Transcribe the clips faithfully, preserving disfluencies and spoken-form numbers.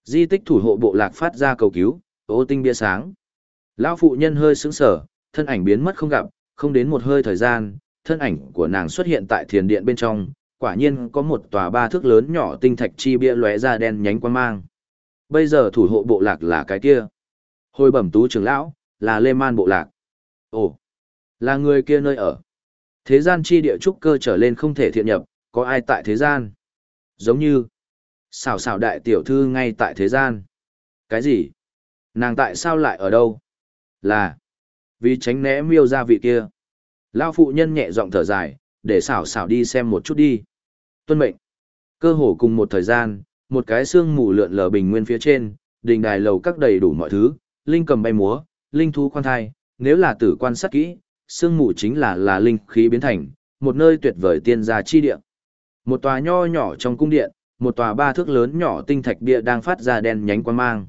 Di tích thủ hộ bộ lạc phát ra cầu cứu, ô tinh bia sáng. Lão phụ nhân hơi sững sờ, thân ảnh biến mất không gặp, không đến một hơi thời gian, thân ảnh của nàng xuất hiện tại thiền điện bên trong, quả nhiên có một tòa ba thước lớn nhỏ tinh thạch chi bia lóe ra đen nhánh quang mang. Bây giờ thủ hộ bộ lạc là cái kia. Hồi bẩm tú trưởng lão, là Lê Man bộ lạc. Ồ, là người kia nơi ở. Thế gian chi địa trúc cơ trở lên không thể thiện nhập, có ai tại thế gian? Giống như, xảo xảo đại tiểu thư ngay tại thế gian. Cái gì? Nàng tại sao lại ở đâu? Là, vì tránh né miêu gia vị kia. Lao phụ nhân nhẹ giọng thở dài, để xảo xảo đi xem một chút đi. Tuân mệnh. Cơ hồ cùng một thời gian, một cái xương mù lượn lờ bình nguyên phía trên, đình đài lầu các đầy đủ mọi thứ, linh cầm bay múa, linh thú khoan thai, nếu là tử quan sát kỹ, xương mù chính là là linh khí biến thành, một nơi tuyệt vời tiên gia chi địa. Một tòa nho nhỏ trong cung điện, một tòa ba thước lớn nhỏ tinh thạch bia đang phát ra đen nhánh quang mang.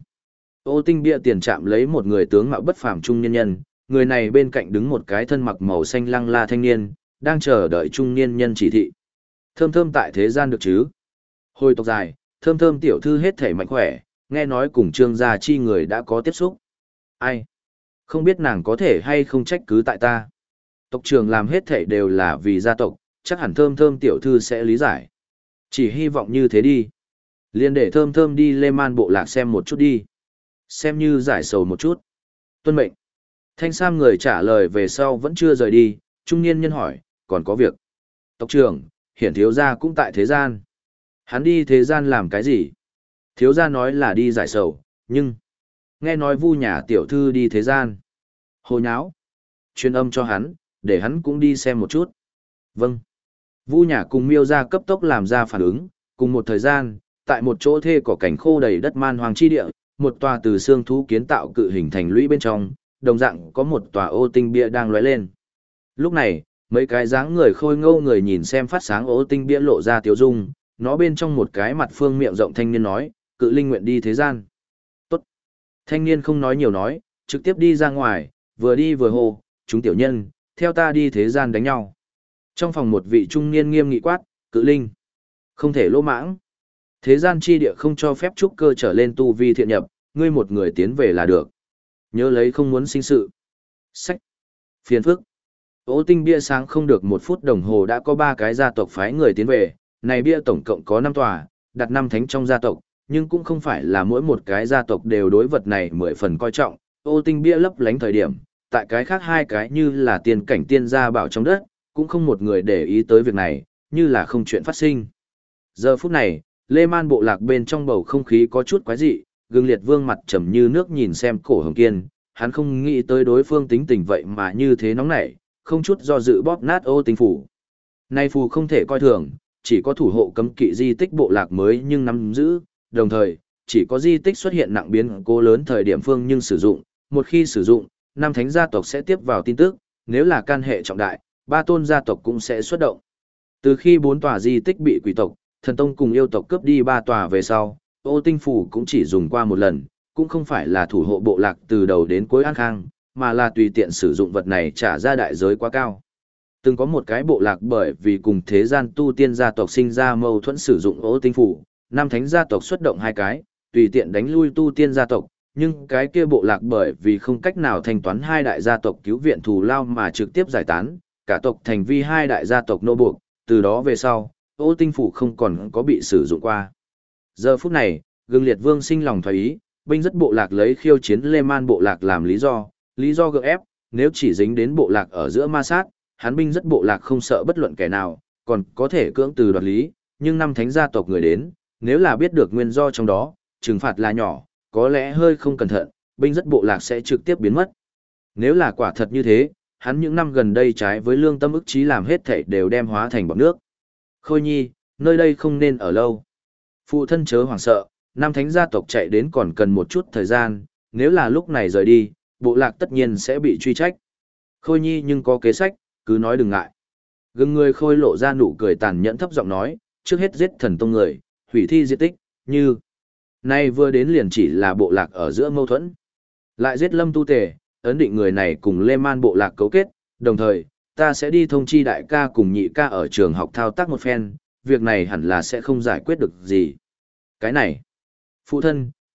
Ô tinh bia tiền chạm lấy một người tướng mạo bất phàm trung niên nhân, người này bên cạnh đứng một cái thân mặc màu xanh lăng la thanh niên, đang chờ đợi trung niên nhân chỉ thị. Thơm thơm tại thế gian được chứ? Hồi tộc dài, thơm thơm tiểu thư hết thể mạnh khỏe, nghe nói cùng trương gia chi người đã có tiếp xúc. Ai? Không biết nàng có thể hay không trách cứ tại ta. Tộc trưởng làm hết thể đều là vì gia tộc, chắc hẳn thơm thơm tiểu thư sẽ lý giải. Chỉ hy vọng như thế đi. Liên để thơm thơm đi Lê Man bộ lạc xem một chút đi. Xem như giải sầu một chút. Tuân mệnh. Thanh Sam người trả lời về sau vẫn chưa rời đi, trung niên nhân hỏi, còn có việc. Tộc trưởng, hiển thiếu gia cũng tại thế gian. Hắn đi thế gian làm cái gì? Thiếu gia nói là đi giải sầu, nhưng... Nghe nói vu nhà tiểu thư đi thế gian. Hồ nháo. Truyền âm cho hắn, để hắn cũng đi xem một chút. Vâng. Vu nhà cùng miêu gia cấp tốc làm ra phản ứng, cùng một thời gian, tại một chỗ thê cỏ cảnh khô đầy đất man hoàng chi địa, một tòa từ xương thú kiến tạo cự hình thành lũy bên trong, đồng dạng có một tòa ô tinh bia đang lóe lên. Lúc này, mấy cái dáng người khôi ngâu người nhìn xem phát sáng ô tinh bia lộ ra tiếu dung, nó bên trong một cái mặt phương miệng rộng thanh niên nói, cự linh nguyện đi thế gian. Tốt. Thanh niên không nói nhiều nói, trực tiếp đi ra ngoài, vừa đi vừa hô, chúng tiểu nhân, theo ta đi thế gian đánh nhau. Trong phòng một vị trung niên nghiêm nghị quát, cự linh. Không thể lỗ mãng. Thế gian chi địa không cho phép trúc cơ trở lên tu vi thiện nhập, ngươi một người tiến về là được. Nhớ lấy không muốn sinh sự. Sách. Phiền phức. Ô tinh bia sáng không được một phút đồng hồ đã có ba cái gia tộc phái người tiến về, này bia tổng cộng có năm tòa, đặt năm thánh trong gia tộc, nhưng cũng không phải là mỗi một cái gia tộc đều đối vật này mười phần coi trọng. Ô tinh bia lấp lánh thời điểm, tại cái khác hai cái như là tiền cảnh tiên gia bảo trong đất, cũng không một người để ý tới việc này, như là không chuyện phát sinh. Giờ phút này, Lê Man bộ lạc bên trong bầu không khí có chút quái dị, Gương Liệt Vương mặt trầm như nước nhìn xem Cổ Hồng Kiên, hắn không nghĩ tới đối phương tính tình vậy mà như thế nóng nảy, không chút do dự bóp nát ô tinh phủ. Nay phù không thể coi thường, chỉ có thủ hộ cấm kỵ di tích bộ lạc mới nhưng nắm giữ, đồng thời, chỉ có di tích xuất hiện nặng biến cố lớn thời điểm phương nhưng sử dụng, một khi sử dụng, năm thánh gia tộc sẽ tiếp vào tin tức, nếu là can hệ trọng đại, ba tôn gia tộc cũng sẽ xuất động. Từ khi bốn tòa di tích bị quỷ tộc, thần tông cùng yêu tộc cướp đi ba tòa về sau, ô tinh phủ cũng chỉ dùng qua một lần, cũng không phải là thủ hộ bộ lạc từ đầu đến cuối an khang, mà là tùy tiện sử dụng vật này trả ra đại giới quá cao. Từng có một cái bộ lạc bởi vì cùng thế gian tu tiên gia tộc sinh ra mâu thuẫn sử dụng ô tinh phủ, năm thánh gia tộc xuất động hai cái, tùy tiện đánh lui tu tiên gia tộc, nhưng cái kia bộ lạc bởi vì không cách nào thanh toán hai đại gia tộc cứu viện thù lao mà trực tiếp giải tán, cả tộc thành vi hai đại gia tộc nô buộc, từ đó về sau, ô tinh phủ không còn có bị sử dụng qua. Giờ phút này, Gương Liệt Vương sinh lòng thoái ý, binh rất bộ lạc lấy khiêu chiến Lê Man bộ lạc làm lý do, lý do gượng ép, nếu chỉ dính đến bộ lạc ở giữa ma sát, hắn binh rất bộ lạc không sợ bất luận kẻ nào, còn có thể cưỡng từ đoạt lý, nhưng năm thánh gia tộc người đến, nếu là biết được nguyên do trong đó, trừng phạt là nhỏ, có lẽ hơi không cẩn thận, binh rất bộ lạc sẽ trực tiếp biến mất. Nếu là quả thật như thế, hắn những năm gần đây trái với lương tâm ức trí làm hết thảy đều đem hóa thành bọt nước. Khôi nhi, nơi đây không nên ở lâu. Phụ thân chớ hoảng sợ, năm thánh gia tộc chạy đến còn cần một chút thời gian, nếu là lúc này rời đi, bộ lạc tất nhiên sẽ bị truy trách. Khôi nhi nhưng có kế sách, cứ nói đừng ngại. Gương người khôi lộ ra nụ cười tàn nhẫn thấp giọng nói, trước hết giết thần tông người, hủy thi diệt tích, như... Nay vừa đến liền chỉ là bộ lạc ở giữa mâu thuẫn. Lại giết lâm tu tề, ấn định người này cùng Lê Man bộ lạc cấu kết, đồng thời, ta sẽ đi thông chi đại ca cùng nhị ca ở trường học thao tác một phen, việc này hẳn là sẽ không giải quyết được gì. Cái này, phụ thân,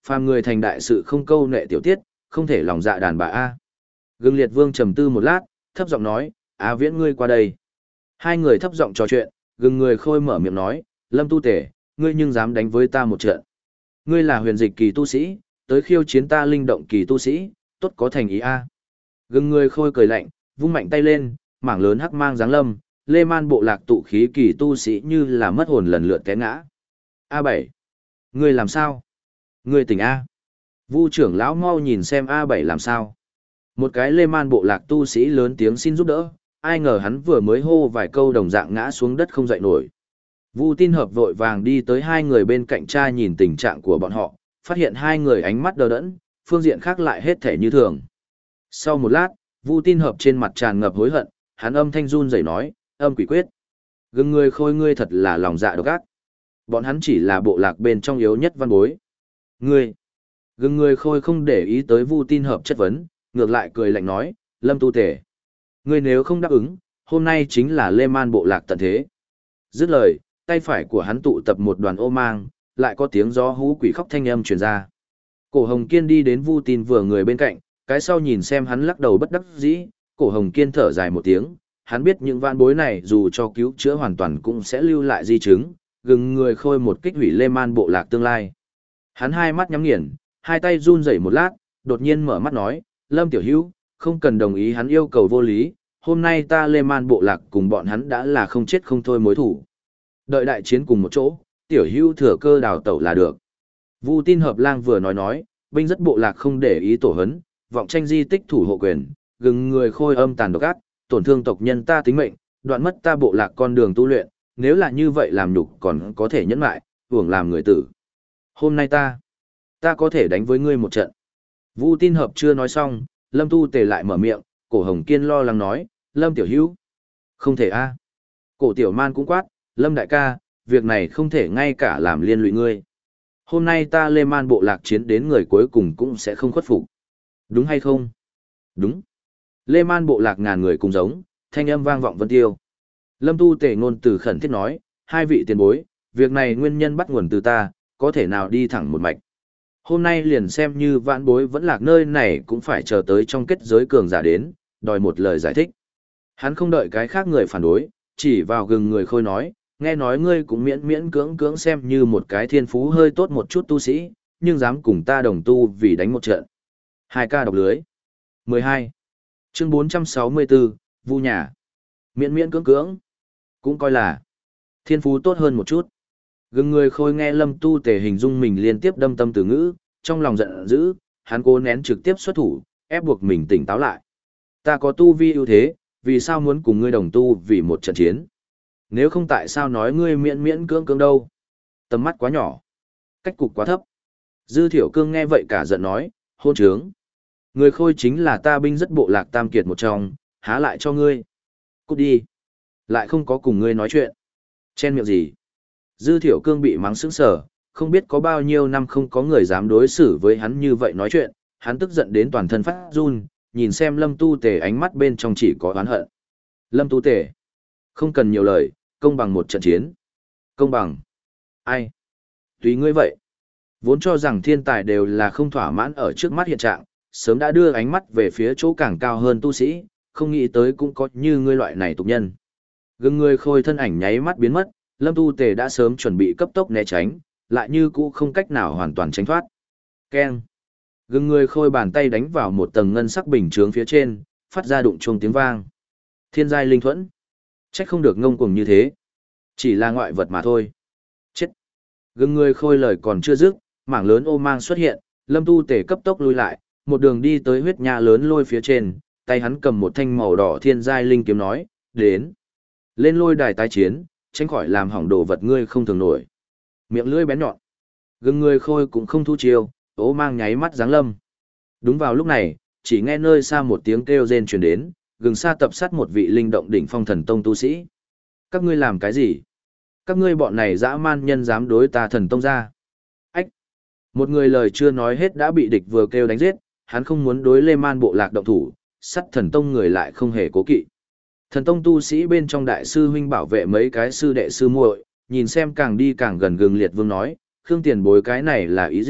Phàm người thành đại sự không câu nệ tiểu tiết, không thể lòng dạ đàn bà a. Gừng liệt vương trầm tư một lát, thấp giọng nói, Á Viễn ngươi qua đây. Hai người thấp giọng trò chuyện, gừng người khôi mở miệng nói, Lâm Tu Tể, ngươi nhưng dám đánh với ta một trận. Ngươi là huyền dịch kỳ tu sĩ, tới khiêu chiến ta linh động kỳ tu sĩ, tốt có thành ý a. Gừng người khôi cười lạnh, vung mạnh tay lên, mảng lớn hắc mang giáng lâm, lê man bộ lạc tụ khí kỳ tu sĩ như là mất hồn lần lượt té ngã. A bảy, ngươi làm sao? Ngươi tỉnh A. Vu trưởng lão mau nhìn xem A bảy làm sao. Một cái lê man bộ lạc tu sĩ lớn tiếng xin giúp đỡ, ai ngờ hắn vừa mới hô vài câu đồng dạng ngã xuống đất không dậy nổi. Vu tin hợp vội vàng đi tới hai người bên cạnh cha nhìn tình trạng của bọn họ, phát hiện hai người ánh mắt đờ đẫn, phương diện khác lại hết thể như thường. Sau một lát, Vu tin hợp trên mặt tràn ngập hối hận, hắn âm thanh run rẩy nói, âm quỷ quyết. Gừng người khôi ngươi thật là lòng dạ độc ác. Bọn hắn chỉ là bộ lạc bên trong yếu nhất văn bối. Ngươi, gừng người khôi không để ý tới Vu tin hợp chất vấn, ngược lại cười lạnh nói, Lâm Tu Tể. Ngươi nếu không đáp ứng, hôm nay chính là Lê Man bộ lạc tận thế. Dứt lời, tay phải của hắn tụ tập một đoàn ô mang, lại có tiếng gió hú quỷ khóc thanh âm truyền ra. Cổ Hồng Kiên đi đến Vu tin vừa người bên cạnh, cái sau nhìn xem hắn lắc đầu bất đắc dĩ, Cổ Hồng Kiên thở dài một tiếng, hắn biết những vạn bối này dù cho cứu chữa hoàn toàn cũng sẽ lưu lại di chứng, gừng người khôi một kích hủy Lê Man bộ lạc tương lai. Hắn hai mắt nhắm nghiền, hai tay run rẩy một lát, đột nhiên mở mắt nói, Lâm Tiểu Hữu, không cần đồng ý hắn yêu cầu vô lý, hôm nay ta Lê Man bộ lạc cùng bọn hắn đã là không chết không thôi mối thủ. Đợi đại chiến cùng một chỗ, Tiểu Hữu thừa cơ đào tẩu là được. Vu tin hợp lang vừa nói nói, binh rất bộ lạc không để ý tổ hấn, vọng tranh di tích thủ hộ quyền, gừng người khôi âm tàn độc ác, tổn thương tộc nhân ta tính mệnh, đoạn mất ta bộ lạc con đường tu luyện, nếu là như vậy làm nhục còn có thể nhẫn mại, hưởng làm người tử. Hôm nay ta, ta có thể đánh với ngươi một trận. Vu tin hợp chưa nói xong, Lâm Tu Tề lại mở miệng, Cổ Hồng Kiên lo lắng nói, Lâm Tiểu Hữu, không thể a. Cổ Tiểu Man cũng quát, Lâm đại ca, việc này không thể ngay cả làm liên lụy ngươi. Hôm nay ta Lê Man bộ lạc chiến đến người cuối cùng cũng sẽ không khuất phục. Đúng hay không? Đúng. Lê Man bộ lạc ngàn người cùng giống, thanh âm vang vọng vân tiêu. Lâm Tu Tề ngôn từ khẩn thiết nói, hai vị tiền bối, việc này nguyên nhân bắt nguồn từ ta, có thể nào đi thẳng một mạch. Hôm nay liền xem như vãn bối vẫn lạc nơi này cũng phải chờ tới trong kết giới cường giả đến, đòi một lời giải thích. Hắn không đợi cái khác người phản đối, chỉ vào gừng người khôi nói, nghe nói ngươi cũng miễn miễn cưỡng cưỡng xem như một cái thiên phú hơi tốt một chút tu sĩ, nhưng dám cùng ta đồng tu vì đánh một trận. Hai ca độc lưới. mười hai. Chương bốn trăm sáu mươi tư, Vu nhà. Miễn miễn cưỡng cưỡng. Cũng coi là thiên phú tốt hơn một chút. Gừng người khôi nghe Lâm Tu Tề hình dung mình liên tiếp đâm tâm từ ngữ, trong lòng giận dữ, hắn cố nén trực tiếp xuất thủ, ép buộc mình tỉnh táo lại. Ta có tu vi ưu thế, vì sao muốn cùng ngươi đồng tu vì một trận chiến? Nếu không tại sao nói ngươi miễn miễn cưỡng cưỡng đâu? Tầm mắt quá nhỏ, cách cục quá thấp. Dư Thiểu Cương nghe vậy cả giận nói, hôn trướng. Người khôi chính là ta binh rất bộ lạc tam kiệt một trong, há lại cho ngươi. Cút đi. Lại không có cùng ngươi nói chuyện. Chen miệng gì? Dư Thiểu Cương bị mắng sững sờ, không biết có bao nhiêu năm không có người dám đối xử với hắn như vậy nói chuyện, hắn tức giận đến toàn thân phát run, nhìn xem Lâm Tu Tề ánh mắt bên trong chỉ có oán hận. Lâm Tu Tề, không cần nhiều lời, công bằng một trận chiến. Công bằng? Ai? Tùy ngươi vậy. Vốn cho rằng thiên tài đều là không thỏa mãn ở trước mắt hiện trạng, sớm đã đưa ánh mắt về phía chỗ càng cao hơn tu sĩ, không nghĩ tới cũng có như ngươi loại này tục nhân. Gừng người khôi thân ảnh nháy mắt biến mất, Lâm Tu Tề đã sớm chuẩn bị cấp tốc né tránh, lại như cũ không cách nào hoàn toàn tránh thoát. Keng. Gừng người khôi bàn tay đánh vào một tầng ngân sắc bình chướng phía trên, phát ra đụng chuông tiếng vang. Thiên giai linh thuẫn. Trách không được ngông cuồng như thế. Chỉ là ngoại vật mà thôi. Chết. Gừng người khôi lời còn chưa dứt, mảng lớn ô mang xuất hiện, Lâm Tu Tề cấp tốc lui lại, một đường đi tới huyết nha lớn lôi phía trên, tay hắn cầm một thanh màu đỏ thiên giai linh kiếm nói, đến. Lên lôi đài tái chiến, tránh khỏi làm hỏng đồ vật ngươi không thường nổi. Miệng lưỡi bén nhọn. Gừng người khôi cũng không thu chiêu, ố mang nháy mắt giáng lâm. Đúng vào lúc này, chỉ nghe nơi xa một tiếng kêu rên truyền đến, gừng xa tập sát một vị linh động đỉnh phong thần tông tu sĩ. Các ngươi làm cái gì? Các ngươi bọn này dã man nhân dám đối ta thần tông ra. Ách! Một người lời chưa nói hết đã bị địch vừa kêu đánh giết, hắn không muốn đối Lê Man bộ lạc động thủ, sắt thần tông người lại không hề cố kỵ. Thần tông tu sĩ bên trong đại sư huynh bảo vệ mấy cái sư đệ sư muội, nhìn xem càng đi càng gần gừng liệt vương nói, Khương tiền bối cái này là ý gì,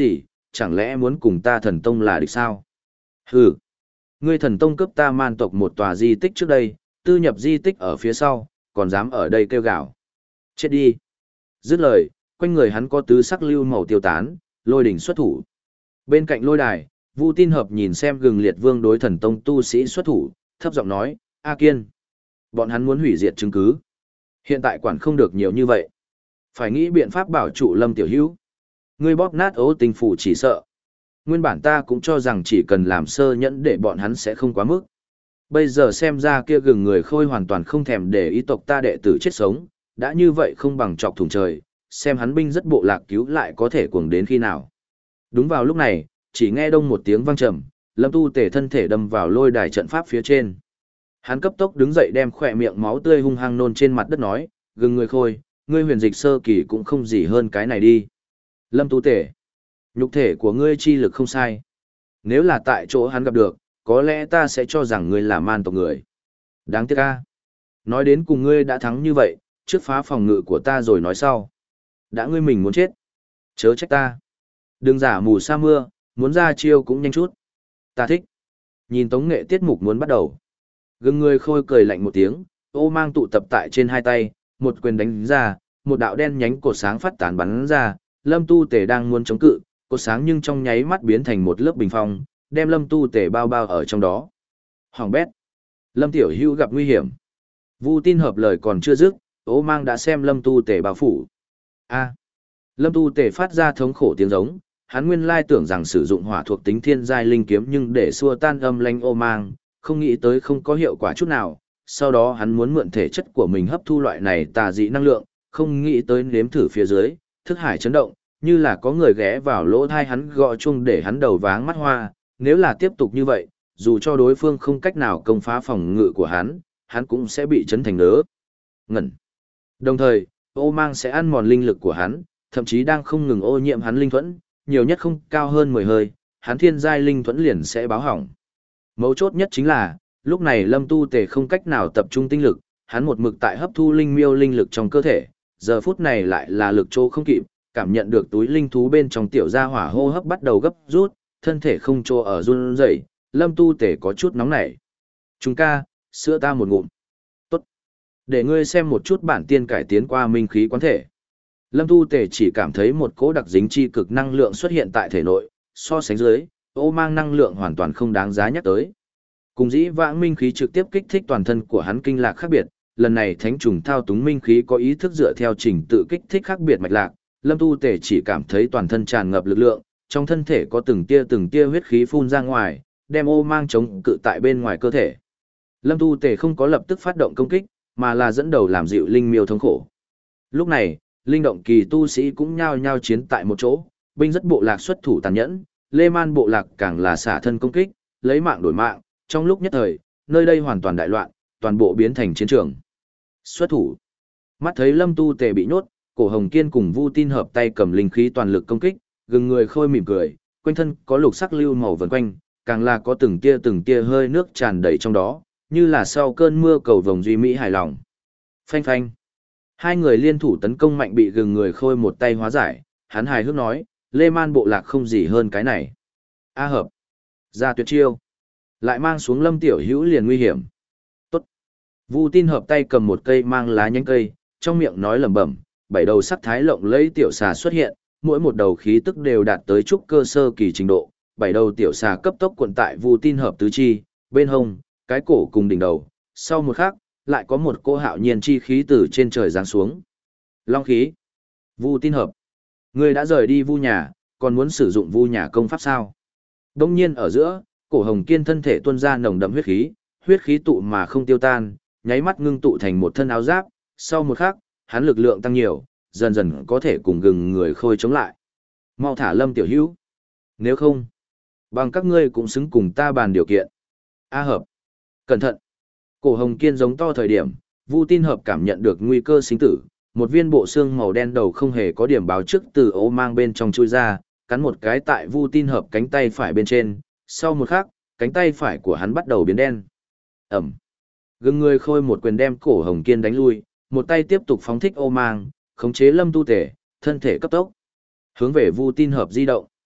chẳng lẽ muốn cùng ta thần tông là địch sao? Hừ, ngươi thần tông cướp ta man tộc một tòa di tích trước đây, tư nhập di tích ở phía sau, còn dám ở đây kêu gào. Chết đi. Dứt lời, quanh người hắn có tứ sắc lưu màu tiêu tán, lôi đỉnh xuất thủ. Bên cạnh lôi đài, Vu Tin Hợp nhìn xem gừng liệt vương đối thần tông tu sĩ xuất thủ, thấp giọng nói, A Kiên. Bọn hắn muốn hủy diệt chứng cứ. Hiện tại quản không được nhiều như vậy. Phải nghĩ biện pháp bảo trụ Lâm Tiểu Hữu. Ngươi bóp nát ố tình phủ chỉ sợ. Nguyên bản ta cũng cho rằng chỉ cần làm sơ nhẫn để bọn hắn sẽ không quá mức. Bây giờ xem ra kia gừng người khôi hoàn toàn không thèm để ý tộc ta đệ tử chết sống, đã như vậy không bằng chọc thủng trời, xem hắn binh rất bộ lạc cứu lại có thể cuồng đến khi nào. Đúng vào lúc này, chỉ nghe đông một tiếng vang trầm, Lâm Tu Tể thân thể đâm vào lôi đài trận pháp phía trên. Hắn cấp tốc đứng dậy đem khỏe miệng máu tươi hung hăng nôn trên mặt đất nói, gừng người khôi, ngươi huyền dịch sơ kỳ cũng không gì hơn cái này đi. Lâm Tu Tể, nhục thể của ngươi chi lực không sai. Nếu là tại chỗ hắn gặp được, có lẽ ta sẽ cho rằng ngươi là man tộc người. Đáng tiếc ca. Nói đến cùng ngươi đã thắng như vậy, trước phá phòng ngự của ta rồi nói sau. Đã ngươi mình muốn chết. Chớ trách ta. Đừng giả mù sa mưa, muốn ra chiêu cũng nhanh chút. Ta thích. Nhìn tống nghệ tiết mục muốn bắt đầu. Gừng người khôi cười lạnh một tiếng, ô mang tụ tập tại trên hai tay, một quyền đánh ra, một đạo đen nhánh cột sáng phát tán bắn ra, Lâm Tu Tể đang muốn chống cự, cột sáng nhưng trong nháy mắt biến thành một lớp bình phong, đem Lâm Tu Tể bao bao ở trong đó. Hoàng bét. Lâm Tiểu Hữu gặp nguy hiểm. Vu Tin Hợp lời còn chưa dứt, ô mang đã xem Lâm Tu Tể bao phủ. A. Lâm Tu Tể phát ra thống khổ tiếng giống, hắn nguyên lai tưởng rằng sử dụng hỏa thuộc tính thiên giai linh kiếm nhưng để xua tan âm lanh ô mang, không nghĩ tới không có hiệu quả chút nào. Sau đó hắn muốn mượn thể chất của mình hấp thu loại này tà dị năng lượng, không nghĩ tới nếm thử phía dưới, thức hải chấn động, như là có người ghé vào lỗ thai hắn gọi chuông để hắn đầu váng mắt hoa. Nếu là tiếp tục như vậy, dù cho đối phương không cách nào công phá phòng ngự của hắn, hắn cũng sẽ bị chấn thành nớ ngẩn. Đồng thời, ô mang sẽ ăn mòn linh lực của hắn, thậm chí đang không ngừng ô nhiễm hắn linh thuẫn, nhiều nhất không cao hơn mười hơi, hắn thiên giai linh thuẫn liền sẽ báo hỏng. Mấu chốt nhất chính là, lúc này Lâm Tu Tể không cách nào tập trung tinh lực, hắn một mực tại hấp thu linh miêu linh lực trong cơ thể, giờ phút này lại là lực trô không kịp, cảm nhận được túi linh thú bên trong tiểu gia hỏa hô hấp bắt đầu gấp rút, thân thể không trô ở run rẩy, Lâm Tu Tể có chút nóng nảy. Chúng ca, sữa ta một ngụm. Tốt. Để ngươi xem một chút bản tiên cải tiến qua minh khí quán thể. Lâm Tu Tể chỉ cảm thấy một cỗ đặc dính chi cực năng lượng xuất hiện tại thể nội, so sánh dưới, ô mang năng lượng hoàn toàn không đáng giá nhắc tới. Cùng dĩ vãng minh khí trực tiếp kích thích toàn thân của hắn kinh lạc khác biệt, lần này thánh trùng thao túng minh khí có ý thức dựa theo trình tự kích thích khác biệt mạch lạc, Lâm Tu Tể chỉ cảm thấy toàn thân tràn ngập lực lượng, trong thân thể có từng tia từng tia huyết khí phun ra ngoài, đem ô mang chống cự tại bên ngoài cơ thể. Lâm Tu Tể không có lập tức phát động công kích, mà là dẫn đầu làm dịu linh miêu thống khổ. Lúc này, linh động kỳ tu sĩ cũng nhao nhao chiến tại một chỗ, binh rất bộ lạc xuất thủ tàn nhẫn, Lê Man bộ lạc càng là xả thân công kích, lấy mạng đổi mạng, trong lúc nhất thời, nơi đây hoàn toàn đại loạn, toàn bộ biến thành chiến trường. Xuất thủ. Mắt thấy Lâm Tu Tể bị nhốt, Cổ Hồng Kiên cùng Vu Tin Hợp tay cầm linh khí toàn lực công kích, gừng người khôi mỉm cười, quanh thân có lục sắc lưu màu vần quanh, càng là có từng tia từng tia hơi nước tràn đầy trong đó, như là sau cơn mưa cầu vồng duy mỹ hài lòng. Phanh phanh. Hai người liên thủ tấn công mạnh bị gừng người khôi một tay hóa giải, hắn hài hước nói, Lê Man bộ lạc không gì hơn cái này. A Hợp. Ra tuyệt chiêu. Lại mang xuống Lâm Tiểu Hữu liền nguy hiểm. Tốt. Vu Tin Hợp tay cầm một cây mang lá nhánh cây, trong miệng nói lẩm bẩm, bảy đầu sắc thái lộng lẫy tiểu xà xuất hiện, mỗi một đầu khí tức đều đạt tới trúc cơ sơ kỳ trình độ, bảy đầu tiểu xà cấp tốc cuộn tại Vu Tin Hợp tứ chi, bên hông, cái cổ cùng đỉnh đầu. Sau một khắc, lại có một cô hạo nhiên chi khí từ trên trời giáng xuống. Long khí. Vu Tin Hợp. Ngươi đã rời đi Vu nhà, còn muốn sử dụng Vu nhà công pháp sao? Đông nhiên ở giữa, Cổ Hồng Kiên thân thể tuôn ra nồng đậm huyết khí, huyết khí tụ mà không tiêu tan, nháy mắt ngưng tụ thành một thân áo giáp, sau một khắc, hắn lực lượng tăng nhiều, dần dần có thể cùng gừng người khôi chống lại. Mau thả Lâm Tiểu Hữu. Nếu không, bằng các ngươi cũng xứng cùng ta bàn điều kiện. A Hợp. Cẩn thận. Cổ Hồng Kiên giống to thời điểm, Vu Tin Hợp cảm nhận được nguy cơ sinh tử, một viên bộ xương màu đen đầu không hề có điểm báo trước từ ô mang bên trong chui ra, cắn một cái tại Vu Tin Hợp cánh tay phải bên trên, sau một khắc, cánh tay phải của hắn bắt đầu biến đen. Ẩm. Gừng người khôi một quyền đem Cổ Hồng Kiên đánh lui, một tay tiếp tục phóng thích ô mang, khống chế Lâm Tu Tể, thân thể cấp tốc hướng về Vu Tin Hợp di động.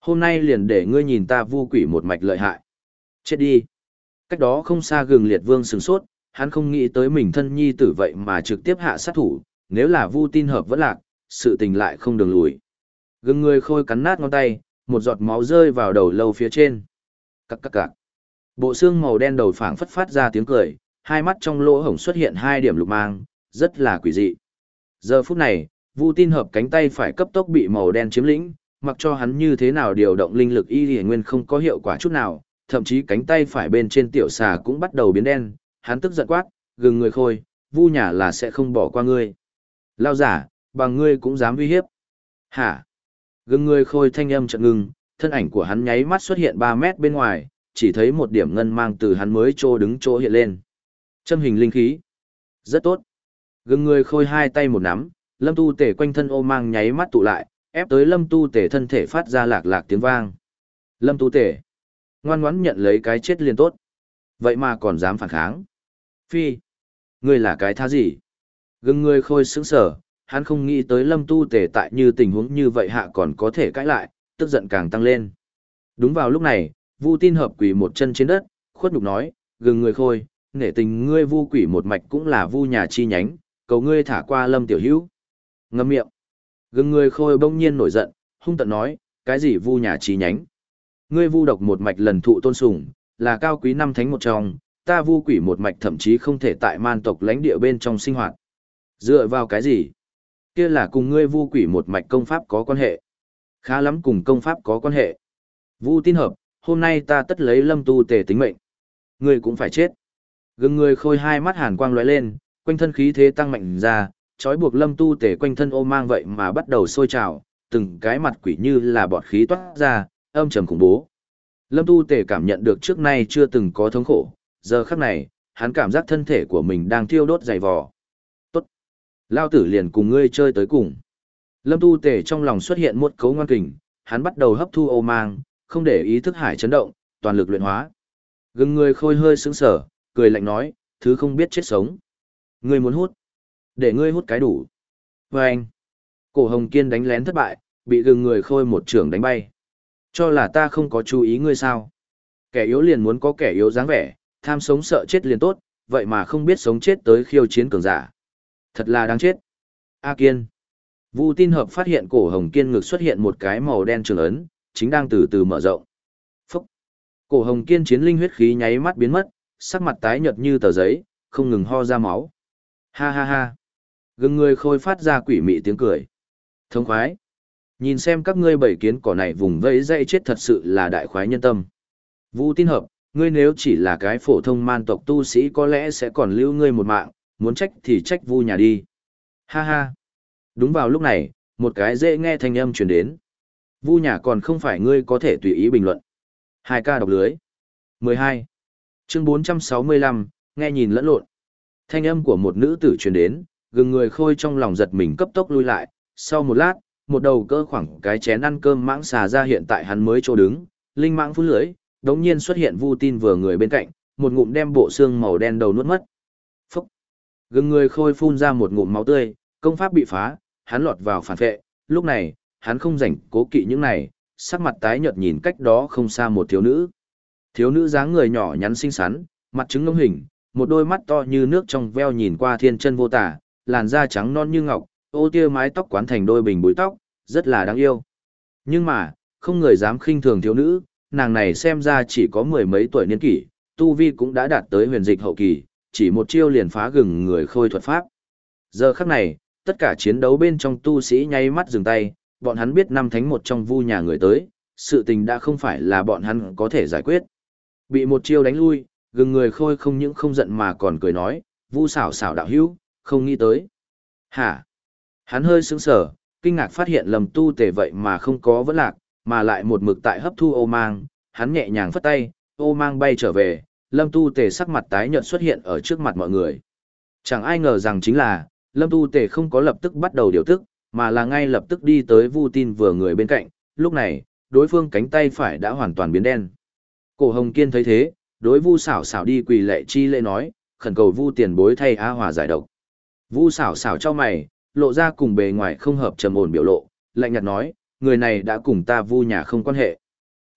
hôm nay liền để ngươi nhìn ta vu quỷ một mạch lợi hại. Chết đi. Cách đó không xa gừng liệt vương sửng sốt, hắn không nghĩ tới mình thân nhi tử vậy mà trực tiếp hạ sát thủ, nếu là vu tin hợp vẫn lạc, sự tình lại không đường lùi. Gừng người khôi cắn nát ngón tay, một giọt máu rơi vào đầu lâu phía trên. Cắc cắc cắc. Bộ xương màu đen đầu phảng phất phát ra tiếng cười, hai mắt trong lỗ hổng xuất hiện hai điểm lục mang, rất là quỷ dị. Giờ phút này, vu tin hợp cánh tay phải cấp tốc bị màu đen chiếm lĩnh, mặc cho hắn như thế nào điều động linh lực y liễu nguyên không có hiệu quả chút nào, thậm chí cánh tay phải bên trên tiểu xà cũng bắt đầu biến đen, hắn tức giận quát, gừng người khôi, vu nhà là sẽ không bỏ qua ngươi. Lao giả, bằng ngươi cũng dám uy hiếp. Hả? Gừng người khôi thanh âm chợt ngừng, thân ảnh của hắn nháy mắt xuất hiện ba mét bên ngoài, chỉ thấy một điểm ngân mang từ hắn mới trô đứng chỗ hiện lên. Châm hình linh khí. Rất tốt. Gừng người khôi hai tay một nắm, lâm tu tể quanh thân ô mang nháy mắt tụ lại, ép tới lâm tu tể thân thể phát ra lạc lạc tiếng vang. Lâm tu tể. Ngoan ngoãn nhận lấy cái chết liền tốt. Vậy mà còn dám phản kháng. Phi. Ngươi là cái thá gì? Gừng người khôi sững sờ, hắn không nghĩ tới lâm tu tể tại như tình huống như vậy hạ còn có thể cãi lại, tức giận càng tăng lên. Đúng vào lúc này, vu tin hợp quỳ một chân trên đất, khuất nhục nói, gừng người khôi, nể tình ngươi vu quỷ một mạch cũng là vu nhà chi nhánh, cầu ngươi thả qua lâm tiểu hữu. Ngâm miệng. Gừng người khôi bỗng nhiên nổi giận, hung tận nói, cái gì vu nhà chi nhánh? Ngươi vu độc một mạch lần thụ tôn sùng, là cao quý năm thánh một trong, ta vu quỷ một mạch thậm chí không thể tại man tộc lãnh địa bên trong sinh hoạt. Dựa vào cái gì? Kia là cùng ngươi vu quỷ một mạch công pháp có quan hệ. Khá lắm cùng công pháp có quan hệ. Vu tin hợp, hôm nay ta tất lấy lâm tu tề tính mệnh. Ngươi cũng phải chết. Gừng người khôi hai mắt hàn quang lóe lên, quanh thân khí thế tăng mạnh ra, trói buộc lâm tu tề quanh thân ô mang vậy mà bắt đầu sôi trào, từng cái mặt quỷ như là bọt khí toát ra, âm trầm khủng bố. Lâm tu tề cảm nhận được trước nay chưa từng có thống khổ, giờ khắc này, hắn cảm giác thân thể của mình đang thiêu đốt dày vò. Tốt. Lao tử liền cùng ngươi chơi tới cùng. Lâm tu tề trong lòng xuất hiện một cấu ngoan kình, hắn bắt đầu hấp thu ô mang, không để ý thức hải chấn động, toàn lực luyện hóa. Gừng người khôi hơi sững sờ, cười lạnh nói, thứ không biết chết sống. Ngươi muốn hút. Để ngươi hút cái đủ. Và anh. Cổ hồng kiên đánh lén thất bại, bị gừng người khôi một trưởng đánh bay. Cho là ta không có chú ý ngươi sao. Kẻ yếu liền muốn có kẻ yếu dáng vẻ, tham sống sợ chết liền tốt, vậy mà không biết sống chết tới khiêu chiến cường giả. Thật là đáng chết. A Kiên. Vu tin hợp phát hiện cổ hồng kiên ngực xuất hiện một cái màu đen trường ấn, chính đang từ từ mở rộng. Phúc. Cổ hồng kiên chiến linh huyết khí nháy mắt biến mất, sắc mặt tái nhợt như tờ giấy, không ngừng ho ra máu. Ha ha ha. Gừng người khôi phát ra quỷ mị tiếng cười. Thống khoái. Nhìn xem các ngươi bảy kiến cỏ này vùng vẫy dây chết thật sự là đại khoái nhân tâm. Vu tin hợp, ngươi nếu chỉ là cái phổ thông man tộc tu sĩ có lẽ sẽ còn lưu ngươi một mạng, muốn trách thì trách vu nhà đi. Ha ha. Đúng vào lúc này, một cái dễ nghe thanh âm truyền đến. Vu nhà còn không phải ngươi có thể tùy ý bình luận. Hai ca đọc lưới. mười hai. Chương bốn trăm sáu mươi lăm, nghe nhìn lẫn lộn. Thanh âm của một nữ tử truyền đến, gừng người khôi trong lòng giật mình cấp tốc lui lại. Sau một lát, một đầu cỡ khoảng cái chén ăn cơm mãng xà ra hiện tại hắn mới chỗ đứng, linh mãng phun lưới, đống nhiên xuất hiện Vu tin vừa người bên cạnh, một ngụm đem bộ xương màu đen đầu nuốt mất. Phúc! Gừng người khôi phun ra một ngụm máu tươi, công pháp bị phá, hắn lọt vào phản vệ, lúc này, hắn không rảnh cố kỵ những này, sắc mặt tái nhợt nhìn cách đó không xa một thiếu nữ. Thiếu nữ dáng người nhỏ nhắn xinh xắn, mặt trứng ngông hình, một đôi mắt to như nước trong veo nhìn qua thiên chân vô tả, làn da trắng non như ngọc, ô tia mái tóc quán thành đôi bình búi tóc, rất là đáng yêu. Nhưng mà, không người dám khinh thường thiếu nữ, nàng này xem ra chỉ có mười mấy tuổi niên kỷ, tu vi cũng đã đạt tới huyền dịch hậu kỳ, chỉ một chiêu liền phá gừng người khôi thuật pháp. Giờ khắc này, tất cả chiến đấu bên trong tu sĩ nháy mắt dừng tay, bọn hắn biết năm thánh một trong vu nhà người tới, sự tình đã không phải là bọn hắn có thể giải quyết. Bị một chiêu đánh lui, gừng người khôi không những không giận mà còn cười nói, vu xảo xảo đạo hữu, không nghĩ tới. Hả? Hắn hơi sững sờ, kinh ngạc phát hiện lầm tu tề vậy mà không có vấn lạc, mà lại một mực tại hấp thu ô mang, hắn nhẹ nhàng phất tay, ô mang bay trở về, lâm tu tề sắc mặt tái nhợt xuất hiện ở trước mặt mọi người. Chẳng ai ngờ rằng chính là, lâm tu tề không có lập tức bắt đầu điều tức, mà là ngay lập tức đi tới Vu tin vừa người bên cạnh, lúc này, đối phương cánh tay phải đã hoàn toàn biến đen. Cổ Hồng Kiên thấy thế, đối Vu xảo xảo đi quỳ lệ chi lễ nói, khẩn cầu Vu tiền bối thay A Hòa giải độc. Vu xảo xảo cho mày, lộ ra cùng bề ngoài không hợp trầm ổn biểu lộ, lạnh nhạt nói, người này đã cùng ta Vu nhà không quan hệ.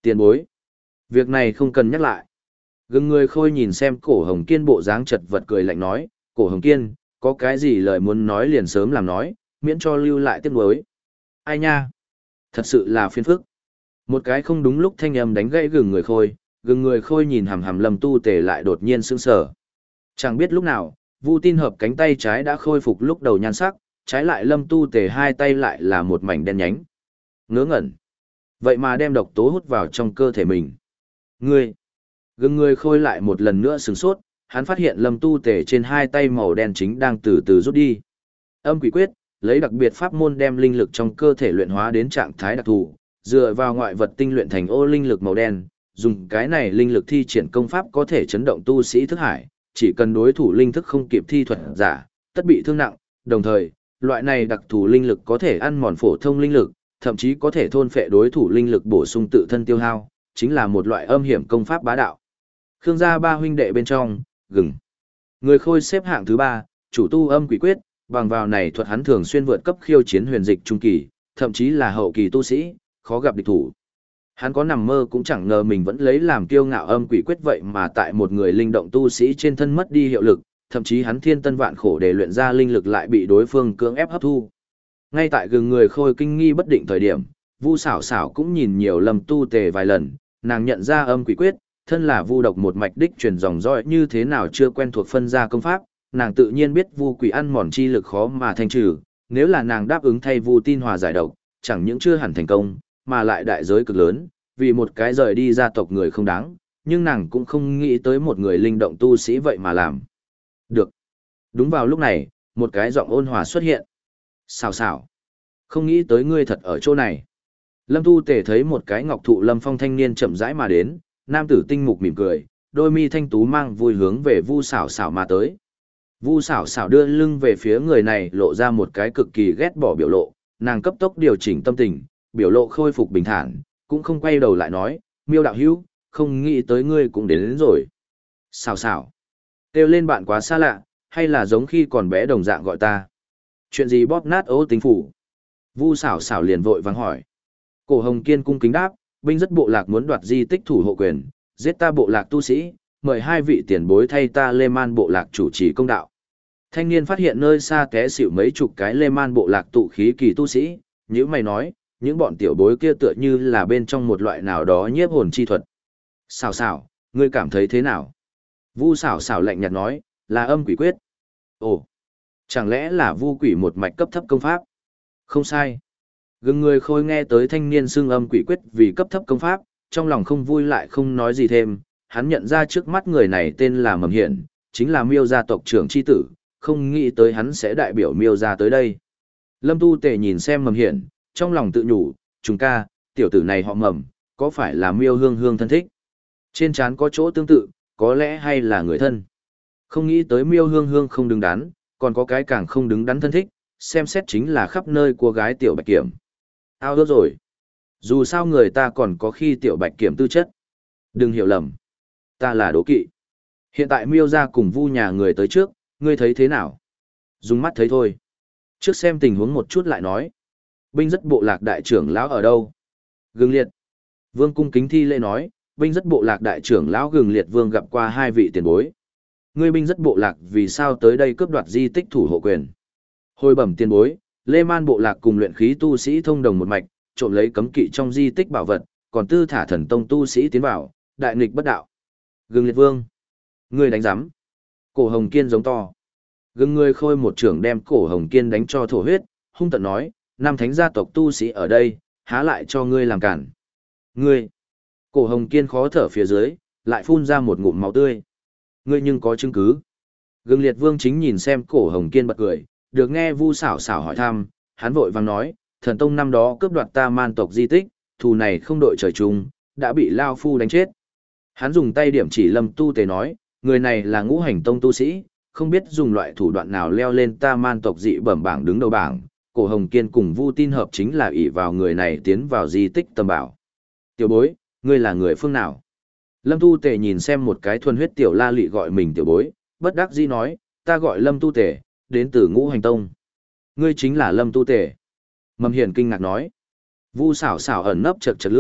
Tiền bối. Việc này không cần nhắc lại. Gừng người khôi nhìn xem cổ hồng kiên bộ dáng chật vật cười lạnh nói, cổ hồng kiên, có cái gì lời muốn nói liền sớm làm nói, miễn cho lưu lại tiếc nuối. Ai nha? Thật sự là phiền phức. Một cái không đúng lúc thanh âm đánh gãy gừng người khôi, gừng người khôi nhìn hằm hằm Lâm Tu Tề lại đột nhiên sững sờ. Chẳng biết lúc nào, Vu Tin Hợp cánh tay trái đã khôi phục lúc đầu nhan sắc, trái lại Lâm Tu Tề hai tay lại là một mảnh đen nhánh. Ngớ ngẩn. Vậy mà đem độc tố hút vào trong cơ thể mình. Ngươi. Gừng người khôi lại một lần nữa sửng sốt, hắn phát hiện Lâm Tu Tề trên hai tay màu đen chính đang từ từ rút đi. Âm quỷ quyết, lấy đặc biệt pháp môn đem linh lực trong cơ thể luyện hóa đến trạng thái đặc thù, dựa vào ngoại vật tinh luyện thành ô linh lực màu đen, dùng cái này linh lực thi triển công pháp có thể chấn động tu sĩ thức hải, chỉ cần đối thủ linh thức không kịp thi thuật giả, tất bị thương nặng, đồng thời, loại này đặc thù linh lực có thể ăn mòn phổ thông linh lực, thậm chí có thể thôn phệ đối thủ linh lực bổ sung tự thân tiêu hao, chính là một loại âm hiểm công pháp bá đạo. Khương gia ba huynh đệ bên trong, gừng. Người khôi xếp hạng thứ ba, chủ tu âm quỷ quyết, bằng vào này thuật hắn thường xuyên vượt cấp khiêu chiến huyền dịch trung kỳ, thậm chí là hậu kỳ tu sĩ, khó gặp địch thủ. Hắn có nằm mơ cũng chẳng ngờ mình vẫn lấy làm kiêu ngạo âm quỷ quyết vậy mà tại một người linh động tu sĩ trên thân mất đi hiệu lực, thậm chí hắn thiên tân vạn khổ để luyện ra linh lực lại bị đối phương cưỡng ép hấp thu. Ngay tại gừng người khôi kinh nghi bất định thời điểm, Vu Sảo Sảo cũng nhìn nhiều Lâm Tu Tề vài lần, nàng nhận ra âm quỷ quyết, thân là Vu độc một mạch đích truyền dòng dõi như thế nào chưa quen thuộc phân ra công pháp, nàng tự nhiên biết Vu quỷ ăn mòn chi lực khó mà thanh trừ, nếu là nàng đáp ứng thay Vu Tin Hòa giải độc, chẳng những chưa hẳn thành công, mà lại đại giới cực lớn, vì một cái rời đi gia tộc người không đáng, nhưng nàng cũng không nghĩ tới một người linh động tu sĩ vậy mà làm. Được. Đúng vào lúc này, một cái giọng ôn hòa xuất hiện. Xào xào. Không nghĩ tới ngươi thật ở chỗ này. Lâm Tu Tề thấy một cái ngọc thụ lâm phong thanh niên chậm rãi mà đến, nam tử tinh mục mỉm cười, đôi mi thanh tú mang vui hướng về Vu Sảo Sảo mà tới. Vu Sảo Sảo đưa lưng về phía người này lộ ra một cái cực kỳ ghét bỏ biểu lộ, nàng cấp tốc điều chỉnh tâm tình, biểu lộ khôi phục bình thản, cũng không quay đầu lại nói, Miêu đạo hữu, không nghĩ tới ngươi cũng đến, đến rồi. Sảo Sảo. Kêu lên bạn quá xa lạ, hay là giống khi còn bé đồng dạng gọi ta. Chuyện gì bóp nát ố tính phủ? Vu Sảo Sảo liền vội vắng hỏi. Cổ Hồng Kiên cung kính đáp, binh rất bộ lạc muốn đoạt di tích thủ hộ quyền, giết ta bộ lạc tu sĩ, mời hai vị tiền bối thay ta Lê Man bộ lạc chủ trì công đạo. Thanh niên phát hiện nơi xa té xỉu mấy chục cái Lê Man bộ lạc tụ khí kỳ tu sĩ, như mày nói, những bọn tiểu bối kia tựa như là bên trong một loại nào đó nhiếp hồn chi thuật. Xảo xảo, ngươi cảm thấy thế nào? Vu xảo xảo lạnh nhạt nói, là âm quỷ quyết. Ồ, chẳng lẽ là vu quỷ một mạch cấp thấp công pháp? Không sai. Gừng người khôi nghe tới thanh niên xưng âm quỷ quyết vì cấp thấp công pháp, trong lòng không vui lại không nói gì thêm, hắn nhận ra trước mắt người này tên là Mầm Hiển, chính là Miêu gia tộc trưởng chi tử, không nghĩ tới hắn sẽ đại biểu Miêu gia tới đây. Lâm Tu Tề nhìn xem Mầm Hiển, trong lòng tự nhủ, chúng ca, tiểu tử này họ Mầm, có phải là Miêu Hương Hương thân thích? Trên trán có chỗ tương tự, có lẽ hay là người thân. Không nghĩ tới Miêu Hương Hương không đứng đắn, còn có cái càng không đứng đắn thân thích, xem xét chính là khắp nơi cô gái tiểu Bạch Kiểm. Ao ước rồi. Dù sao người ta còn có khi tiểu Bạch Kiểm tư chất. Đừng hiểu lầm. Ta là đố kỵ. Hiện tại Miêu gia cùng Vu nhà người tới trước, ngươi thấy thế nào? Dùng mắt thấy thôi. Trước xem tình huống một chút lại nói. Binh rất bộ lạc đại trưởng lão ở đâu? Gừng liệt. Vương cung kính thi lễ nói, binh rất bộ lạc đại trưởng lão Gừng liệt vương gặp qua hai vị tiền bối. Ngươi binh rất bộ lạc vì sao tới đây cướp đoạt di tích thủ hộ quyền? Hồi bẩm tiền bối, Lê Man bộ lạc cùng luyện khí tu sĩ thông đồng một mạch, trộm lấy cấm kỵ trong di tích bảo vật, còn tư thả thần tông tu sĩ tiến vào, đại nghịch bất đạo. Gừng liệt vương. Ngươi đánh giám. Cổ Hồng Kiên giống to. Gừng người khôi một trưởng đem Cổ Hồng Kiên đánh cho thổ huyết, hung tận nói, năm thánh gia tộc tu sĩ ở đây, há lại cho ngươi làm cản. Ngươi. Cổ Hồng Kiên khó thở phía dưới, lại phun ra một ngụm máu tươi. Ngươi nhưng có chứng cứ. Gừng liệt vương chính nhìn xem Cổ Hồng Kiên bật cười, được nghe Vu xảo xảo hỏi thăm, hắn vội vàng nói, thần tông năm đó cướp đoạt ta Man tộc di tích, thù này không đội trời chung, đã bị Lao Phu đánh chết. Hắn dùng tay điểm chỉ Lâm Tu Tề nói, người này là ngũ hành tông tu sĩ, không biết dùng loại thủ đoạn nào leo lên ta Man tộc dị bẩm bảng đứng đầu bảng. Cổ Hồng Kiên cùng Vu Tin Hợp chính là ỷ vào người này tiến vào di tích tầm bảo. Tiểu bối, ngươi là người phương nào? Lâm Tu Tề nhìn xem một cái thuần huyết tiểu la lị gọi mình tiểu bối, bất đắc dĩ nói, ta gọi Lâm Tu Tề, đến từ ngũ hành tông. Ngươi chính là Lâm Tu Tề. Mầm Hiển kinh ngạc nói. Vu xảo xảo ẩn nấp chật chật lưỡi,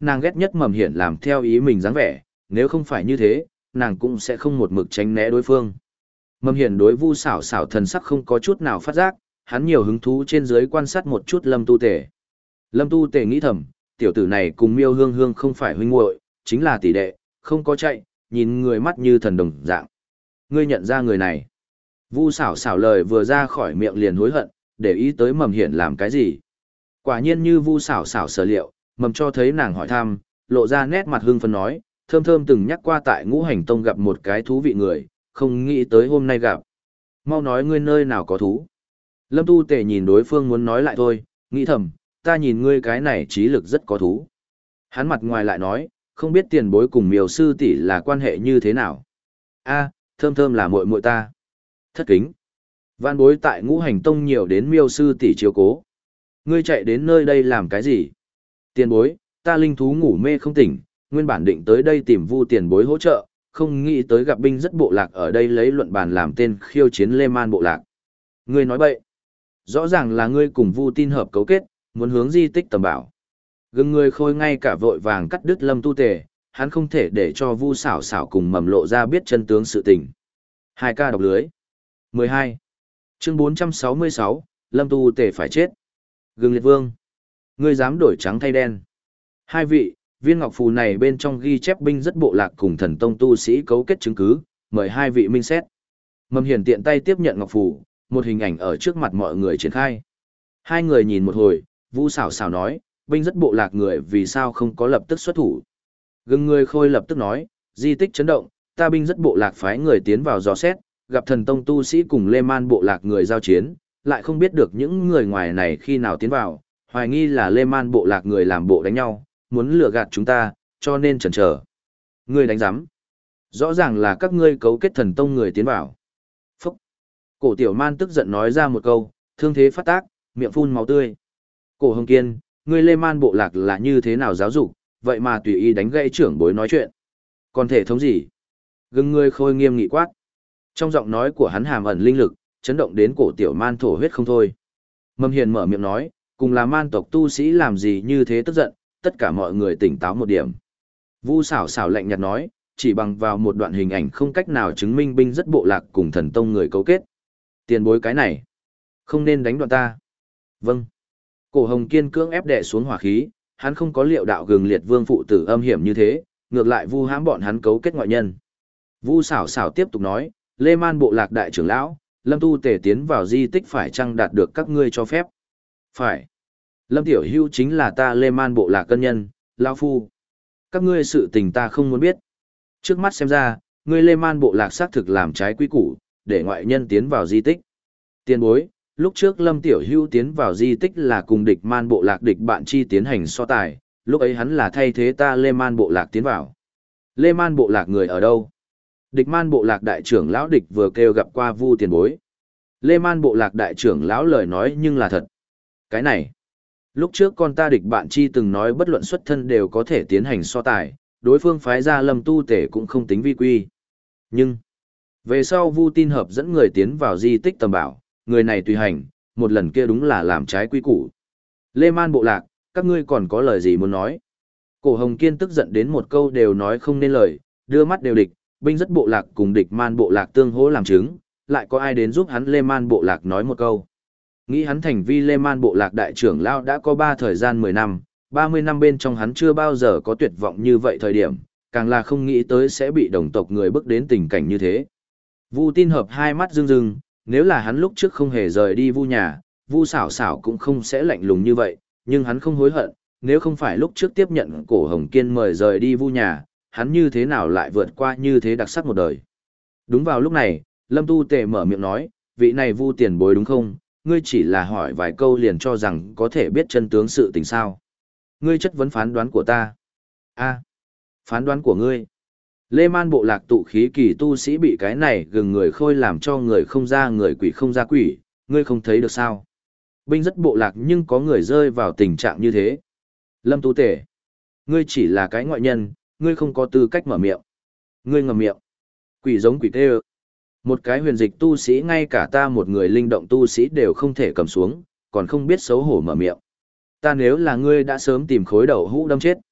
nàng ghét nhất Mầm Hiển làm theo ý mình dáng vẻ, nếu không phải như thế, nàng cũng sẽ không một mực tránh né đối phương. Mầm Hiển đối Vu Sảo Sảo thần sắc không có chút nào phát giác, hắn nhiều hứng thú trên dưới quan sát một chút Lâm Tu Tề. Lâm Tu Tề nghĩ thầm, tiểu tử này cùng Miêu Hương Hương không phải huynh muội, chính là tỷ đệ, không có chạy, nhìn người mắt như thần đồng dạng. Ngươi nhận ra người này? Vu Sảo Sảo lời vừa ra khỏi miệng liền hối hận, để ý tới Mầm Hiển làm cái gì? Quả nhiên như Vu Sảo Sảo sở liệu, Mầm cho thấy nàng hỏi thăm, lộ ra nét mặt hưng phấn nói, Thơm Thơm từng nhắc qua tại Ngũ Hành Tông gặp một cái thú vị người, không nghĩ tới hôm nay gặp. Mau nói ngươi nơi nào có thú. Lâm Tu Tề nhìn đối phương muốn nói lại thôi, nghĩ thầm, ta nhìn ngươi cái này trí lực rất có thú. Hắn mặt ngoài lại nói, không biết tiền bối cùng Miêu sư tỷ là quan hệ như thế nào. A, Thơm Thơm là muội muội ta. Thất kính. Vạn bối tại Ngũ Hành Tông nhiều đến Miêu sư tỷ chiếu cố. Ngươi chạy đến nơi đây làm cái gì? Tiền bối, ta linh thú ngủ mê không tỉnh, nguyên bản định tới đây tìm Vu tiền bối hỗ trợ, không nghĩ tới gặp binh rất bộ lạc ở đây lấy luận bàn làm tên khiêu chiến Lê Man bộ lạc. Ngươi nói bậy. Rõ ràng là ngươi cùng Vu Tin hợp cấu kết, muốn hướng di tích tầm bảo. Gừng người khôi ngay cả vội vàng cắt đứt Lâm Tu Tề, hắn không thể để cho Vu Sảo Sảo cùng Mầm lộ ra biết chân tướng sự tình. Hai ca đọc lưới. mười hai. Chương bốn trăm sáu mươi sáu, Lâm Tu Tề phải chết. Gừng liệt vương. Ngươi dám đổi trắng thay đen. Hai vị, viên ngọc phù này bên trong ghi chép binh rất bộ lạc cùng thần tông tu sĩ cấu kết chứng cứ, mời hai vị minh xét. Mầm Hiển tiện tay tiếp nhận ngọc phù, một hình ảnh ở trước mặt mọi người triển khai. Hai người nhìn một hồi, Vu Sảo Sảo nói, binh rất bộ lạc người vì sao không có lập tức xuất thủ. Gừng người khôi lập tức nói, di tích chấn động, ta binh rất bộ lạc phái người tiến vào dò xét, gặp thần tông tu sĩ cùng Lê Man bộ lạc người giao chiến, lại không biết được những người ngoài này khi nào tiến vào, hoài nghi là Lê Man bộ lạc người làm bộ đánh nhau, muốn lừa gạt chúng ta, cho nên chần chờ. Ngươi đánh giám. Rõ ràng là các ngươi cấu kết thần tông người tiến vào. Phúc. Cổ Tiểu Man tức giận nói ra một câu, thương thế phát tác, miệng phun máu tươi. Cổ Hồng Kiên, ngươi Lê Man bộ lạc là như thế nào giáo dục, vậy mà tùy ý đánh gãy trưởng bối nói chuyện. Còn thể thống gì? Gừng ngươi khôi nghiêm nghị quát. Trong giọng nói của hắn hàm ẩn linh lực, chấn động đến Cổ Tiểu Man thổ huyết không thôi. Mầm Hiền mở miệng nói, cùng là man tộc tu sĩ làm gì như thế tức giận, tất cả mọi người tỉnh táo một điểm. Vu Sảo Sảo lạnh nhạt nói, chỉ bằng vào một đoạn hình ảnh không cách nào chứng minh binh rất bộ lạc cùng thần tông người cấu kết. Tiền bối cái này, không nên đánh đoạn ta. Vâng. Cổ Hồng Kiên cưỡng ép đè xuống hỏa khí, hắn không có liệu đạo gừng liệt vương phụ tử âm hiểm như thế, ngược lại vu hãm bọn hắn cấu kết ngoại nhân. Vu Sảo Sảo tiếp tục nói, Lê Man bộ lạc đại trưởng lão, Lâm Tu Tề tiến vào di tích phải chăng đạt được các ngươi cho phép? Phải. Lâm Tiểu Hưu chính là ta Lê Man bộ lạc cân nhân, lão phu. Các ngươi sự tình ta không muốn biết. Trước mắt xem ra, ngươi Lê Man bộ lạc xác thực làm trái quy củ, để ngoại nhân tiến vào di tích. Tiền bối, lúc trước Lâm Tiểu Hưu tiến vào di tích là cùng địch Man bộ lạc địch bạn chi tiến hành so tài, lúc ấy hắn là thay thế ta Lê Man bộ lạc tiến vào. Lê Man bộ lạc người ở đâu? Địch Man bộ lạc đại trưởng lão địch vừa kêu gặp qua Vu tiền bối. Lê Man bộ lạc đại trưởng lão lời nói nhưng là thật. Cái này, lúc trước con ta địch bạn chi từng nói bất luận xuất thân đều có thể tiến hành so tài, đối phương phái ra Lâm Tu Tể cũng không tính vi quy. Nhưng, về sau Vu Tin hợp dẫn người tiến vào di tích tầm bảo, người này tùy hành, một lần kia đúng là làm trái quy củ. Lê Man bộ lạc, các ngươi còn có lời gì muốn nói? Cổ Hồng Kiên tức giận đến một câu đều nói không nên lời, đưa mắt đều địch, binh rất bộ lạc cùng địch Man bộ lạc tương hỗ làm chứng, lại có ai đến giúp hắn Lê Man bộ lạc nói một câu. Nghĩ hắn thành vi Lê Man bộ lạc đại trưởng lão đã có ba thời gian mười năm, ba mươi năm bên trong hắn chưa bao giờ có tuyệt vọng như vậy thời điểm, càng là không nghĩ tới sẽ bị đồng tộc người bước đến tình cảnh như thế. Vu Tin hợp hai mắt rưng rưng, nếu là hắn lúc trước không hề rời đi Vu nhà, Vu Sảo Sảo cũng không sẽ lạnh lùng như vậy, nhưng hắn không hối hận, nếu không phải lúc trước tiếp nhận Cổ Hồng Kiên mời rời đi Vu nhà, hắn như thế nào lại vượt qua như thế đặc sắc một đời. Đúng vào lúc này, Lâm Tu Tề mở miệng nói, vị này Vu tiền bối đúng không? Ngươi chỉ là hỏi vài câu liền cho rằng có thể biết chân tướng sự tình sao. Ngươi chất vấn phán đoán của ta. A, phán đoán của ngươi. Lê Man bộ lạc tụ khí kỳ tu sĩ bị cái này gừng người khôi làm cho người không ra người quỷ không ra quỷ, ngươi không thấy được sao. Binh rất bộ lạc nhưng có người rơi vào tình trạng như thế. Lâm Tu Tể, ngươi chỉ là cái ngoại nhân, ngươi không có tư cách mở miệng. Ngươi ngậm miệng. Quỷ giống quỷ tê ơ. Một cái huyền dịch tu sĩ ngay cả ta một người linh động tu sĩ đều không thể cầm xuống, còn không biết xấu hổ mở miệng. Ta nếu là ngươi đã sớm tìm khối đầu hũ đâm chết.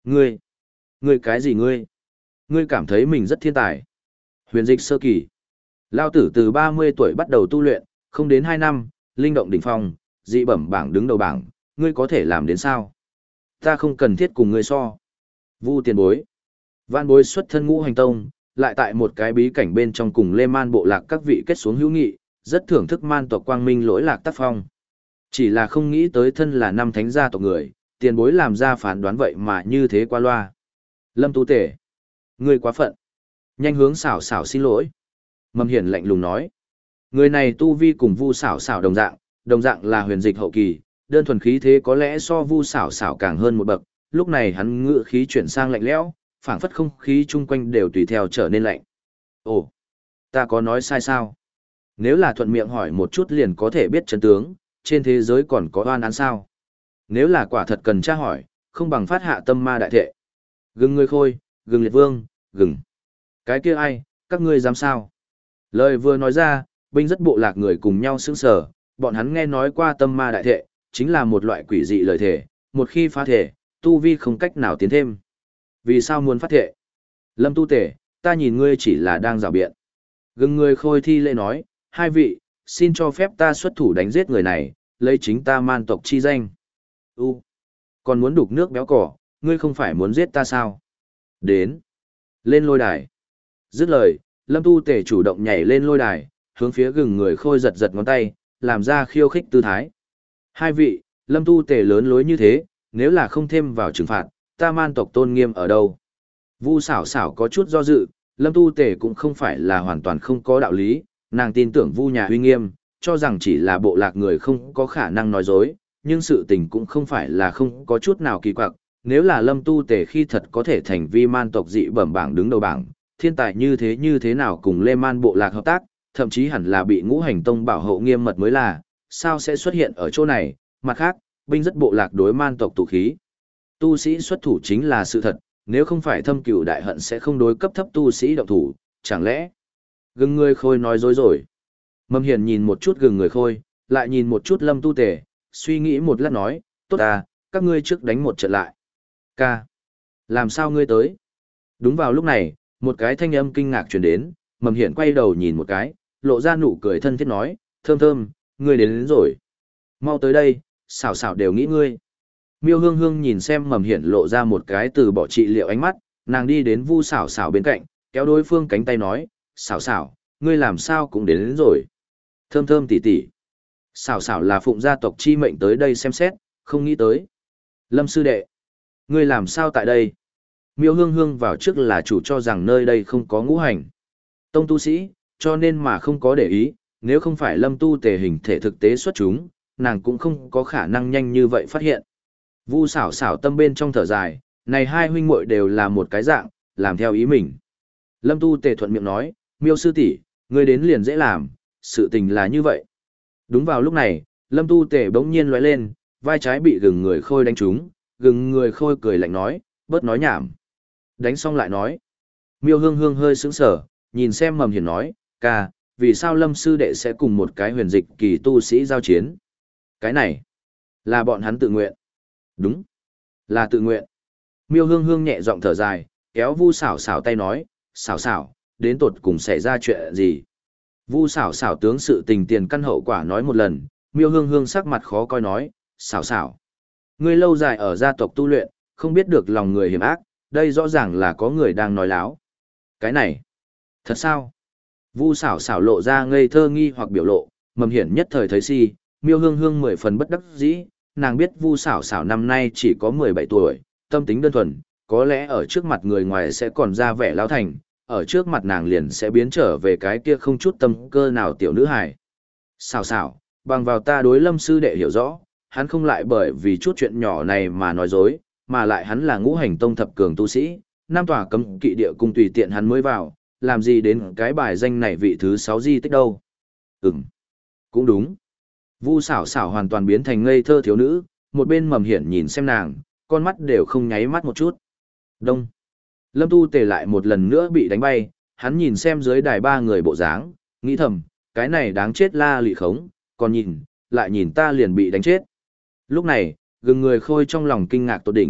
Ngươi, ngươi cái gì ngươi? Ngươi cảm thấy mình rất thiên tài. Huyền dịch sơ kỳ. Lao tử từ ba mươi tuổi bắt đầu tu luyện, không đến hai năm, linh động đỉnh phong, dị bẩm bảng đứng đầu bảng, ngươi có thể làm đến sao? Ta không cần thiết cùng ngươi so. Vu tiền bối. Văn bối xuất thân ngũ hành tông, lại tại một cái bí cảnh bên trong cùng Lê Man bộ lạc các vị kết xuống hữu nghị, rất thưởng thức man tộc quang minh lỗi lạc tác phong. Chỉ là không nghĩ tới thân là năm thánh gia tộc người, tiền bối làm ra phán đoán vậy mà như thế qua loa. Lâm Tu Tể. Ngươi quá phận. Nhanh hướng xảo xảo xin lỗi. Mầm Hiển lạnh lùng nói. Người này tu vi cùng Vu xảo xảo đồng dạng, đồng dạng là huyền dịch hậu kỳ, đơn thuần khí thế có lẽ so Vu xảo xảo càng hơn một bậc, lúc này hắn ngựa khí chuyển sang lạnh lẽo, phảng phất không khí chung quanh đều tùy theo trở nên lạnh. Ồ, ta có nói sai sao? Nếu là thuận miệng hỏi một chút liền có thể biết chân tướng, trên thế giới còn có oan án sao? Nếu là quả thật cần tra hỏi, không bằng phát hạ tâm ma đại thệ. Gừng người khôi, gừng liệt vương, gừng. Cái kia ai, các ngươi dám sao? Lời vừa nói ra, binh rất bộ lạc người cùng nhau sững sờ, bọn hắn nghe nói qua tâm ma đại thệ, chính là một loại quỷ dị lời thề, một khi phá thể, tu vi không cách nào tiến thêm. Vì sao muốn phát thệ? Lâm Tu Tể, ta nhìn ngươi chỉ là đang rào biện. Gừng người khôi thi lễ nói, hai vị, xin cho phép ta xuất thủ đánh giết người này, lấy chính ta man tộc chi danh. U, còn muốn đục nước béo cỏ, ngươi không phải muốn giết ta sao? Đến, lên lôi đài. Dứt lời, Lâm Tu Tể chủ động nhảy lên lôi đài, hướng phía gừng người khôi giật giật ngón tay, làm ra khiêu khích tư thái. Hai vị, Lâm Tu Tể lớn lối như thế, nếu là không thêm vào trừng phạt, ta man tộc tôn nghiêm ở đâu? Vu xảo xảo có chút do dự, Lâm Tu Tể cũng không phải là hoàn toàn không có đạo lý, nàng tin tưởng Vu nhà uy nghiêm, cho rằng chỉ là bộ lạc người không có khả năng nói dối, nhưng sự tình cũng không phải là không có chút nào kỳ quặc. Nếu là Lâm Tu Tể khi thật có thể thành vi man tộc dị bẩm bảng đứng đầu bảng, thiên tài như thế như thế nào cùng Lê Man bộ lạc hợp tác, thậm chí hẳn là bị ngũ hành tông bảo hộ nghiêm mật mới là, sao sẽ xuất hiện ở chỗ này? Mặt khác, binh rất bộ lạc đối man tộc tụ khí. Tu sĩ xuất thủ chính là sự thật, nếu không phải thâm cửu đại hận sẽ không đối cấp thấp tu sĩ động thủ, chẳng lẽ? Gừng người khôi nói dối rồi. Mầm Hiển nhìn một chút gừng người khôi, lại nhìn một chút Lâm Tu Tể, suy nghĩ một lát nói, tốt à, các ngươi trước đánh một trận lại. Ca. Làm sao ngươi tới? Đúng vào lúc này, một cái thanh âm kinh ngạc truyền đến, Mầm Hiển quay đầu nhìn một cái, lộ ra nụ cười thân thiết nói, thơm thơm, ngươi đến, đến rồi. Mau tới đây, xảo xảo đều nghĩ ngươi. Miêu Hương Hương nhìn xem Mầm Hiển lộ ra một cái từ bỏ trị liệu ánh mắt, nàng đi đến Vu xảo xảo bên cạnh, kéo đối phương cánh tay nói, xảo xảo, ngươi làm sao cũng đến, đến rồi. Thơm thơm tỉ tỉ. Xảo xảo là phụng gia tộc chi mệnh tới đây xem xét, không nghĩ tới. Lâm sư đệ, ngươi làm sao tại đây? Miêu Hương Hương vào trước là chủ cho rằng nơi đây không có ngũ hành tông tu sĩ, cho nên mà không có để ý, nếu không phải Lâm Tu Tể hình thể thực tế xuất chúng, nàng cũng không có khả năng nhanh như vậy phát hiện. Vu xảo xảo tâm bên trong thở dài, này hai huynh muội đều là một cái dạng, làm theo ý mình. Lâm Tu Tể thuận miệng nói, Miêu sư tỷ, ngươi đến liền dễ làm, sự tình là như vậy. Đúng vào lúc này, Lâm Tu Tể bỗng nhiên lóe lên, vai trái bị gừng người khôi đánh trúng, gừng người khôi cười lạnh nói, bớt nói nhảm. Đánh xong lại nói. Miêu Hương Hương hơi sững sờ, nhìn xem Mầm Hiển nói, ca, vì sao Lâm sư đệ sẽ cùng một cái huyền dịch kỳ tu sĩ giao chiến? Cái này, là bọn hắn tự nguyện. Đúng, là tự nguyện. Miêu Hương Hương nhẹ giọng thở dài, kéo Vu xảo xảo tay nói, xảo xảo, đến tột cùng xảy ra chuyện gì? Vu xảo xảo tướng sự tình tiền căn hậu quả nói một lần, Miêu Hương Hương sắc mặt khó coi nói, xảo xảo, ngươi lâu dài ở gia tộc tu luyện, không biết được lòng người hiểm ác, đây rõ ràng là có người đang nói láo. Cái này, thật sao? Vu xảo xảo lộ ra ngây thơ nghi hoặc biểu lộ, Mầm Hiển nhất thời thấy si, Miêu Hương Hương mười phần bất đắc dĩ, nàng biết Vu xảo xảo năm nay chỉ có mười bảy tuổi, tâm tính đơn thuần, có lẽ ở trước mặt người ngoài sẽ còn ra vẻ lão thành, ở trước mặt nàng liền sẽ biến trở về cái kia không chút tâm cơ nào tiểu nữ hài. Xảo xảo, bằng vào ta đối Lâm sư đệ hiểu rõ, hắn không lại bởi vì chút chuyện nhỏ này mà nói dối, mà lại hắn là ngũ hành tông thập cường tu sĩ, năm tòa cấm kỵ địa cung tùy tiện hắn mới vào, làm gì đến cái bài danh này vị thứ sáu di tích đâu. Ừm, cũng đúng. Vu xảo xảo hoàn toàn biến thành ngây thơ thiếu nữ, một bên Mầm Hiển nhìn xem nàng, con mắt đều không nháy mắt một chút. Đông. Lâm Tu Tể lại một lần nữa bị đánh bay, hắn nhìn xem dưới đài ba người bộ dáng, nghĩ thầm, cái này đáng chết la lị khống, còn nhìn, lại nhìn ta liền bị đánh chết. Lúc này, gừng người khôi trong lòng kinh ngạc tột đỉnh,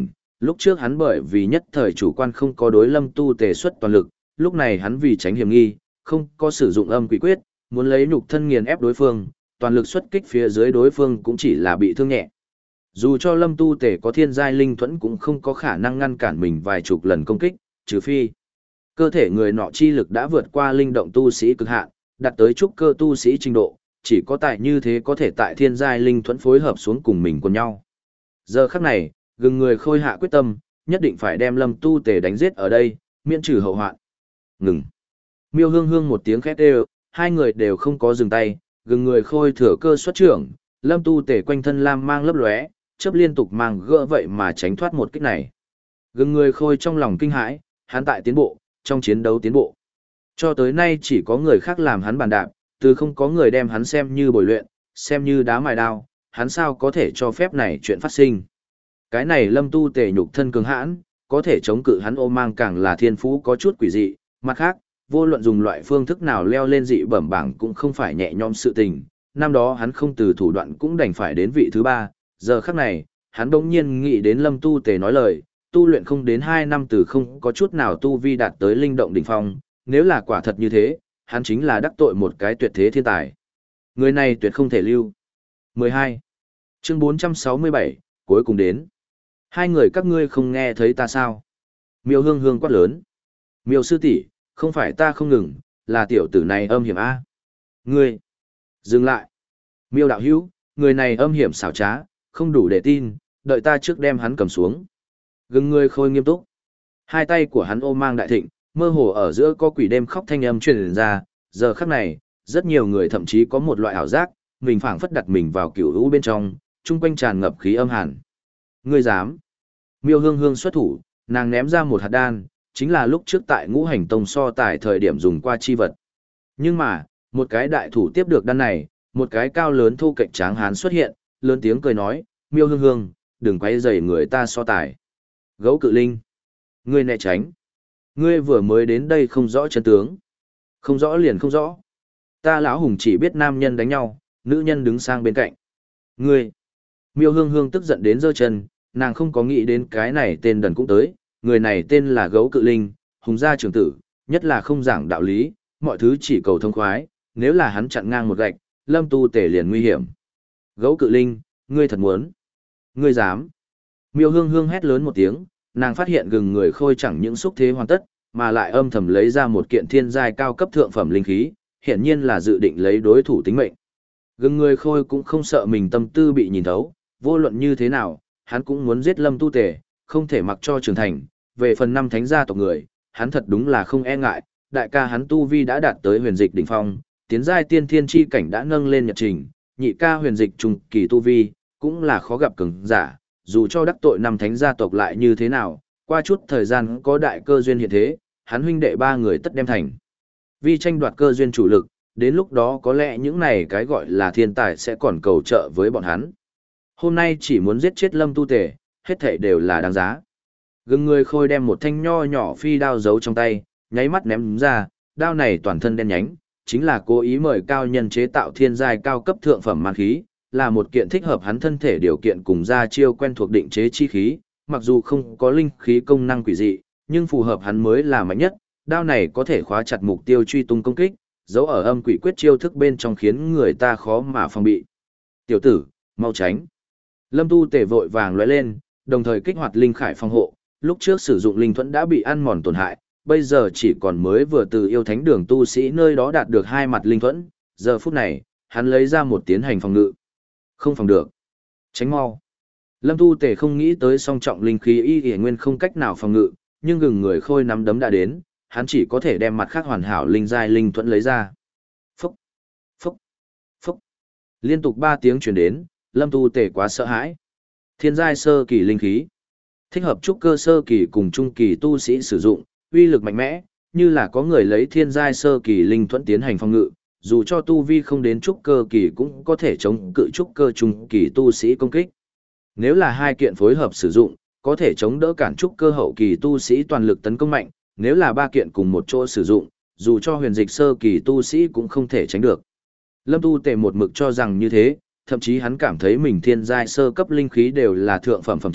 Lúc trước hắn bởi vì nhất thời chủ quan không có đối Lâm Tu Tề xuất toàn lực, lúc này hắn vì tránh hiểm nghi, không có sử dụng âm quỷ quyết, muốn lấy nhục thân nghiền ép đối phương, toàn lực xuất kích phía dưới đối phương cũng chỉ là bị thương nhẹ. Dù cho Lâm Tu Tề có thiên giai linh thuẫn cũng không có khả năng ngăn cản mình vài chục lần công kích, trừ phi cơ thể người nọ chi lực đã vượt qua linh động tu sĩ cực hạn, đạt tới trúc cơ tu sĩ trình độ, chỉ có tại như thế có thể tại thiên giai linh thuẫn phối hợp xuống cùng mình cùng nhau. Giờ khắc này, gừng người khôi hạ quyết tâm, nhất định phải đem Lâm Tu Tề đánh giết ở đây, miễn trừ hậu hoạn. Ngừng. Miêu Hương Hương một tiếng khét đều, hai người đều không có dừng tay, gừng người khôi thừa cơ xuất trưởng, Lâm Tu Tề quanh thân lam mang lấp lóe, chớp liên tục mang gỡ vậy mà tránh thoát một kích này. Gừng người khôi trong lòng kinh hãi, hắn tại tiến bộ, trong chiến đấu tiến bộ. Cho tới nay chỉ có người khác làm hắn bàn đạp, từ không có người đem hắn xem như bồi luyện, xem như đá mài đao, hắn sao có thể cho phép này chuyện phát sinh. Cái này Lâm Tu Tề nhục thân cường hãn, có thể chống cự hắn ô mang càng là thiên phú có chút quỷ dị, mặt khác, vô luận dùng loại phương thức nào leo lên dị bẩm bảng cũng không phải nhẹ nhõm sự tình, năm đó hắn không từ thủ đoạn cũng đành phải đến vị thứ ba, giờ khắc này, hắn đống nhiên nghĩ đến Lâm Tu Tề nói lời, tu luyện không đến hai năm từ không có chút nào tu vi đạt tới linh động đỉnh phong, nếu là quả thật như thế, hắn chính là đắc tội một cái tuyệt thế thiên tài. Người này tuyệt không thể lưu. mười hai. Chương bốn trăm sáu mươi bảy, cuối cùng đến. Hai người các ngươi không nghe thấy ta sao? Miêu Hương Hương quát lớn. Miêu sư tỷ, không phải ta không ngừng, là tiểu tử này âm hiểm a. Ngươi, dừng lại. Miêu đạo hữu, người này âm hiểm xảo trá, không đủ để tin, đợi ta trước đem hắn cầm xuống. Gừng người khôi nghiêm túc. Hai tay của hắn ôm mang đại thịnh, mơ hồ ở giữa có quỷ đêm khóc thanh âm truyền ra, giờ khắc này, rất nhiều người thậm chí có một loại ảo giác, mình phảng phất đặt mình vào cửu u bên trong, trung quanh tràn ngập khí âm hàn. Ngươi dám? Miêu Hương Hương xuất thủ, nàng ném ra một hạt đan, chính là lúc trước tại Ngũ Hành Tông so tài thời điểm dùng qua chi vật. Nhưng mà, một cái đại thủ tiếp được đan này, một cái cao lớn thu cạnh tráng hán xuất hiện, lớn tiếng cười nói, Miêu Hương Hương, đừng quấy rầy người ta so tài. Gấu cự linh. Ngươi né tránh. Ngươi vừa mới đến đây không rõ chân tướng. Không rõ liền không rõ. Ta lão hùng chỉ biết nam nhân đánh nhau, nữ nhân đứng sang bên cạnh. Ngươi. Miêu Hương Hương tức giận đến giơ chân, nàng không có nghĩ đến cái này tên đần cũng tới, người này tên là Gấu Cự Linh, hùng gia trưởng tử, nhất là không giảng đạo lý, mọi thứ chỉ cầu thông khoái, nếu là hắn chặn ngang một gạch, Lâm Tu Tề liền nguy hiểm. Gấu Cự Linh, ngươi thật muốn. Ngươi dám. Miêu Hương Hương hét lớn một tiếng, nàng phát hiện gừng người khôi chẳng những xúc thế hoàn tất, mà lại âm thầm lấy ra một kiện thiên giai cao cấp thượng phẩm linh khí, hiển nhiên là dự định lấy đối thủ tính mệnh. Gừng người khôi cũng không sợ mình tâm tư bị nhìn thấu, vô luận như thế nào, hắn cũng muốn giết Lâm Tu Tề, không thể mặc cho trưởng thành. Về phần năm thánh gia tộc người, hắn thật đúng là không e ngại, đại ca hắn tu vi đã đạt tới huyền dịch đỉnh phong, tiến giai tiên thiên chi cảnh đã nâng lên nhật trình, nhị ca huyền dịch trung kỳ tu vi, cũng là khó gặp cường giả, dù cho đắc tội năm thánh gia tộc lại như thế nào, qua chút thời gian có đại cơ duyên hiện thế, hắn huynh đệ ba người tất đem thành. Vì tranh đoạt cơ duyên chủ lực, đến lúc đó có lẽ những này cái gọi là thiên tài sẽ còn cầu trợ với bọn hắn. Hôm nay chỉ muốn giết chết Lâm Tu Tề, hết thảy đều là đáng giá. Gừng người khôi đem một thanh nho nhỏ phi đao giấu trong tay, nháy mắt ném ra, đao này toàn thân đen nhánh, chính là cố ý mời cao nhân chế tạo thiên giai cao cấp thượng phẩm man khí, là một kiện thích hợp hắn thân thể điều kiện cùng ra chiêu quen thuộc định chế chi khí, mặc dù không có linh khí công năng quỷ dị, nhưng phù hợp hắn mới là mạnh nhất, đao này có thể khóa chặt mục tiêu truy tung công kích, giấu ở âm quỷ quyết chiêu thức bên trong khiến người ta khó mà phòng bị. Tiểu tử, mau tránh. Lâm Tu Tề vội vàng lóe lên, đồng thời kích hoạt linh khải phòng hộ, lúc trước sử dụng linh thuẫn đã bị ăn mòn tổn hại, bây giờ chỉ còn mới vừa từ yêu thánh đường tu sĩ nơi đó đạt được hai mặt linh thuẫn, giờ phút này, hắn lấy ra một tiến hành phòng ngự. Không phòng được. Tránh mau. Lâm Tu Tề không nghĩ tới song trọng linh khí y y nguyên không cách nào phòng ngự, nhưng gừng người khôi nắm đấm đã đến, hắn chỉ có thể đem mặt khác hoàn hảo linh giai linh thuẫn lấy ra. Phúc, phúc, phúc. Liên tục ba tiếng truyền đến, Lâm Tu Tề quá sợ hãi. Thiên giai sơ kỳ linh khí, thích hợp trúc cơ sơ kỳ cùng trung kỳ tu sĩ sử dụng, uy lực mạnh mẽ, như là có người lấy thiên giai sơ kỳ linh thuẫn tiến hành phòng ngự, dù cho tu vi không đến trúc cơ kỳ cũng có thể chống cự trúc cơ trung kỳ tu sĩ công kích. Nếu là hai kiện phối hợp sử dụng, có thể chống đỡ cản trúc cơ hậu kỳ tu sĩ toàn lực tấn công mạnh, nếu là ba kiện cùng một chỗ sử dụng, dù cho huyền dịch sơ kỳ tu sĩ cũng không thể tránh được. Lâm Tu Tề một mực cho rằng như thế, thậm chí hắn cảm thấy mình thiên giai sơ cấp linh khí đều là thượng phẩm phẩm chất,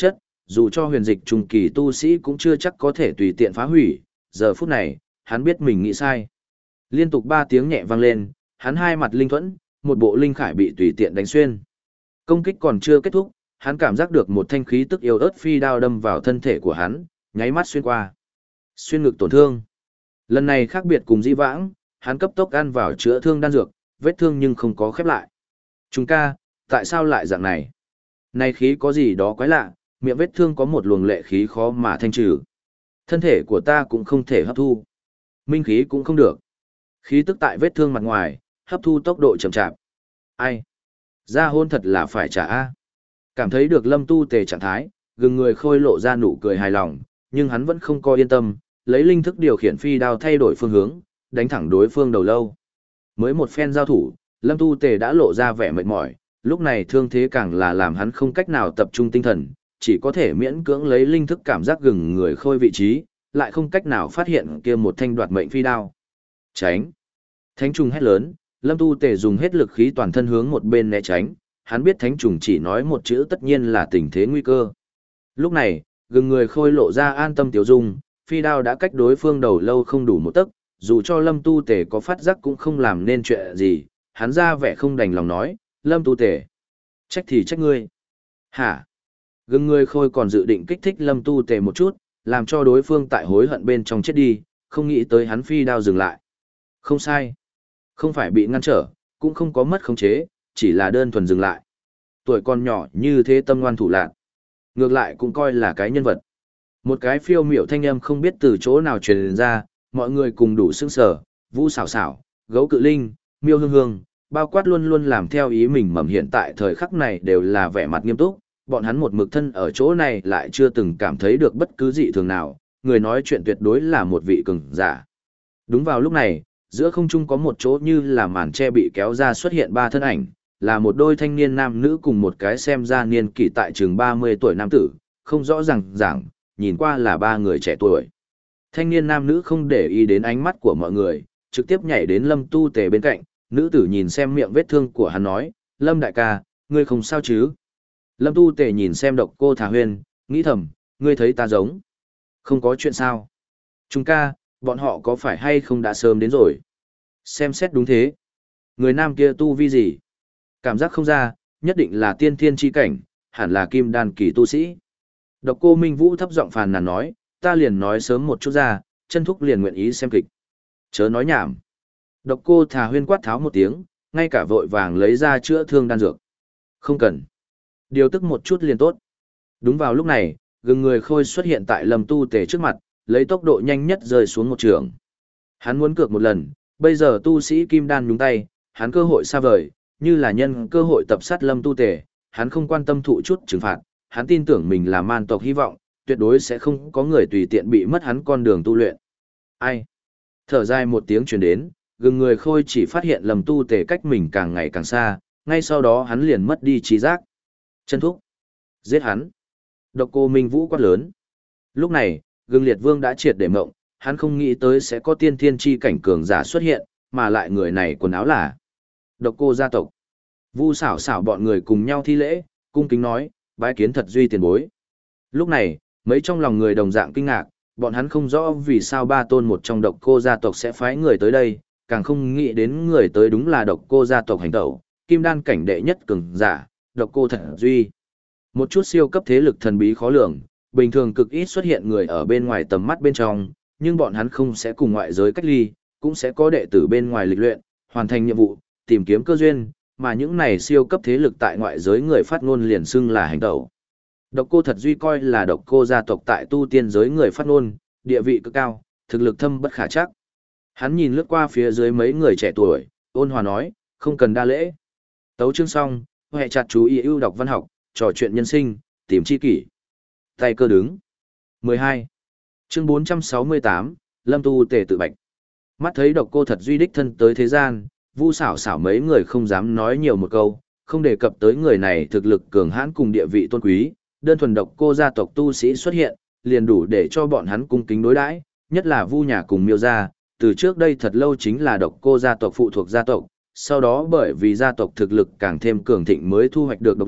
dù cho huyền dịch trung kỳ tu sĩ cũng chưa chắc có thể tùy tiện phá hủy, giờ phút này, hắn biết mình nghĩ sai. Liên tục ba tiếng nhẹ vang lên, hắn hai mặt linh thuẫn, một bộ linh khải bị tùy tiện đánh xuyên. Công kích còn chưa kết thúc, hắn cảm giác được một thanh khí tức yếu ớt phi đao đâm vào thân thể của hắn, nháy mắt xuyên qua. Xuyên ngực tổn thương. Lần này khác biệt cùng dĩ vãng, hắn cấp tốc ăn vào chữa thương đan dược, vết thương nhưng không có khép lại. Chúng ca, tại sao lại dạng này? Này khí có gì đó quái lạ, miệng vết thương có một luồng lệ khí khó mà thanh trừ. Thân thể của ta cũng không thể hấp thu. Minh khí cũng không được. Khí tức tại vết thương mặt ngoài, hấp thu tốc độ chậm chạp. Ai? Ra hôn thật là phải trả a. Cảm thấy được Lâm Tu Tề trạng thái, gừng người khôi lộ ra nụ cười hài lòng, nhưng hắn vẫn không có yên tâm, lấy linh thức điều khiển phi đao thay đổi phương hướng, đánh thẳng đối phương đầu lâu. Mới một phen giao thủ, Lâm Tu Tề đã lộ ra vẻ mệt mỏi, lúc này thương thế càng là làm hắn không cách nào tập trung tinh thần, chỉ có thể miễn cưỡng lấy linh thức cảm giác gừng người khôi vị trí, lại không cách nào phát hiện kia một thanh đoạt mệnh phi đao. Tránh! Thánh trùng hét lớn, Lâm Tu Tề dùng hết lực khí toàn thân hướng một bên né tránh, hắn biết thánh trùng chỉ nói một chữ tất nhiên là tình thế nguy cơ. Lúc này, gừng người khôi lộ ra an tâm tiểu dung, phi đao đã cách đối phương đầu lâu không đủ một tấc, dù cho Lâm Tu Tề có phát giác cũng không làm nên chuyện gì, hắn ra vẻ không đành lòng nói, Lâm Tu Tề, trách thì trách ngươi. Hả? Gừng người khôi còn dự định kích thích Lâm Tu Tề một chút, làm cho đối phương tại hối hận bên trong chết đi, không nghĩ tới hắn phi đao dừng lại. Không sai. Không phải bị ngăn trở, cũng không có mất khống chế, chỉ là đơn thuần dừng lại. Tuổi còn nhỏ như thế tâm ngoan thủ lạn. Ngược lại cũng coi là cái nhân vật. Một cái phiêu miểu thanh âm không biết từ chỗ nào truyền ra, mọi người cùng đủ sững sờ, Vũ xảo xảo, Gấu cự linh, Miêu hương hương, bao quát luôn luôn làm theo ý mình mầm hiện tại thời khắc này đều là vẻ mặt nghiêm túc, bọn hắn một mực thân ở chỗ này lại chưa từng cảm thấy được bất cứ dị thường nào, người nói chuyện tuyệt đối là một vị cường giả. Đúng vào lúc này, giữa không trung có một chỗ như là màn che bị kéo ra xuất hiện ba thân ảnh, là một đôi thanh niên nam nữ cùng một cái xem ra niên kỷ tại chừng ba mươi tuổi nam tử, không rõ ràng ràng, nhìn qua là ba người trẻ tuổi. Thanh niên nam nữ không để ý đến ánh mắt của mọi người, trực tiếp nhảy đến Lâm Tu Tề bên cạnh, nữ tử nhìn xem miệng vết thương của hắn nói, Lâm đại ca, ngươi không sao chứ? Lâm Tu Tề nhìn xem Độc Cô Thà Huyên, nghĩ thầm, ngươi thấy ta giống. Không có chuyện sao? Chúng ca, bọn họ có phải hay không đã sớm đến rồi? Xem xét đúng thế. Người nam kia tu vi gì? Cảm giác không ra, nhất định là tiên thiên chi cảnh, hẳn là kim đan kỳ tu sĩ. Độc Cô Minh Vũ thấp giọng phàn nàn nói, ta liền nói sớm một chút ra, chân thúc liền nguyện ý xem kịch. Chớ nói nhảm. Độc Cô Thà Huyên quát tháo một tiếng, ngay cả vội vàng lấy ra chữa thương đan dược. Không cần. Điều tức một chút liền tốt. Đúng vào lúc này, gừng người khôi xuất hiện tại Lâm Tu Tề trước mặt, lấy tốc độ nhanh nhất rơi xuống một trường. Hắn muốn cược một lần, bây giờ tu sĩ kim đan nhúng tay, hắn cơ hội xa vời, như là nhân cơ hội tập sát Lâm Tu Tề, hắn không quan tâm thụ chút trừng phạt, hắn tin tưởng mình là man tộc hy vọng, tuyệt đối sẽ không có người tùy tiện bị mất hắn con đường tu luyện. Ai? Thở dài một tiếng truyền đến, gừng người khôi chỉ phát hiện Lâm Tu Tề cách mình càng ngày càng xa, ngay sau đó hắn liền mất đi trí giác. Chân thúc. Giết hắn. Độc Cô Minh Vũ quát lớn. Lúc này, gừng liệt vương đã triệt để mộng, hắn không nghĩ tới sẽ có tiên thiên chi cảnh cường giả xuất hiện, mà lại người này quần áo là Độc Cô gia tộc. Vu xảo xảo bọn người cùng nhau thi lễ, cung kính nói, bái kiến thật duy tiền bối. Lúc này, mấy trong lòng người đồng dạng kinh ngạc, bọn hắn không rõ vì sao ba tôn một trong Độc Cô gia tộc sẽ phái người tới đây, càng không nghĩ đến người tới đúng là Độc Cô gia tộc hành tẩu, kim đan cảnh đệ nhất cường giả, Độc Cô thật duy. Một chút siêu cấp thế lực thần bí khó lường, bình thường cực ít xuất hiện người ở bên ngoài tầm mắt bên trong, nhưng bọn hắn không sẽ cùng ngoại giới cách ly, cũng sẽ có đệ tử bên ngoài lịch luyện, hoàn thành nhiệm vụ, tìm kiếm cơ duyên, mà những này siêu cấp thế lực tại ngoại giới người phát ngôn liền xưng là hành tẩu. Độc Cô thật duy coi là Độc Cô gia tộc tại tu tiên giới người phát ngôn, địa vị cực cao, thực lực thâm bất khả trắc. Hắn nhìn lướt qua phía dưới mấy người trẻ tuổi, ôn hòa nói, không cần đa lễ. Tấu chương xong, hệ chặt chú ý ưu đọc văn học, trò chuyện nhân sinh, tìm chi kỷ. Tay cơ đứng. mười hai. Chương bốn trăm sáu mươi tám, Lâm Tu Tề tự bạch. Mắt thấy Độc Cô thật duy đích thân tới thế gian, Vu xảo xảo mấy người không dám nói nhiều một câu, không đề cập tới người này thực lực cường hãn cùng địa vị tôn quý, đơn thuần Độc Cô gia tộc tu sĩ xuất hiện, liền đủ để cho bọn hắn cung kính đối đãi, nhất là Vu nhà cùng Miêu gia, từ trước đây thật lâu chính là Độc Cô gia tộc phụ thuộc gia tộc, sau đó bởi vì gia tộc thực lực càng thêm cường thịnh mới thu hoạch được độc lập,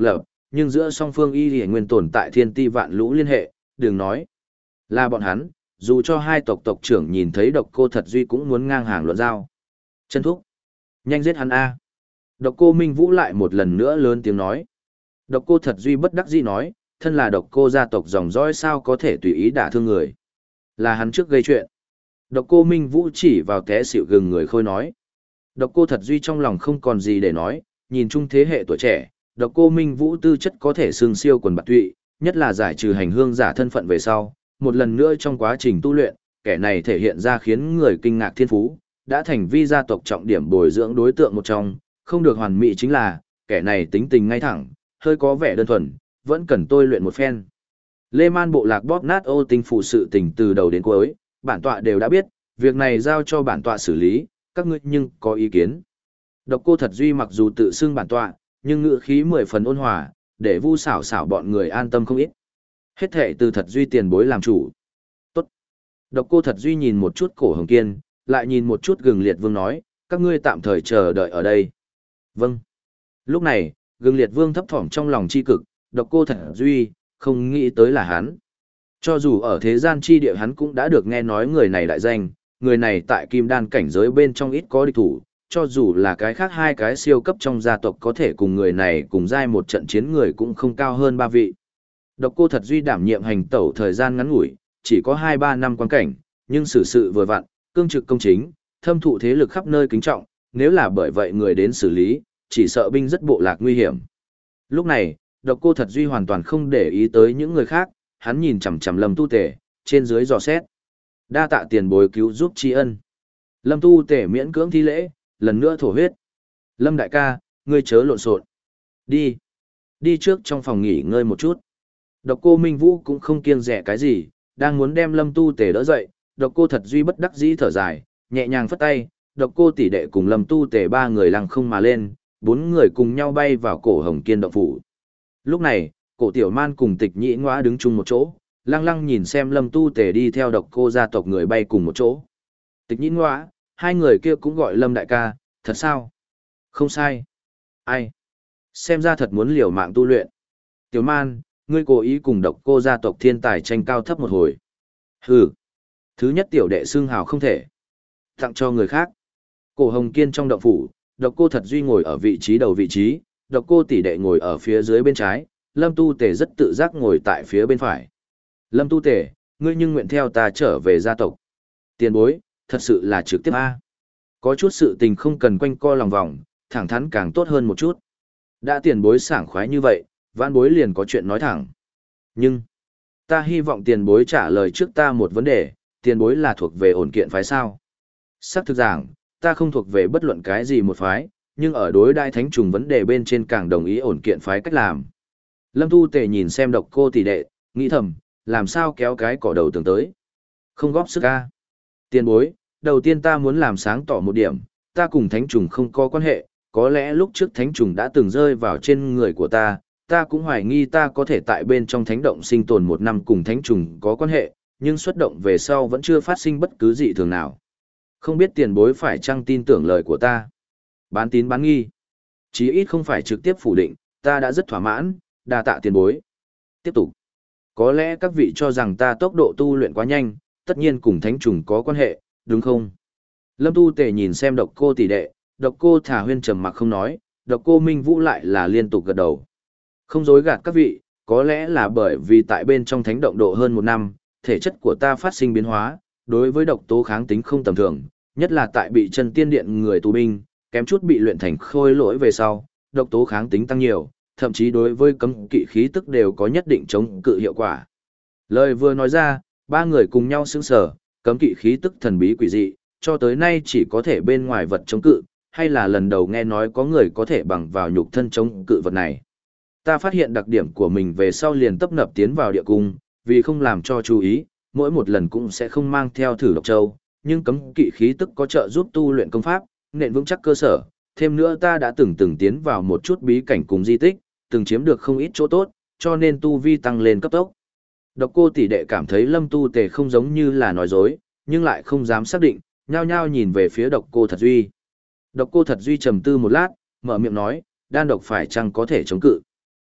nhưng giữa song phương y y nguyên tồn tại thiên ti vạn lũ liên hệ, đừng nói là bọn hắn, dù cho hai tộc tộc trưởng nhìn thấy Độc Cô Thật Duy cũng muốn ngang hàng luận giao. Chân thúc, nhanh giết hắn a. Độc Cô Minh Vũ lại một lần nữa lớn tiếng nói. Độc Cô Thật Duy bất đắc dĩ nói, thân là Độc Cô gia tộc dòng dõi sao có thể tùy ý đả thương người. Là hắn trước gây chuyện. Độc Cô Minh Vũ chỉ vào té xỉu gừng người khôi nói. Độc Cô Thật Duy trong lòng không còn gì để nói, nhìn chung thế hệ tuổi trẻ, Độc Cô Minh Vũ tư chất có thể xương siêu quần bạt tụy, nhất là giải trừ hành hương giả thân phận về sau, một lần nữa trong quá trình tu luyện, kẻ này thể hiện ra khiến người kinh ngạc thiên phú, đã thành vi gia tộc trọng điểm bồi dưỡng đối tượng một trong, không được hoàn mỹ chính là, kẻ này tính tình ngay thẳng, hơi có vẻ đơn thuần, vẫn cần tôi luyện một phen. Lê Man bộ lạc bóp nát Ô Tinh phủ sự tình từ đầu đến cuối, bản tọa đều đã biết, việc này giao cho bản tọa xử lý, các ngươi nhưng có ý kiến. Độc Cô Thật Duy mặc dù tự xưng bản tọa, nhưng ngữ khí mười phần ôn hòa, để Vu Xảo Xảo bọn người an tâm không ít. Hết thệ từ Thật Duy tiền bối làm chủ. Tốt. Độc Cô Thật Duy nhìn một chút Cổ Hồng Kiên, lại nhìn một chút Gừng Liệt Vương nói, các ngươi tạm thời chờ đợi ở đây. Vâng. Lúc này, Gừng Liệt Vương thấp thỏm trong lòng chi cực, Độc Cô Thật Duy, không nghĩ tới là hắn. Cho dù ở thế gian chi địa hắn cũng đã được nghe nói người này đại danh, người này tại kim đan cảnh giới bên trong ít có địch thủ, cho dù là cái khác hai cái siêu cấp trong gia tộc có thể cùng người này cùng giai một trận chiến người cũng không cao hơn ba vị. Độc Cô Thật Duy đảm nhiệm hành tẩu thời gian ngắn ngủi, chỉ có hai ba năm quan cảnh, nhưng xử sự vừa vặn, cương trực công chính, thâm thụ thế lực khắp nơi kính trọng, nếu là bởi vậy người đến xử lý, chỉ sợ binh rất bộ lạc nguy hiểm. Lúc này, Độc Cô Thật Duy hoàn toàn không để ý tới những người khác, hắn nhìn chằm chằm Lâm Tu Tể, trên dưới dò xét. Đa tạ tiền bối cứu giúp tri ân. Lâm Tu Tể miễn cưỡng thi lễ, lần nữa thổ huyết. Lâm đại ca, ngươi chớ lộn xộn. Đi. Đi trước trong phòng nghỉ ngơi một chút. Độc Cô Minh Vũ cũng không kiêng dè cái gì, đang muốn đem Lâm Tu Tể đỡ dậy, Độc Cô Thật Duy bất đắc dĩ thở dài, nhẹ nhàng phất tay, Độc Cô tỷ đệ cùng Lâm Tu Tể ba người lăng không mà lên, bốn người cùng nhau bay vào Cổ Hồng Kiên động phủ. Lúc này, Cổ Tiểu Man cùng Tịch Nhĩ Ngoa đứng chung một chỗ, lăng lăng nhìn xem Lâm Tu Tể đi theo Độc Cô gia tộc người bay cùng một chỗ. Tịch Nhĩ Ngoa, hai người kia cũng gọi Lâm đại ca, thật sao? Không sai. Ai? Xem ra thật muốn liều mạng tu luyện. Tiểu Man, ngươi cố ý cùng Độc Cô gia tộc thiên tài tranh cao thấp một hồi. Hừ. Thứ nhất tiểu đệ xương hào không thể tặng cho người khác. Cổ Hồng Kiên trong động phủ, Độc Cô Thật Duy ngồi ở vị trí đầu vị trí, Độc Cô tỷ đệ ngồi ở phía dưới bên trái, Lâm Tu Tể rất tự giác ngồi tại phía bên phải. Lâm Tu Tể, ngươi nhưng nguyện theo ta trở về gia tộc. Tiền bối, thật sự là trực tiếp a. Có chút sự tình không cần quanh co lòng vòng, thẳng thắn càng tốt hơn một chút. Đã tiền bối sảng khoái như vậy, vãn bối liền có chuyện nói thẳng. Nhưng, ta hy vọng tiền bối trả lời trước ta một vấn đề, tiền bối là thuộc về ổn kiện phái sao? Sắc thực giảng, ta không thuộc về bất luận cái gì một phái, nhưng ở đối đại thánh trùng vấn đề bên trên càng đồng ý ổn kiện phái cách làm. Lâm Tu Tể nhìn xem Độc Cô tỷ đệ, nghĩ thầm, làm sao kéo cái cỏ đầu tường tới. Không góp sức a. Tiền bối, đầu tiên ta muốn làm sáng tỏ một điểm, ta cùng thánh trùng không có quan hệ, có lẽ lúc trước thánh trùng đã từng rơi vào trên người của ta, ta cũng hoài nghi ta có thể tại bên trong thánh động sinh tồn một năm cùng thánh trùng có quan hệ, nhưng xuất động về sau vẫn chưa phát sinh bất cứ dị thường nào. Không biết tiền bối phải chăng tin tưởng lời của ta. Bán tín bán nghi. Chí ít không phải trực tiếp phủ định, ta đã rất thỏa mãn, đa tạ tiền bối. Tiếp tục. Có lẽ các vị cho rằng ta tốc độ tu luyện quá nhanh, tất nhiên cùng thánh trùng có quan hệ, đúng không? Lâm Tu Tể nhìn xem Độc Cô tỷ đệ, Độc Cô Thả Huyên trầm mặc không nói, Độc Cô Minh Vũ lại là liên tục gật đầu. Không dối gạt các vị, có lẽ là bởi vì tại bên trong thánh động độ hơn một năm, thể chất của ta phát sinh biến hóa, đối với độc tố kháng tính không tầm thường, nhất là tại bị chân tiên điện người tù binh, kém chút bị luyện thành khôi lỗi về sau, độc tố kháng tính tăng nhiều, thậm chí đối với cấm kỵ khí tức đều có nhất định chống cự hiệu quả. Lời vừa nói ra, ba người cùng nhau sững sờ, cấm kỵ khí tức thần bí quỷ dị, cho tới nay chỉ có thể bên ngoài vật chống cự, hay là lần đầu nghe nói có người có thể bằng vào nhục thân chống cự vật này. Ta phát hiện đặc điểm của mình về sau liền tấp nập tiến vào địa cung, vì không làm cho chú ý, mỗi một lần cũng sẽ không mang theo thử độc châu, nhưng cấm kỵ khí tức có trợ giúp tu luyện công pháp, nền vững chắc cơ sở, thêm nữa ta đã từng từng tiến vào một chút bí cảnh cùng di tích, từng chiếm được không ít chỗ tốt, cho nên tu vi tăng lên cấp tốc. Độc Cô tỷ đệ cảm thấy Lâm Tu Tể không giống như là nói dối, nhưng lại không dám xác định, nhao nhao nhìn về phía Độc Cô Thật Duy. Độc Cô Thật Duy trầm tư một lát, mở miệng nói, đan độc phải chăng có thể chống cự?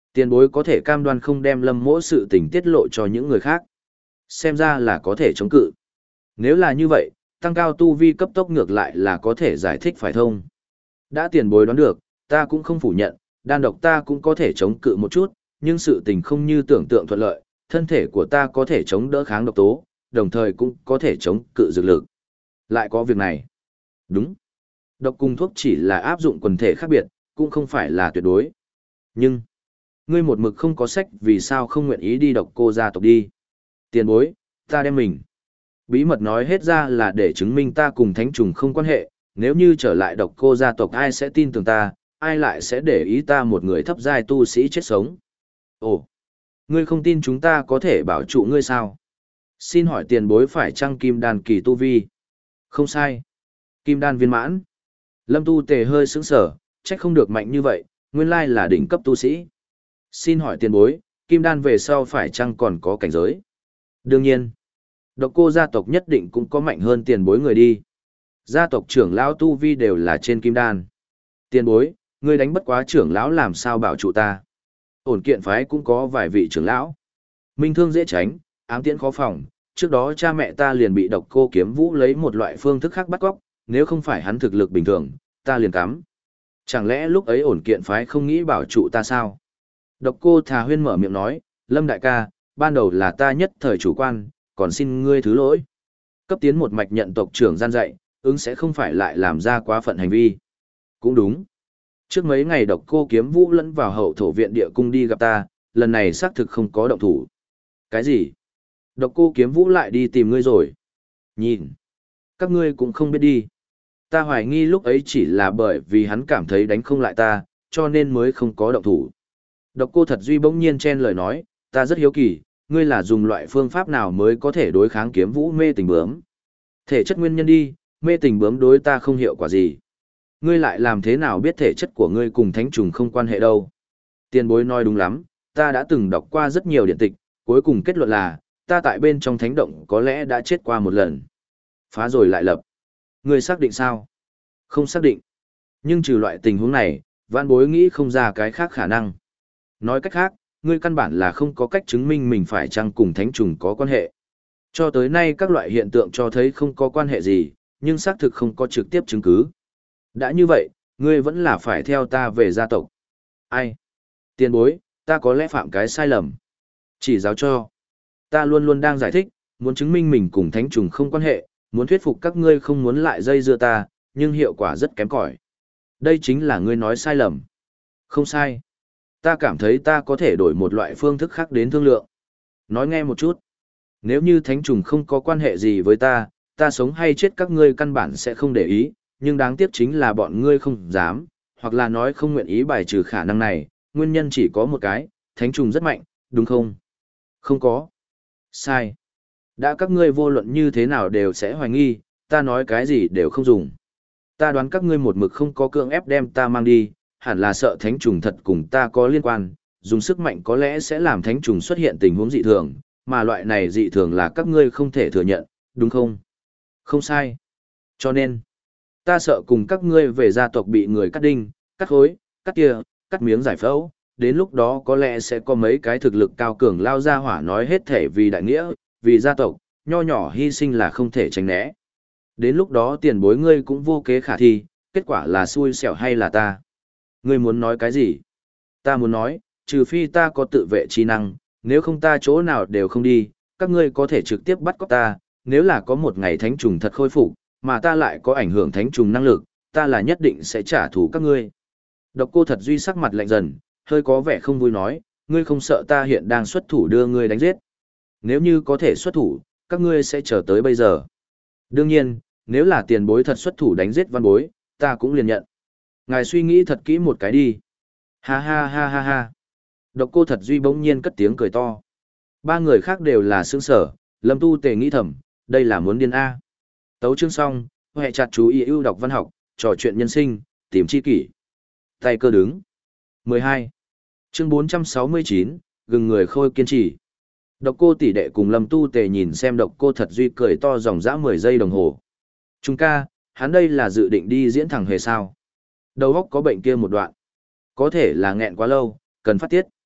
Tiền bối có thể cam đoan không đem Lâm Mỗ sự tình tiết lộ cho những người khác. Xem ra là có thể chống cự. Nếu là như vậy, tăng cao tu vi cấp tốc ngược lại là có thể giải thích phải thông. Đã tiền bối đoán được, ta cũng không phủ nhận, đan độc ta cũng có thể chống cự một chút, nhưng sự tình không như tưởng tượng thuận lợi, thân thể của ta có thể chống đỡ kháng độc tố, đồng thời cũng có thể chống cự dược lực. Lại có việc này. Đúng. Độc cùng thuốc chỉ là áp dụng quần thể khác biệt, cũng không phải là tuyệt đối. Nhưng, ngươi một mực không có sách vì sao không nguyện ý đi độc cô gia tộc đi. Tiền bối, ta đem mình. Bí mật nói hết ra là để chứng minh ta cùng thánh trùng không quan hệ, nếu như trở lại độc cô gia tộc ai sẽ tin tưởng ta, ai lại sẽ để ý ta một người thấp giai tu sĩ chết sống. Ồ, ngươi không tin chúng ta có thể bảo trụ ngươi sao? Xin hỏi tiền bối phải chăng kim đan kỳ tu vi? Không sai. Kim đan viên mãn. Lâm Tu Tề hơi sững sờ, trách không được mạnh như vậy, nguyên lai là đỉnh cấp tu sĩ. Xin hỏi tiền bối, kim đan về sau phải chăng còn có cảnh giới? Đương nhiên. Độc cô gia tộc nhất định cũng có mạnh hơn tiền bối người đi. Gia tộc trưởng lão tu vi đều là trên kim đan. Tiền bối, ngươi đánh bất quá trưởng lão làm sao bảo trụ ta? Ổn kiện phái cũng có vài vị trưởng lão. Minh thương dễ tránh, ám tiễn khó phòng, trước đó cha mẹ ta liền bị độc cô kiếm vũ lấy một loại phương thức khác bắt cóc, nếu không phải hắn thực lực bình thường, ta liền cắm. Chẳng lẽ lúc ấy ổn kiện phái không nghĩ bảo trụ ta sao? Độc cô Thà Huyên mở miệng nói, Lâm đại ca, ban đầu là ta nhất thời chủ quan, còn xin ngươi thứ lỗi. Cấp tiến một mạch nhận tộc trưởng gian dạy, ứng sẽ không phải lại làm ra quá phận hành vi. Cũng đúng. Trước mấy ngày độc cô kiếm vũ lẫn vào hậu thổ viện địa cung đi gặp ta, lần này xác thực không có động thủ. Cái gì? Độc cô kiếm vũ lại đi tìm ngươi rồi. Nhìn. Các ngươi cũng không biết đi. Ta hoài nghi lúc ấy chỉ là bởi vì hắn cảm thấy đánh không lại ta, cho nên mới không có động thủ. Độc cô thật duy bỗng nhiên chen lời nói, ta rất hiếu kỳ, ngươi là dùng loại phương pháp nào mới có thể đối kháng kiếm vũ mê tình bướm. Thể chất nguyên nhân đi, mê tình bướm đối ta không hiệu quả gì. Ngươi lại làm thế nào biết thể chất của ngươi cùng thánh trùng không quan hệ đâu. Tiền bối nói đúng lắm, ta đã từng đọc qua rất nhiều điện tịch, cuối cùng kết luận là, ta tại bên trong thánh động có lẽ đã chết qua một lần. Phá rồi lại lập. Ngươi xác định sao? Không xác định. Nhưng trừ loại tình huống này, vạn bối nghĩ không ra cái khác khả năng. Nói cách khác, ngươi căn bản là không có cách chứng minh mình phải chăng cùng thánh trùng có quan hệ. Cho tới nay các loại hiện tượng cho thấy không có quan hệ gì, nhưng xác thực không có trực tiếp chứng cứ. Đã như vậy, ngươi vẫn là phải theo ta về gia tộc. Ai? Tiền bối, ta có lẽ phạm cái sai lầm. Chỉ giáo cho. Ta luôn luôn đang giải thích, muốn chứng minh mình cùng thánh trùng không quan hệ, muốn thuyết phục các ngươi không muốn lại dây dưa ta, nhưng hiệu quả rất kém cỏi. Đây chính là ngươi nói sai lầm. Không sai. Ta cảm thấy ta có thể đổi một loại phương thức khác đến thương lượng. Nói nghe một chút. Nếu như thánh trùng không có quan hệ gì với ta, ta sống hay chết các ngươi căn bản sẽ không để ý, nhưng đáng tiếc chính là bọn ngươi không dám, hoặc là nói không nguyện ý bài trừ khả năng này, nguyên nhân chỉ có một cái, thánh trùng rất mạnh, đúng không? Không có. Sai. Đã các ngươi vô luận như thế nào đều sẽ hoài nghi, ta nói cái gì đều không dùng. Ta đoán các ngươi một mực không có cưỡng ép đem ta mang đi, hẳn là sợ thánh trùng thật cùng ta có liên quan, dùng sức mạnh có lẽ sẽ làm thánh trùng xuất hiện tình huống dị thường, mà loại này dị thường là các ngươi không thể thừa nhận, đúng không? Không sai. Cho nên, ta sợ cùng các ngươi về gia tộc bị người cắt đinh, cắt khối, cắt kia, cắt miếng giải phẫu, đến lúc đó có lẽ sẽ có mấy cái thực lực cao cường lao ra hỏa nói hết thể vì đại nghĩa, vì gia tộc, nho nhỏ hy sinh là không thể tránh né. Đến lúc đó tiền bối ngươi cũng vô kế khả thi, kết quả là xui xẻo hay là ta? Ngươi muốn nói cái gì? Ta muốn nói, trừ phi ta có tự vệ trí năng, nếu không ta chỗ nào đều không đi, các ngươi có thể trực tiếp bắt cóc ta, nếu là có một ngày thánh trùng thật khôi phục, mà ta lại có ảnh hưởng thánh trùng năng lực, ta là nhất định sẽ trả thù các ngươi. Độc cô thật duy sắc mặt lạnh dần, hơi có vẻ không vui nói, ngươi không sợ ta hiện đang xuất thủ đưa ngươi đánh giết. Nếu như có thể xuất thủ, các ngươi sẽ chờ tới bây giờ. Đương nhiên, nếu là tiền bối thật xuất thủ đánh giết văn bối, ta cũng liền nhận. Ngài suy nghĩ thật kỹ một cái đi. Ha ha ha ha ha. Độc cô thật duy bỗng nhiên cất tiếng cười to. Ba người khác đều là sướng sở, Lâm Tu Tề nghĩ thầm, đây là muốn điên A. Tấu chương xong, hệ chặt chú ý ưu đọc văn học, trò chuyện nhân sinh, tìm chi kỷ. Tay cơ đứng. mười hai. Chương bốn trăm sáu mươi chín, gừng người khôi kiên trì. Độc cô tỷ đệ cùng Lâm Tu Tề nhìn xem độc cô thật duy cười to dòng dã mười giây đồng hồ. Trung ca, hắn đây là dự định đi diễn thẳng hề sao. Đầu óc có bệnh kia một đoạn. Có thể là nghẹn quá lâu, cần phát tiết.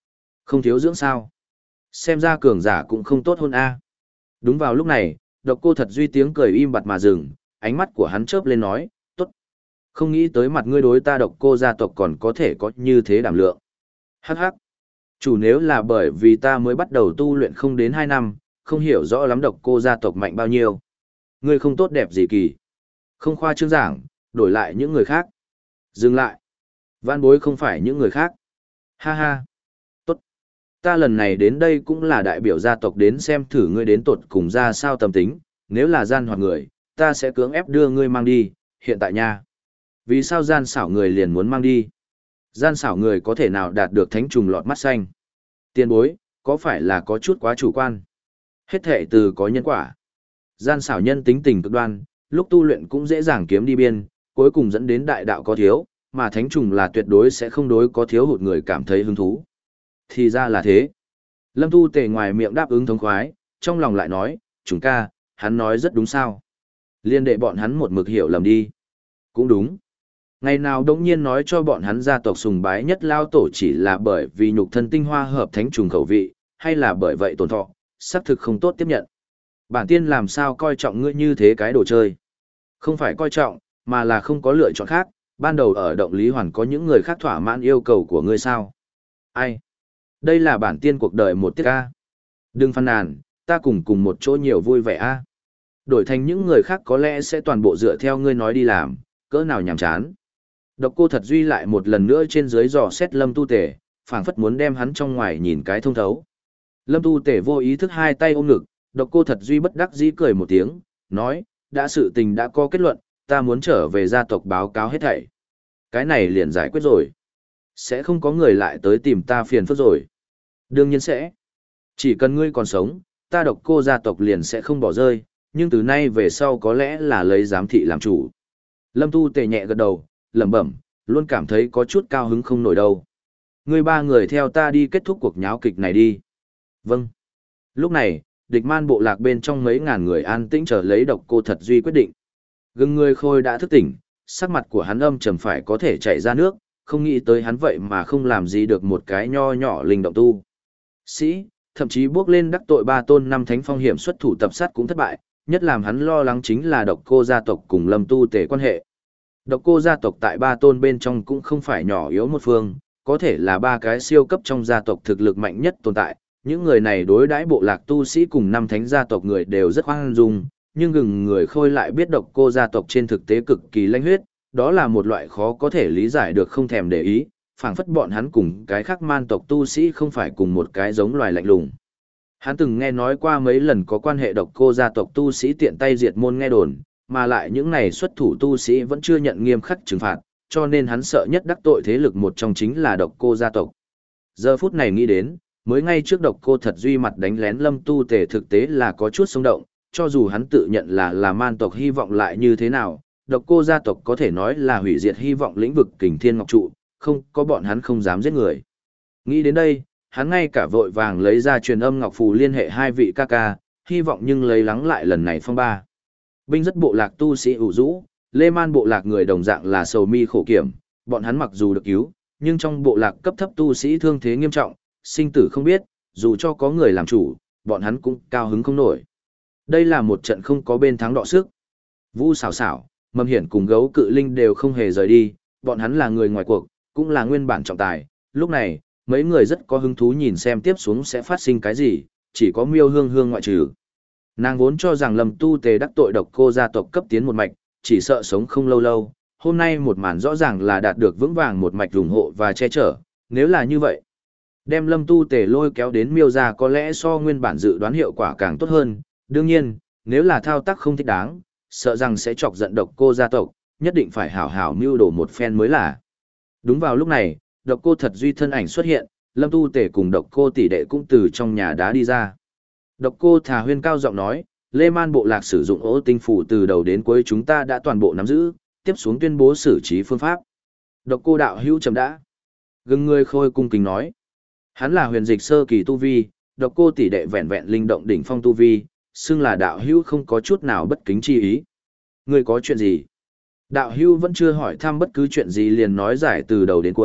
Không thiếu dưỡng sao? Xem ra cường giả cũng không tốt hơn a. Đúng vào lúc này, độc cô thật duy tiếng cười im bặt mà dừng, ánh mắt của hắn chớp lên nói, tốt. Không nghĩ tới mặt ngươi đối ta độc cô gia tộc còn có thể có như thế đảm lượng. Hắc hắc. Chủ nếu là bởi vì ta mới bắt đầu tu luyện không đến hai năm, không hiểu rõ lắm độc cô gia tộc mạnh bao nhiêu. Ngươi không tốt đẹp gì kỳ. Không khoa trương giảng, đổi lại những người khác. Dừng lại. Vạn bối không phải những người khác. Ha ha. Tốt. Ta lần này đến đây cũng là đại biểu gia tộc đến xem thử ngươi đến tột cùng ra sao tâm tính. Nếu là gian hoặc người, ta sẽ cưỡng ép đưa ngươi mang đi, hiện tại nha. Vì sao gian xảo người liền muốn mang đi? Gian xảo người có thể nào đạt được thánh trùng lọt mắt xanh? Tiền bối, có phải là có chút quá chủ quan? Hết thệ từ có nhân quả. Gian xảo nhân tính tình cực đoan, lúc tu luyện cũng dễ dàng kiếm đi biên, cuối cùng dẫn đến đại đạo có thiếu, mà thánh trùng là tuyệt đối sẽ không đối có thiếu hụt người cảm thấy hứng thú. Thì ra là thế. Lâm Tu Tề ngoài miệng đáp ứng thống khoái, trong lòng lại nói, chúng ca, hắn nói rất đúng sao. Liên đệ bọn hắn một mực hiểu lầm đi. Cũng đúng. Ngày nào đống nhiên nói cho bọn hắn gia tộc sùng bái nhất lao tổ chỉ là bởi vì nhục thân tinh hoa hợp thánh trùng khẩu vị, hay là bởi vậy tổn thọ, xác thực không tốt tiếp nhận. Bản tiên làm sao coi trọng ngươi như thế cái đồ chơi. Không phải coi trọng, mà là không có lựa chọn khác, ban đầu ở động lý hoàn có những người khác thỏa mãn yêu cầu của ngươi sao. Ai? Đây là bản tiên cuộc đời một tiết ca. Đừng phàn nàn, ta cùng cùng một chỗ nhiều vui vẻ a. Đổi thành những người khác có lẽ sẽ toàn bộ dựa theo ngươi nói đi làm, cỡ nào nhàm chán. Độc cô thật duy lại một lần nữa trên dưới dò xét Lâm Tu Tể, phảng phất muốn đem hắn trong ngoài nhìn cái thông thấu. Lâm Tu Tể vô ý thức hai tay ôm ngực, độc cô thật duy bất đắc dĩ cười một tiếng, nói, đã sự tình đã có kết luận, ta muốn trở về gia tộc báo cáo hết thảy. Cái này liền giải quyết rồi. Sẽ không có người lại tới tìm ta phiền phức rồi. Đương nhiên sẽ. Chỉ cần ngươi còn sống, ta độc cô gia tộc liền sẽ không bỏ rơi, nhưng từ nay về sau có lẽ là lấy giám thị làm chủ. Lâm Tu Tề nhẹ gật đầu, lẩm bẩm, luôn cảm thấy có chút cao hứng không nổi đâu. Ngươi ba người theo ta đi kết thúc cuộc nháo kịch này đi. Vâng. Lúc này, địch man bộ lạc bên trong mấy ngàn người an tĩnh chờ lấy độc cô thật duy quyết định. Gừng người khôi đã thức tỉnh, sắc mặt của hắn âm trầm phải có thể chảy ra nước, không nghĩ tới hắn vậy mà không làm gì được một cái nho nhỏ linh động tu. Sĩ, thậm chí bước lên đắc tội ba tôn năm thánh phong hiểm xuất thủ tập sát cũng thất bại, nhất làm hắn lo lắng chính là độc cô gia tộc cùng Lâm Tu Tề quan hệ. Độc cô gia tộc tại ba tôn bên trong cũng không phải nhỏ yếu một phương, có thể là ba cái siêu cấp trong gia tộc thực lực mạnh nhất tồn tại. Những người này đối đãi bộ lạc tu sĩ cùng năm thánh gia tộc người đều rất khoan dung, nhưng gừng người khôi lại biết độc cô gia tộc trên thực tế cực kỳ lãnh huyết, đó là một loại khó có thể lý giải được không thèm để ý, phảng phất bọn hắn cùng cái khác man tộc tu sĩ không phải cùng một cái giống loài lạnh lùng. Hắn từng nghe nói qua mấy lần có quan hệ độc cô gia tộc tu sĩ tiện tay diệt môn nghe đồn, mà lại những này xuất thủ tu sĩ vẫn chưa nhận nghiêm khắc trừng phạt, cho nên hắn sợ nhất đắc tội thế lực một trong chính là độc cô gia tộc. Giờ phút này nghĩ đến, mới ngay trước độc cô thật duy mặt đánh lén Lâm Tu Tề thực tế là có chút xung động, cho dù hắn tự nhận là là man tộc hy vọng lại như thế nào, độc cô gia tộc có thể nói là hủy diệt hy vọng lĩnh vực kình thiên ngọc trụ, không có bọn hắn không dám giết người. Nghĩ đến đây, hắn ngay cả vội vàng lấy ra truyền âm ngọc phù liên hệ hai vị ca ca, hy vọng nhưng lấy lắng lại lần này phong ba. Binh rất bộ lạc tu sĩ ủ rũ, Lê Man bộ lạc người đồng dạng là sầu mi khổ kiểm, bọn hắn mặc dù được cứu, nhưng trong bộ lạc cấp thấp tu sĩ thương thế nghiêm trọng, sinh tử không biết, dù cho có người làm chủ, bọn hắn cũng cao hứng không nổi. Đây là một trận không có bên thắng đọ sức. Vu xảo xảo, Mầm Hiển cùng Gấu Cự Linh đều không hề rời đi, bọn hắn là người ngoài cuộc, cũng là nguyên bản trọng tài. Lúc này, mấy người rất có hứng thú nhìn xem tiếp xuống sẽ phát sinh cái gì, chỉ có Miêu Hương Hương ngoại trừ. Nàng vốn cho rằng Lâm Tu Tề đắc tội độc cô gia tộc cấp tiến một mạch, chỉ sợ sống không lâu lâu. Hôm nay một màn rõ ràng là đạt được vững vàng một mạch ủng hộ và che chở, nếu là như vậy. Đem Lâm Tu Tề lôi kéo đến Miêu gia có lẽ so nguyên bản dự đoán hiệu quả càng tốt hơn. Đương nhiên, nếu là thao tác không thích đáng, sợ rằng sẽ chọc giận độc cô gia tộc, nhất định phải hảo hảo mưu đồ một phen mới là. Đúng vào lúc này, độc cô thật duy thân ảnh xuất hiện, Lâm Tu Tề cùng độc cô tỷ đệ cũng từ trong nhà đá đi ra. Độc cô Thà Huyên cao giọng nói, Lê Man bộ lạc sử dụng ố tinh phủ từ đầu đến cuối chúng ta đã toàn bộ nắm giữ, tiếp xuống tuyên bố xử trí phương pháp. Độc cô đạo hữu trầm đã. Gừng người khôi cung kính nói. Hắn là huyền dịch sơ kỳ tu vi, độc cô tỷ đệ vẹn vẹn linh động đỉnh phong tu vi, xưng là đạo hữu không có chút nào bất kính chi ý. Người có chuyện gì? Đạo hữu vẫn chưa hỏi thăm bất cứ chuyện gì liền nói giải từ đầu đến cuối,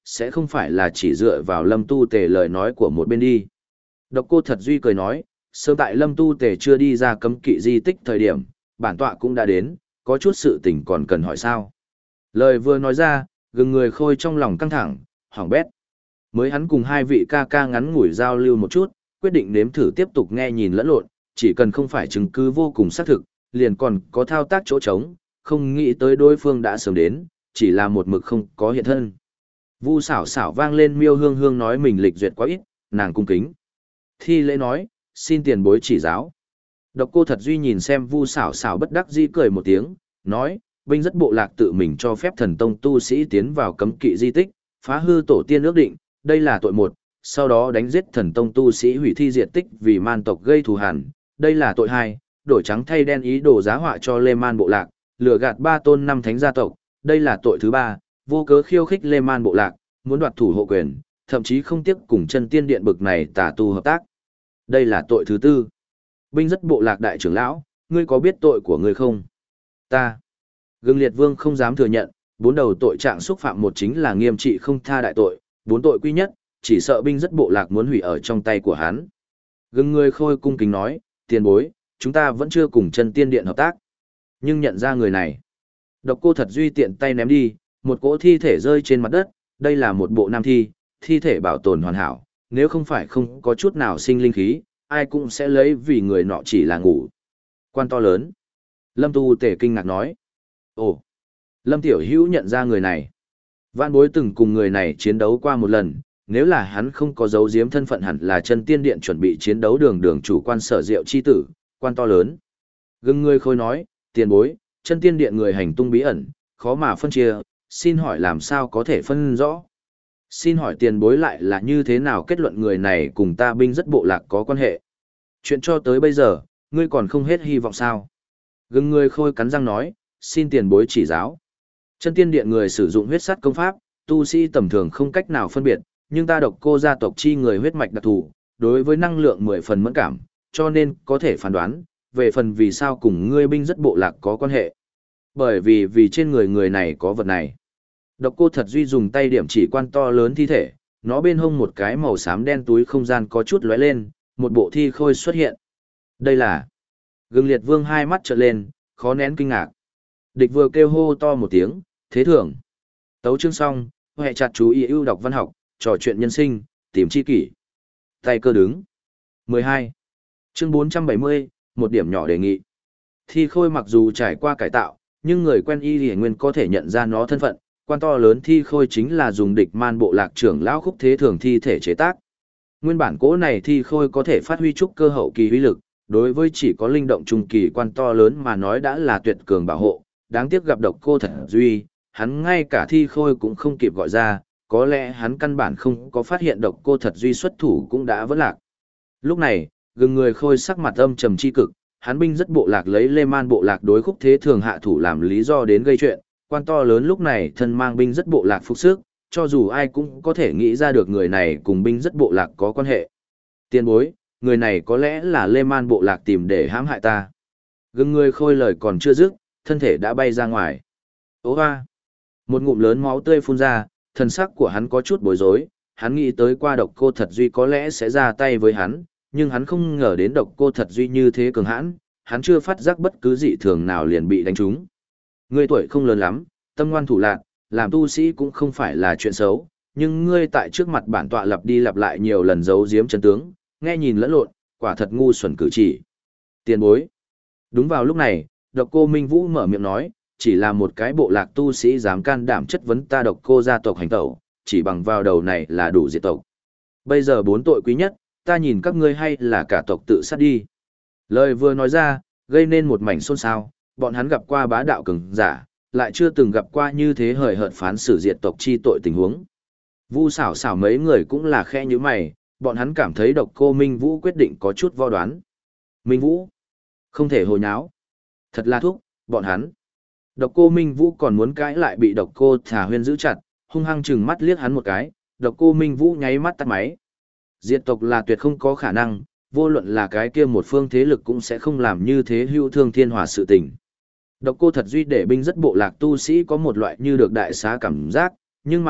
sẽ không phải là chỉ dựa vào Lâm Tu Tề lời nói của một bên đi. Độc Cô Thật Duy cười nói, sớm tại Lâm Tu Tề chưa đi ra cấm kỵ di tích thời điểm, bản tọa cũng đã đến, có chút sự tình còn cần hỏi sao. Lời vừa nói ra, gừng người khôi trong lòng căng thẳng, hoảng bét. Mới hắn cùng hai vị ca ca ngắn ngủi giao lưu một chút, quyết định nếm thử tiếp tục nghe nhìn lẫn lộn, chỉ cần không phải chứng cứ vô cùng xác thực, liền còn có thao tác chỗ trống, không nghĩ tới đối phương đã sớm đến, chỉ là một mực không có hiện thân. Vu xảo xảo vang lên miêu hương hương nói mình lịch duyệt quá ít, nàng cung kính. Thi lễ nói, xin tiền bối chỉ giáo. Độc Cô Thật Duy nhìn xem Vu xảo xảo bất đắc dĩ cười một tiếng, nói, binh rất bộ lạc tự mình cho phép thần tông tu sĩ tiến vào cấm kỵ di tích, phá hư tổ tiên ước định, đây là tội một, sau đó đánh giết thần tông tu sĩ hủy thi diệt tích vì man tộc gây thù hằn, đây là tội hai, đổi trắng thay đen ý đồ giá họa cho Lê Man bộ lạc, lừa gạt ba tôn năm thánh gia tộc, đây là tội thứ ba, vô cớ khiêu khích Lê Man bộ lạc, muốn đoạt thủ hộ quyền, thậm chí không tiếc cùng chân tiên điện bực này tà tu hợp tác. Đây là tội thứ tư. Binh rất bộ lạc đại trưởng lão, ngươi có biết tội của ngươi không? Ta. Gương Liệt Vương không dám thừa nhận, bốn đầu tội trạng xúc phạm một chính là nghiêm trị không tha đại tội, bốn tội quy nhất, chỉ sợ binh rất bộ lạc muốn hủy ở trong tay của hắn. Gương người khôi cung kính nói, tiền bối, chúng ta vẫn chưa cùng chân tiên điện hợp tác. Nhưng nhận ra người này. Độc Cô Thật Duy tiện tay ném đi, một cỗ thi thể rơi trên mặt đất, đây là một bộ nam thi, thi thể bảo tồn hoàn hảo, nếu không phải không có chút nào sinh linh khí, ai cũng sẽ lấy vì người nọ chỉ là ngủ. Quan to lớn. Lâm Tu Tể kinh ngạc nói. Ồ, Lâm Tiểu Hữu nhận ra người này. Vạn Bối từng cùng người này chiến đấu qua một lần, nếu là hắn không có dấu giếm thân phận hẳn là chân tiên điện chuẩn bị chiến đấu đường đường chủ quan Sở Diệu chi tử, quan to lớn. Gừng người khôi nói, tiền bối, chân tiên điện người hành tung bí ẩn, khó mà phân chia, xin hỏi làm sao có thể phân rõ. Xin hỏi tiền bối lại là như thế nào kết luận người này cùng ta binh rất bộ lạc có quan hệ. Chuyện cho tới bây giờ, ngươi còn không hết hy vọng sao. Gừng người khôi cắn răng nói, xin tiền bối chỉ giáo. Chân tiên điện người sử dụng huyết sắt công pháp, tu sĩ tầm thường không cách nào phân biệt, nhưng ta Độc Cô gia tộc chi người huyết mạch đặc thù, đối với năng lượng mười phần mẫn cảm, cho nên có thể phán đoán, về phần vì sao cùng ngươi binh rất bộ lạc có quan hệ. Bởi vì vì trên người người này có vật này. Độc Cô Thật Duy dùng tay điểm chỉ quan to lớn thi thể, nó bên hông một cái màu xám đen túi không gian có chút lóe lên, một bộ thi khôi xuất hiện. Đây là... Gương Liệt Vương hai mắt trợn lên, khó nén kinh ngạc. Địch vừa kêu hô to một tiếng, thế thưởng. Tấu chương xong, hệ chặt chú ý ưu đọc văn học, trò chuyện nhân sinh, tìm chi kỷ. Tay cơ đứng. mười hai. Chương bốn trăm bảy mươi, một điểm nhỏ đề nghị. Thi khôi mặc dù trải qua cải tạo, nhưng người quen y thì nguyên có thể nhận ra nó thân phận, quan to lớn thi khôi chính là dùng địch man bộ lạc trưởng lão Khúc Thế Thường thi thể chế tác. Nguyên bản cỗ này thi khôi có thể phát huy trúc cơ hậu kỳ uy lực, đối với chỉ có linh động trung kỳ quan to lớn mà nói đã là tuyệt cường bảo hộ, đáng tiếc gặp Độc Cô Thật Duy, hắn ngay cả thi khôi cũng không kịp gọi ra, có lẽ hắn căn bản không có phát hiện Độc Cô Thật Duy xuất thủ cũng đã vỡ lạc. Lúc này, gừng người khôi sắc mặt âm trầm chi cực, hắn binh rất bộ lạc lấy Lê Man bộ lạc đối Khúc Thế Thường hạ thủ làm lý do đến gây chuyện, quan to lớn lúc này thân mang binh rất bộ lạc phục sức, cho dù ai cũng có thể nghĩ ra được người này cùng binh rất bộ lạc có quan hệ. Tiên bối, người này có lẽ là Lê Man bộ lạc tìm để hãm hại ta. Gừng người khôi lời còn chưa dứt, thân thể đã bay ra ngoài. Ô hoa! Một ngụm lớn máu tươi phun ra, thần sắc của hắn có chút bối rối, hắn nghĩ tới qua Độc Cô Thật Duy có lẽ sẽ ra tay với hắn, nhưng hắn không ngờ đến Độc Cô Thật Duy như thế cường hãn, hắn chưa phát giác bất cứ dị thường nào liền bị đánh trúng. Ngươi tuổi không lớn lắm, tâm ngoan thủ lạn, làm tu sĩ cũng không phải là chuyện xấu, nhưng ngươi tại trước mặt bản tọa lặp đi lặp lại nhiều lần giấu giếm chân tướng, nghe nhìn lẫn lộn, quả thật ngu xuẩn cử chỉ. Tiền bối. Đúng vào lúc này, Độc Cô Minh Vũ mở miệng nói, chỉ là một cái bộ lạc tu sĩ dám can đảm chất vấn ta Độc Cô gia tộc hành tẩu, chỉ bằng vào đầu này là đủ diệt tộc. Bây giờ bốn tội quý nhất, ta nhìn các ngươi hay là cả tộc tự sát đi. Lời vừa nói ra, gây nên một mảnh xôn xao, bọn hắn gặp qua bá đạo cường giả, lại chưa từng gặp qua như thế hời hợt phán xử diệt tộc chi tội tình huống. Vu xảo xảo mấy người cũng là khe như mày, bọn hắn cảm thấy Độc Cô Minh Vũ quyết định có chút vo đoán. Minh Vũ, không thể hồ nháo. Thật là thúc, bọn hắn. Độc Cô Minh Vũ còn muốn cãi lại bị Độc Cô Thả Huyên giữ chặt, hung hăng chừng mắt liếc hắn một cái, Độc Cô Minh Vũ nháy mắt tắt máy. Diệt tộc là tuyệt không có khả năng, vô luận là cái kia một phương thế lực cũng sẽ không làm như thế hưu thương thiên hòa sự tình. Độc Cô Thật Duy để binh rất bộ lạc tu sĩ có một loại như được đại xá cảm giác, nhưng mà,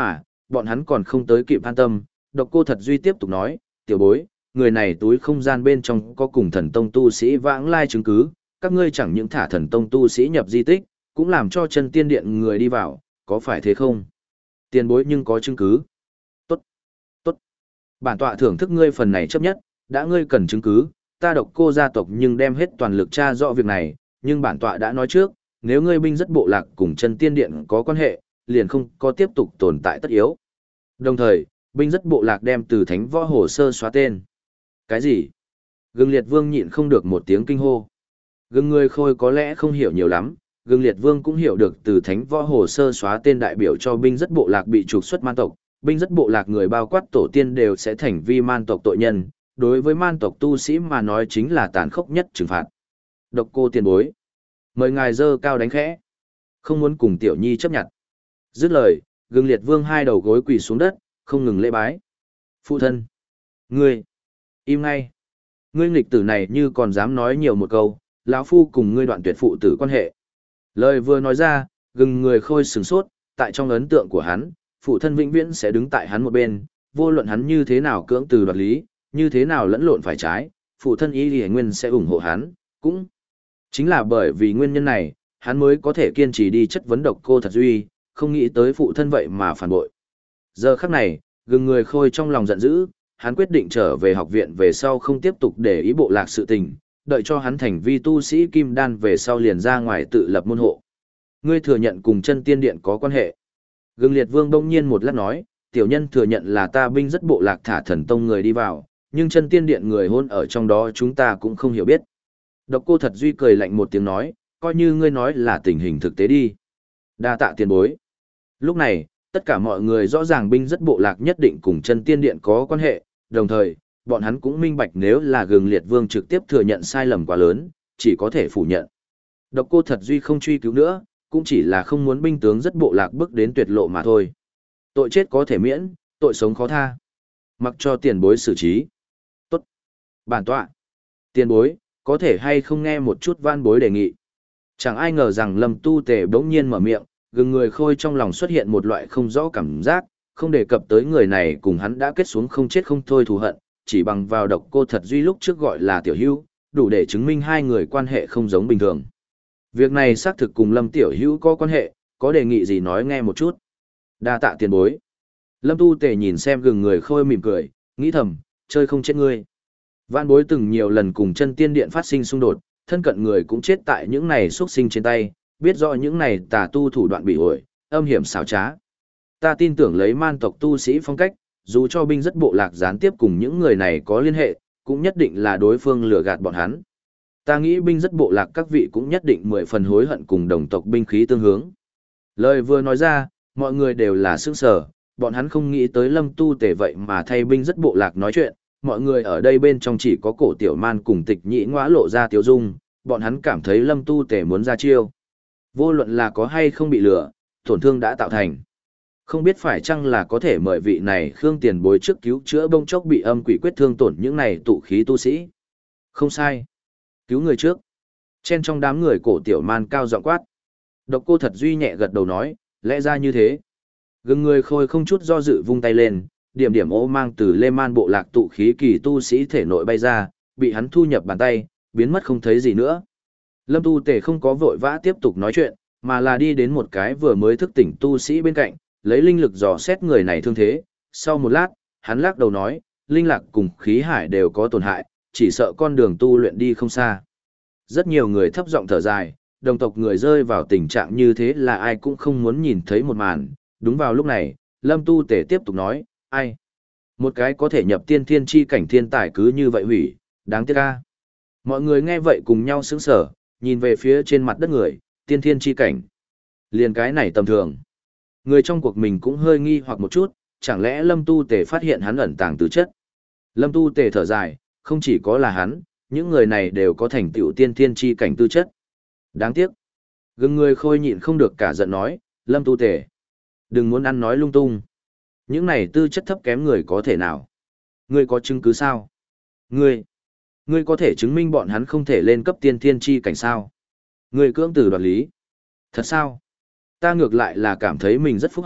bọn hắn còn không tới kịp an tâm, Độc Cô Thật Duy tiếp tục nói, tiểu bối, người này túi không gian bên trong có cùng thần tông tu sĩ vãng lai chứng cứ, các ngươi chẳng những thả thần tông tu sĩ nhập di tích, cũng làm cho chân tiên điện người đi vào, có phải thế không? Tiền bối nhưng có chứng cứ. Tốt, tốt. Bản tọa thưởng thức ngươi phần này chấp nhất, đã ngươi cần chứng cứ, ta Độc Cô gia tộc nhưng đem hết toàn lực tra rõ việc này, nhưng bản tọa đã nói trước, nếu ngươi binh rất bộ lạc cùng chân tiên điện có quan hệ, liền không có tiếp tục tồn tại tất yếu. Đồng thời, binh rất bộ lạc đem từ thánh võ hồ sơ xóa tên. Cái gì? Gừng liệt vương nhịn không được một tiếng kinh hô. Gừng người khôi có lẽ không hiểu nhiều lắm, gừng liệt vương cũng hiểu được từ thánh võ hồ sơ xóa tên đại biểu cho binh rất bộ lạc bị trục xuất man tộc. Binh rất bộ lạc người bao quát tổ tiên đều sẽ thành vi man tộc tội nhân, đối với man tộc tu sĩ mà nói chính là tàn khốc nhất trừng phạt. Độc Cô tiền bối, mời ngài dơ cao đánh khẽ, không muốn cùng tiểu nhi chấp nhận. Dứt lời, gừng liệt vương hai đầu gối quỳ xuống đất, không ngừng lễ bái. Phụ thân, ngươi, im ngay. Ngươi nghịch tử này như còn dám nói nhiều một câu, lão phu cùng ngươi đoạn tuyệt phụ tử quan hệ. Lời vừa nói ra, gừng người khôi sửng sốt, tại trong ấn tượng của hắn, phụ thân vĩnh viễn sẽ đứng tại hắn một bên, vô luận hắn như thế nào cưỡng từ đoạt lý, như thế nào lẫn lộn phải trái, phụ thân ý lý nguyên sẽ ủng hộ hắn, cũng chính là bởi vì nguyên nhân này, hắn mới có thể kiên trì đi chất vấn Độc Cô Thật Duy, không nghĩ tới phụ thân vậy mà phản bội. Giờ khắc này, gừng người khôi trong lòng giận dữ, hắn quyết định trở về học viện về sau không tiếp tục để ý bộ lạc sự tình, đợi cho hắn thành vi tu sĩ kim đan về sau liền ra ngoài tự lập môn hộ. Ngươi thừa nhận cùng chân tiên điện có quan hệ. Gừng liệt vương đông nhiên một lát nói, tiểu nhân thừa nhận là ta binh rất bộ lạc thả thần tông người đi vào, nhưng chân tiên điện người hôn ở trong đó chúng ta cũng không hiểu biết. Độc Cô Thật Duy cười lạnh một tiếng nói, coi như ngươi nói là tình hình thực tế đi. Đa tạ tiền bối. Lúc này, tất cả mọi người rõ ràng binh rất bộ lạc nhất định cùng chân tiên điện có quan hệ, đồng thời, bọn hắn cũng minh bạch nếu là gừng liệt vương trực tiếp thừa nhận sai lầm quá lớn, chỉ có thể phủ nhận. Độc Cô Thật Duy không truy cứu nữa, cũng chỉ là không muốn binh tướng rất bộ lạc bước đến tuyệt lộ mà thôi. Tội chết có thể miễn, tội sống khó tha. Mặc cho tiền bối xử trí. Tốt. Bản tọa. Tiền bối, có thể hay không nghe một chút van bối đề nghị. Chẳng ai ngờ rằng Lâm Tu Tề bỗng nhiên mở miệng, gừng người khôi trong lòng xuất hiện một loại không rõ cảm giác, không đề cập tới người này cùng hắn đã kết xuống không chết không thôi thù hận, chỉ bằng vào Độc Cô Thật Duy lúc trước gọi là tiểu hữu, đủ để chứng minh hai người quan hệ không giống bình thường. Việc này xác thực cùng Lâm tiểu hữu có quan hệ, có đề nghị gì nói nghe một chút. Đa tạ tiền bối. Lâm Tu Tề nhìn xem gừng người khôi mỉm cười, nghĩ thầm, chơi không chết ngươi. Vạn bối từng nhiều lần cùng chân tiên điện phát sinh xung đột, thân cận người cũng chết tại những này xuất sinh trên tay, biết rõ những này tà tu thủ đoạn bị ổi, âm hiểm xảo trá. Ta tin tưởng lấy man tộc tu sĩ phong cách, dù cho binh rất bộ lạc gián tiếp cùng những người này có liên hệ, cũng nhất định là đối phương lừa gạt bọn hắn. Ta nghĩ binh rất bộ lạc các vị cũng nhất định mười phần hối hận cùng đồng tộc binh khí tương hướng. Lời vừa nói ra, mọi người đều là sững sờ, bọn hắn không nghĩ tới Lâm Tu Tề vậy mà thay binh rất bộ lạc nói chuyện, mọi người ở đây bên trong chỉ có Cổ Tiểu Man cùng Tịch Nhĩ ngõa lộ ra tiếu dung, bọn hắn cảm thấy Lâm Tu Tề muốn ra chiêu. Vô luận là có hay không bị lừa, tổn thương đã tạo thành. Không biết phải chăng là có thể mời vị này Khương tiền bối trước cứu chữa bông chốc bị âm quỷ quyết thương tổn những này tụ khí tu sĩ. Không sai. Cứu người trước. Chen trong đám người Cổ Tiểu Man cao giọng quát. Độc Cô Thật Duy nhẹ gật đầu nói, lẽ ra như thế. Gừng người khôi không chút do dự vung tay lên, điểm điểm ô mang từ Lê Man bộ lạc tụ khí kỳ tu sĩ thể nội bay ra, bị hắn thu nhập bàn tay, biến mất không thấy gì nữa. Lâm Tu Tề không có vội vã tiếp tục nói chuyện, mà là đi đến một cái vừa mới thức tỉnh tu sĩ bên cạnh, lấy linh lực dò xét người này thương thế. Sau một lát, hắn lắc đầu nói, linh lạc cùng khí hải đều có tổn hại, chỉ sợ con đường tu luyện đi không xa. Rất nhiều người thấp giọng thở dài, đồng tộc người rơi vào tình trạng như thế là ai cũng không muốn nhìn thấy một màn. Đúng vào lúc này, Lâm Tu Tề tiếp tục nói, ai? Một cái có thể nhập tiên thiên chi cảnh thiên tài cứ như vậy hủy, đáng tiếc a. Mọi người nghe vậy cùng nhau sững sờ, nhìn về phía trên mặt đất người, tiên thiên chi cảnh. Liền cái này tầm thường. Người trong cuộc mình cũng hơi nghi hoặc một chút, chẳng lẽ Lâm Tu Tề phát hiện hắn ẩn tàng tư chất. Lâm Tu Tề thở dài, không chỉ có là hắn, những người này đều có thành tựu tiên thiên chi cảnh tư chất. Đáng tiếc. Gừng người khôi nhịn không được cả giận nói, Lâm Tu Tề, đừng muốn ăn nói lung tung. Những này tư chất thấp kém người có thể nào? Ngươi có chứng cứ sao? Ngươi, ngươi có thể chứng minh bọn hắn không thể lên cấp tiên thiên chi cảnh sao? Ngươi cưỡng từ đoạt lý. Thật sao? Ta ngược lại là cảm thấy mình rất phúc hậu,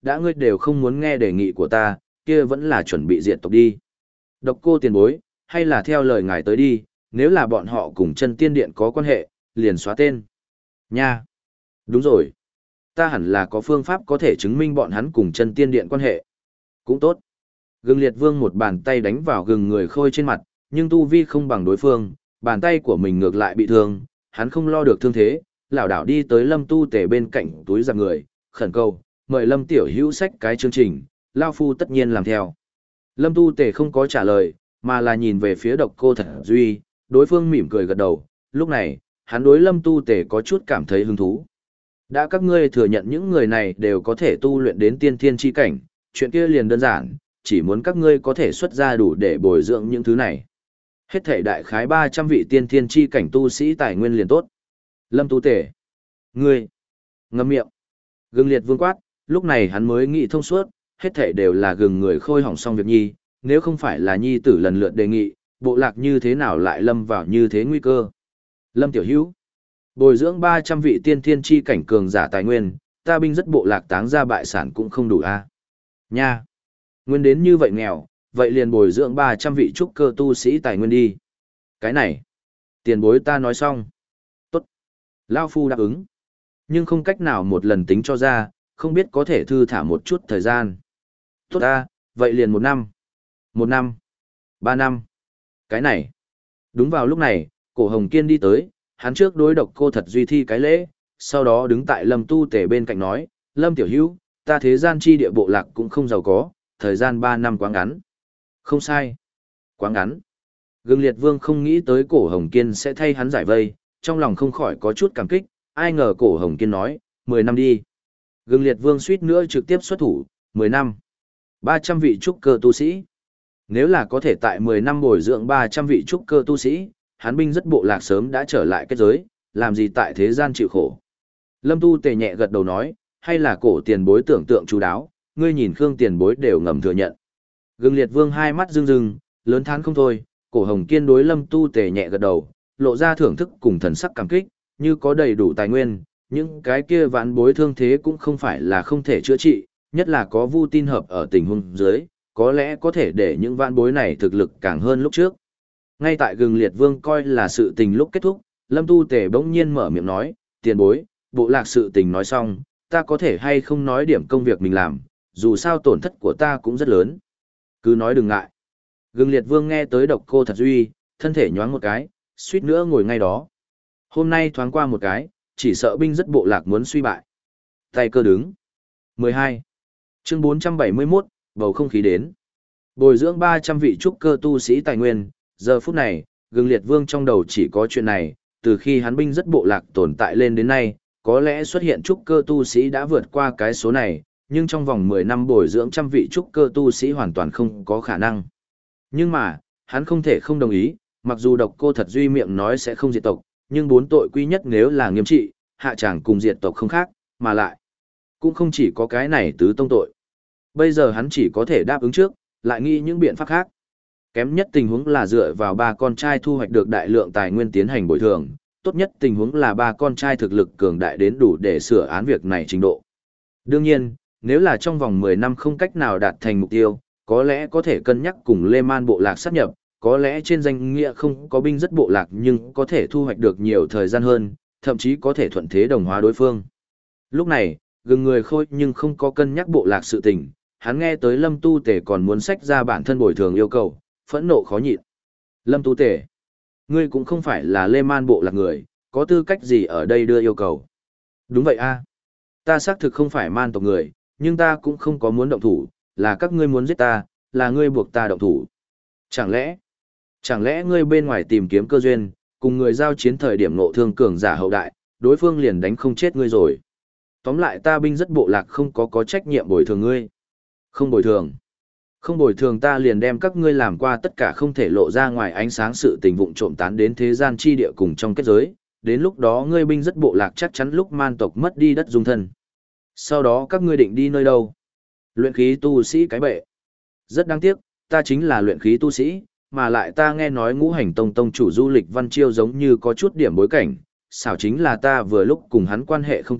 đã ngươi đều không muốn nghe đề nghị của ta, kia vẫn là chuẩn bị diệt tộc đi. Độc Cô tiền bối, hay là theo lời ngài tới đi, nếu là bọn họ cùng chân tiên điện có quan hệ, liền xóa tên. Nha! Đúng rồi. Ta hẳn là có phương pháp có thể chứng minh bọn hắn cùng chân tiên điện quan hệ. Cũng tốt. Gừng liệt vương một bàn tay đánh vào gừng người khôi trên mặt, nhưng tu vi không bằng đối phương, bàn tay của mình ngược lại bị thương, hắn không lo được thương thế, lảo đảo đi tới Lâm Tu Tề bên cạnh túi giặc người, khẩn cầu, mời Lâm tiểu hữu sách cái chương trình, lao phu tất nhiên làm theo. Lâm Tu Tề không có trả lời, mà là nhìn về phía Độc Cô Thật Duy, đối phương mỉm cười gật đầu, lúc này, hắn đối Lâm Tu Tề có chút cảm thấy hứng thú. Đã các ngươi thừa nhận những người này đều có thể tu luyện đến tiên thiên chi cảnh, chuyện kia liền đơn giản, chỉ muốn các ngươi có thể xuất ra đủ để bồi dưỡng những thứ này. Hết thể đại khái ba trăm vị tiên thiên chi cảnh tu sĩ tài nguyên liền tốt. Lâm Tu Tề. Ngươi. Ngậm miệng. Gừng liệt vương quát, lúc này hắn mới nghĩ thông suốt, hết thể đều là gừng người khôi hỏng xong việc nhi, nếu không phải là nhi tử lần lượt đề nghị, bộ lạc như thế nào lại lâm vào như thế nguy cơ. Lâm tiểu hữu. Bồi dưỡng ba trăm vị tiên thiên chi cảnh cường giả tài nguyên, ta binh rất bộ lạc táng ra bại sản cũng không đủ a. Nha. Nguyên đến như vậy nghèo, vậy liền bồi dưỡng ba trăm vị trúc cơ tu sĩ tài nguyên đi. Cái này, tiền bối ta nói xong. Tốt. Lao phu đáp ứng. Nhưng không cách nào một lần tính cho ra, không biết có thể thư thả một chút thời gian. Tốt ta, vậy liền một năm. Một năm. Ba năm. Cái này. Đúng vào lúc này, Cổ Hồng Kiên đi tới, hắn trước đối Độc Cô Thật Duy thi cái lễ, sau đó đứng tại Lâm Tu Tề bên cạnh nói, Lâm tiểu hữu, ta thế gian chi địa bộ lạc cũng không giàu có, thời gian ba năm quá ngắn. Không sai. Quá ngắn. Gừng liệt vương không nghĩ tới Cổ Hồng Kiên sẽ thay hắn giải vây, trong lòng không khỏi có chút cảm kích, ai ngờ Cổ Hồng Kiên nói, mười năm đi. Gừng liệt vương suýt nữa trực tiếp xuất thủ, mười năm. ba trăm vị trúc cơ tu sĩ. Nếu là có thể tại mười năm bồi dưỡng ba trăm vị trúc cơ tu sĩ, hắn binh rất bộ lạc sớm đã trở lại kết giới, làm gì tại thế gian chịu khổ. Lâm Tu Tề nhẹ gật đầu nói, hay là Cổ tiền bối tưởng tượng chú đáo, ngươi nhìn Khương tiền bối đều ngầm thừa nhận. Gừng liệt vương hai mắt rưng rưng, lớn thán không thôi, Cổ Hồng Kiên đối Lâm Tu Tề nhẹ gật đầu, lộ ra thưởng thức cùng thần sắc cảm kích, như có đầy đủ tài nguyên, những cái kia vạn bối thương thế cũng không phải là không thể chữa trị, nhất là có Vu Tin hợp ở tình huống dưới, có lẽ có thể để những vạn bối này thực lực càng hơn lúc trước. Ngay tại Gừng liệt vương coi là sự tình lúc kết thúc, Lâm Tu Tề bỗng nhiên mở miệng nói, tiền bối, bộ lạc sự tình nói xong, ta có thể hay không nói điểm công việc mình làm, dù sao tổn thất của ta cũng rất lớn. Cứ nói đừng ngại. Gừng liệt vương nghe tới Độc Cô Thật Duy, thân thể nhoáng một cái, suýt nữa ngồi ngay đó. Hôm nay thoáng qua một cái, chỉ sợ binh rất bộ lạc muốn suy bại. Tay cơ đứng. mười hai. Chương bốn trăm bảy mươi mốt, bầu không khí đến. Bồi dưỡng ba trăm vị trúc cơ tu sĩ tài nguyên, giờ phút này, Gừng liệt vương trong đầu chỉ có chuyện này, từ khi hắn binh rất bộ lạc tồn tại lên đến nay, có lẽ xuất hiện trúc cơ tu sĩ đã vượt qua cái số này, nhưng trong vòng mười năm bồi dưỡng trăm vị trúc cơ tu sĩ hoàn toàn không có khả năng. Nhưng mà, hắn không thể không đồng ý, mặc dù Độc Cô Thật Duy miệng nói sẽ không diệt tộc, nhưng bốn tội quy nhất nếu là nghiêm trị, hạ tràng cùng diệt tộc không khác, mà lại, cũng không chỉ có cái này tứ tông tội. Bây giờ hắn chỉ có thể đáp ứng trước, lại nghĩ những biện pháp khác. Kém nhất tình huống là dựa vào ba con trai thu hoạch được đại lượng tài nguyên tiến hành bồi thường, tốt nhất tình huống là ba con trai thực lực cường đại đến đủ để sửa án việc này trình độ. Đương nhiên, nếu là trong vòng mười năm không cách nào đạt thành mục tiêu, có lẽ có thể cân nhắc cùng Lê Man bộ lạc sát nhập, có lẽ trên danh nghĩa không có binh rất bộ lạc nhưng có thể thu hoạch được nhiều thời gian hơn, thậm chí có thể thuận thế đồng hóa đối phương. Lúc này, Gừng người khôi nhưng không có cân nhắc bộ lạc sự tình, hắn nghe tới Lâm Tu Tề còn muốn xách ra bản thân bồi thường yêu cầu, phẫn nộ khó nhịn. Lâm Tu Tề, ngươi cũng không phải là Lê Man bộ lạc người, có tư cách gì ở đây đưa yêu cầu? Đúng vậy a, ta xác thực không phải man tộc người, nhưng ta cũng không có muốn động thủ, là các ngươi muốn giết ta, là ngươi buộc ta động thủ. Chẳng lẽ, chẳng lẽ ngươi bên ngoài tìm kiếm cơ duyên, cùng người giao chiến thời điểm nộ thương cường giả hậu đại, đối phương liền đánh không chết ngươi rồi. Tóm lại ta binh rất bộ lạc không có có trách nhiệm bồi thường ngươi. Không bồi thường. Không bồi thường ta liền đem các ngươi làm qua tất cả không thể lộ ra ngoài ánh sáng sự tình vụng trộm tán đến thế gian chi địa cùng trong kết giới, đến lúc đó ngươi binh rất bộ lạc chắc chắn lúc man tộc mất đi đất dung thân. Sau đó các ngươi định đi nơi đâu? Luyện khí tu sĩ cái bệ. Rất đáng tiếc, ta chính là luyện khí tu sĩ, mà lại ta nghe nói ngũ hành tông tông chủ du lịch Văn Chiêu giống như có chút điểm bối cảnh, xảo chính là ta vừa lúc cùng hắn quan hệ không tệ,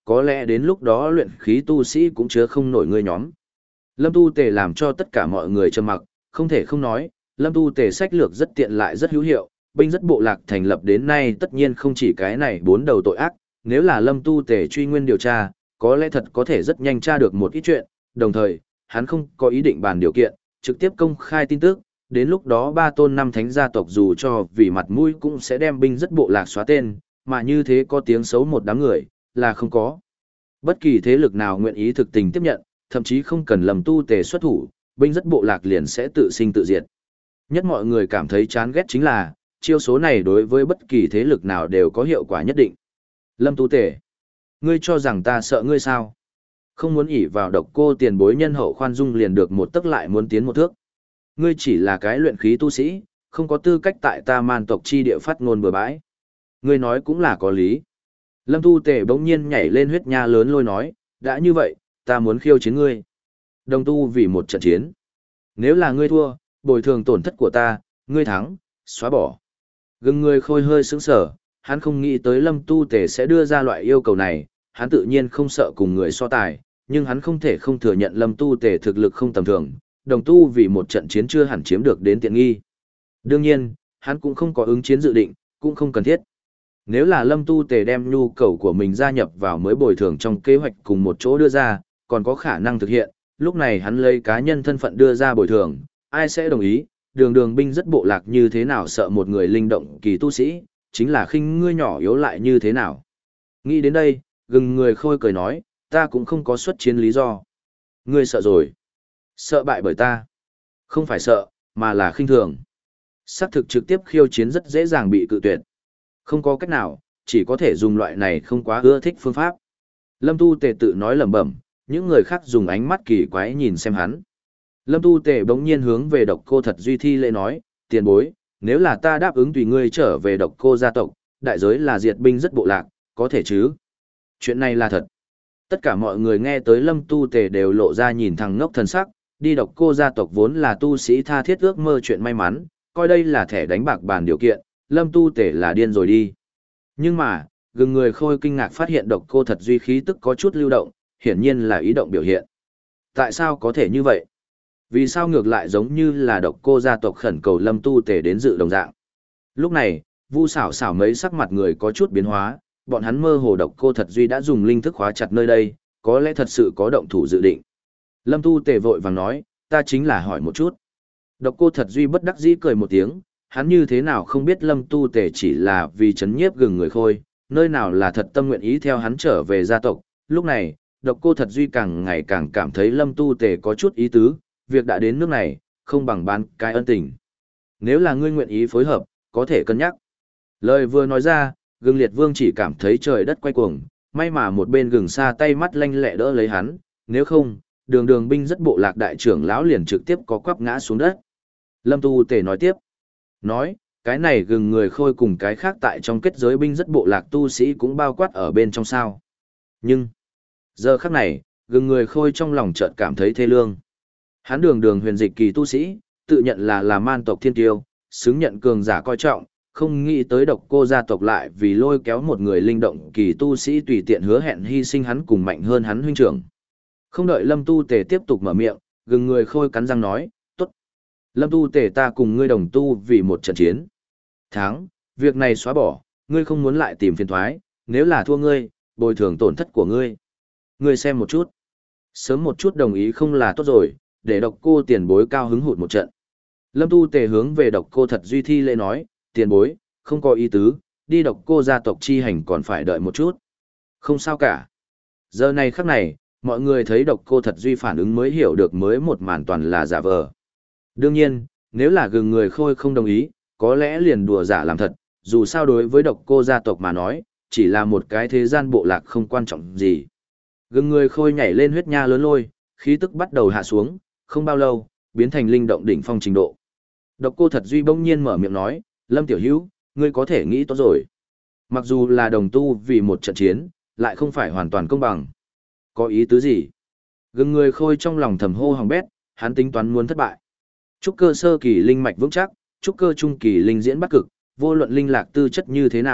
có lẽ đến lúc đó luyện khí tu sĩ cũng chứa không nổi ngươi nhóm. Lâm Tu Tề làm cho tất cả mọi người trầm mặc, không thể không nói, Lâm Tu Tề sách lược rất tiện lại rất hữu hiệu, binh rất bộ lạc thành lập đến nay tất nhiên không chỉ cái này bốn đầu tội ác, nếu là Lâm Tu Tề truy nguyên điều tra, có lẽ thật có thể rất nhanh tra được một ít chuyện, đồng thời, hắn không có ý định bàn điều kiện, trực tiếp công khai tin tức, đến lúc đó ba tôn năm thánh gia tộc dù cho vì mặt mũi cũng sẽ đem binh rất bộ lạc xóa tên, mà như thế có tiếng xấu một đám người, là không có. Bất kỳ thế lực nào nguyện ý thực tình tiếp nhận, thậm chí không cần Lâm Tu Tề xuất thủ, binh rất bộ lạc liền sẽ tự sinh tự diệt. Nhất mọi người cảm thấy chán ghét chính là, chiêu số này đối với bất kỳ thế lực nào đều có hiệu quả nhất định. Lâm Tu Tề, ngươi cho rằng ta sợ ngươi sao? Không muốn ỷ vào độc cô tiền bối nhân hậu khoan dung liền được một tấc lại muốn tiến một thước. Ngươi chỉ là cái luyện khí tu sĩ, không có tư cách tại ta man tộc chi địa phát ngôn bừa bãi. Ngươi nói cũng là có lý. Lâm Tu Tề bỗng nhiên nhảy lên huyết nha lớn lôi nói, đã như vậy, ta muốn khiêu chiến ngươi. Đồng tu vì một trận chiến. Nếu là ngươi thua, bồi thường tổn thất của ta, ngươi thắng, xóa bỏ. Gừng người khôi hơi sững sờ, hắn không nghĩ tới Lâm Tu Tề sẽ đưa ra loại yêu cầu này, hắn tự nhiên không sợ cùng người so tài, nhưng hắn không thể không thừa nhận Lâm Tu Tề thực lực không tầm thường, đồng tu vì một trận chiến chưa hẳn chiếm được đến tiện nghi. Đương nhiên, hắn cũng không có ứng chiến dự định, cũng không cần thiết. Nếu là Lâm Tu Tề đem nhu cầu của mình gia nhập vào mới bồi thường trong kế hoạch cùng một chỗ đưa ra, còn có khả năng thực hiện, lúc này hắn lấy cá nhân thân phận đưa ra bồi thường, ai sẽ đồng ý, đường đường binh rất bộ lạc như thế nào sợ một người linh động kỳ tu sĩ, chính là khinh ngươi nhỏ yếu lại như thế nào. Nghĩ đến đây, gừng người khôi cười nói, ta cũng không có xuất chiến lý do. Ngươi sợ rồi. Sợ bại bởi ta. Không phải sợ, mà là khinh thường. Xác thực trực tiếp khiêu chiến rất dễ dàng bị cự tuyệt. Không có cách nào, chỉ có thể dùng loại này không quá ưa thích phương pháp. Lâm Tu Tề tự nói lẩm bẩm, những người khác dùng ánh mắt kỳ quái nhìn xem hắn. Lâm Tu Tề bỗng nhiên hướng về độc cô thật duy thi lễ nói, tiền bối, nếu là ta đáp ứng tùy ngươi trở về độc cô gia tộc, đại giới là diệt binh rất bộ lạc, có thể chứ? Chuyện này là thật. Tất cả mọi người nghe tới Lâm Tu Tề đều lộ ra nhìn thằng ngốc thần sắc, đi độc cô gia tộc vốn là tu sĩ tha thiết ước mơ chuyện may mắn, coi đây là thẻ đánh bạc bàn điều kiện, Lâm Tu Tề là điên rồi đi. Nhưng mà, gừng người khôi kinh ngạc phát hiện độc cô thật duy khí tức có chút lưu động, hiển nhiên là ý động biểu hiện. Tại sao có thể như vậy? Vì sao ngược lại giống như là độc cô gia tộc khẩn cầu Lâm Tu Tề đến dự đồng dạng? Lúc này, Vu xảo xảo mấy sắc mặt người có chút biến hóa, bọn hắn mơ hồ độc cô thật duy đã dùng linh thức khóa chặt nơi đây, có lẽ thật sự có động thủ dự định. Lâm Tu Tề vội vàng nói, ta chính là hỏi một chút. Độc cô thật duy bất đắc dĩ cười một tiếng, hắn như thế nào không biết Lâm Tu Tề chỉ là vì chấn nhiếp gừng người khôi, nơi nào là thật tâm nguyện ý theo hắn trở về gia tộc. Lúc này, độc cô thật duy càng ngày càng cảm thấy Lâm Tu Tề có chút ý tứ, việc đã đến nước này, không bằng bán cái ân tình. Nếu là ngươi nguyện ý phối hợp, có thể cân nhắc. Lời vừa nói ra, gừng liệt vương chỉ cảm thấy trời đất quay cuồng, may mà một bên gừng xa tay mắt lanh lẹ đỡ lấy hắn, nếu không, đường đường binh rất bộ lạc đại trưởng lão liền trực tiếp có quắp ngã xuống đất. Lâm Tu Tề nói tiếp, nói, cái này gừng người khôi cùng cái khác tại trong kết giới binh rất bộ lạc tu sĩ cũng bao quát ở bên trong sao. Nhưng, giờ khắc này, gừng người khôi trong lòng chợt cảm thấy thê lương. Hắn đường đường huyền dịch kỳ tu sĩ, tự nhận là là man tộc thiên tiêu, xứng nhận cường giả coi trọng, không nghĩ tới độc cô gia tộc lại vì lôi kéo một người linh động kỳ tu sĩ tùy tiện hứa hẹn hy sinh hắn cùng mạnh hơn hắn huynh trưởng. Không đợi Lâm Tu Tề tiếp tục mở miệng, gừng người khôi cắn răng nói, tốt. Lâm Tu Tề ta cùng ngươi đồng tu vì một trận chiến. Thắng, việc này xóa bỏ, ngươi không muốn lại tìm phiền thoái, nếu là thua ngươi, bồi thường tổn thất của ngươi. Ngươi xem một chút. Sớm một chút đồng ý không là tốt rồi, để độc cô tiền bối cao hứng hụt một trận. Lâm Tu Tề hướng về độc cô thật duy thi lễ nói, tiền bối, không có ý tứ, đi độc cô gia tộc chi hành còn phải đợi một chút. Không sao cả. Giờ này khắc này, mọi người thấy độc cô thật duy phản ứng mới hiểu được mới một màn toàn là giả vờ. Đương nhiên, nếu là gừng người khôi không đồng ý, có lẽ liền đùa giả làm thật, dù sao đối với độc cô gia tộc mà nói, chỉ là một cái thế gian bộ lạc không quan trọng gì. Gừng người khôi nhảy lên huyết nha lớn lôi, khí tức bắt đầu hạ xuống, không bao lâu, biến thành linh động đỉnh phong trình độ. Độc cô thật duy bỗng nhiên mở miệng nói, Lâm Tiểu Hữu, ngươi có thể nghĩ tốt rồi. Mặc dù là đồng tu vì một trận chiến, lại không phải hoàn toàn công bằng. Có ý tứ gì? Gừng người khôi trong lòng thầm hô hỏng bét, hắn tính toán muốn thất bại. Trúc cơ sơ kỳ linh mạch vững chắc, trúc cơ trung kỳ linh diễn bắt cực, vô luận linh lạc tư chất như thế nào,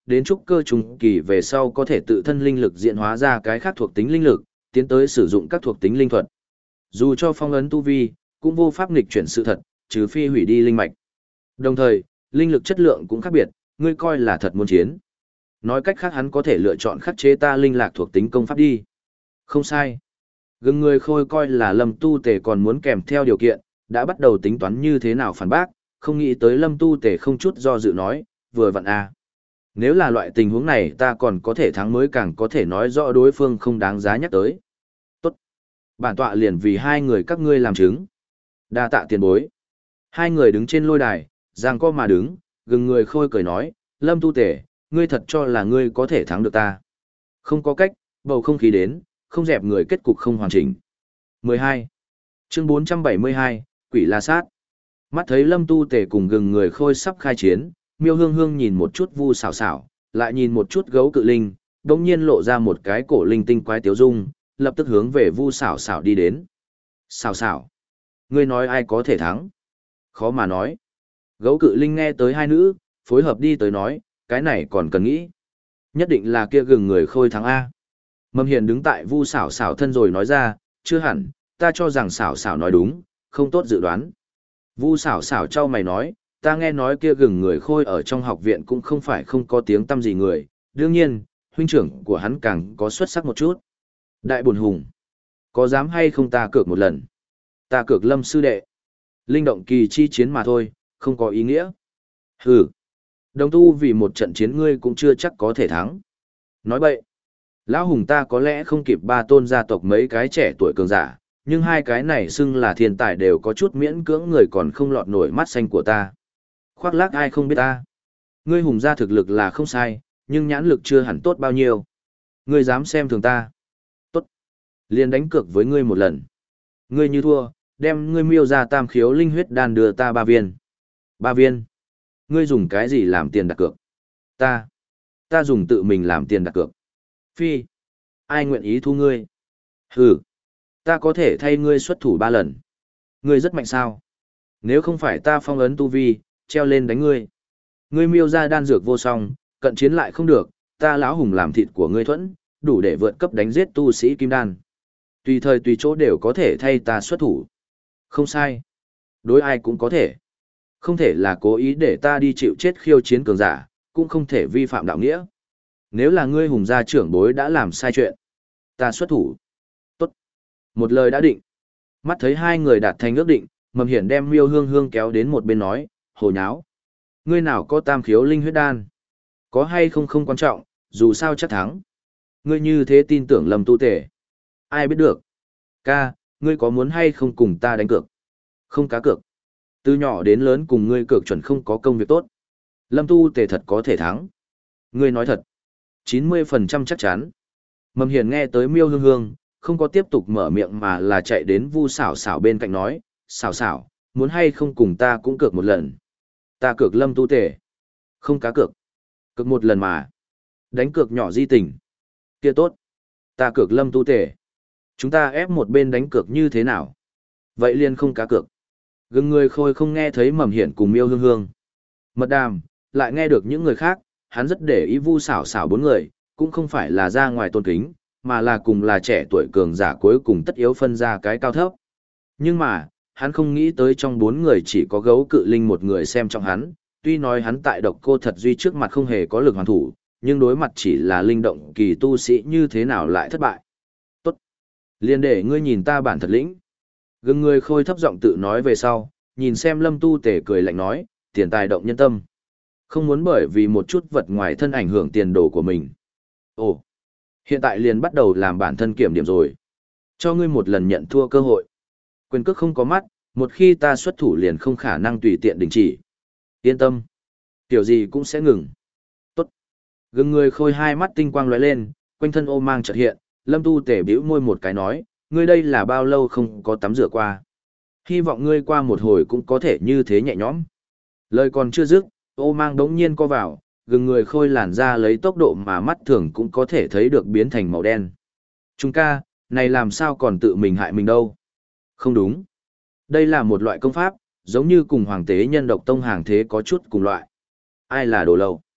đến trúc cơ trung kỳ về sau có thể tự thân linh lực diễn hóa ra cái khác thuộc tính linh lực, tiến tới sử dụng các thuộc tính linh thuật. Dù cho phong ấn tu vi, cũng vô pháp nghịch chuyển sự thật, trừ phi hủy đi linh mạch. Đồng thời, linh lực chất lượng cũng khác biệt, ngươi coi là thật muốn chiến. Nói cách khác hắn có thể lựa chọn khắc chế ta linh lạc thuộc tính công pháp đi. Không sai. Gừng người khôi coi là Lâm Tu Tề còn muốn kèm theo điều kiện, đã bắt đầu tính toán như thế nào phản bác, không nghĩ tới Lâm Tu Tề không chút do dự nói, vừa vặn a. Nếu là loại tình huống này ta còn có thể thắng mới càng có thể nói rõ đối phương không đáng giá nhắc tới. Tốt. Bản tọa liền vì hai người các ngươi làm chứng. Đa tạ tiền bối. Hai người đứng trên lôi đài, giằng co mà đứng, gừng người khôi cười nói, Lâm Tu Tề, ngươi thật cho là ngươi có thể thắng được ta. Không có cách, bầu không khí đến, không dẹp người kết cục không hoàn chỉnh. mười hai. Chương bốn trăm bảy mươi hai, Quỷ La Sát. Mắt thấy Lâm Tu Tề cùng gừng người khôi sắp khai chiến, Miêu Hương Hương nhìn một chút Vu Sảo Sảo, lại nhìn một chút Gấu Cự Linh, đột nhiên lộ ra một cái cổ linh tinh quái tiếu dung, lập tức hướng về Vu Sảo Sảo đi đến. Sảo Sảo, ngươi nói ai có thể thắng? Khó mà nói. Gấu Cự Linh nghe tới hai nữ, phối hợp đi tới nói, cái này còn cần nghĩ. Nhất định là kia gừng người khôi thắng A. Mâm Hiền đứng tại Vu Sảo Sảo thân rồi nói ra, chưa hẳn, ta cho rằng Sảo Sảo nói đúng, không tốt dự đoán. Vu Sảo Sảo trao mày nói, ta nghe nói kia gừng người khôi ở trong học viện cũng không phải không có tiếng tăm gì người, đương nhiên, huynh trưởng của hắn càng có xuất sắc một chút. Đại buồn hùng, có dám hay không ta cược một lần? Ta cược Lâm sư đệ. Linh động kỳ chi chiến mà thôi, không có ý nghĩa. Hừ, đồng tu vì một trận chiến ngươi cũng chưa chắc có thể thắng. Nói bậy, lão hùng ta có lẽ không kịp ba tôn gia tộc mấy cái trẻ tuổi cường giả, nhưng hai cái này xưng là thiên tài đều có chút miễn cưỡng người còn không lọt nổi mắt xanh của ta. Khoác lác ai không biết ta. Ngươi hùng gia thực lực là không sai, nhưng nhãn lực chưa hẳn tốt bao nhiêu. Ngươi dám xem thường ta. Tốt. Liền đánh cược với ngươi một lần. Ngươi như thua, đem ngươi miêu ra tam khiếu linh huyết đan đưa ta ba viên. Ba viên. Ngươi dùng cái gì làm tiền đặt cược? Ta. Ta dùng tự mình làm tiền đặt cược. Phi. Ai nguyện ý thu ngươi? Hừ. Ta có thể thay ngươi xuất thủ ba lần. Ngươi rất mạnh sao? Nếu không phải ta phong ấn tu vi, treo lên đánh ngươi. Ngươi miêu ra đan dược vô song, cận chiến lại không được, ta lão hùng làm thịt của ngươi thuẫn, đủ để vượt cấp đánh giết tu sĩ kim đan. Tùy thời tùy chỗ đều có thể thay ta xuất thủ. Không sai. Đối ai cũng có thể. Không thể là cố ý để ta đi chịu chết khiêu chiến cường giả, cũng không thể vi phạm đạo nghĩa. Nếu là ngươi hùng gia trưởng bối đã làm sai chuyện, ta xuất thủ. Tốt. Một lời đã định. Mắt thấy hai người đạt thành ước định, Mầm Hiển đem Miêu Hương Hương kéo đến một bên nói, hồ nháo. Ngươi nào có tam khiếu linh huyết đan? Có hay không không quan trọng, dù sao chắc thắng. Ngươi như thế tin tưởng Lâm Tu Tề. Ai biết được. Ca, ngươi có muốn hay không cùng ta đánh cược? Không cá cược. Từ nhỏ đến lớn cùng ngươi cược chuẩn không có công việc tốt. Lâm Tu Tề thật có thể thắng. Ngươi nói thật. chín mươi phần trăm chắc chắn. Mầm Hiền nghe tới Miêu Hương Hương, không có tiếp tục mở miệng mà là chạy đến Vu Sảo Sảo bên cạnh nói, Sảo Sảo, muốn hay không cùng ta cũng cược một lần. Ta cược Lâm Tu Tề. Không cá cược. Cược một lần mà. Đánh cược nhỏ di tình. Kia tốt. Ta cược Lâm Tu Tề. Chúng ta ép một bên đánh cược như thế nào? Vậy liền không cá cược. Gừng người khôi không nghe thấy Mầm Hiển cùng Miêu Hương Hương. Mật đàm, lại nghe được những người khác, hắn rất để ý Vu Sảo Sảo bốn người, cũng không phải là ra ngoài tôn kính, mà là cùng là trẻ tuổi cường giả cuối cùng tất yếu phân ra cái cao thấp. Nhưng mà, hắn không nghĩ tới trong bốn người chỉ có Gấu Cự Linh một người xem trọng hắn, tuy nói hắn tại Độc Cô Thật Duy trước mặt không hề có lực hoàn thủ, nhưng đối mặt chỉ là linh động kỳ tu sĩ như thế nào lại thất bại. Tốt. Liên để ngươi nhìn ta bản thật lĩnh. Gừng người khôi thấp giọng tự nói về sau, nhìn xem Lâm Tu Tề cười lạnh nói, tiền tài động nhân tâm. Không muốn bởi vì một chút vật ngoài thân ảnh hưởng tiền đồ của mình. Ồ, hiện tại liền bắt đầu làm bản thân kiểm điểm rồi. Cho ngươi một lần nhận thua cơ hội. Quyền cước không có mắt, một khi ta xuất thủ liền không khả năng tùy tiện đình chỉ. Yên tâm. Kiểu gì cũng sẽ ngừng. Tốt. Gừng người khôi hai mắt tinh quang lóe lên, quanh thân ô mang chợt hiện, Lâm Tu Tề bĩu môi một cái nói, ngươi đây là bao lâu không có tắm rửa qua. Hy vọng ngươi qua một hồi cũng có thể như thế nhẹ nhõm. Lời còn chưa dứt, ô mang đống nhiên co vào, gừng người khôi làn ra lấy tốc độ mà mắt thường cũng có thể thấy được biến thành màu đen. Trung ca, này làm sao còn tự mình hại mình đâu? Không đúng. Đây là một loại công pháp, giống như cùng hoàng tế nhân độc tông hàng thế có chút cùng loại. Ai là đồ lầu?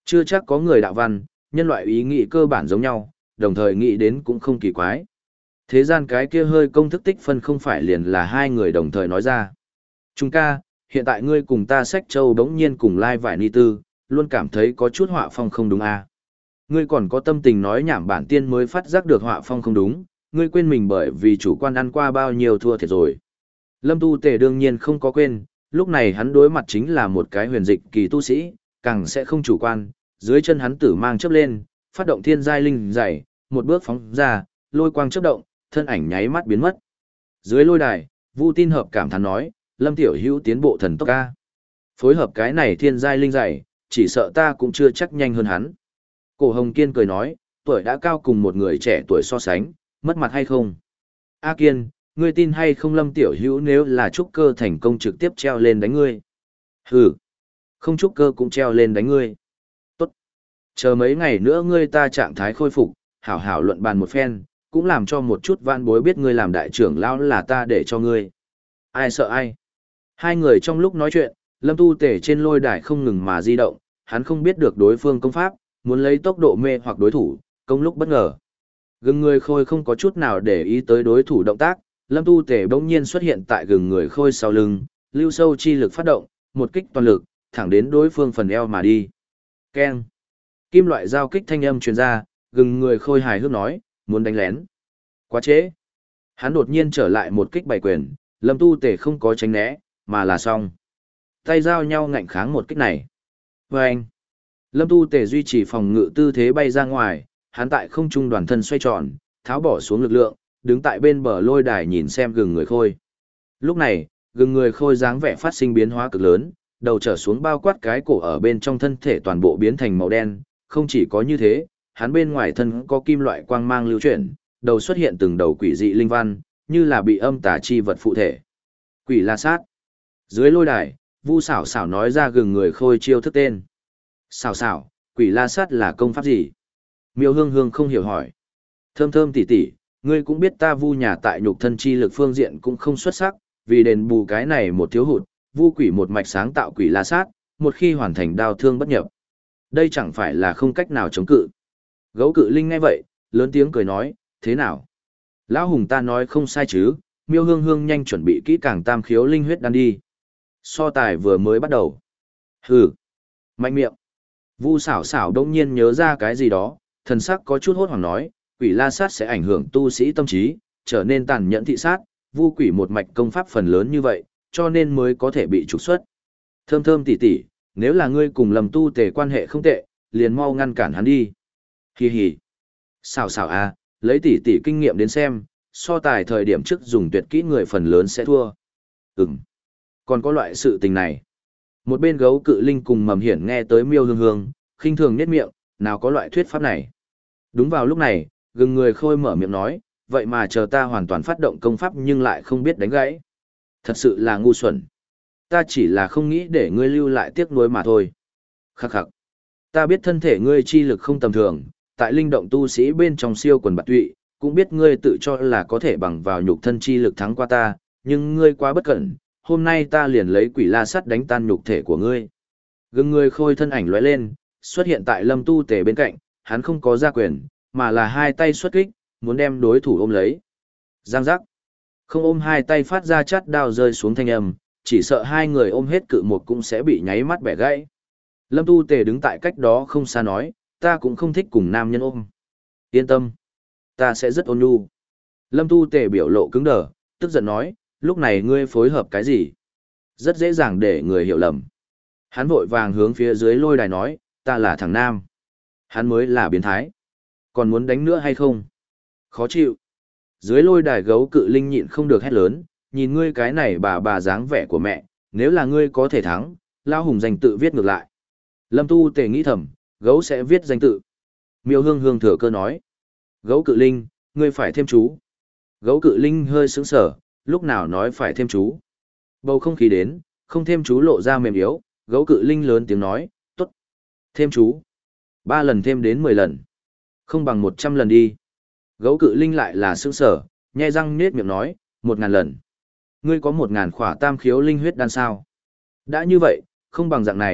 Chưa chắc có người đạo văn, nhân loại ý nghĩ cơ bản giống nhau, đồng thời nghĩ đến cũng không kỳ quái. Thế gian cái kia hơi công thức tích phân không phải liền là hai người đồng thời nói ra. Trung ca, hiện tại ngươi cùng ta sách châu đống nhiên cùng lai vải ni tư, luôn cảm thấy có chút họa phong không đúng à. Ngươi còn có tâm tình nói nhảm bản tiên mới phát giác được họa phong không đúng, ngươi quên mình bởi vì chủ quan ăn qua bao nhiêu thua thiệt rồi. Lâm Tu Tề đương nhiên không có quên, lúc này hắn đối mặt chính là một cái huyền dịch kỳ tu sĩ, càng sẽ không chủ quan, dưới chân hắn tử mang chớp lên, phát động thiên giai linh dày, một bước phóng ra, lôi quang chớp động, thân ảnh nháy mắt biến mất. Dưới lôi đài, Vu Tin Hợp cảm thán nói, Lâm tiểu hữu tiến bộ thần tốc ca. Phối hợp cái này thiên giai linh dày, chỉ sợ ta cũng chưa chắc nhanh hơn hắn. Cổ Hồng Kiên cười nói, tuổi đã cao cùng một người trẻ tuổi so sánh, mất mặt hay không? A Kiên, ngươi tin hay không Lâm tiểu hữu nếu là trúc cơ thành công trực tiếp treo lên đánh ngươi? Hừ, không trúc cơ cũng treo lên đánh ngươi. Tốt. Chờ mấy ngày nữa ngươi ta trạng thái khôi phục, hảo hảo luận bàn một phen, cũng làm cho một chút vạn bối biết ngươi làm đại trưởng lão là ta để cho ngươi. Ai sợ ai? Hai người trong lúc nói chuyện, Lâm Tu Tể trên lôi đài không ngừng mà di động, hắn không biết được đối phương công pháp, muốn lấy tốc độ mê hoặc đối thủ, công lúc bất ngờ. Gừng người khôi không có chút nào để ý tới đối thủ động tác, Lâm Tu Tể bỗng nhiên xuất hiện tại gừng người khôi sau lưng, lưu sâu chi lực phát động, một kích toàn lực, thẳng đến đối phương phần eo mà đi. Keng. Kim loại giao kích thanh âm truyền ra, gừng người khôi hài hước nói, muốn đánh lén. Quá trễ. Hắn đột nhiên trở lại một kích bảy quyền, Lâm Tu Tể không có tránh né, mà là xong. Tay giao nhau ngạnh kháng một kích này. Và anh. Lâm Tu Tể duy trì phòng ngự tư thế bay ra ngoài, hắn tại không trung đoàn thân xoay tròn, tháo bỏ xuống lực lượng, đứng tại bên bờ lôi đài nhìn xem gừng người khôi. Lúc này, gừng người khôi dáng vẻ phát sinh biến hóa cực lớn, đầu trở xuống bao quát cái cổ ở bên trong thân thể toàn bộ biến thành màu đen, không chỉ có như thế, hắn bên ngoài thân có kim loại quang mang lưu chuyển, đầu xuất hiện từng đầu quỷ dị linh văn, như là bị âm tà chi vật phụ thể. Quỷ La Sát. Dưới lôi đài, Vu Sảo Sảo nói ra gừng người khôi chiêu thức tên. Sảo Sảo, Quỷ La Sát là công pháp gì? Miêu Hương Hương không hiểu hỏi. Thơm thơm tỉ tỉ, ngươi cũng biết ta Vu nhà tại nhục thân chi lực phương diện cũng không xuất sắc, vì đền bù cái này một thiếu hụt, Vu Quỷ một mạch sáng tạo Quỷ La Sát, một khi hoàn thành đao thương bất nhập. Đây chẳng phải là không cách nào chống cự. Gấu Cự Linh nghe vậy, lớn tiếng cười nói, thế nào? Lão Hùng ta nói không sai chứ, Miêu Hương Hương nhanh chuẩn bị kỹ càng tam khiếu linh huyết đan đi. So tài vừa mới bắt đầu. Hừ, mạnh miệng. Vu Sảo Sảo đông nhiên nhớ ra cái gì đó, thần sắc có chút hốt hoảng nói, Quỷ La Sát sẽ ảnh hưởng tu sĩ tâm trí, trở nên tàn nhẫn thị sát, Vu Quỷ một mạch công pháp phần lớn như vậy, cho nên mới có thể bị trục xuất. Thơm thơm tỉ tỉ, nếu là ngươi cùng Lâm Tu Tề quan hệ không tệ, liền mau ngăn cản hắn đi. Hi hi. Xảo xảo à, lấy tỉ tỉ kinh nghiệm đến xem, so tài thời điểm trước dùng tuyệt kỹ người phần lớn sẽ thua. Ừm. Còn có loại sự tình này. Một bên Gấu Cự Linh cùng Mầm Hiển nghe tới Miêu Hương Hương, khinh thường nhếch miệng, nào có loại thuyết pháp này. Đúng vào lúc này, gừng người khôi mở miệng nói, vậy mà chờ ta hoàn toàn phát động công pháp nhưng lại không biết đánh gãy. Thật sự là ngu xuẩn. Ta chỉ là không nghĩ để ngươi lưu lại tiếc nuối mà thôi. Khắc khắc. Ta biết thân thể ngươi chi lực không tầm thường, tại linh động tu sĩ bên trong siêu quần bạt tụy, cũng biết ngươi tự cho là có thể bằng vào nhục thân chi lực thắng qua ta, nhưng ngươi quá bất cẩn, hôm nay ta liền lấy Quỷ La Sắt đánh tan nhục thể của ngươi. Gừng người khôi thân ảnh lóe lên, xuất hiện tại Lâm Tu Tề bên cạnh, hắn không có ra quyền, mà là hai tay xuất kích, muốn đem đối thủ ôm lấy. Giang giác. Không ôm hai tay phát ra chát đao rơi xuống thanh âm, chỉ sợ hai người ôm hết cự một cũng sẽ bị nháy mắt bẻ gãy. Lâm Tu Tề đứng tại cách đó không xa nói, ta cũng không thích cùng nam nhân ôm. Yên tâm, ta sẽ rất ôn nhu. Lâm Tu Tề biểu lộ cứng đờ, tức giận nói, lúc này ngươi phối hợp cái gì? Rất dễ dàng để người hiểu lầm. Hắn vội vàng hướng phía dưới lôi đài nói, ta là thằng nam. Hắn mới là biến thái. Còn muốn đánh nữa hay không? Khó chịu. Dưới lôi đài Gấu Cự Linh nhịn không được hét lớn, nhìn ngươi cái này bà bà dáng vẻ của mẹ, nếu là ngươi có thể thắng, Lao Hùng danh tự viết ngược lại. Lâm Tu Tề nghĩ thầm, gấu sẽ viết danh tự. Miêu Hương Hương thừa cơ nói, Gấu Cự Linh, ngươi phải thêm chú. Gấu Cự Linh hơi sững sờ, lúc nào nói phải thêm chú. Bầu không khí đến, không thêm chú lộ ra mềm yếu, Gấu Cự Linh lớn tiếng nói, tốt. Thêm chú. Ba lần thêm đến mười lần. Không bằng một trăm lần đi. Gấu Cự Linh lại là sững sờ, nhe răng nết miệng nói, một ngàn lần. Ngươi có một ngàn khỏa tam khiếu linh huyết đan sao? Đã như vậy, không bằng dạng này,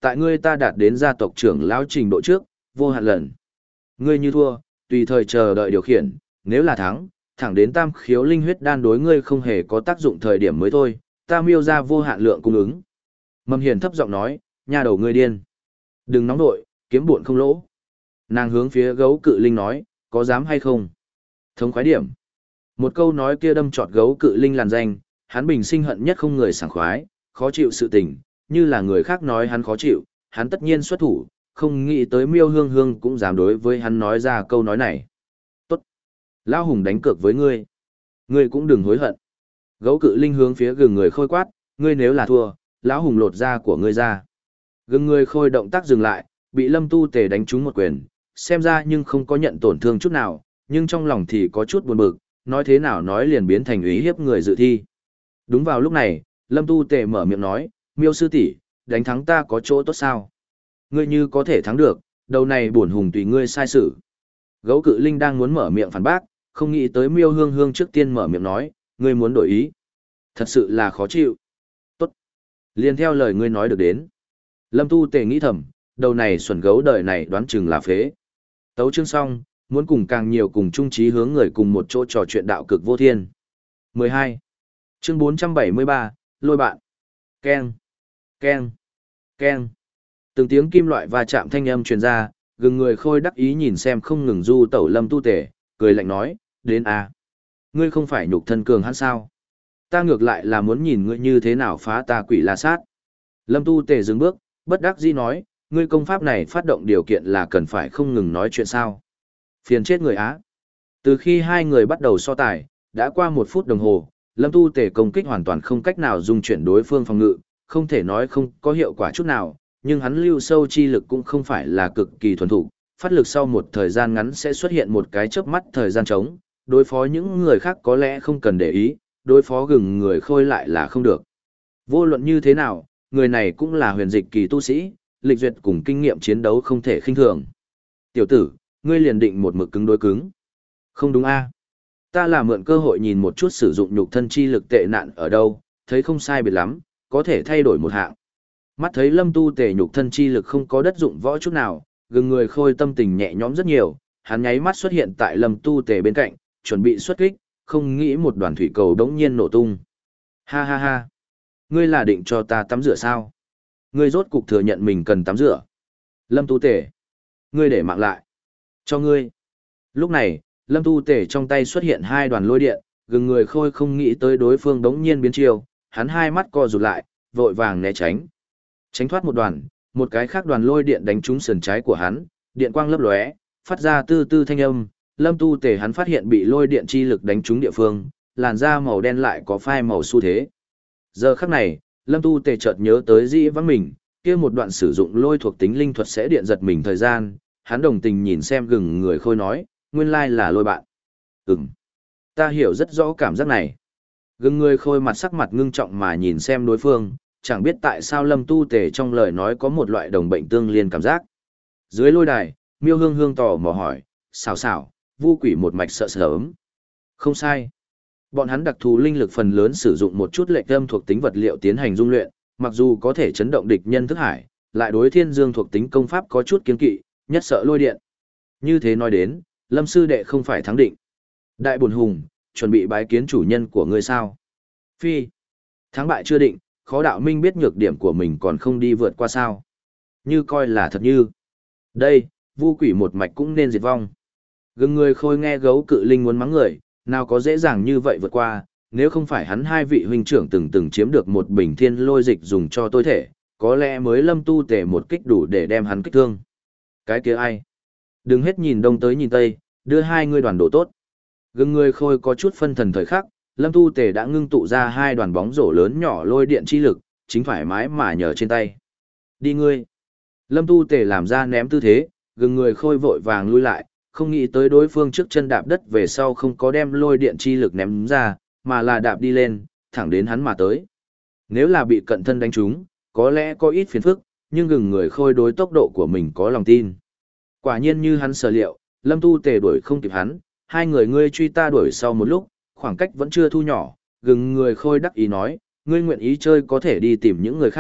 Tại ngươi ta đạt đến gia tộc trưởng lão trình độ trước, vô hạn lần. Ngươi như thua, tùy thời chờ đợi điều khiển, nếu là thắng, thẳng đến tam khiếu linh huyết đan đối ngươi không hề có tác dụng thời điểm mới thôi, ta miêu ra vô hạn lượng cung ứng. Mầm Hiền thấp giọng nói, nha đầu ngươi điên. Đừng nóng nội, kiếm buồn không lỗ. Nàng hướng phía gấu cự linh nói, có dám hay không? Thống khoái điểm. Một câu nói kia đâm trọt gấu cự linh làn danh, hắn bình sinh hận nhất không người sảng khoái, khó chịu sự tình, như là người khác nói hắn khó chịu, hắn tất nhiên xuất thủ, không nghĩ tới miêu hương hương cũng dám đối với hắn nói ra câu nói này. Tốt. Lão hùng đánh cược với ngươi. Ngươi cũng đừng hối hận. Gấu cự linh hướng phía gừng người khôi quát, ngươi nếu là thua, lão hùng lột da của ngươi ra. Gừng người khôi động tác dừng lại, bị lâm tu tề đánh trúng một quyền, xem ra nhưng không có nhận tổn thương chút nào, nhưng trong lòng thì có chút buồn bực, nói thế nào nói liền biến thành ý hiếp người dự thi. Đúng vào lúc này, lâm tu tề mở miệng nói, miêu sư tỷ, đánh thắng ta có chỗ tốt sao? Ngươi như có thể thắng được, đầu này bổn hùng tùy ngươi sai sự. Gấu cự linh đang muốn mở miệng phản bác, không nghĩ tới miêu hương hương trước tiên mở miệng nói, ngươi muốn đổi ý. Thật sự là khó chịu. Tốt. Liên theo lời ngươi nói được đến. Lâm tu tề nghĩ thầm, đầu này xuẩn gấu đời này đoán chừng là phế. Tấu chương xong, muốn cùng càng nhiều cùng chung trí hướng người cùng một chỗ trò chuyện đạo cực vô thiên. mười hai. Chương bốn trăm bảy mươi ba, lôi bạn. Keng. Keng. Keng. Từng tiếng kim loại va chạm thanh âm truyền ra, gừng người khôi đắc ý nhìn xem không ngừng du tẩu lâm tu tể, cười lạnh nói, đến à. Ngươi không phải nhục thân cường hắn sao? Ta ngược lại là muốn nhìn ngươi như thế nào phá ta quỷ la sát. Lâm tu tể dừng bước, bất đắc dĩ nói, ngươi công pháp này phát động điều kiện là cần phải không ngừng nói chuyện sao. Phiền chết người Á. Từ khi hai người bắt đầu so tài, đã qua một phút đồng hồ, lâm tu tể công kích hoàn toàn không cách nào dung chuyển đối phương phòng ngự, không thể nói không có hiệu quả chút nào, nhưng hắn lưu sâu chi lực cũng không phải là cực kỳ thuần thục, phát lực sau một thời gian ngắn sẽ xuất hiện một cái chớp mắt thời gian trống, đối phó những người khác có lẽ không cần để ý, đối phó gừng người khôi lại là không được. Vô luận như thế nào, người này cũng là huyền dịch kỳ tu sĩ, lịch duyệt cùng kinh nghiệm chiến đấu không thể khinh thường. Tiểu tử, ngươi liền định một mực cứng đối cứng. Không đúng a? Ta là mượn cơ hội nhìn một chút sử dụng nhục thân chi lực tệ nạn ở đâu, thấy không sai biệt lắm, có thể thay đổi một hạng. Mắt thấy lâm tu tề nhục thân chi lực không có đất dụng võ chút nào, gừng người khôi tâm tình nhẹ nhõm rất nhiều, hắn nháy mắt xuất hiện tại lâm tu tề bên cạnh, chuẩn bị xuất kích, không nghĩ một đoàn thủy cầu đống nhiên nổ tung. Ha ha ha! Ngươi là định cho ta tắm rửa sao? Ngươi rốt cục thừa nhận mình cần tắm rửa. Lâm tu tề! Ngươi để mạng lại! Cho ngươi! Lúc này, lâm tu tề trong tay xuất hiện hai đoàn lôi điện, gừng người khôi không nghĩ tới đối phương đống nhiên biến chiều, hắn hai mắt co rụt lại, vội vàng né tránh. Tránh thoát một đoàn, một cái khác đoàn lôi điện đánh trúng sườn trái của hắn, điện quang lấp lóe, phát ra tư tư thanh âm, lâm tu tề hắn phát hiện bị lôi điện chi lực đánh trúng địa phương, làn da màu đen lại có phai màu xu thế. Giờ khắc này, lâm tu tề chợt nhớ tới dĩ vãng mình, kia một đoạn sử dụng lôi thuộc tính linh thuật sẽ điện giật mình thời gian, hắn đồng tình nhìn xem gừng người khôi nói, nguyên lai là lôi bạn. Ừm, ta hiểu rất rõ cảm giác này. Gừng người khôi mặt sắc mặt ngưng trọng mà nhìn xem đối phương, chẳng biết tại sao lâm tu tề trong lời nói có một loại đồng bệnh tương liên cảm giác. Dưới lôi đài, miêu hương hương tò mò hỏi, xào xào, vu quỷ một mạch sợ sớm. Không sai. Bọn hắn đặc thù linh lực phần lớn sử dụng một chút lệch âm thuộc tính vật liệu tiến hành dung luyện, mặc dù có thể chấn động địch nhân thức hải, lại đối thiên dương thuộc tính công pháp có chút kiên kỵ, nhất sợ lôi điện. Như thế nói đến, lâm sư đệ không phải thắng định. Đại bổn hùng, chuẩn bị bái kiến chủ nhân của ngươi sao? Phi. Thắng bại chưa định, khó đạo minh biết nhược điểm của mình còn không đi vượt qua sao. Như coi là thật như. Đây, vu quỷ một mạch cũng nên diệt vong. Gừng người khôi nghe gấu cự linh muốn mắng người, nào có dễ dàng như vậy vượt qua, nếu không phải hắn hai vị huynh trưởng từng từng chiếm được một bình thiên lôi dịch dùng cho tôi thể, có lẽ mới lâm tu tề một kích đủ để đem hắn kích thương. Cái kia ai? Đừng hết nhìn đông tới nhìn tây, đưa hai người đoàn độ tốt. Gừng người khôi có chút phân thần thời khắc, lâm tu tề đã ngưng tụ ra hai đoàn bóng rổ lớn nhỏ lôi điện chi lực, chính thoải mái mà nhờ trên tay. Đi ngươi! Lâm tu tề làm ra ném tư thế, gừng người khôi vội vàng lui lại, không nghĩ tới đối phương trước chân đạp đất về sau không có đem lôi điện chi lực ném ra, mà là đạp đi lên, thẳng đến hắn mà tới. Nếu là bị cận thân đánh trúng, có lẽ có ít phiền phức, nhưng gừng người khôi đối tốc độ của mình có lòng tin. Quả nhiên như hắn sở liệu, lâm tu tề đuổi không kịp hắn, hai người ngươi truy ta đuổi sau một lúc, khoảng cách vẫn chưa thu nhỏ, gừng người khôi đắc ý nói, ngươi nguyện ý chơi có thể đi tìm những người khác,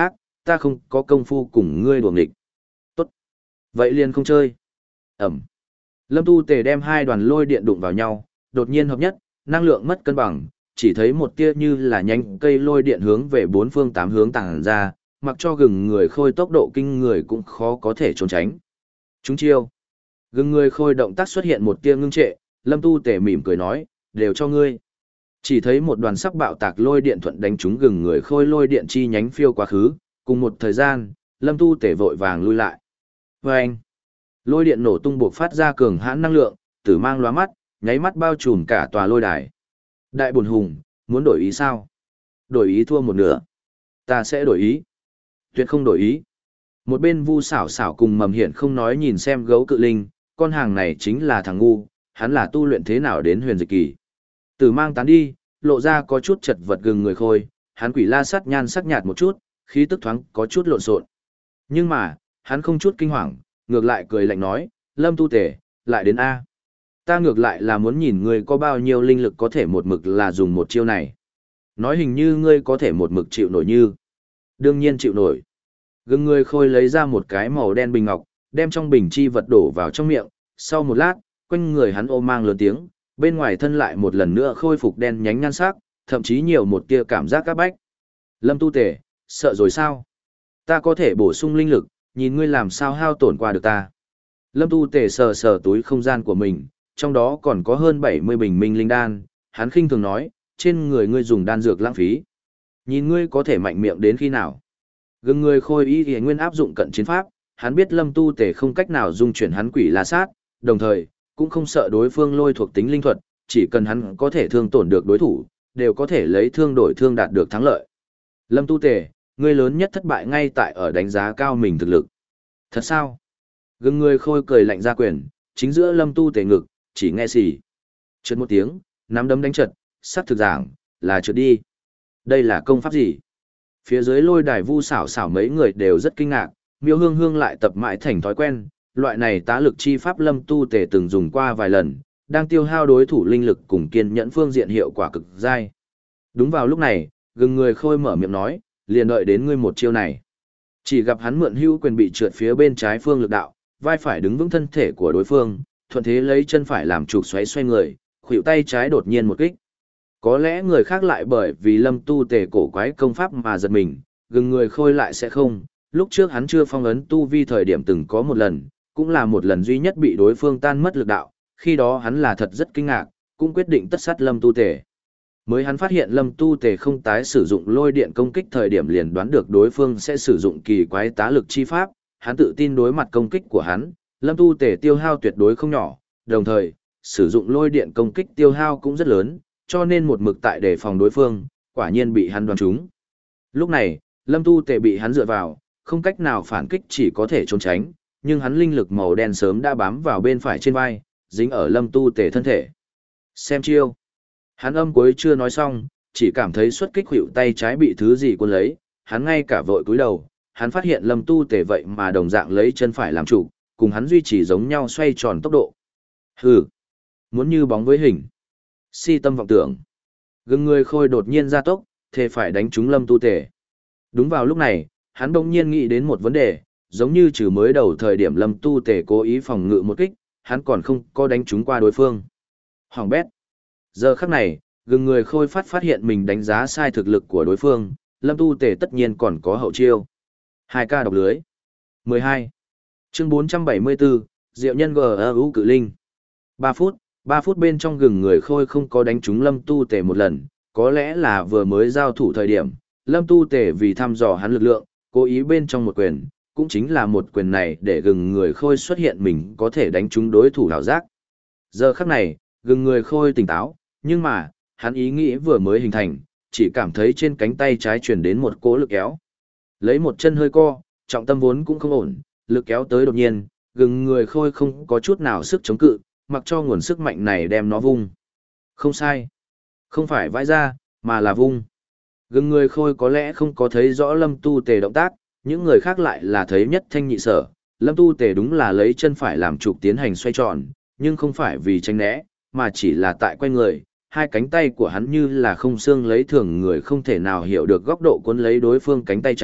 ta không có công phu cùng ngươi đùa nghịch. Tốt. Vậy liền không chơi. Ẩm. Lâm Tu Tề đem hai đoàn lôi điện đụng vào nhau, đột nhiên hợp nhất, năng lượng mất cân bằng, chỉ thấy một tia như là nhánh cây lôi điện hướng về bốn phương tám hướng tàng ra, mặc cho gừng người khôi tốc độ kinh người cũng khó có thể trốn tránh. Chúng chiêu. Gừng người khôi động tác xuất hiện một tia ngưng trệ, Lâm Tu Tề mỉm cười nói, đều cho ngươi. Chỉ thấy một đoàn sắc bạo tạc lôi điện thuận đánh trúng gừng người khôi lôi điện chi nhánh phiêu quá khứ, cùng một thời gian, Lâm Tu Tề vội vàng lui lại. Vâng! Lôi điện nổ tung buộc phát ra cường hãn năng lượng, tử mang lóa mắt, nháy mắt bao trùm cả tòa lôi đài. Đại bổn hùng, muốn đổi ý sao? Đổi ý thua một nửa. Ta sẽ đổi ý. Tuyệt không đổi ý. Một bên Vu Xảo Xảo cùng Mầm Hiển không nói nhìn xem gấu cự linh, con hàng này chính là thằng ngu, hắn là tu luyện thế nào đến huyền dịch kỳ. Tử mang tán đi, lộ ra có chút chật vật gừng người khôi, hắn quỷ la sát nhan sắc nhạt một chút, khí tức thoáng có chút lộn xộn. Nhưng mà, hắn không chút kinh hoàng, ngược lại cười lạnh nói, Lâm Tu Tề, lại đến A. Ta ngược lại là muốn nhìn ngươi có bao nhiêu linh lực có thể một mực là dùng một chiêu này. Nói hình như ngươi có thể một mực chịu nổi như. Đương nhiên chịu nổi. Gừng người khôi lấy ra một cái màu đen bình ngọc, đem trong bình chi vật đổ vào trong miệng, sau một lát, quanh người hắn ô mang lớn tiếng, bên ngoài thân lại một lần nữa khôi phục đen nhánh nhan sắc, thậm chí nhiều một tia cảm giác các bách. Lâm Tu Tề, sợ rồi sao? Ta có thể bổ sung linh lực, nhìn ngươi làm sao hao tổn qua được ta. Lâm Tu Tề sờ sờ túi không gian của mình, trong đó còn có hơn bảy mươi bình minh linh đan, hắn khinh thường nói, trên người ngươi dùng đan dược lãng phí. Nhìn ngươi có thể mạnh miệng đến khi nào. Gừng người khôi ý thì nguyên áp dụng cận chiến pháp, hắn biết Lâm Tu Tề không cách nào dung chuyển hắn quỷ la sát, đồng thời, cũng không sợ đối phương lôi thuộc tính linh thuật, chỉ cần hắn có thể thương tổn được đối thủ, đều có thể lấy thương đổi thương đạt được thắng lợi. Lâm Tu Tề, ngươi lớn nhất thất bại ngay tại ở đánh giá cao mình thực lực. Thật sao? Gừng người khôi cười lạnh ra quyền, chính giữa Lâm Tu Tề ngực, chỉ nghe xì. Trượt một tiếng, nắm đấm đánh trật, sát thực giảng, là trượt đi. Đây là công pháp gì? Phía dưới lôi đài Vu Xảo Xảo mấy người đều rất kinh ngạc, Miêu Hương Hương lại tập mãi thành thói quen, loại này tá lực chi pháp Lâm Tu Tề từng dùng qua vài lần, đang tiêu hao đối thủ linh lực cùng kiên nhẫn phương diện hiệu quả cực dai. Đúng vào lúc này, gừng người khôi mở miệng nói, liền đợi đến ngươi một chiêu này. Chỉ gặp hắn mượn hữu quyền bị trượt phía bên trái phương lực đạo, vai phải đứng vững thân thể của đối phương, thuận thế lấy chân phải làm trục xoáy xoay người, khuỷu tay trái đột nhiên một kích. Có lẽ người khác lại bởi vì Lâm Tu Tề cổ quái công pháp mà giật mình, gừng người khôi lại sẽ không. Lúc trước hắn chưa phong ấn tu vi thời điểm từng có một lần, cũng là một lần duy nhất bị đối phương tan mất lực đạo, khi đó hắn là thật rất kinh ngạc, cũng quyết định tất sát Lâm Tu Tề. Mới hắn phát hiện Lâm Tu Tề không tái sử dụng lôi điện công kích thời điểm liền đoán được đối phương sẽ sử dụng kỳ quái tá lực chi pháp, hắn tự tin đối mặt công kích của hắn, Lâm Tu Tề tiêu hao tuyệt đối không nhỏ, đồng thời, sử dụng lôi điện công kích tiêu hao cũng rất lớn, cho nên một mực tại đề phòng đối phương, quả nhiên bị hắn đoán trúng. Lúc này, Lâm Tu Tề bị hắn dựa vào, không cách nào phản kích chỉ có thể trốn tránh, nhưng hắn linh lực màu đen sớm đã bám vào bên phải trên vai, dính ở Lâm Tu Tề thân thể. Xem chiêu. Hắn âm cuối chưa nói xong, chỉ cảm thấy xuất kích hữu tay trái bị thứ gì cuốn lấy, hắn ngay cả vội cúi đầu, hắn phát hiện Lâm Tu Tề vậy mà đồng dạng lấy chân phải làm trụ, cùng hắn duy trì giống nhau xoay tròn tốc độ. Hừ, muốn như bóng với hình. Si tâm vọng tưởng. Gừng người khôi đột nhiên ra tốc, thề phải đánh trúng Lâm Tu Tề. Đúng vào lúc này, hắn đông nhiên nghĩ đến một vấn đề, giống như trừ mới đầu thời điểm Lâm Tu Tề cố ý phòng ngự một kích, hắn còn không có đánh trúng qua đối phương. Hoàng bét. Giờ khắc này, gừng người khôi phát phát hiện mình đánh giá sai thực lực của đối phương, Lâm Tu Tề tất nhiên còn có hậu chiêu. hai ca độc lưới. mười hai. Chương bốn trăm bảy mươi bốn, Diệu nhân gờ ưu cự linh. ba phút, ba phút bên trong gừng người khôi không có đánh trúng Lâm Tu Tề một lần, có lẽ là vừa mới giao thủ thời điểm, Lâm Tu Tề vì thăm dò hắn lực lượng, cố ý bên trong một quyền, cũng chính là một quyền này để gừng người khôi xuất hiện mình có thể đánh trúng đối thủ hảo giác. Giờ khắc này, gừng người khôi tỉnh táo, nhưng mà, hắn ý nghĩ vừa mới hình thành, chỉ cảm thấy trên cánh tay trái truyền đến một cỗ lực kéo. Lấy một chân hơi co, trọng tâm vốn cũng không ổn, lực kéo tới đột nhiên, gừng người khôi không có chút nào sức chống cự, mặc cho nguồn sức mạnh này đem nó vung. Không sai. Không phải vãi ra, mà là vung. Gừng người khôi có lẽ không có thấy rõ Lâm Tu Tề động tác, những người khác lại là thấy nhất thanh nhị sở. Lâm Tu Tề đúng là lấy chân phải làm trục tiến hành xoay tròn, nhưng không phải vì tránh né, mà chỉ là tại quay người. Hai cánh tay của hắn như là không xương lấy thường người không thể nào hiểu được góc độ cuốn lấy đối phương cánh tay trái,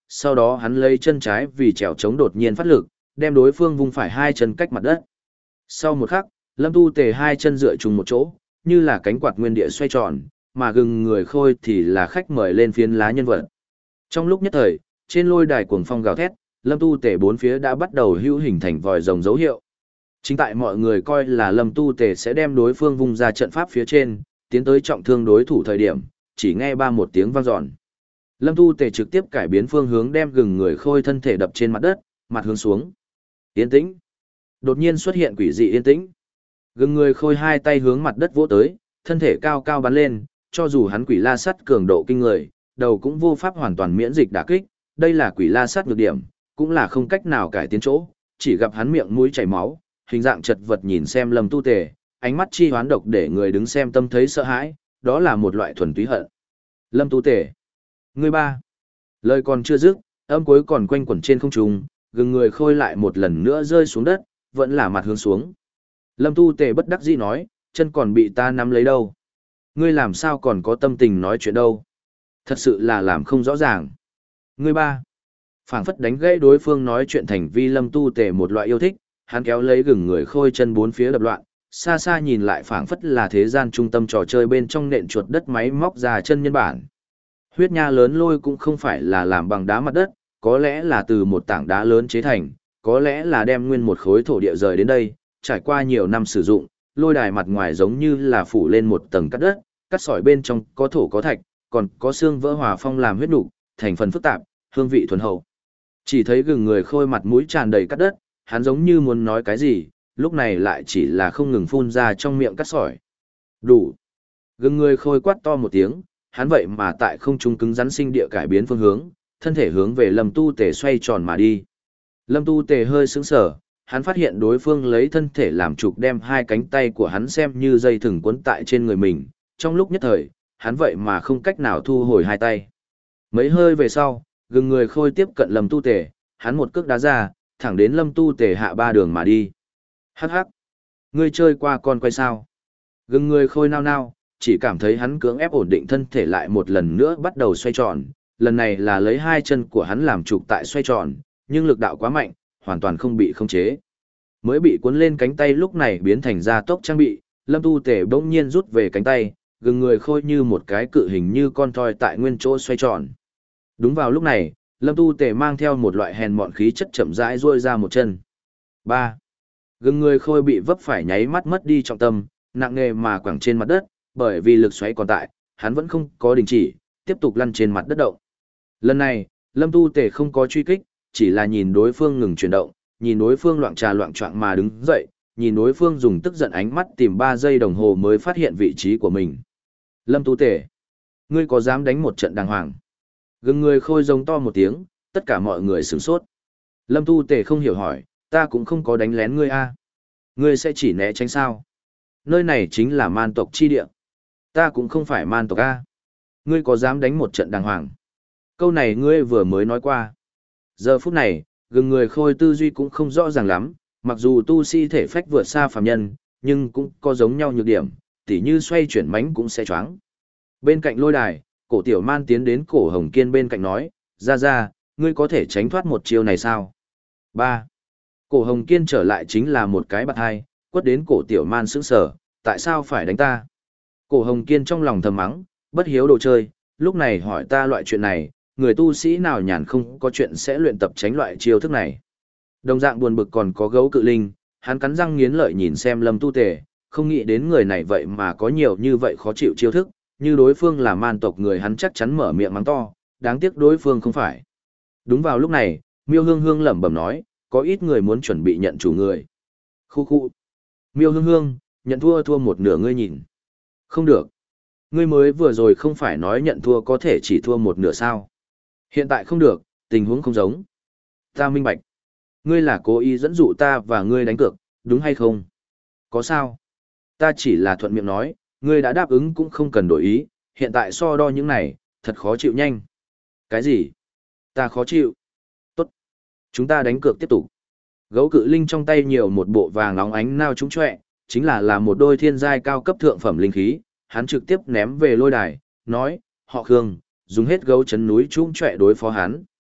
sau đó hắn lấy chân trái vì trèo chống đột nhiên phát lực, đem đối phương vung phải hai chân cách mặt đất. Sau một khắc, Lâm Tu Tề hai chân dựa chung một chỗ, như là cánh quạt nguyên địa xoay tròn, mà gừng người khôi thì là khách mời lên phiến lá nhân vật. Trong lúc nhất thời, trên lôi đài cuồng phong gào thét, Lâm Tu Tề bốn phía đã bắt đầu hữu hình thành vòi rồng dấu hiệu. Chính tại mọi người coi là Lâm Tu Tề sẽ đem đối phương vung ra trận pháp phía trên, tiến tới trọng thương đối thủ thời điểm, chỉ nghe ba một tiếng vang dọn. Lâm Tu Tề trực tiếp cải biến phương hướng đem gừng người khôi thân thể đập trên mặt đất, mặt hướng xuống. Yên tĩnh. Đột nhiên xuất hiện quỷ dị yên tĩnh. Gừng người khôi hai tay hướng mặt đất vỗ tới, thân thể cao cao bắn lên, cho dù hắn quỷ la sắt cường độ kinh người, đầu cũng vô pháp hoàn toàn miễn dịch đả kích, đây là quỷ la sắt nhược điểm, cũng là không cách nào cải tiến chỗ, chỉ gặp hắn miệng mũi chảy máu, hình dạng chật vật nhìn xem Lâm Tu Tề, ánh mắt chi hoán độc để người đứng xem tâm thấy sợ hãi, đó là một loại thuần túy hận. Lâm Tu Tề, ngươi ba. Lời còn chưa dứt, âm cuối còn quanh quẩn trên không trung, gừng người khôi lại một lần nữa rơi xuống đất, vẫn là mặt hướng xuống. Lâm Tu Tề bất đắc dĩ nói, chân còn bị ta nắm lấy đâu. Ngươi làm sao còn có tâm tình nói chuyện đâu. Thật sự là làm không rõ ràng. Ngươi ba. Phảng phất đánh gãy đối phương nói chuyện thành vi Lâm Tu Tề một loại yêu thích, hắn kéo lấy gừng người khôi chân bốn phía đập loạn, xa xa nhìn lại phảng phất là thế gian trung tâm trò chơi bên trong nện chuột đất máy móc ra chân nhân bản. Huyết nha lớn lôi cũng không phải là làm bằng đá mặt đất, có lẽ là từ một tảng đá lớn chế thành, có lẽ là đem nguyên một khối thổ địa rời đến đây, trải qua nhiều năm sử dụng, lôi đài mặt ngoài giống như là phủ lên một tầng cắt đất, cắt sỏi bên trong có thổ có thạch, còn có xương vỡ hòa phong làm huyết nục, thành phần phức tạp, hương vị thuần hậu. Chỉ thấy gừng người khôi mặt mũi tràn đầy cắt đất, hắn giống như muốn nói cái gì, lúc này lại chỉ là không ngừng phun ra trong miệng cắt sỏi. Đủ. Gừng người khôi quát to một tiếng, hắn vậy mà tại không trung cứng rắn sinh địa cải biến phương hướng, thân thể hướng về Lâm Tu Tề xoay tròn mà đi. Lâm Tu Tề hơi sững sờ, hắn phát hiện đối phương lấy thân thể làm trục đem hai cánh tay của hắn xem như dây thừng quấn tại trên người mình, trong lúc nhất thời, hắn vậy mà không cách nào thu hồi hai tay. Mấy hơi về sau, gừng người khôi tiếp cận Lâm Tu Tề, hắn một cước đá ra, thẳng đến Lâm Tu Tề hạ ba đường mà đi. Hắc hắc, ngươi chơi qua con quay sao? Gừng người khôi nao nao, chỉ cảm thấy hắn cưỡng ép ổn định thân thể lại một lần nữa bắt đầu xoay tròn, lần này là lấy hai chân của hắn làm trục tại xoay tròn, nhưng lực đạo quá mạnh, hoàn toàn không bị khống chế. Mới bị cuốn lên cánh tay lúc này biến thành gia tốc trang bị, Lâm Tu Tề bỗng nhiên rút về cánh tay, gừng người khôi như một cái cự hình như con thoi tại nguyên chỗ xoay tròn. Đúng vào lúc này, Lâm Tu Tề mang theo một loại hèn mọn khí chất chậm rãi duỗi ra một chân. ba. Gừng người khôi bị vấp phải nháy mắt mất đi trọng tâm, nặng nề mà quẳng trên mặt đất, bởi vì lực xoáy còn tại, hắn vẫn không có đình chỉ, tiếp tục lăn trên mặt đất động. Lần này, Lâm Tu Tề không có truy kích, chỉ là nhìn đối phương ngừng chuyển động, nhìn đối phương loạn trà loạn choạng mà đứng dậy, nhìn đối phương dùng tức giận ánh mắt tìm ba giây đồng hồ mới phát hiện vị trí của mình. Lâm Tu Tề, ngươi có dám đánh một trận đàng hoàng? Gừng người khôi giống to một tiếng, tất cả mọi người sửng sốt. Lâm Tu Tề không hiểu hỏi, ta cũng không có đánh lén ngươi a, ngươi sẽ chỉ né tránh sao? Nơi này chính là man tộc chi địa. Ta cũng không phải man tộc a. Ngươi có dám đánh một trận đàng hoàng? Câu này ngươi vừa mới nói qua. Giờ phút này, gừng người khôi tư duy cũng không rõ ràng lắm, mặc dù tu sĩ thể phách vượt xa phàm nhân, nhưng cũng có giống nhau nhược điểm, tỉ như xoay chuyển mánh cũng sẽ choáng. Bên cạnh lôi đài, cổ tiểu man tiến đến cổ hồng kiên bên cạnh nói, ra ra, ngươi có thể tránh thoát một chiêu này sao? ba. Cổ hồng kiên trở lại chính là một cái bạt hai, quất đến cổ tiểu man sững sờ, tại sao phải đánh ta? Cổ hồng kiên trong lòng thầm mắng, bất hiếu đồ chơi, lúc này hỏi ta loại chuyện này, người tu sĩ nào nhàn không có chuyện sẽ luyện tập tránh loại chiêu thức này. Đồng dạng buồn bực còn có gấu cự linh, hắn cắn răng nghiến lợi nhìn xem Lâm Tu Tề, không nghĩ đến người này vậy mà có nhiều như vậy khó chịu chiêu thức, như đối phương là man tộc người hắn chắc chắn mở miệng mắng to, đáng tiếc đối phương không phải. Đúng vào lúc này, Miêu Hương Hương lẩm bẩm nói, có ít người muốn chuẩn bị nhận chủ người. Khu khu. Miêu Hương Hương, nhận thua thua một nửa ngươi nhìn. Không được. Ngươi mới vừa rồi không phải nói nhận thua có thể chỉ thua một nửa sao. Hiện tại không được, tình huống không giống. Ta minh bạch. Ngươi là cố ý dẫn dụ ta và ngươi đánh cược, đúng hay không? Có sao? Ta chỉ là thuận miệng nói, ngươi đã đáp ứng cũng không cần đổi ý, hiện tại so đo những này, thật khó chịu nhanh. Cái gì? Ta khó chịu. Tốt. Chúng ta đánh cược tiếp tục. Gấu cự linh trong tay nhiều một bộ vàng óng ánh nao trúng choẹ, chính là là một đôi thiên giai cao cấp thượng phẩm linh khí, hắn trực tiếp ném về lôi đài, nói, họ Khương, dùng hết gấu chấn núi trúng choẹ đối phó hắn.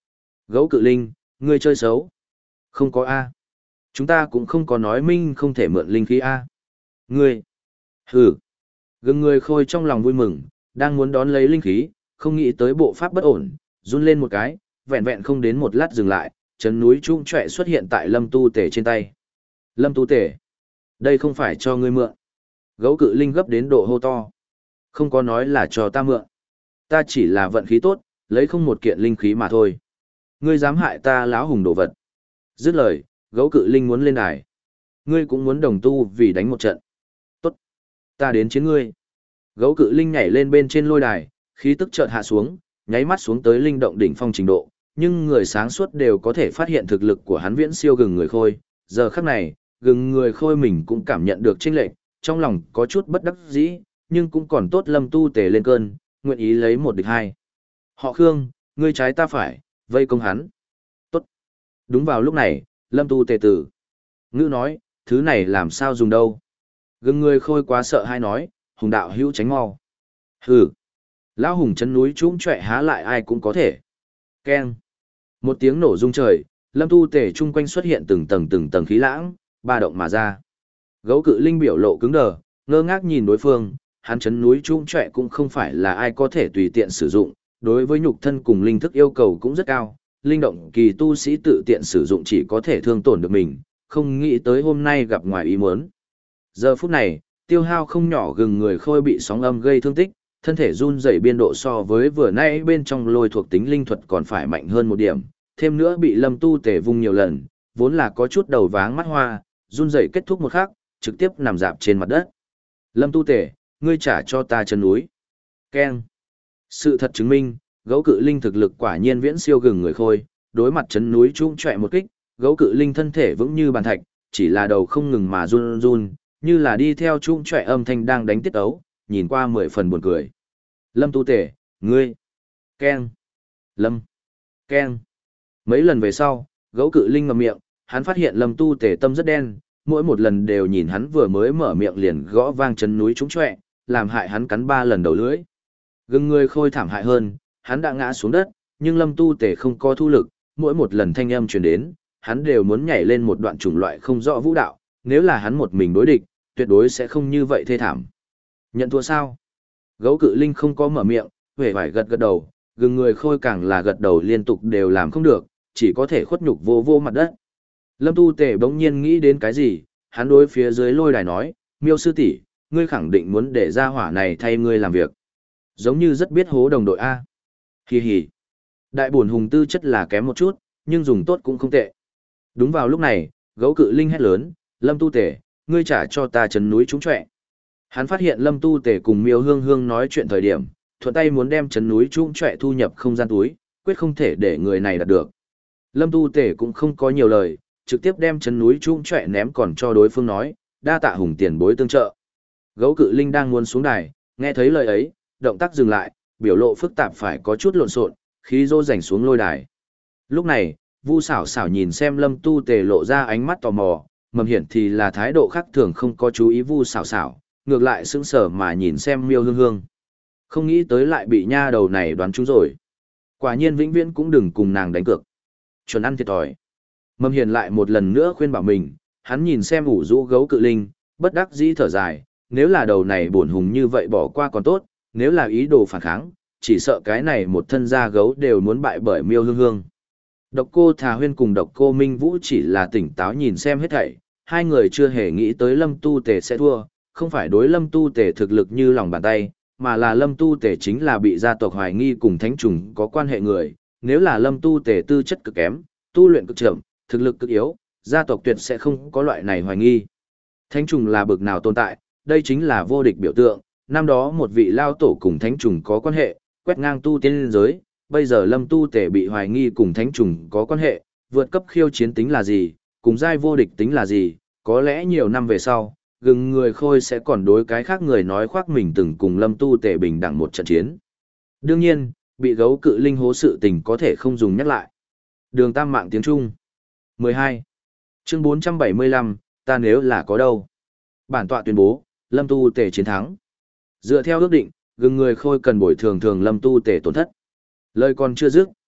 Gấu cự linh, ngươi chơi xấu. Không có A. Chúng ta cũng không có nói minh không thể mượn linh khí A. Ngươi. Hừ. Gừng người khôi trong lòng vui mừng, đang muốn đón lấy linh khí, không nghĩ tới bộ pháp bất ổn, run lên một cái, vẹn vẹn không đến một lát dừng lại, chấn núi trung trệ xuất hiện tại Lâm Tu Tể trên tay. Lâm Tu Tể, đây không phải cho ngươi mượn. Gấu cự linh gấp đến độ hô to. Không có nói là cho ta mượn. Ta chỉ là vận khí tốt, lấy không một kiện linh khí mà thôi. Ngươi dám hại ta láo hùng đồ vật. Dứt lời, gấu cự linh muốn lên đài. Ngươi cũng muốn đồng tu vì đánh một trận. Tốt. Ta đến chiến ngươi. Gấu cự linh nhảy lên bên trên lôi đài, khí tức chợt hạ xuống, nháy mắt xuống tới linh động đỉnh phong trình độ, nhưng người sáng suốt đều có thể phát hiện thực lực của hắn viễn siêu gừng người khôi. Giờ khắc này, gừng người khôi mình cũng cảm nhận được chênh lệch, trong lòng có chút bất đắc dĩ, nhưng cũng còn tốt Lâm Tu Tề lên cơn, nguyện ý lấy một địch hai. Họ Khương, ngươi trái ta phải, vây công hắn. Tốt. Đúng vào lúc này, Lâm Tu Tề tử. Ngữ nói, thứ này làm sao dùng đâu. Gừng người khôi quá sợ hay nói, hùng đạo hữu tránh mau. Hừ. Lão hùng chân núi trũng trọe há lại ai cũng có thể. Keng. Một tiếng nổ rung trời, Lâm Tu Tề chung quanh xuất hiện từng tầng từng tầng khí lãng, ba động mà ra. Gấu cự linh biểu lộ cứng đờ, ngơ ngác nhìn đối phương, hắn chấn núi trũng trọe cũng không phải là ai có thể tùy tiện sử dụng, đối với nhục thân cùng linh thức yêu cầu cũng rất cao, linh động kỳ tu sĩ tự tiện sử dụng chỉ có thể thương tổn được mình, không nghĩ tới hôm nay gặp ngoài ý muốn. Giờ phút này, tiêu hao không nhỏ gừng người khôi bị sóng âm gây thương tích, thân thể run rẩy biên độ so với vừa nãy bên trong lôi thuộc tính linh thuật còn phải mạnh hơn một điểm, thêm nữa bị Lâm Tu Tề vung nhiều lần, vốn là có chút đầu váng mắt hoa, run rẩy kết thúc một khắc, trực tiếp nằm dạp trên mặt đất. Lâm Tu Tề, ngươi trả cho ta chân núi. Keng. Sự thật chứng minh, gấu cự linh thực lực quả nhiên viễn siêu gừng người khôi, đối mặt chân núi trung trọe một kích, gấu cự linh thân thể vững như bàn thạch, chỉ là đầu không ngừng mà run run, như là đi theo trung trọe âm thanh đang đánh tiết ấu, nhìn qua mười phần buồn cười. Lâm Tu Tề, ngươi. Keng. Lâm. Keng. Mấy lần về sau, gấu cự linh ngậm miệng, hắn phát hiện Lâm Tu Tề tâm rất đen, mỗi một lần đều nhìn hắn vừa mới mở miệng liền gõ vang chân núi trúng trọe, làm hại hắn cắn ba lần đầu lưỡi. Gừng người khôi thảm hại hơn, hắn đã ngã xuống đất, nhưng Lâm Tu Tề không có thu lực, mỗi một lần thanh âm truyền đến, hắn đều muốn nhảy lên một đoạn chủng loại không rõ vũ đạo, nếu là hắn một mình đối địch, tuyệt đối sẽ không như vậy thê thảm. Nhận thua sao? Gấu cự linh không có mở miệng, vẻ vải gật gật đầu, gừng người khôi càng là gật đầu liên tục đều làm không được, chỉ có thể khuất nhục vô vô mặt đất. Lâm Tu Tề bỗng nhiên nghĩ đến cái gì, hắn đối phía dưới lôi đài nói, Miêu sư tỷ, ngươi khẳng định muốn để ra hỏa này thay ngươi làm việc. Giống như rất biết hố đồng đội A. Hì hì. Đại buồn hùng tư chất là kém một chút, nhưng dùng tốt cũng không tệ. Đúng vào lúc này, gấu cự linh hét lớn, Lâm Tu Tề, ngươi trả cho ta chấn núi trúng trọe. Hắn phát hiện Lâm Tu Tề cùng Miêu Hương Hương nói chuyện thời điểm, thuận tay muốn đem chấn núi trúng trọe thu nhập không gian túi, quyết không thể để người này đạt được. Lâm Tu Tề cũng không có nhiều lời, trực tiếp đem chấn núi trũng trọe ném còn cho đối phương nói, đa tạ hùng tiền bối tương trợ. Gấu cự linh đang muốn xuống đài, nghe thấy lời ấy, động tác dừng lại, biểu lộ phức tạp phải có chút lộn xộn, khí rô rảnh xuống lôi đài. Lúc này, Vu Sảo Sảo nhìn xem Lâm Tu Tề lộ ra ánh mắt tò mò, Mầm Hiển thì là thái độ khác thường không có chú ý Vu Sảo Sảo, ngược lại sững sờ mà nhìn xem Miêu Hương Hương. Không nghĩ tới lại bị nha đầu này đoán trúng rồi. Quả nhiên vĩnh viễn cũng đừng cùng nàng đánh cược. Chuẩn ăn thiệt thòi. Mầm Hiền lại một lần nữa khuyên bảo mình, hắn nhìn xem ủ rũ gấu cự linh, bất đắc dĩ thở dài, nếu là đầu này bổn hùng như vậy bỏ qua còn tốt, nếu là ý đồ phản kháng, chỉ sợ cái này một thân da gấu đều muốn bại bởi Miêu Hương Hương. Độc Cô Thà Huyên cùng Độc Cô Minh Vũ chỉ là tỉnh táo nhìn xem hết thảy, hai người chưa hề nghĩ tới Lâm Tu Tề sẽ thua, không phải đối Lâm Tu Tề thực lực như lòng bàn tay, mà là Lâm Tu Tề chính là bị gia tộc hoài nghi cùng thánh trùng có quan hệ người, nếu là Lâm Tu Tề tư chất cực kém, tu luyện cực chậm, thực lực cực yếu, gia tộc tuyệt sẽ không có loại này hoài nghi. Thánh trùng là bực nào tồn tại, đây chính là vô địch biểu tượng, năm đó một vị lao tổ cùng thánh trùng có quan hệ, quét ngang tu tiên liên giới, bây giờ Lâm Tu Tề bị hoài nghi cùng thánh trùng có quan hệ, vượt cấp khiêu chiến tính là gì, cùng giai vô địch tính là gì, có lẽ nhiều năm về sau, gừng người khôi sẽ còn đối cái khác người nói khoác mình từng cùng Lâm Tu Tề bình đẳng một trận chiến. Đương nhiên, bị gấu cự linh hố sự tình có thể không dùng nhắc lại. Đường tam mạng tiếng Trung. mười hai. Chương bốn trăm bảy mươi lăm, ta nếu là có đâu. Bản tọa tuyên bố, Lâm Tu Tề chiến thắng. Dựa theo ước định, gừng người khôi cần bồi thường thường Lâm Tu Tề tổn thất. Lời còn chưa dứt,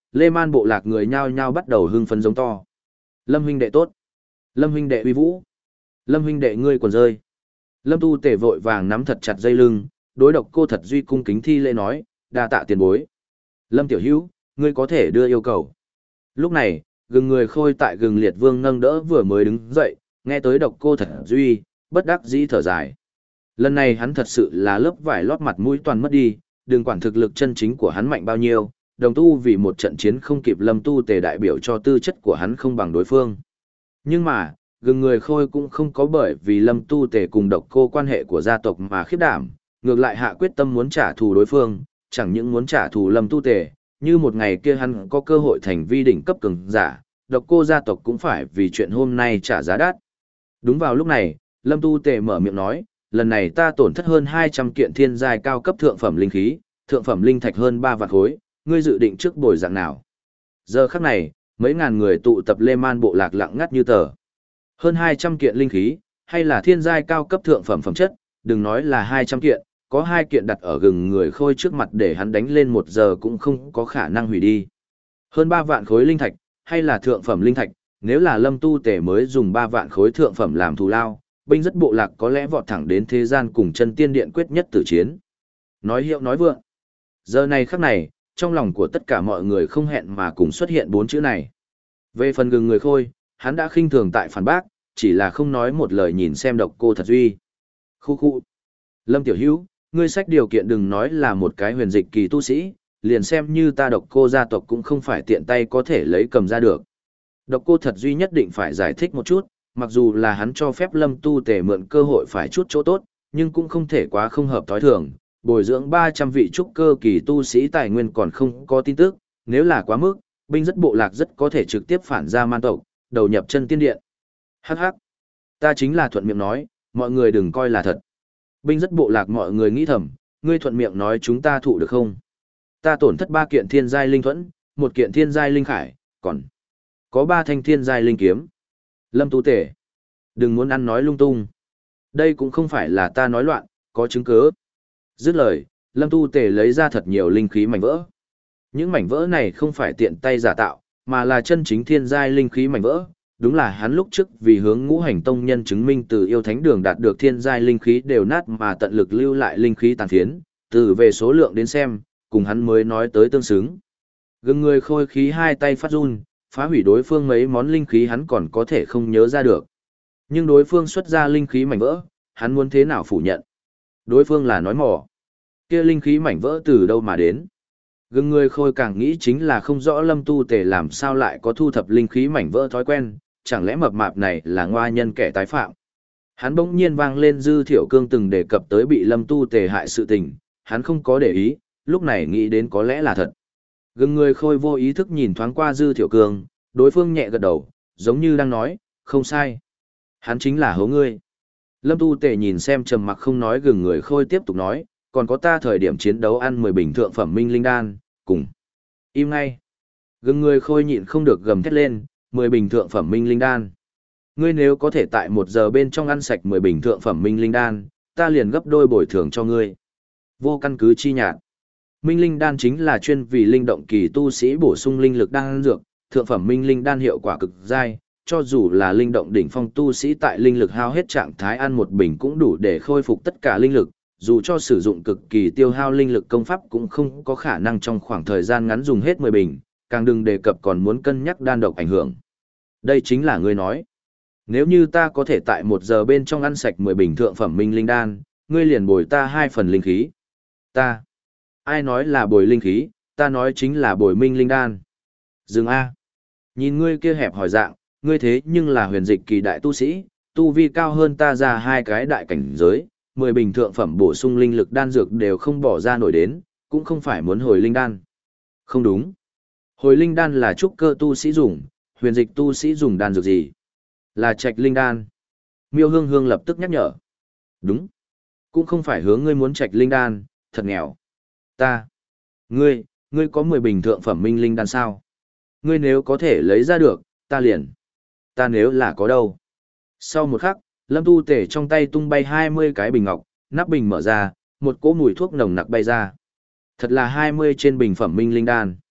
Lê Man bộ lạc người nhao nhao bắt đầu hưng phấn giống to. Lâm huynh đệ tốt. Lâm huynh đệ uy vũ. Lâm huynh đệ ngươi còn rơi. Lâm Tu Tề vội vàng nắm thật chặt dây lưng, đối Độc Cô Thật Duy cung kính thi lễ nói, đa tạ tiền bối. Lâm tiểu hữu, ngươi có thể đưa yêu cầu. Lúc này, gừng người khôi tại gừng liệt vương nâng đỡ vừa mới đứng dậy, nghe tới Độc Cô Thật Duy, bất đắc dĩ thở dài. Lần này hắn thật sự là lớp vải lót mặt mũi toàn mất đi, đừng quản thực lực chân chính của hắn mạnh bao nhiêu, đồng tu vì một trận chiến không kịp Lâm Tu Tề đại biểu cho tư chất của hắn không bằng đối phương. Nhưng mà, gừng người khôi cũng không có bởi vì Lâm Tu Tề cùng Độc Cô quan hệ của gia tộc mà khiếp đảm, ngược lại hạ quyết tâm muốn trả thù đối phương, chẳng những muốn trả thù Lâm Tu Tề, như một ngày kia hắn có cơ hội thành vi đỉnh cấp cường giả, Độc Cô gia tộc cũng phải vì chuyện hôm nay trả giá đắt. Đúng vào lúc này, Lâm Tu Tề mở miệng nói, lần này ta tổn thất hơn hai trăm kiện thiên giai cao cấp thượng phẩm linh khí, thượng phẩm linh thạch hơn ba vạn khối, ngươi dự định trước bồi dạng nào? Giờ khắc này, mấy ngàn người tụ tập Lê Man bộ lạc lặng ngắt như tờ. Hơn hai trăm kiện linh khí, hay là thiên giai cao cấp thượng phẩm phẩm chất, đừng nói là hai trăm kiện, có hai kiện đặt ở gừng người khôi trước mặt để hắn đánh lên một giờ cũng không có khả năng hủy đi. Hơn ba vạn khối linh thạch, hay là thượng phẩm linh thạch, nếu là Lâm Tu Tề mới dùng ba vạn khối thượng phẩm làm thù lao, binh rất bộ lạc có lẽ vọt thẳng đến thế gian cùng chân tiên điện quyết nhất tử chiến. Nói hiệu nói vượng. Giờ này khắc này, trong lòng của tất cả mọi người không hẹn mà cùng xuất hiện bốn chữ này. Về phần gừng người khôi, hắn đã khinh thường tại phản bác, chỉ là không nói một lời nhìn xem Độc Cô Thật Duy. Khu khu. Lâm Tiểu Hữu, ngươi sách điều kiện đừng nói là một cái huyền dịch kỳ tu sĩ, liền xem như ta Độc Cô gia tộc cũng không phải tiện tay có thể lấy cầm ra được. Độc Cô Thật Duy nhất định phải giải thích một chút, mặc dù là hắn cho phép Lâm Tu Tề mượn cơ hội phải chút chỗ tốt, nhưng cũng không thể quá không hợp thói thường. Bồi dưỡng ba trăm vị trúc cơ kỳ tu sĩ tài nguyên còn không có tin tức, nếu là quá mức, binh rất bộ lạc rất có thể trực tiếp phản ra man tộc, đầu nhập chân tiên điện. Hắc hắc. Ta chính là thuận miệng nói, mọi người đừng coi là thật. Binh rất bộ lạc mọi người nghĩ thầm, ngươi thuận miệng nói chúng ta thụ được không? Ta tổn thất ba kiện thiên giai linh thuẫn, một kiện thiên giai linh khải, còn có ba thanh thiên giai linh kiếm. Lâm Tu Tề, đừng muốn ăn nói lung tung. Đây cũng không phải là ta nói loạn, có chứng cứ. Dứt lời, Lâm Tu Tề lấy ra thật nhiều linh khí mảnh vỡ. Những mảnh vỡ này không phải tiện tay giả tạo, mà là chân chính thiên giai linh khí mảnh vỡ. Đúng là hắn lúc trước vì hướng Ngũ Hành Tông nhân chứng minh từ yêu thánh đường đạt được thiên giai linh khí đều nát mà tận lực lưu lại linh khí tàn phiến, từ về số lượng đến xem, cùng hắn mới nói tới tương xứng. Gừng người khôi khí hai tay phát run, phá hủy đối phương mấy món linh khí hắn còn có thể không nhớ ra được. Nhưng đối phương xuất ra linh khí mảnh vỡ, hắn muốn thế nào phủ nhận? Đối phương là nói mỏ. Kia linh khí mảnh vỡ từ đâu mà đến? Gừng người khôi càng nghĩ chính là không rõ Lâm Tu Tề làm sao lại có thu thập linh khí mảnh vỡ thói quen, chẳng lẽ mập mạp này là ngoa nhân kẻ tái phạm. Hắn bỗng nhiên vang lên Dư Thiểu Cương từng đề cập tới bị Lâm Tu Tề hại sự tình, hắn không có để ý, lúc này nghĩ đến có lẽ là thật. Gừng người khôi vô ý thức nhìn thoáng qua Dư Thiểu Cương, đối phương nhẹ gật đầu, giống như đang nói, không sai. Hắn chính là hố ngươi. Lâm Tu Tề nhìn xem trầm mặc không nói gừng người khôi tiếp tục nói, còn có ta thời điểm chiến đấu ăn mười bình thượng phẩm minh linh đan, cùng. Im ngay. Gừng người khôi nhịn không được gầm thét lên, mười bình thượng phẩm minh linh đan. Ngươi nếu có thể tại một giờ bên trong ăn sạch mười bình thượng phẩm minh linh đan, ta liền gấp đôi bồi thường cho ngươi. Vô căn cứ chi nhạt. Minh linh đan chính là chuyên vì linh động kỳ tu sĩ bổ sung linh lực đan dược, thượng phẩm minh linh đan hiệu quả cực dai, cho dù là linh động đỉnh phong tu sĩ tại linh lực hao hết trạng thái ăn một bình cũng đủ để khôi phục tất cả linh lực, dù cho sử dụng cực kỳ tiêu hao linh lực công pháp cũng không có khả năng trong khoảng thời gian ngắn dùng hết mười bình, càng đừng đề cập còn muốn cân nhắc đan độc ảnh hưởng. Đây chính là ngươi nói. Nếu như ta có thể tại một giờ bên trong ăn sạch mười bình thượng phẩm minh linh đan, ngươi liền bồi ta hai phần linh khí. Ta. Ai nói là bồi linh khí, ta nói chính là bồi minh linh đan. Dừng A. Nhìn ngươi kia hẹp hỏi dạng, ngươi thế nhưng là huyền dịch kỳ đại tu sĩ, tu vi cao hơn ta ra hai cái đại cảnh giới, mười bình thượng phẩm bổ sung linh lực đan dược đều không bỏ ra nổi đến, cũng không phải muốn hồi linh đan. Không đúng. Hồi linh đan là trúc cơ tu sĩ dùng, huyền dịch tu sĩ dùng đan dược gì? Là trạch linh đan. Miêu Hương Hương lập tức nhắc nhở. Đúng. Cũng không phải hướng ngươi muốn trạch linh đan, thật nghèo. Ta. Ngươi, ngươi có mười bình thượng phẩm minh linh đan sao? Ngươi nếu có thể lấy ra được, ta liền. Ta nếu là có đâu. Sau một khắc, Lâm Tu Tể trong tay tung bay hai mươi cái bình ngọc, nắp bình mở ra, một cỗ mùi thuốc nồng nặc bay ra. Thật là hai mươi trên bình phẩm minh linh đan.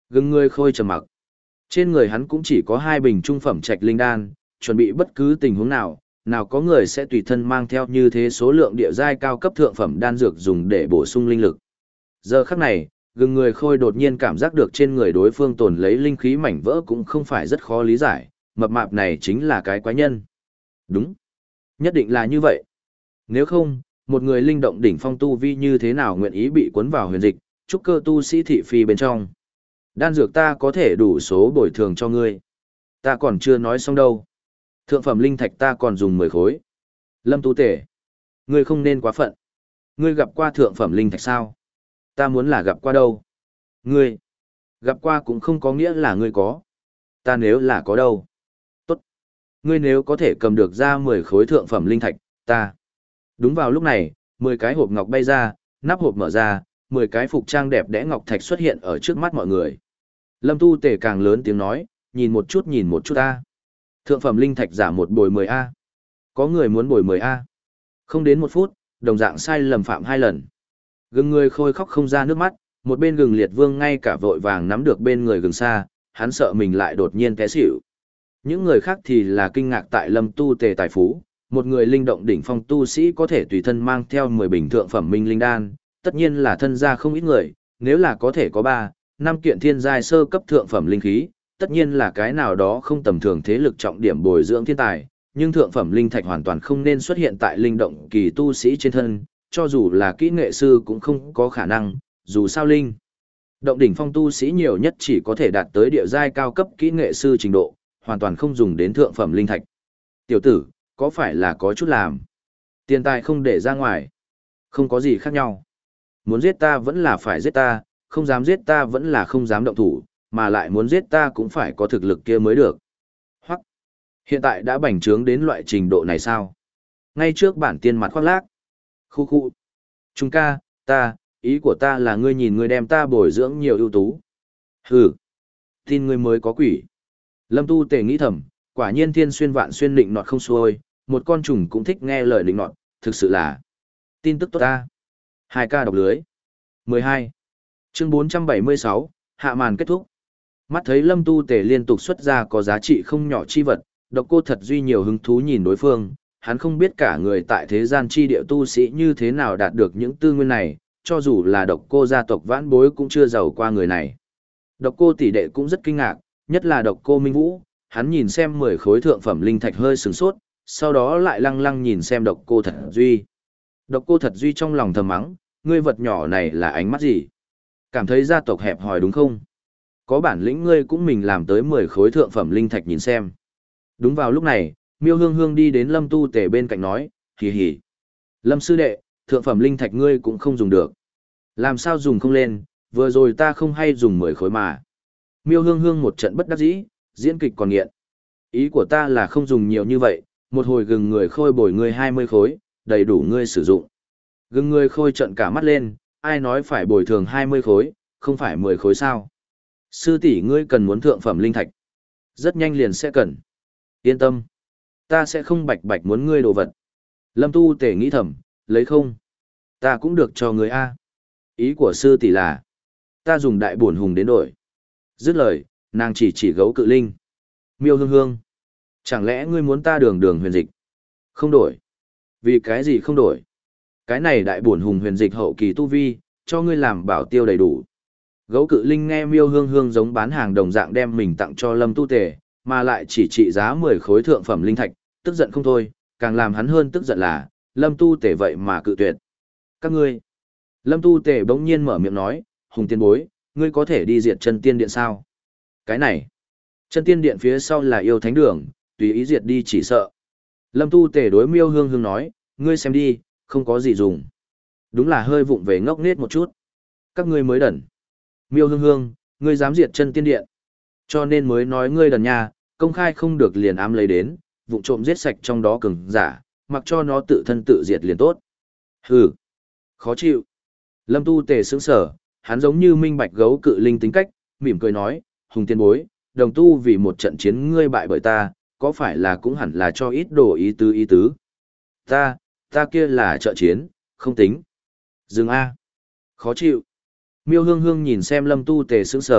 Gừng người khôi trầm mặc. Trên người hắn cũng chỉ có hai bình trung phẩm trạch linh đan, chuẩn bị bất cứ tình huống nào, nào có người sẽ tùy thân mang theo như thế số lượng địa giai cao cấp thượng phẩm đan dược dùng để bổ sung linh lực. Giờ khắc này, gừng người khôi đột nhiên cảm giác được trên người đối phương tồn lấy linh khí mảnh vỡ cũng không phải rất khó lý giải, mập mạp này chính là cái quái nhân. Đúng. Nhất định là như vậy. Nếu không, một người linh động đỉnh phong tu vi như thế nào nguyện ý bị cuốn vào huyền dịch, trúc cơ tu sĩ thị phi bên trong. Đan dược ta có thể đủ số bồi thường cho ngươi. Ta còn chưa nói xong đâu. Thượng phẩm linh thạch ta còn dùng mười khối. Lâm Tu Tể. Ngươi không nên quá phận. Ngươi gặp qua thượng phẩm linh thạch sao? Ta muốn là gặp qua đâu? Ngươi. Gặp qua cũng không có nghĩa là ngươi có. Ta nếu là có đâu? Tốt. Ngươi nếu có thể cầm được ra mười khối thượng phẩm linh thạch, ta. Đúng vào lúc này, mười cái hộp ngọc bay ra, nắp hộp mở ra, mười cái phục trang đẹp đẽ ngọc thạch xuất hiện ở trước mắt mọi người. Lâm Tu Tể càng lớn tiếng nói, nhìn một chút nhìn một chút a. Thượng phẩm linh thạch giả một bồi mười a. Có người muốn bồi mười a. Không đến một phút, đồng dạng sai lầm phạm hai lần. Gừng người khôi khóc không ra nước mắt, một bên gừng liệt vương ngay cả vội vàng nắm được bên người gừng xa, hắn sợ mình lại đột nhiên té xỉu. Những người khác thì là kinh ngạc tại Lâm Tu Tề tài phú, một người linh động đỉnh phong tu sĩ có thể tùy thân mang theo mười bình thượng phẩm minh linh đan, tất nhiên là thân gia không ít người, nếu là có thể có ba, năm kiện thiên giai sơ cấp thượng phẩm linh khí, tất nhiên là cái nào đó không tầm thường thế lực trọng điểm bồi dưỡng thiên tài, nhưng thượng phẩm linh thạch hoàn toàn không nên xuất hiện tại linh động kỳ tu sĩ trên thân, cho dù là kỹ nghệ sư cũng không có khả năng, dù sao linh động đỉnh phong tu sĩ nhiều nhất chỉ có thể đạt tới địa giai cao cấp kỹ nghệ sư trình độ, hoàn toàn không dùng đến thượng phẩm linh thạch. Tiểu tử, có phải là có chút làm? Tiền tài không để ra ngoài, không có gì khác nhau. Muốn giết ta vẫn là phải giết ta, không dám giết ta vẫn là không dám động thủ, mà lại muốn giết ta cũng phải có thực lực kia mới được. Hoặc, hiện tại đã bành trướng đến loại trình độ này sao? Ngay trước bản tiên mặt khoác lác. Khu khu. Trung ca, ta, ý của ta là ngươi nhìn ngươi đem ta bồi dưỡng nhiều ưu tú. Hừ. Tin ngươi mới có quỷ. Lâm Tu Tề nghĩ thầm, quả nhiên thiên xuyên vạn xuyên định nọt không xuôi, một con trùng cũng thích nghe lời định nọt, thực sự là tin tức tốt ta. Hai ca đọc lưới. mười hai. Chương bốn trăm bảy mươi sáu, hạ màn kết thúc. Mắt thấy Lâm Tu Tề liên tục xuất ra có giá trị không nhỏ chi vật, Độc Cô Thật Duy nhiều hứng thú nhìn đối phương, hắn không biết cả người tại thế gian chi địa tu sĩ như thế nào đạt được những tư nguyên này, cho dù là Độc Cô gia tộc vãn bối cũng chưa giàu qua người này. Độc Cô tỷ đệ cũng rất kinh ngạc, nhất là Độc Cô Minh Vũ, hắn nhìn xem mười khối thượng phẩm linh thạch hơi sửng sốt, sau đó lại lăng lăng nhìn xem Độc Cô Thật Duy. Độc Cô Thật Duy trong lòng thầm mắng, ngươi vật nhỏ này là ánh mắt gì? Cảm thấy gia tộc hẹp hòi đúng không? Có bản lĩnh ngươi cũng mình làm tới mười khối thượng phẩm linh thạch nhìn xem. Đúng vào lúc này, Miêu Hương Hương đi đến Lâm Tu Tề bên cạnh nói, hì hì. Lâm sư đệ, thượng phẩm linh thạch ngươi cũng không dùng được. Làm sao dùng không lên, vừa rồi ta không hay dùng mười khối mà. Miêu Hương Hương một trận bất đắc dĩ, diễn kịch còn nghiện. Ý của ta là không dùng nhiều như vậy, một hồi gừng người khôi bồi ngươi hai mươi khối, đầy đủ ngươi sử dụng. Gừng người khôi trận cả mắt lên, ai nói phải bồi thường hai mươi khối, không phải mười khối sao. Sư tỷ ngươi cần muốn thượng phẩm linh thạch. Rất nhanh liền sẽ cần. Yên tâm. Ta sẽ không bạch bạch muốn ngươi đồ vật. Lâm Tu Tề nghĩ thầm, lấy không? Ta cũng được cho ngươi A. Ý của sư tỷ là, ta dùng đại bổn hùng đến đổi. Dứt lời, nàng chỉ chỉ gấu cự linh. Miêu Hương Hương. Chẳng lẽ ngươi muốn ta đường đường huyền dịch? Không đổi. Vì cái gì không đổi? Cái này đại bổn hùng huyền dịch hậu kỳ tu vi, cho ngươi làm bảo tiêu đầy đủ. Gấu cự linh nghe Miêu Hương Hương giống bán hàng đồng dạng đem mình tặng cho Lâm Tu Tề, mà lại chỉ trị giá mười khối thượng phẩm linh thạch, tức giận không thôi, càng làm hắn hơn tức giận là, Lâm Tu Tề vậy mà cự tuyệt. Các ngươi. Lâm Tu Tề bỗng nhiên mở miệng nói, Hùng tiên bối, ngươi có thể đi diệt chân tiên điện sao? Cái này. Chân tiên điện phía sau là yêu thánh đường, tùy ý diệt đi chỉ sợ. Lâm Tu Tề đối Miêu Hương Hương nói, ngươi xem đi, không có gì dùng. Đúng là hơi vụng về ngốc nghếch một chút. Các ngươi mới đần. Miêu Hương Hương, ngươi dám diệt chân tiên điện. Cho nên mới nói ngươi đần nha, công khai không được liền ám lấy đến, vụng trộm giết sạch trong đó cường giả, mặc cho nó tự thân tự diệt liền tốt. Hừ, khó chịu. Lâm Tu Tề sững sở, hắn giống như minh bạch gấu cự linh tính cách, mỉm cười nói, Hùng tiên bối, đồng tu vì một trận chiến ngươi bại bởi ta, có phải là cũng hẳn là cho ít đồ ý tứ ý tứ. Ta, ta kia là trợ chiến, không tính. Dừng A. Khó chịu. Miêu Hương Hương nhìn xem Lâm Tu Tề sững sở,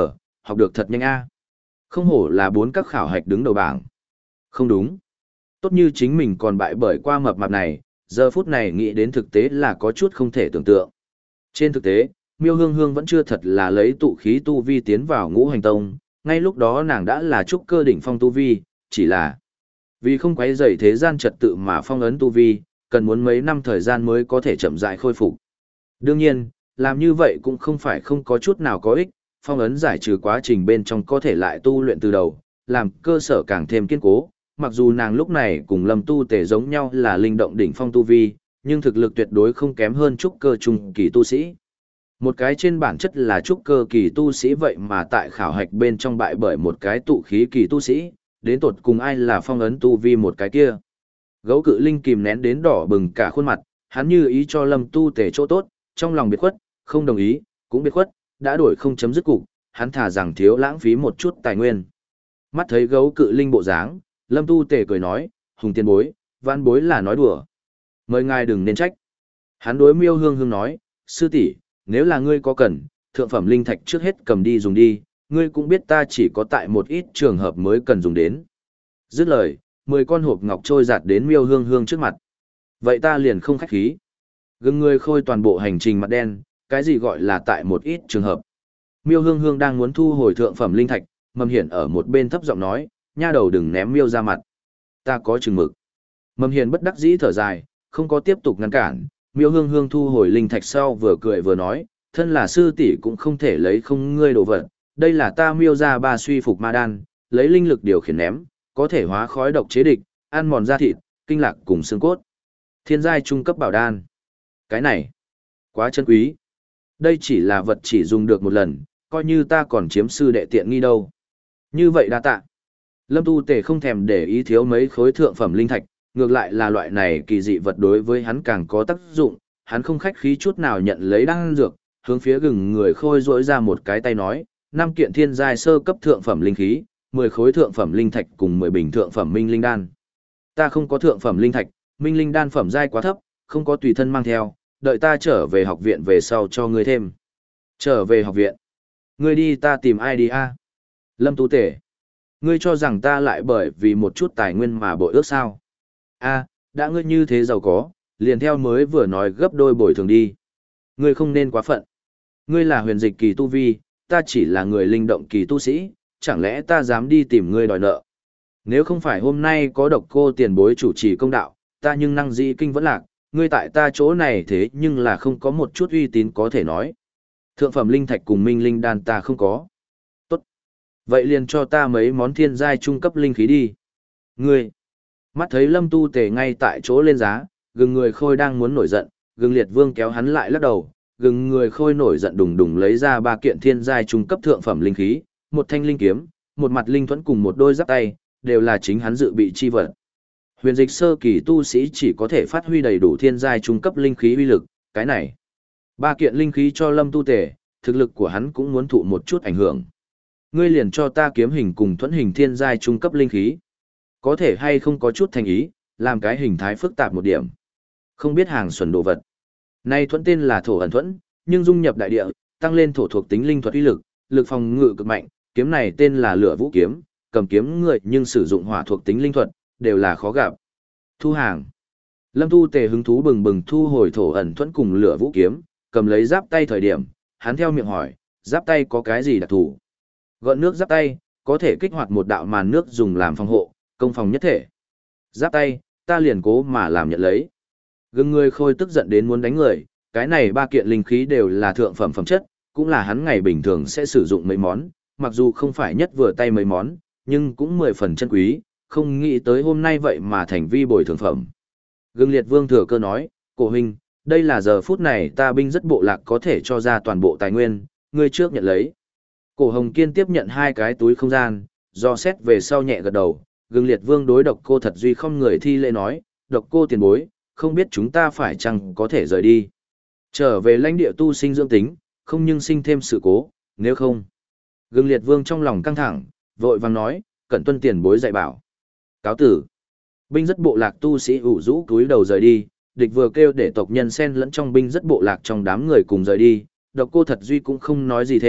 học được thật nhanh a. Không hổ là bốn các khảo hạch đứng đầu bảng. Không đúng. Tốt như chính mình còn bại bởi qua mập mạp này, giờ phút này nghĩ đến thực tế là có chút không thể tưởng tượng. Trên thực tế, Miêu Hương Hương vẫn chưa thật là lấy tụ khí tu vi tiến vào ngũ hành tông, ngay lúc đó nàng đã là trúc cơ đỉnh phong tu vi, chỉ là vì không quấy rầy thế gian trật tự mà phong ấn tu vi, cần muốn mấy năm thời gian mới có thể chậm rãi khôi phục. Đương nhiên, làm như vậy cũng không phải không có chút nào có ích, phong ấn giải trừ quá trình bên trong có thể lại tu luyện từ đầu, làm cơ sở càng thêm kiên cố. Mặc dù nàng lúc này cùng Lâm Tu Tề giống nhau là linh động đỉnh phong tu vi, nhưng thực lực tuyệt đối không kém hơn trúc cơ trung kỳ tu sĩ. Một cái trên bản chất là trúc cơ kỳ tu sĩ vậy mà tại khảo hạch bên trong bại bởi một cái tụ khí kỳ tu sĩ, đến tột cùng ai là phong ấn tu vi một cái kia. Gấu cự linh kìm nén đến đỏ bừng cả khuôn mặt, hắn như ý cho Lâm Tu Tề chỗ tốt, trong lòng biệt khuất, không đồng ý, cũng biệt khuất, đã đổi không chấm dứt cục, hắn thà rằng thiếu lãng phí một chút tài nguyên. Mắt thấy gấu cự linh bộ dáng, Lâm Tu Tề cười nói, Hùng tiền bối, văn bối là nói đùa. Mời ngài đừng nên trách. Hắn đối Miêu Hương Hương nói, sư tỷ, nếu là ngươi có cần, thượng phẩm linh thạch trước hết cầm đi dùng đi, ngươi cũng biết ta chỉ có tại một ít trường hợp mới cần dùng đến. Dứt lời, mười con hộp ngọc trôi giạt đến Miêu Hương Hương trước mặt. Vậy ta liền không khách khí. Gừng người khôi toàn bộ hành trình mặt đen, cái gì gọi là tại một ít trường hợp. Miêu Hương Hương đang muốn thu hồi thượng phẩm linh thạch, Mầm Hiển ở một bên thấp giọng nói, nha đầu đừng ném Miêu ra mặt. Ta có chừng mực. Mầm Hiển bất đắc dĩ thở dài, không có tiếp tục ngăn cản. Miêu Hương Hương thu hồi linh thạch sau vừa cười vừa nói, thân là sư tỷ cũng không thể lấy không ngươi đồ vật. Đây là ta Miêu ra ba suy phục ma đan, lấy linh lực điều khiển ném, có thể hóa khói độc chế địch, ăn mòn da thịt, kinh lạc cùng xương cốt. Thiên giai trung cấp bảo đan. Cái này, quá chân quý. Đây chỉ là vật chỉ dùng được một lần, coi như ta còn chiếm sư đệ tiện nghi đâu. Như vậy đa tạ. Lâm Tu Tề không thèm để ý thiếu mấy khối thượng phẩm linh thạch, ngược lại là loại này kỳ dị vật đối với hắn càng có tác dụng, hắn không khách khí chút nào nhận lấy đan dược, hướng phía gừng người khôi rỗi ra một cái tay nói, năm kiện thiên giai sơ cấp thượng phẩm linh khí, mười khối thượng phẩm linh thạch cùng mười bình thượng phẩm minh linh đan. Ta không có thượng phẩm linh thạch, minh linh đan phẩm giai quá thấp, không có tùy thân mang theo, đợi ta trở về học viện về sau cho ngươi thêm. Trở về học viện? Ngươi đi ta tìm ai đi a? Lâm Tú Tể. Ngươi cho rằng ta lại bởi vì một chút tài nguyên mà bội ước sao? A, đã ngươi như thế giàu có, liền theo mới vừa nói gấp đôi bồi thường đi. Ngươi không nên quá phận. Ngươi là huyền dịch kỳ tu vi, ta chỉ là người linh động kỳ tu sĩ, chẳng lẽ ta dám đi tìm ngươi đòi nợ? Nếu không phải hôm nay có độc cô tiền bối chủ trì công đạo, ta nhưng năng di kinh vẫn lạc, ngươi tại ta chỗ này thế nhưng là không có một chút uy tín có thể nói. Thượng phẩm linh thạch cùng minh linh đan ta không có. Tốt. Vậy liền cho ta mấy món thiên giai trung cấp linh khí đi. Ngươi. Mắt thấy Lâm Tu Tề ngay tại chỗ lên giá, gừng người khôi đang muốn nổi giận, gừng liệt vương kéo hắn lại lắc đầu, gừng người khôi nổi giận đùng đùng lấy ra ba kiện thiên giai trung cấp thượng phẩm linh khí, một thanh linh kiếm, một mặt linh thuẫn cùng một đôi giáp tay, đều là chính hắn dự bị chi vật. Huyền dịch sơ kỳ tu sĩ chỉ có thể phát huy đầy đủ thiên giai trung cấp linh khí uy lực, cái này. Ba kiện linh khí cho Lâm Tu Tề, thực lực của hắn cũng muốn thụ một chút ảnh hưởng. Ngươi liền cho ta kiếm hình cùng thuẫn hình thiên giai trung cấp linh khí. Có thể hay không có chút thành ý, làm cái hình thái phức tạp một điểm. Không biết hàng xuẩn đồ vật. Nay thuẫn tên là thổ ẩn thuẫn, nhưng dung nhập đại địa, tăng lên thổ thuộc tính linh thuật uy lực, lực phòng ngự cực mạnh, kiếm này tên là lửa vũ kiếm, cầm kiếm người nhưng sử dụng hỏa thuộc tính linh thuật, đều là khó gặp. Thu hàng. Lâm Tu Tề hứng thú bừng bừng thu hồi thổ ẩn thuẫn cùng lửa vũ kiếm, cầm lấy giáp tay thời điểm, hắn theo miệng hỏi, giáp tay có cái gì đặc thù? Gợn nước giáp tay, có thể kích hoạt một đạo màn nước dùng làm phòng hộ, công phòng nhất thể. Giáp tay, ta liền cố mà làm nhận lấy. Gừng người khôi tức giận đến muốn đánh người, cái này ba kiện linh khí đều là thượng phẩm phẩm chất, cũng là hắn ngày bình thường sẽ sử dụng mấy món, mặc dù không phải nhất vừa tay mấy món, nhưng cũng mười phần chân quý, không nghĩ tới hôm nay vậy mà thành vi bồi thường phẩm. Gừng liệt vương thừa cơ nói, cổ huynh, đây là giờ phút này ta binh rất bộ lạc có thể cho ra toàn bộ tài nguyên, ngươi trước nhận lấy. Cổ Hồng Kiên tiếp nhận hai cái túi không gian, do xét về sau nhẹ gật đầu, gừng liệt vương đối độc cô thật duy không người thi lễ nói, độc cô tiền bối, không biết chúng ta phải chăng có thể rời đi. Trở về lãnh địa tu sinh dưỡng tính, không nhưng sinh thêm sự cố, nếu không. Gừng liệt vương trong lòng căng thẳng, vội vàng nói, cẩn tuân tiền bối dạy bảo. Cáo tử. Binh rất bộ lạc tu sĩ ủ rũ túi đầu rời đi, địch vừa kêu để tộc nhân xen lẫn trong binh rất bộ lạc trong đám người cùng rời đi, độc cô thật duy cũng không nói gì thêm,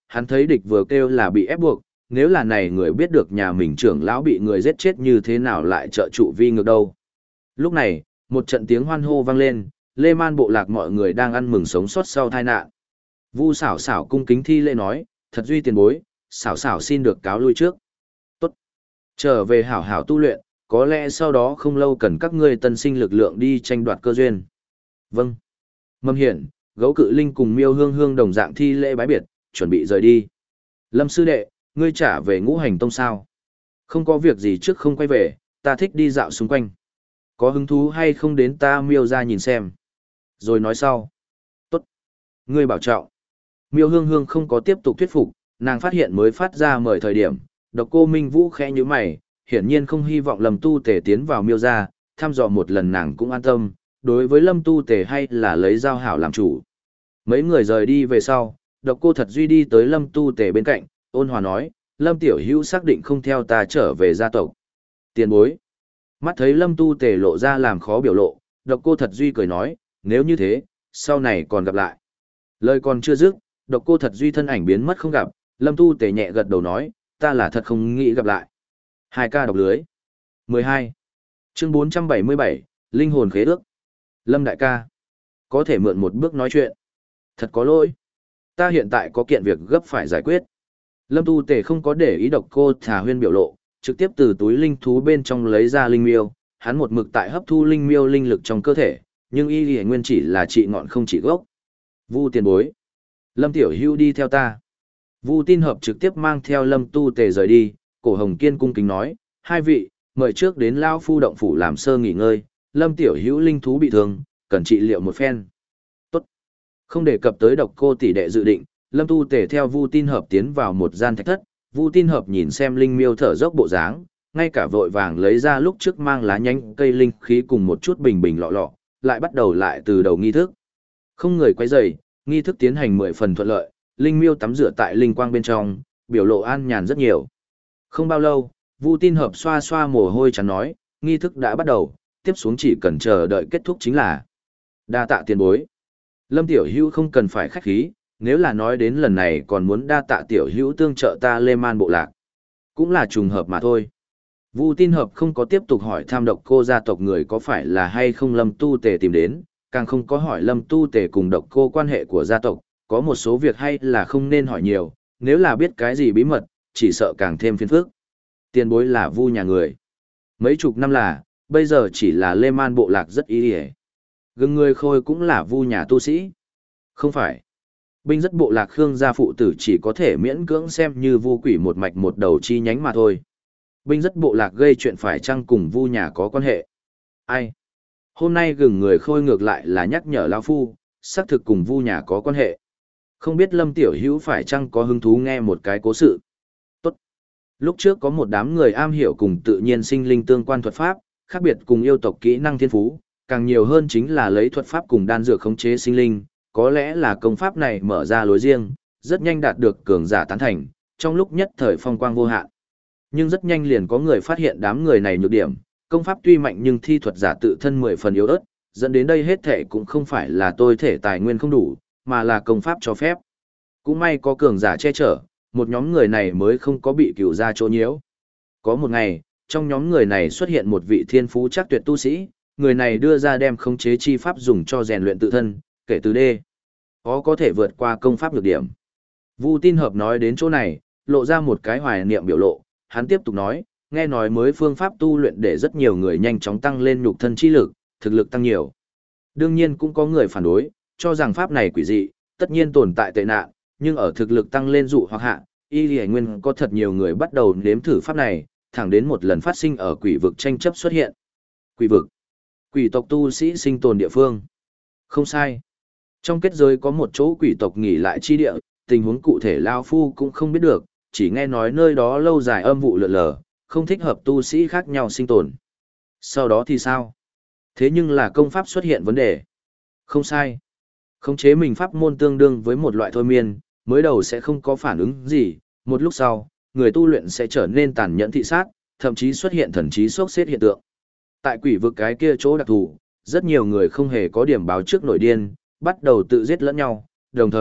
hắn thấy địch vừa kêu là bị ép buộc, nếu là này người biết được nhà mình trưởng lão bị người giết chết như thế nào lại trợ trụ vi ngược đâu. Lúc này, một trận tiếng hoan hô vang lên, Lê Man bộ lạc mọi người đang ăn mừng sống sót sau tai nạn. Vu xảo xảo cung kính thi lễ nói, thật duy tiền bối, xảo xảo xin được cáo lui trước. Tốt. Trở về hảo hảo tu luyện, có lẽ sau đó không lâu cần các ngươi tân sinh lực lượng đi tranh đoạt cơ duyên. Vâng. Mâm hiển, gấu cự linh cùng miêu hương hương đồng dạng thi lễ bái biệt, chuẩn bị rời đi. Lâm sư đệ, ngươi trả về ngũ hành tông sao? Không có việc gì trước không quay về, ta thích đi dạo xung quanh. Có hứng thú hay không đến ta miêu ra nhìn xem. Rồi nói sau. Tốt. Ngươi bảo trọng. Miêu hương hương không có tiếp tục thuyết phục, nàng phát hiện mới phát ra mời thời điểm. Độc cô Minh Vũ khẽ như mày, hiển nhiên không hy vọng Lâm Tu Tề tiến vào miêu ra, thăm dò một lần nàng cũng an tâm, đối với Lâm Tu Tề hay là lấy giao hảo làm chủ. Mấy người rời đi về sau, độc cô thật duy đi tới Lâm Tu Tề bên cạnh, ôn hòa nói, Lâm Tiểu Hữu xác định không theo ta trở về gia tộc. Tiền bối. Mắt thấy Lâm Tu Tề lộ ra làm khó biểu lộ, độc cô thật duy cười nói, nếu như thế, sau này còn gặp lại. Lời còn chưa dứt, độc cô thật duy thân ảnh biến mất không gặp, Lâm Tu Tề nhẹ gật đầu nói, ta là thật không nghĩ gặp lại. Hai ca đọc lưới. mười hai. Chương bốn trăm bảy mươi bảy, Linh hồn khế ước. Lâm đại ca. Có thể mượn một bước nói chuyện. Thật có lỗi. Ta hiện tại có kiện việc gấp phải giải quyết. Lâm Tu Tề không có để ý độc cô thả huyên biểu lộ, trực tiếp từ túi linh thú bên trong lấy ra linh miêu, hắn một mực tại hấp thu linh miêu linh lực trong cơ thể, nhưng y lìa nguyên chỉ là trị ngọn không trị gốc. Vu tiền bối. Lâm Tiểu Hưu đi theo ta. Vu Tin Hợp trực tiếp mang theo Lâm Tu Tề rời đi, Cổ Hồng Kiên cung kính nói, hai vị, mời trước đến Lao Phu động phủ làm sơ nghỉ ngơi, Lâm Tiểu Hữu linh thú bị thương, cần trị liệu một phen. Tốt. Không đề cập tới độc cô tỷ đệ dự định, Lâm Tu Tề theo Vu Tin Hợp tiến vào một gian thạch thất, Vu Tin Hợp nhìn xem linh miêu thở dốc bộ dáng, ngay cả vội vàng lấy ra lúc trước mang lá nhánh cây linh khí cùng một chút bình bình lọ lọ, lại bắt đầu lại từ đầu nghi thức. Không người quấy rầy, nghi thức tiến hành mười phần thuận lợi, linh miêu tắm rửa tại linh quang bên trong, biểu lộ an nhàn rất nhiều. Không bao lâu, Vu Tin Hợp xoa xoa mồ hôi chán nói, nghi thức đã bắt đầu, tiếp xuống chỉ cần chờ đợi kết thúc chính là đa tạ tiền bối. Lâm Tiểu Hữu không cần phải khách khí, nếu là nói đến lần này còn muốn đa tạ Tiểu Hữu tương trợ ta Lê Man bộ lạc, cũng là trùng hợp mà thôi. Vu Tin Hợp không có tiếp tục hỏi tham độc cô gia tộc người có phải là hay không Lâm Tu Tề tìm đến, càng không có hỏi Lâm Tu Tề cùng độc cô quan hệ của gia tộc, có một số việc hay là không nên hỏi nhiều, nếu là biết cái gì bí mật, chỉ sợ càng thêm phiền phức. Tiền bối là Vu nhà người. Mấy chục năm là, bây giờ chỉ là Lê Man bộ lạc rất ý hề. Gừng người khôi cũng là Vu nhà tu sĩ. Không phải. Binh rất bộ lạc Khương gia phụ tử chỉ có thể miễn cưỡng xem như Vu quỷ một mạch một đầu chi nhánh mà thôi. Binh rất bộ lạc gây chuyện phải chăng cùng Vu nhà có quan hệ? Ai? Hôm nay gừng người khôi ngược lại là nhắc nhở lão phu, xác thực cùng Vu nhà có quan hệ. Không biết Lâm Tiểu Hữu phải chăng có hứng thú nghe một cái cố sự. Tốt. Lúc trước có một đám người am hiểu cùng tự nhiên sinh linh tương quan thuật pháp, khác biệt cùng yêu tộc kỹ năng thiên phú, càng nhiều hơn chính là lấy thuật pháp cùng đan dược khống chế sinh linh, có lẽ là công pháp này mở ra lối riêng, rất nhanh đạt được cường giả tán thành, trong lúc nhất thời phong quang vô hạn. Nhưng rất nhanh liền có người phát hiện đám người này nhược điểm, công pháp tuy mạnh nhưng thi thuật giả tự thân mười phần yếu ớt, dẫn đến đây hết thể cũng không phải là tôi thể tài nguyên không đủ, mà là công pháp cho phép. Cũng may có cường giả che chở, một nhóm người này mới không có bị cửu ra chỗ nhiễu. Có một ngày, trong nhóm người này xuất hiện một vị thiên phú chắc tuyệt tu sĩ, người này đưa ra đem khống chế chi pháp dùng cho rèn luyện tự thân, kể từ đê. Có có thể vượt qua công pháp nhược điểm. Vu Tin Hợp nói đến chỗ này, lộ ra một cái hoài niệm biểu lộ, hắn tiếp tục nói, nghe nói mới phương pháp tu luyện để rất nhiều người nhanh chóng tăng lên nhục thân chi lực, thực lực tăng nhiều. Đương nhiên cũng có người phản đối, cho rằng pháp này quỷ dị, tất nhiên tồn tại tệ nạn, nhưng ở thực lực tăng lên dụ hoặc hạ, y lì nguyên có thật nhiều người bắt đầu nếm thử pháp này, thẳng đến một lần phát sinh ở quỷ vực tranh chấp xuất hiện. Quỷ vực, quỷ tộc tu sĩ sinh tồn địa phương. Không sai. Trong kết giới có một chỗ quỷ tộc nghỉ lại chi địa, tình huống cụ thể Lao Phu cũng không biết được, chỉ nghe nói nơi đó lâu dài âm vụ lượn lờ, không thích hợp tu sĩ khác nhau sinh tồn. Sau đó thì sao? Thế nhưng là công pháp xuất hiện vấn đề. Không sai. Khống chế mình pháp môn tương đương với một loại thôi miên, mới đầu sẽ không có phản ứng gì, một lúc sau, người tu luyện sẽ trở nên tàn nhẫn thị sát, thậm chí xuất hiện thần trí sốc xếp hiện tượng. Tại quỷ vực cái kia chỗ đặc thù, rất nhiều người không hề có điểm báo trước nổi điên, bắt đầu tự giết lẫn nhau, đồng thời,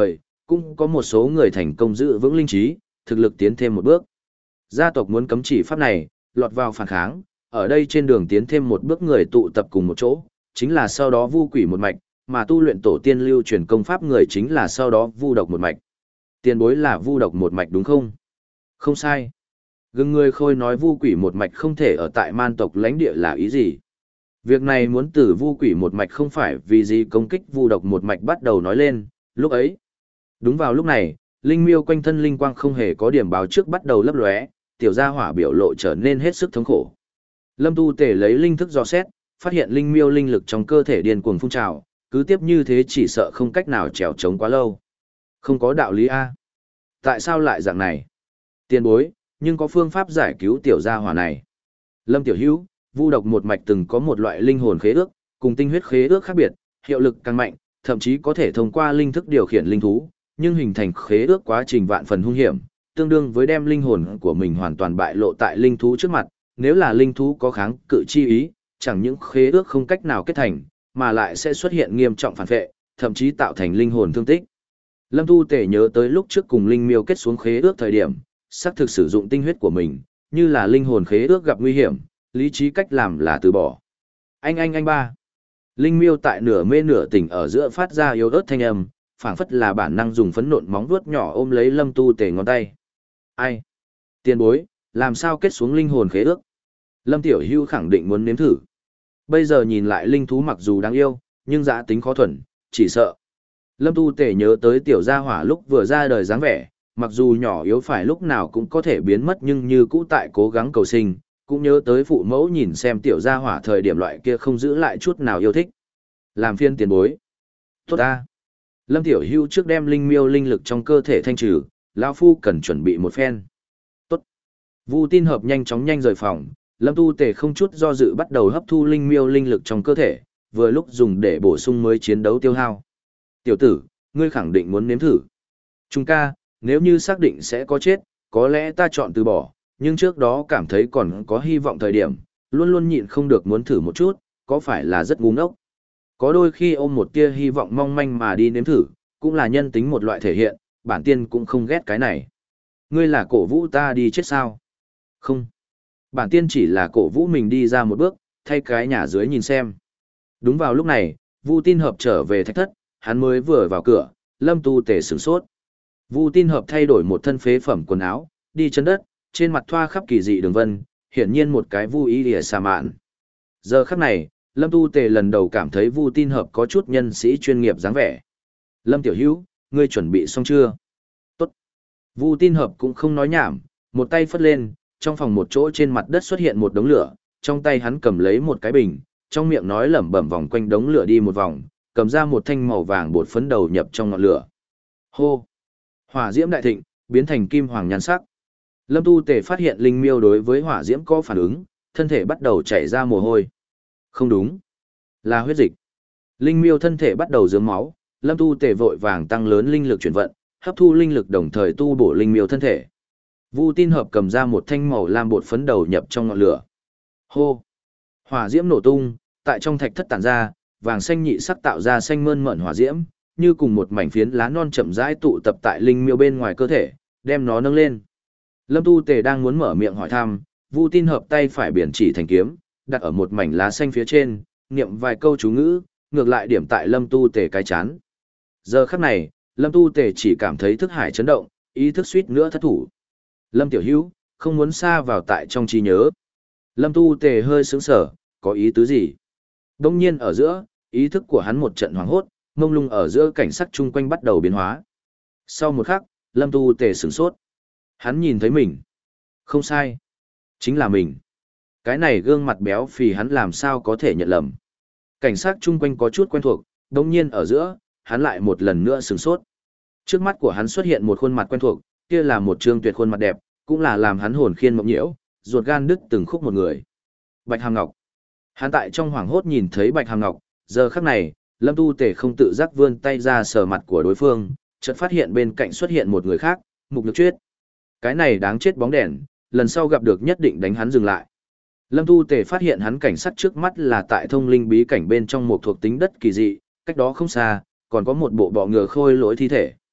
cũng có một số người thành công giữ vững linh trí, thực lực tiến thêm một bước. Gia tộc muốn cấm chỉ pháp này, lọt vào phản kháng, ở đây trên đường tiến thêm một bước người tụ tập cùng một chỗ, chính là sau đó vu quỷ một mạch, mà tu luyện tổ tiên lưu truyền công pháp người chính là sau đó vu độc một mạch. Tiền bối là vu độc một mạch đúng không? Không sai. Gừng người khôi nói vu quỷ một mạch không thể ở tại man tộc lãnh địa là ý gì? Việc này muốn từ vu quỷ một mạch không phải vì gì công kích vu độc một mạch bắt đầu nói lên, lúc ấy. Đúng vào lúc này, linh miêu quanh thân linh quang không hề có điểm báo trước bắt đầu lấp lóe, tiểu gia hỏa biểu lộ trở nên hết sức thống khổ. Lâm Tu Tề lấy linh thức dò xét, phát hiện linh miêu linh lực trong cơ thể điên cuồng phun trào, cứ tiếp như thế chỉ sợ không cách nào trèo trống quá lâu. Không có đạo lý a. Tại sao lại dạng này? Tiền bối, nhưng có phương pháp giải cứu tiểu gia hỏa này. Lâm Tiểu Hữu, vu độc một mạch từng có một loại linh hồn khế ước, cùng tinh huyết khế ước khác biệt, hiệu lực càng mạnh, thậm chí có thể thông qua linh thức điều khiển linh thú, nhưng hình thành khế ước quá trình vạn phần hung hiểm, tương đương với đem linh hồn của mình hoàn toàn bại lộ tại linh thú trước mặt, nếu là linh thú có kháng cự chi ý, chẳng những khế ước không cách nào kết thành, mà lại sẽ xuất hiện nghiêm trọng phản vệ, thậm chí tạo thành linh hồn thương tích. Lâm Tu Tể nhớ tới lúc trước cùng linh miêu kết xuống khế ước thời điểm, xác thực sử dụng tinh huyết của mình, như là linh hồn khế ước gặp nguy hiểm, lý trí cách làm là từ bỏ. Anh anh anh ba. Linh miêu tại nửa mê nửa tỉnh ở giữa phát ra yếu ớt thanh âm, phảng phất là bản năng dùng phấn nộn móng vuốt nhỏ ôm lấy Lâm Tu Tể ngón tay. Ai? Tiền bối, làm sao kết xuống linh hồn khế ước? Lâm Tiểu Hưu khẳng định muốn nếm thử. Bây giờ nhìn lại linh thú mặc dù đáng yêu, nhưng dã tính khó thuần, chỉ sợ. Lâm Tu Tể nhớ tới tiểu gia hỏa lúc vừa ra đời dáng vẻ, mặc dù nhỏ yếu phải lúc nào cũng có thể biến mất nhưng như cũ tại cố gắng cầu sinh, cũng nhớ tới phụ mẫu nhìn xem tiểu gia hỏa thời điểm loại kia không giữ lại chút nào yêu thích. Làm phiên tiền bối. Tốt ta. Lâm Tiểu Hưu trước đem linh miêu linh lực trong cơ thể thanh trừ, lão phu cần chuẩn bị một phen. Tốt. Vu Tin Hợp nhanh chóng nhanh rời phòng, Lâm Tu Tề không chút do dự bắt đầu hấp thu linh miêu linh lực trong cơ thể, vừa lúc dùng để bổ sung mới chiến đấu tiêu hao. Tiểu tử, ngươi khẳng định muốn nếm thử. Trung ca, nếu như xác định sẽ có chết, có lẽ ta chọn từ bỏ, nhưng trước đó cảm thấy còn có hy vọng thời điểm, luôn luôn nhịn không được muốn thử một chút, có phải là rất ngu ngốc. Có đôi khi ôm một tia hy vọng mong manh mà đi nếm thử, cũng là nhân tính một loại thể hiện, bản tiên cũng không ghét cái này. Ngươi là cổ vũ ta đi chết sao? Không. Bản tiên chỉ là cổ vũ mình đi ra một bước, thay cái nhà dưới nhìn xem. Đúng vào lúc này, Vu Tin Hợp trở về thạch thất, hắn mới vừa vào cửa, Lâm Tu Tề sửng sốt. Vu Tin Hợp thay đổi một thân phế phẩm quần áo, đi chân đất, trên mặt thoa khắp kỳ dị đường vân, hiển nhiên một cái vu ý lìa xà mạn. Giờ khắc này, Lâm Tu Tề lần đầu cảm thấy Vu Tin Hợp có chút nhân sĩ chuyên nghiệp dáng vẻ. Lâm Tiểu Hữu, ngươi chuẩn bị xong chưa? Tốt. Vu Tin Hợp cũng không nói nhảm, một tay phất lên, trong phòng một chỗ trên mặt đất xuất hiện một đống lửa, trong tay hắn cầm lấy một cái bình, trong miệng nói lẩm bẩm vòng quanh đống lửa đi một vòng, cầm ra một thanh màu vàng bột phấn đầu nhập trong ngọn lửa. Hô! Hỏa diễm đại thịnh, biến thành kim hoàng nhan sắc. Lâm Tu Tề phát hiện linh miêu đối với hỏa diễm có phản ứng, thân thể bắt đầu chảy ra mồ hôi. Không đúng, là huyết dịch. Linh miêu thân thể bắt đầu rớm máu, Lâm Tu Tề vội vàng tăng lớn linh lực chuyển vận, hấp thu linh lực đồng thời tu bổ linh miêu thân thể. Vu Tin Hợp cầm ra một thanh màu lam bột phấn đầu nhập trong ngọn lửa. Hô! Hỏa diễm nổ tung, tại trong thạch thất tản ra, vàng xanh nhị sắc tạo ra xanh mơn mởn hỏa diễm, như cùng một mảnh phiến lá non chậm rãi tụ tập tại linh miêu bên ngoài cơ thể, đem nó nâng lên. Lâm Tu Tề đang muốn mở miệng hỏi thăm, Vu Tin Hợp tay phải biển chỉ thành kiếm, đặt ở một mảnh lá xanh phía trên, niệm vài câu chú ngữ, ngược lại điểm tại Lâm Tu Tề cái chán. Giờ khắc này, Lâm Tu Tề chỉ cảm thấy thức hải chấn động, ý thức suýt nữa thất thủ. Lâm Tiểu Hữu, không muốn xa vào tại trong trí nhớ. Lâm Tu Tề hơi sững sờ, có ý tứ gì? Đông nhiên ở giữa, ý thức của hắn một trận hoảng hốt, mông lung ở giữa cảnh sắc chung quanh bắt đầu biến hóa. Sau một khắc, Lâm Tu Tề sửng sốt. Hắn nhìn thấy mình. Không sai. Chính là mình. Cái này gương mặt béo phì hắn làm sao có thể nhận lầm. Cảnh sắc chung quanh có chút quen thuộc, đông nhiên ở giữa, hắn lại một lần nữa sửng sốt. Trước mắt của hắn xuất hiện một khuôn mặt quen thuộc, kia là một trương tuyệt khuôn mặt đẹp, cũng là làm hắn hồn khiên mộng nhiễu, ruột gan đứt từng khúc một người. Bạch Hàm Ngọc. Hắn tại trong hoảng hốt nhìn thấy Bạch Hàm Ngọc, giờ khắc này, Lâm Tu Tề không tự giác vươn tay ra sờ mặt của đối phương, chợt phát hiện bên cạnh xuất hiện một người khác, Mục Nhược Chuyết. Cái này đáng chết bóng đèn, lần sau gặp được nhất định đánh hắn dừng lại. Lâm Tu Tề phát hiện hắn cảnh sát trước mắt là tại thông linh bí cảnh bên trong một thuộc tính đất kỳ dị, cách đó không xa, còn có một bộ bọ ngựa khôi lỗi thi thể.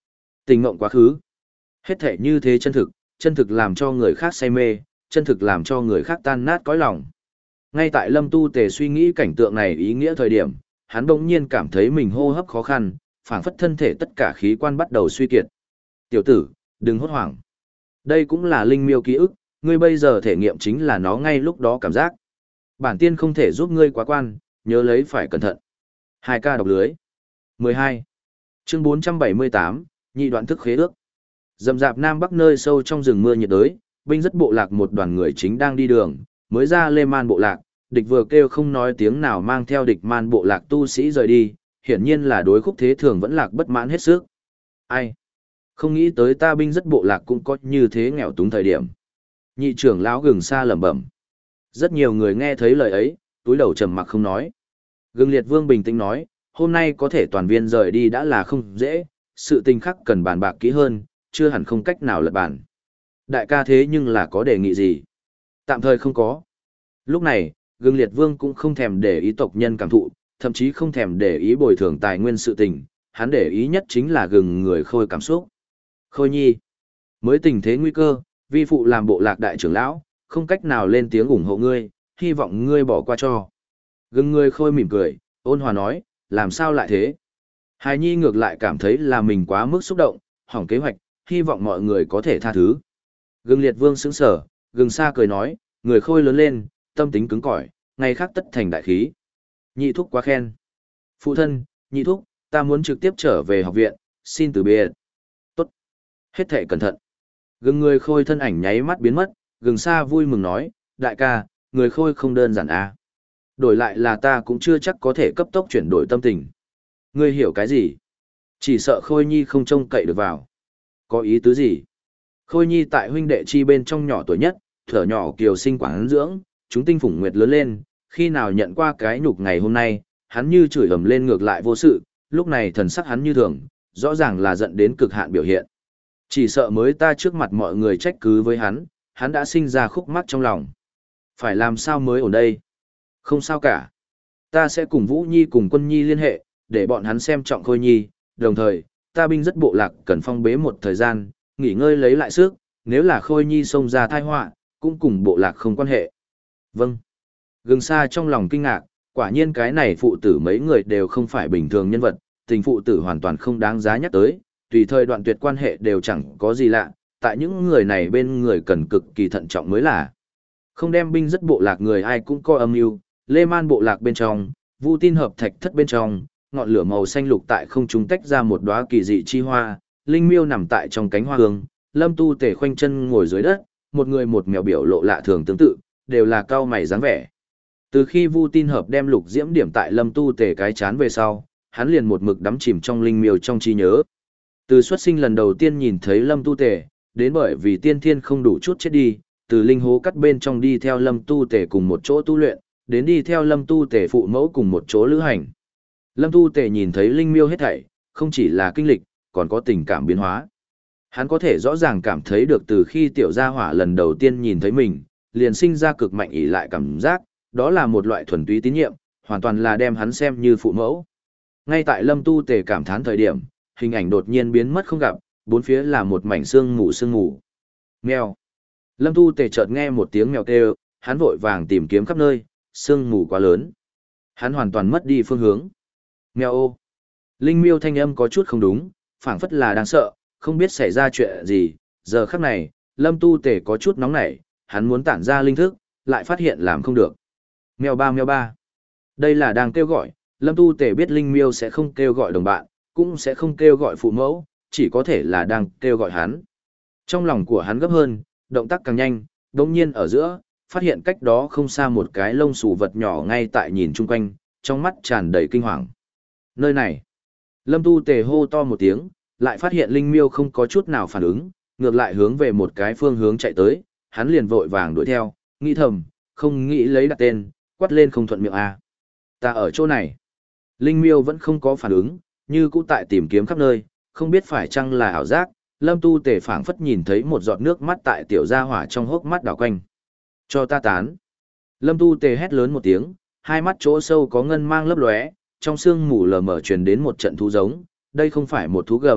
Tình mộng quá khứ. Hết thể như thế chân thực, chân thực làm cho người khác say mê, chân thực làm cho người khác tan nát cõi lòng. Ngay tại Lâm Tu Tề suy nghĩ cảnh tượng này ý nghĩa thời điểm, hắn bỗng nhiên cảm thấy mình hô hấp khó khăn, phảng phất thân thể tất cả khí quan bắt đầu suy kiệt. Tiểu tử, đừng hốt hoảng. Đây cũng là linh miêu ký ức, ngươi bây giờ thể nghiệm chính là nó ngay lúc đó cảm giác. Bản tiên không thể giúp ngươi quá quan, nhớ lấy phải cẩn thận. hai ca đọc lưới. mười hai. Chương bốn trăm bảy mươi tám, nhị đoạn thức khế ước. Dầm dạp Nam Bắc nơi sâu trong rừng mưa nhiệt đới, binh rất bộ lạc một đoàn người chính đang đi đường, mới ra Lê Man bộ lạc, địch vừa kêu không nói tiếng nào mang theo địch man bộ lạc tu sĩ rời đi, hiển nhiên là đối khúc thế thường vẫn lạc bất mãn hết sức. Ai? Không nghĩ tới ta binh rất bộ lạc cũng có như thế nghèo túng thời điểm. Nhị trưởng lão gừng xa lẩm bẩm. Rất nhiều người nghe thấy lời ấy, túi đầu trầm mặc không nói. Gừng liệt vương bình tĩnh nói, hôm nay có thể toàn viên rời đi đã là không dễ, sự tình khắc cần bàn bạc kỹ hơn, chưa hẳn không cách nào lật bàn. Đại ca thế nhưng là có đề nghị gì? Tạm thời không có. Lúc này, Gừng liệt vương cũng không thèm để ý tộc nhân cảm thụ, thậm chí không thèm để ý bồi thường tài nguyên sự tình, hắn để ý nhất chính là gừng người khôi cảm xúc. Khôi nhi, mới tình thế nguy cơ, vi phụ làm bộ lạc đại trưởng lão, không cách nào lên tiếng ủng hộ ngươi, hy vọng ngươi bỏ qua cho. Gừng người khôi mỉm cười, ôn hòa nói, làm sao lại thế? Hài nhi ngược lại cảm thấy là mình quá mức xúc động, hỏng kế hoạch, hy vọng mọi người có thể tha thứ. Gừng liệt vương sững sở, gừng xa cười nói, người khôi lớn lên, tâm tính cứng cỏi, ngày khác tất thành đại khí. Nhị thúc quá khen. Phụ thân, nhị thúc, ta muốn trực tiếp trở về học viện, xin từ biệt. Tốt. Hết thệ cẩn thận. Gừng người khôi thân ảnh nháy mắt biến mất, gừng xa vui mừng nói, đại ca, người khôi không đơn giản à. Đổi lại là ta cũng chưa chắc có thể cấp tốc chuyển đổi tâm tình. Ngươi hiểu cái gì? Chỉ sợ khôi nhi không trông cậy được vào. Có ý tứ gì? Khôi nhi tại huynh đệ chi bên trong nhỏ tuổi nhất, thở nhỏ kiều sinh quảng dưỡng, chúng tinh phủng nguyệt lớn lên, khi nào nhận qua cái nhục ngày hôm nay, hắn như chửi ầm lên ngược lại vô sự, lúc này thần sắc hắn như thường, rõ ràng là giận đến cực hạn biểu hiện. Chỉ sợ mới ta trước mặt mọi người trách cứ với hắn, hắn đã sinh ra khúc mắc trong lòng. Phải làm sao mới ổn đây? Không sao cả. Ta sẽ cùng Vũ Nhi cùng Quân Nhi liên hệ, để bọn hắn xem trọng Khôi Nhi, đồng thời, ta binh rất bộ lạc cần phong bế một thời gian, nghỉ ngơi lấy lại sức, nếu là Khôi Nhi xông ra tai họa, cũng cùng bộ lạc không quan hệ. Vâng. Gừng xa trong lòng kinh ngạc, quả nhiên cái này phụ tử mấy người đều không phải bình thường nhân vật, tình phụ tử hoàn toàn không đáng giá nhắc tới, tùy thời đoạn tuyệt quan hệ đều chẳng có gì lạ, tại những người này bên người cần cực kỳ thận trọng mới là. Không đem binh rất bộ lạc người ai cũng có âm mưu, Lê Man bộ lạc bên trong, Vu Tin hợp thạch thất bên trong, ngọn lửa màu xanh lục tại không trung tách ra một đóa kỳ dị chi hoa, linh miêu nằm tại trong cánh hoa hương, Lâm Tu Tề khoanh chân ngồi dưới đất, một người một mèo biểu lộ lạ thường tương tự, đều là cao mày dáng vẻ. Từ khi Vu Tin hợp đem lục diễm điểm tại Lâm Tu Tề cái chán về sau, hắn liền một mực đắm chìm trong linh miêu trong trí nhớ. Từ xuất sinh lần đầu tiên nhìn thấy Lâm Tu Tề, đến bởi vì tiên thiên không đủ chút chết đi, từ linh hố cắt bên trong đi theo Lâm Tu Tề cùng một chỗ tu luyện, đến đi theo Lâm Tu Tề phụ mẫu cùng một chỗ lữ hành. Lâm Tu Tề nhìn thấy linh miêu hết thảy, không chỉ là kinh lịch, còn có tình cảm biến hóa. Hắn có thể rõ ràng cảm thấy được từ khi tiểu gia hỏa lần đầu tiên nhìn thấy mình, liền sinh ra cực mạnh ỷ lại cảm giác, đó là một loại thuần túy tín nhiệm, hoàn toàn là đem hắn xem như phụ mẫu. Ngay tại Lâm Tu Tề cảm thán thời điểm, hình ảnh đột nhiên biến mất không gặp, bốn phía là một mảnh sương mù sương mù. Mèo. Lâm Tu Tề chợt nghe một tiếng mèo kêu, hắn vội vàng tìm kiếm khắp nơi, sương mù quá lớn. Hắn hoàn toàn mất đi phương hướng. Mèo ô. Linh miêu thanh âm có chút không đúng, phảng phất là đang sợ, không biết xảy ra chuyện gì. Giờ khắc này, Lâm Tu Tề có chút nóng nảy, hắn muốn tản ra linh thức, lại phát hiện làm không được. Mèo ba mèo ba. Đây là đang kêu gọi, Lâm Tu Tề biết linh miêu sẽ không kêu gọi đồng bạn, cũng sẽ không kêu gọi phụ mẫu, chỉ có thể là đang kêu gọi hắn. Trong lòng của hắn gấp hơn, động tác càng nhanh, đồng nhiên ở giữa, phát hiện cách đó không xa một cái lông xù vật nhỏ ngay tại nhìn chung quanh, trong mắt tràn đầy kinh hoàng. Nơi này, Lâm Tu Tề hô to một tiếng, lại phát hiện linh miêu không có chút nào phản ứng, ngược lại hướng về một cái phương hướng chạy tới, hắn liền vội vàng đuổi theo, nghĩ thầm, không nghĩ lấy đặt tên, quát lên không thuận miệng à. Ta ở chỗ này. Linh miêu vẫn không có phản ứng, như cũ tại tìm kiếm khắp nơi, không biết phải chăng là ảo giác, Lâm Tu Tề phảng phất nhìn thấy một giọt nước mắt tại tiểu gia hỏa trong hốc mắt đảo quanh. Cho ta tán. Lâm Tu Tề hét lớn một tiếng, hai mắt chỗ sâu có ngân mang lấp lóe, trong sương mù lờ mờ truyền đến một trận thú giống, đây không phải một thú gầm,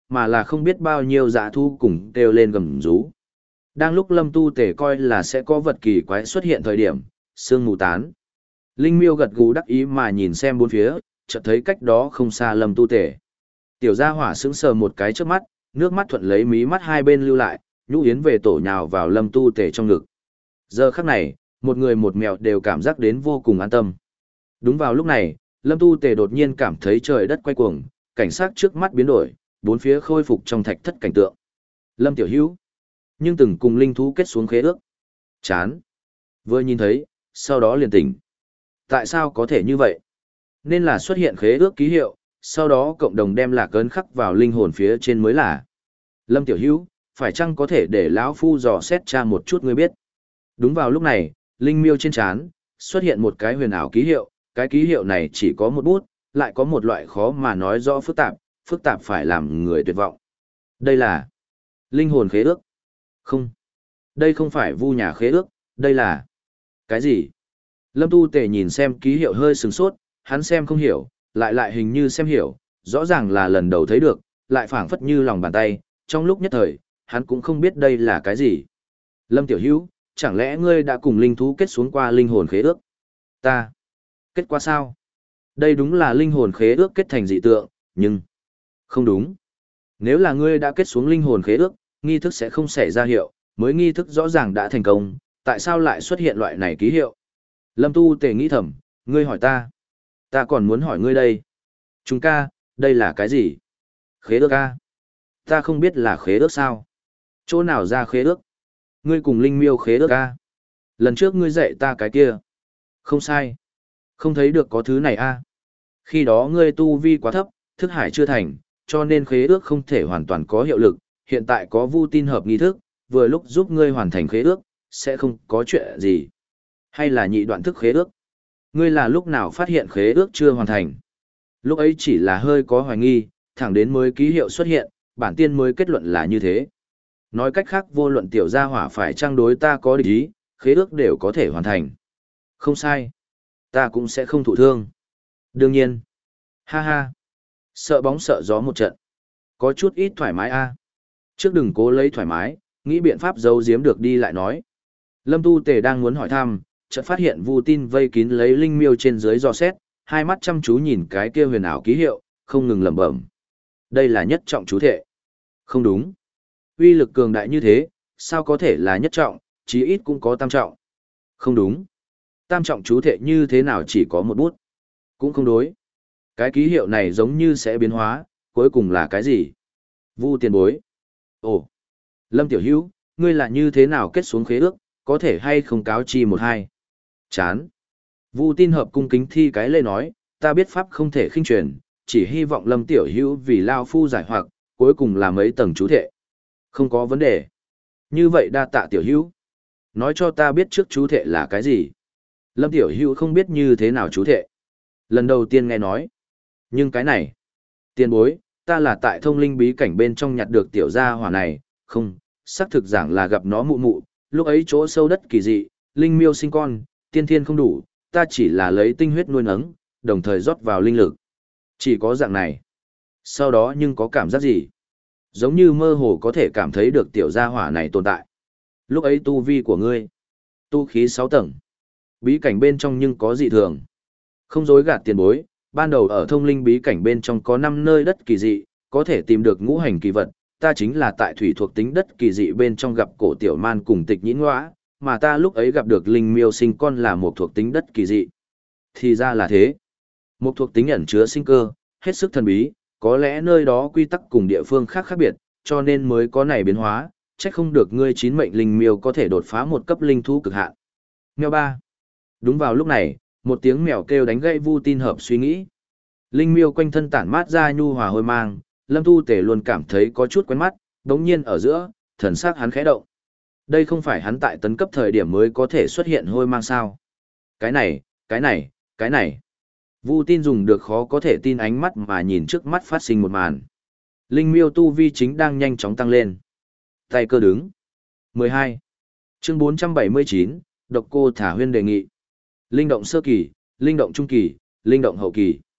mà là không biết bao nhiêu dã thu cùng kêu lên gầm rú. Đang lúc Lâm Tu Tề coi là sẽ có vật kỳ quái xuất hiện thời điểm, sương mù tán. Linh Miêu gật gù đắc ý mà nhìn xem bốn phía, chợt thấy cách đó không xa Lâm Tu Tề. Tiểu gia hỏa sững sờ một cái trước mắt, nước mắt thuận lấy mí mắt hai bên lưu lại, nhũ yến về tổ nhào vào Lâm Tu Tề trong ngực. Giờ khắc này, một người một mèo đều cảm giác đến vô cùng an tâm. Đúng vào lúc này, Lâm Tu Tề đột nhiên cảm thấy trời đất quay cuồng, cảnh sát trước mắt biến đổi, bốn phía khôi phục trong thạch thất cảnh tượng. Lâm Tiểu Hữu, nhưng từng cùng linh thú kết xuống khế ước. Chán. Vừa nhìn thấy, sau đó liền tỉnh. Tại sao có thể như vậy? Nên là xuất hiện khế ước ký hiệu, sau đó cộng đồng đem lạc ấn khắc vào linh hồn phía trên mới là. Lâm Tiểu Hữu, phải chăng có thể để lão phu dò xét tra một chút ngươi biết? Đúng vào lúc này, linh miêu trên trán xuất hiện một cái huyền ảo ký hiệu, cái ký hiệu này chỉ có một bút, lại có một loại khó mà nói rõ phức tạp, phức tạp phải làm người tuyệt vọng. Đây là linh hồn khế ước. Không, đây không phải vu nhà khế ước, đây là cái gì? Lâm Tu Tề nhìn xem ký hiệu hơi sừng sốt, hắn xem không hiểu, lại lại hình như xem hiểu, rõ ràng là lần đầu thấy được, lại phảng phất như lòng bàn tay, trong lúc nhất thời, hắn cũng không biết đây là cái gì. Lâm Tiểu Hữu, chẳng lẽ ngươi đã cùng linh thú kết xuống qua linh hồn khế ước? Ta, kết quả sao? Đây đúng là linh hồn khế ước kết thành dị tượng, nhưng không đúng. Nếu là ngươi đã kết xuống linh hồn khế ước, nghi thức sẽ không xảy ra hiệu, mới nghi thức rõ ràng đã thành công, tại sao lại xuất hiện loại này ký hiệu? Lâm Tu Tề nghĩ thầm, ngươi hỏi ta, ta còn muốn hỏi ngươi đây. Chúng ca, đây là cái gì? Khế ước a? Ta không biết là khế ước sao? Chỗ nào ra khế ước? Ngươi cùng linh miêu khế ước a? Lần trước ngươi dạy ta cái kia. Không sai. Không thấy được có thứ này a? Khi đó ngươi tu vi quá thấp, thức hải chưa thành, cho nên khế ước không thể hoàn toàn có hiệu lực. Hiện tại có vu tin hợp nghi thức, vừa lúc giúp ngươi hoàn thành khế ước, sẽ không có chuyện gì. Hay là nhị đoạn thức khế ước? Ngươi là lúc nào phát hiện khế ước chưa hoàn thành? Lúc ấy chỉ là hơi có hoài nghi, thẳng đến mới ký hiệu xuất hiện, bản tiên mới kết luận là như thế. Nói cách khác vô luận tiểu gia hỏa phải trang đối ta có địch ý, khế ước đều có thể hoàn thành. Không sai. Ta cũng sẽ không thụ thương. Đương nhiên. Ha ha. Sợ bóng sợ gió một trận. Có chút ít thoải mái a. Trước đừng cố lấy thoải mái, nghĩ biện pháp giấu giếm được đi lại nói. Lâm Tu Tề đang muốn hỏi thăm, chợt phát hiện Vu Tin vây kín lấy linh miêu trên dưới dò xét, hai mắt chăm chú nhìn cái kia huyền ảo ký hiệu, không ngừng lẩm bẩm. Đây là nhất trọng chú thể. Không đúng. Uy lực cường đại như thế, sao có thể là nhất trọng, chí ít cũng có tam trọng. Không đúng. Tam trọng chú thể như thế nào chỉ có một bút. Cũng không đối. Cái ký hiệu này giống như sẽ biến hóa, cuối cùng là cái gì? Vu tiền bối. Ồ. Lâm Tiểu Hữu, ngươi là như thế nào kết xuống khế ước, có thể hay không cáo chi một hai? Chán. Vu Tin hợp cung kính thi cái lễ nói, ta biết pháp không thể khinh truyền, chỉ hy vọng Lâm Tiểu Hữu vì lao phu giải hoặc, cuối cùng là mấy tầng chú thể. Không có vấn đề. Như vậy đa tạ Tiểu Hữu. Nói cho ta biết trước chú thể là cái gì. Lâm Tiểu Hữu không biết như thế nào chú thể. Lần đầu tiên nghe nói. Nhưng cái này. Tiền bối, ta là tại thông linh bí cảnh bên trong nhặt được tiểu gia hỏa này, không, xác thực giảng là gặp nó mụ mụ, lúc ấy chỗ sâu đất kỳ dị, linh miêu sinh con, tiên thiên không đủ, ta chỉ là lấy tinh huyết nuôi nấng, đồng thời rót vào linh lực. Chỉ có dạng này. Sau đó nhưng có cảm giác gì? Giống như mơ hồ có thể cảm thấy được tiểu gia hỏa này tồn tại. Lúc ấy tu vi của ngươi, tu khí sáu tầng. Bí cảnh bên trong nhưng có dị thường. Không dối gạt tiền bối, ban đầu ở thông linh bí cảnh bên trong có năm nơi đất kỳ dị, có thể tìm được ngũ hành kỳ vật, ta chính là tại thủy thuộc tính đất kỳ dị bên trong gặp cổ tiểu man cùng tịch nhĩ ngõa, mà ta lúc ấy gặp được linh miêu sinh con là một thuộc tính đất kỳ dị. Thì ra là thế. Một thuộc tính ẩn chứa sinh cơ, hết sức thần bí, có lẽ nơi đó quy tắc cùng địa phương khác khác biệt, cho nên mới có này biến hóa, chắc không được ngươi chín mệnh linh miêu có thể đột phá một cấp linh thú cực hạn. Mèo ba. Đúng vào lúc này, một tiếng mèo kêu đánh gãy Vu Tin hợp suy nghĩ. Linh miêu quanh thân tản mát ra nhu hòa hôi mang, Lâm Tu Tề luôn cảm thấy có chút quen mắt, đống nhiên ở giữa, thần sắc hắn khẽ động. Đây không phải hắn tại tấn cấp thời điểm mới có thể xuất hiện hôi mang sao. Cái này, cái này, cái này. Vu Tin dùng được khó có thể tin ánh mắt mà nhìn trước mắt phát sinh một màn. Linh miêu tu vi chính đang nhanh chóng tăng lên. Tay cơ đứng. mười hai. Chương bốn trăm bảy mươi chín, Độc Cô Thả Huyên đề nghị. Linh động sơ kỳ, linh động trung kỳ, linh động hậu kỳ.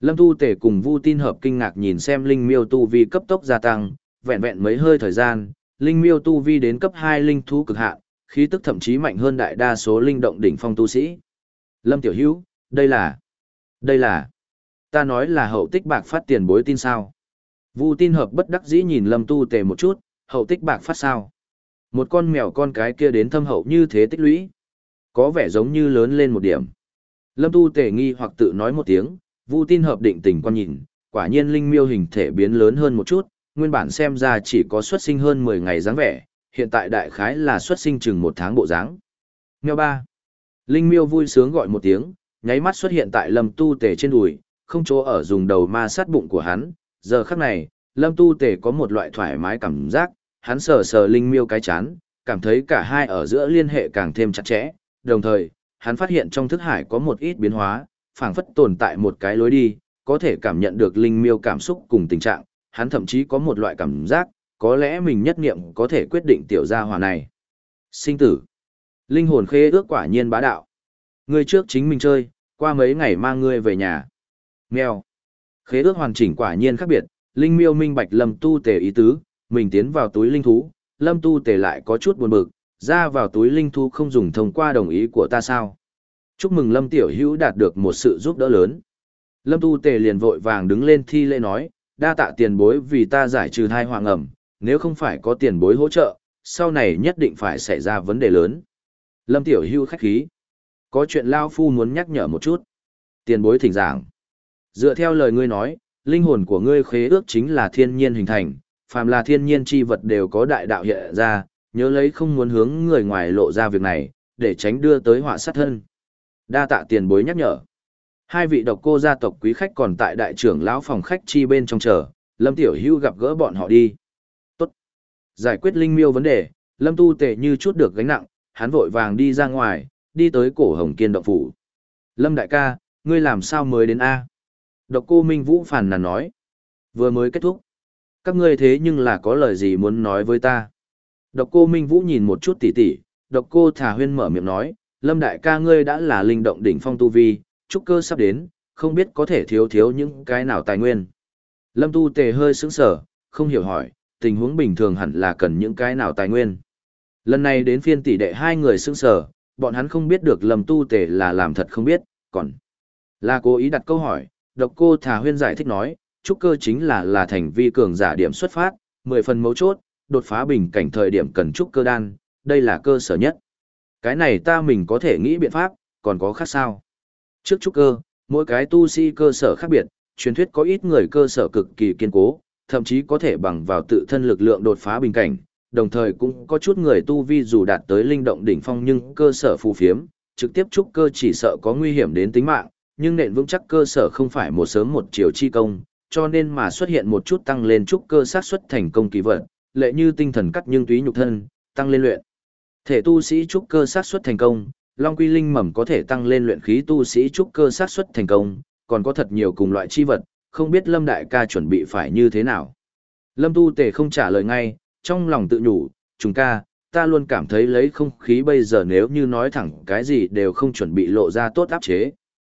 Lâm Tu Tề cùng Vu Tin Hợp kinh ngạc nhìn xem linh miêu tu vi cấp tốc gia tăng, vẹn vẹn mấy hơi thời gian, linh miêu tu vi đến cấp hai linh thú cực hạn, khí tức thậm chí mạnh hơn đại đa số linh động đỉnh phong tu sĩ. Lâm Tiểu Hữu, đây là, đây là, ta nói là hậu tích bạc phát tiền bối tin sao? Vu Tin Hợp bất đắc dĩ nhìn Lâm Tu Tề một chút, hậu tích bạc phát sao? Một con mèo con cái kia đến thâm hậu như thế tích lũy, có vẻ giống như lớn lên một điểm. Lâm Tu Tề nghi hoặc tự nói một tiếng, Vu Tin Hợp định tình quan nhìn, quả nhiên linh miêu hình thể biến lớn hơn một chút, nguyên bản xem ra chỉ có xuất sinh hơn mười ngày dáng vẻ, hiện tại đại khái là xuất sinh chừng một tháng bộ dáng. Mèo ba. Linh miêu vui sướng gọi một tiếng, nháy mắt xuất hiện tại Lâm Tu Tề trên đùi, không chỗ ở dùng đầu ma sát bụng của hắn. Giờ khắc này, Lâm Tu Tề có một loại thoải mái cảm giác, hắn sờ sờ linh miêu cái chán, cảm thấy cả hai ở giữa liên hệ càng thêm chặt chẽ, đồng thời, hắn phát hiện trong thức hải có một ít biến hóa, phảng phất tồn tại một cái lối đi, có thể cảm nhận được linh miêu cảm xúc cùng tình trạng, hắn thậm chí có một loại cảm giác, có lẽ mình nhất niệm có thể quyết định tiểu gia hỏa này. Sinh tử. Linh hồn khế ước quả nhiên bá đạo. Ngươi trước chính mình chơi, qua mấy ngày mang ngươi về nhà. Mèo. Khế ước hoàn chỉnh quả nhiên khác biệt, Linh miêu minh bạch Lâm Tu Tề ý tứ, mình tiến vào túi linh thú, Lâm Tu Tề lại có chút buồn bực, ra vào túi linh thú không dùng thông qua đồng ý của ta sao? Chúc mừng Lâm Tiểu Hữu đạt được một sự giúp đỡ lớn. Lâm Tu Tề liền vội vàng đứng lên thi lễ nói, đa tạ tiền bối vì ta giải trừ thai hoàng ẩm, nếu không phải có tiền bối hỗ trợ, sau này nhất định phải xảy ra vấn đề lớn. Lâm Tiểu Hữu khách khí. Có chuyện Lao Phu muốn nhắc nhở một chút. Tiền bối thỉnh giảng. Dựa theo lời ngươi nói, linh hồn của ngươi khế ước chính là thiên nhiên hình thành, phàm là thiên nhiên chi vật đều có đại đạo hiện ra, nhớ lấy không muốn hướng người ngoài lộ ra việc này, để tránh đưa tới họa sát thân. Đa tạ tiền bối nhắc nhở. Hai vị độc cô gia tộc quý khách còn tại đại trưởng lão phòng khách chi bên trong chờ, Lâm Tiểu Hữu gặp gỡ bọn họ đi. Tốt. Giải quyết linh miêu vấn đề, Lâm Tu Tề như chút được gánh nặng, hắn vội vàng đi ra ngoài, đi tới cổ Hồng Kiên động phủ. Lâm đại ca, ngươi làm sao mới đến A? Độc cô Minh Vũ phàn nàn nói. Vừa mới kết thúc. Các ngươi thế nhưng là có lời gì muốn nói với ta? Độc cô Minh Vũ nhìn một chút tỉ tỉ, độc cô Thả Huyên mở miệng nói, Lâm đại ca ngươi đã là linh động đỉnh phong tu vi, trúc cơ sắp đến, không biết có thể thiếu thiếu những cái nào tài nguyên. Lâm Tu Tề hơi sững sờ, không hiểu hỏi, tình huống bình thường hẳn là cần những cái nào tài nguyên. Lần này đến phiên tỷ đệ hai người sững sờ, bọn hắn không biết được Lâm Tu Tề là làm thật không biết, còn là cố ý đặt câu hỏi. Độc cô Thả Huyên giải thích nói, trúc cơ chính là là thành vi cường giả điểm xuất phát, mười phần mấu chốt, đột phá bình cảnh thời điểm cần trúc cơ đan, đây là cơ sở nhất. Cái này ta mình có thể nghĩ biện pháp, còn có khác sao? Trước trúc cơ, mỗi cái tu sĩ cơ sở khác biệt, truyền thuyết có ít người cơ sở cực kỳ kiên cố, thậm chí có thể bằng vào tự thân lực lượng đột phá bình cảnh, đồng thời cũng có chút người tu vi dù đạt tới linh động đỉnh phong nhưng cơ sở phù phiếm, trực tiếp trúc cơ chỉ sợ có nguy hiểm đến tính mạng, nhưng nền vững chắc cơ sở không phải một sớm một chiều chi công, cho nên mà xuất hiện một chút tăng lên trúc cơ xác suất thành công kỳ vật, lệ như tinh thần cắt nhưng túy nhục thân, tăng lên luyện. Thể tu sĩ trúc cơ xác suất thành công, Long Quy Linh mầm có thể tăng lên luyện khí tu sĩ trúc cơ xác suất thành công, còn có thật nhiều cùng loại chi vật, không biết Lâm đại ca chuẩn bị phải như thế nào. Lâm Tu Tề không trả lời ngay, trong lòng tự nhủ, chúng ca, ta luôn cảm thấy lấy không khí bây giờ nếu như nói thẳng cái gì đều không chuẩn bị lộ ra tốt áp chế.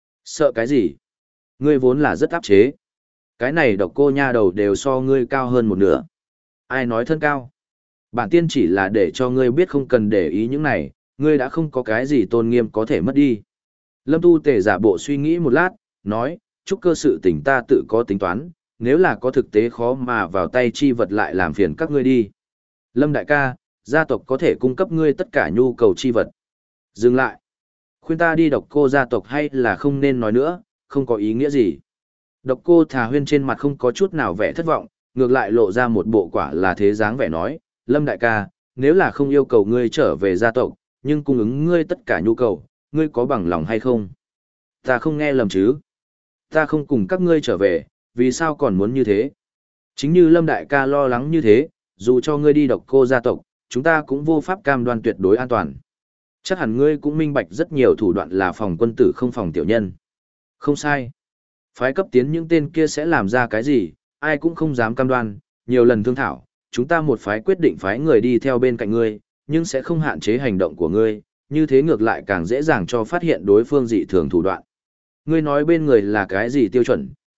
Sợ cái gì? Ngươi vốn là rất áp chế. Cái này độc cô nha đầu đều so ngươi cao hơn một nửa. Ai nói thân cao? Bản tiên chỉ là để cho ngươi biết không cần để ý những này, ngươi đã không có cái gì tôn nghiêm có thể mất đi. Lâm Tu Tề giả bộ suy nghĩ một lát, nói, chúc cơ sự tình ta tự có tính toán, nếu là có thực tế khó mà vào tay chi vật lại làm phiền các ngươi đi. Lâm đại ca, gia tộc có thể cung cấp ngươi tất cả nhu cầu chi vật. Dừng lại. Khuyên ta đi độc cô gia tộc hay là không nên nói nữa, không có ý nghĩa gì. Độc cô Thà Huyên trên mặt không có chút nào vẻ thất vọng, ngược lại lộ ra một bộ quả là thế dáng vẻ nói, Lâm đại ca, nếu là không yêu cầu ngươi trở về gia tộc, nhưng cung ứng ngươi tất cả nhu cầu, ngươi có bằng lòng hay không? Ta không nghe lầm chứ? Ta không cùng các ngươi trở về, vì sao còn muốn như thế? Chính như Lâm đại ca lo lắng như thế, dù cho ngươi đi độc cô gia tộc, chúng ta cũng vô pháp cam đoan tuyệt đối an toàn. Chắc hẳn ngươi cũng minh bạch rất nhiều thủ đoạn là phòng quân tử không phòng tiểu nhân. Không sai. Phái cấp tiến những tên kia sẽ làm ra cái gì, ai cũng không dám cam đoan, nhiều lần thương thảo, chúng ta một phái quyết định phái người đi theo bên cạnh ngươi, nhưng sẽ không hạn chế hành động của ngươi, như thế ngược lại càng dễ dàng cho phát hiện đối phương dị thường thủ đoạn. Ngươi nói bên người là cái gì tiêu chuẩn,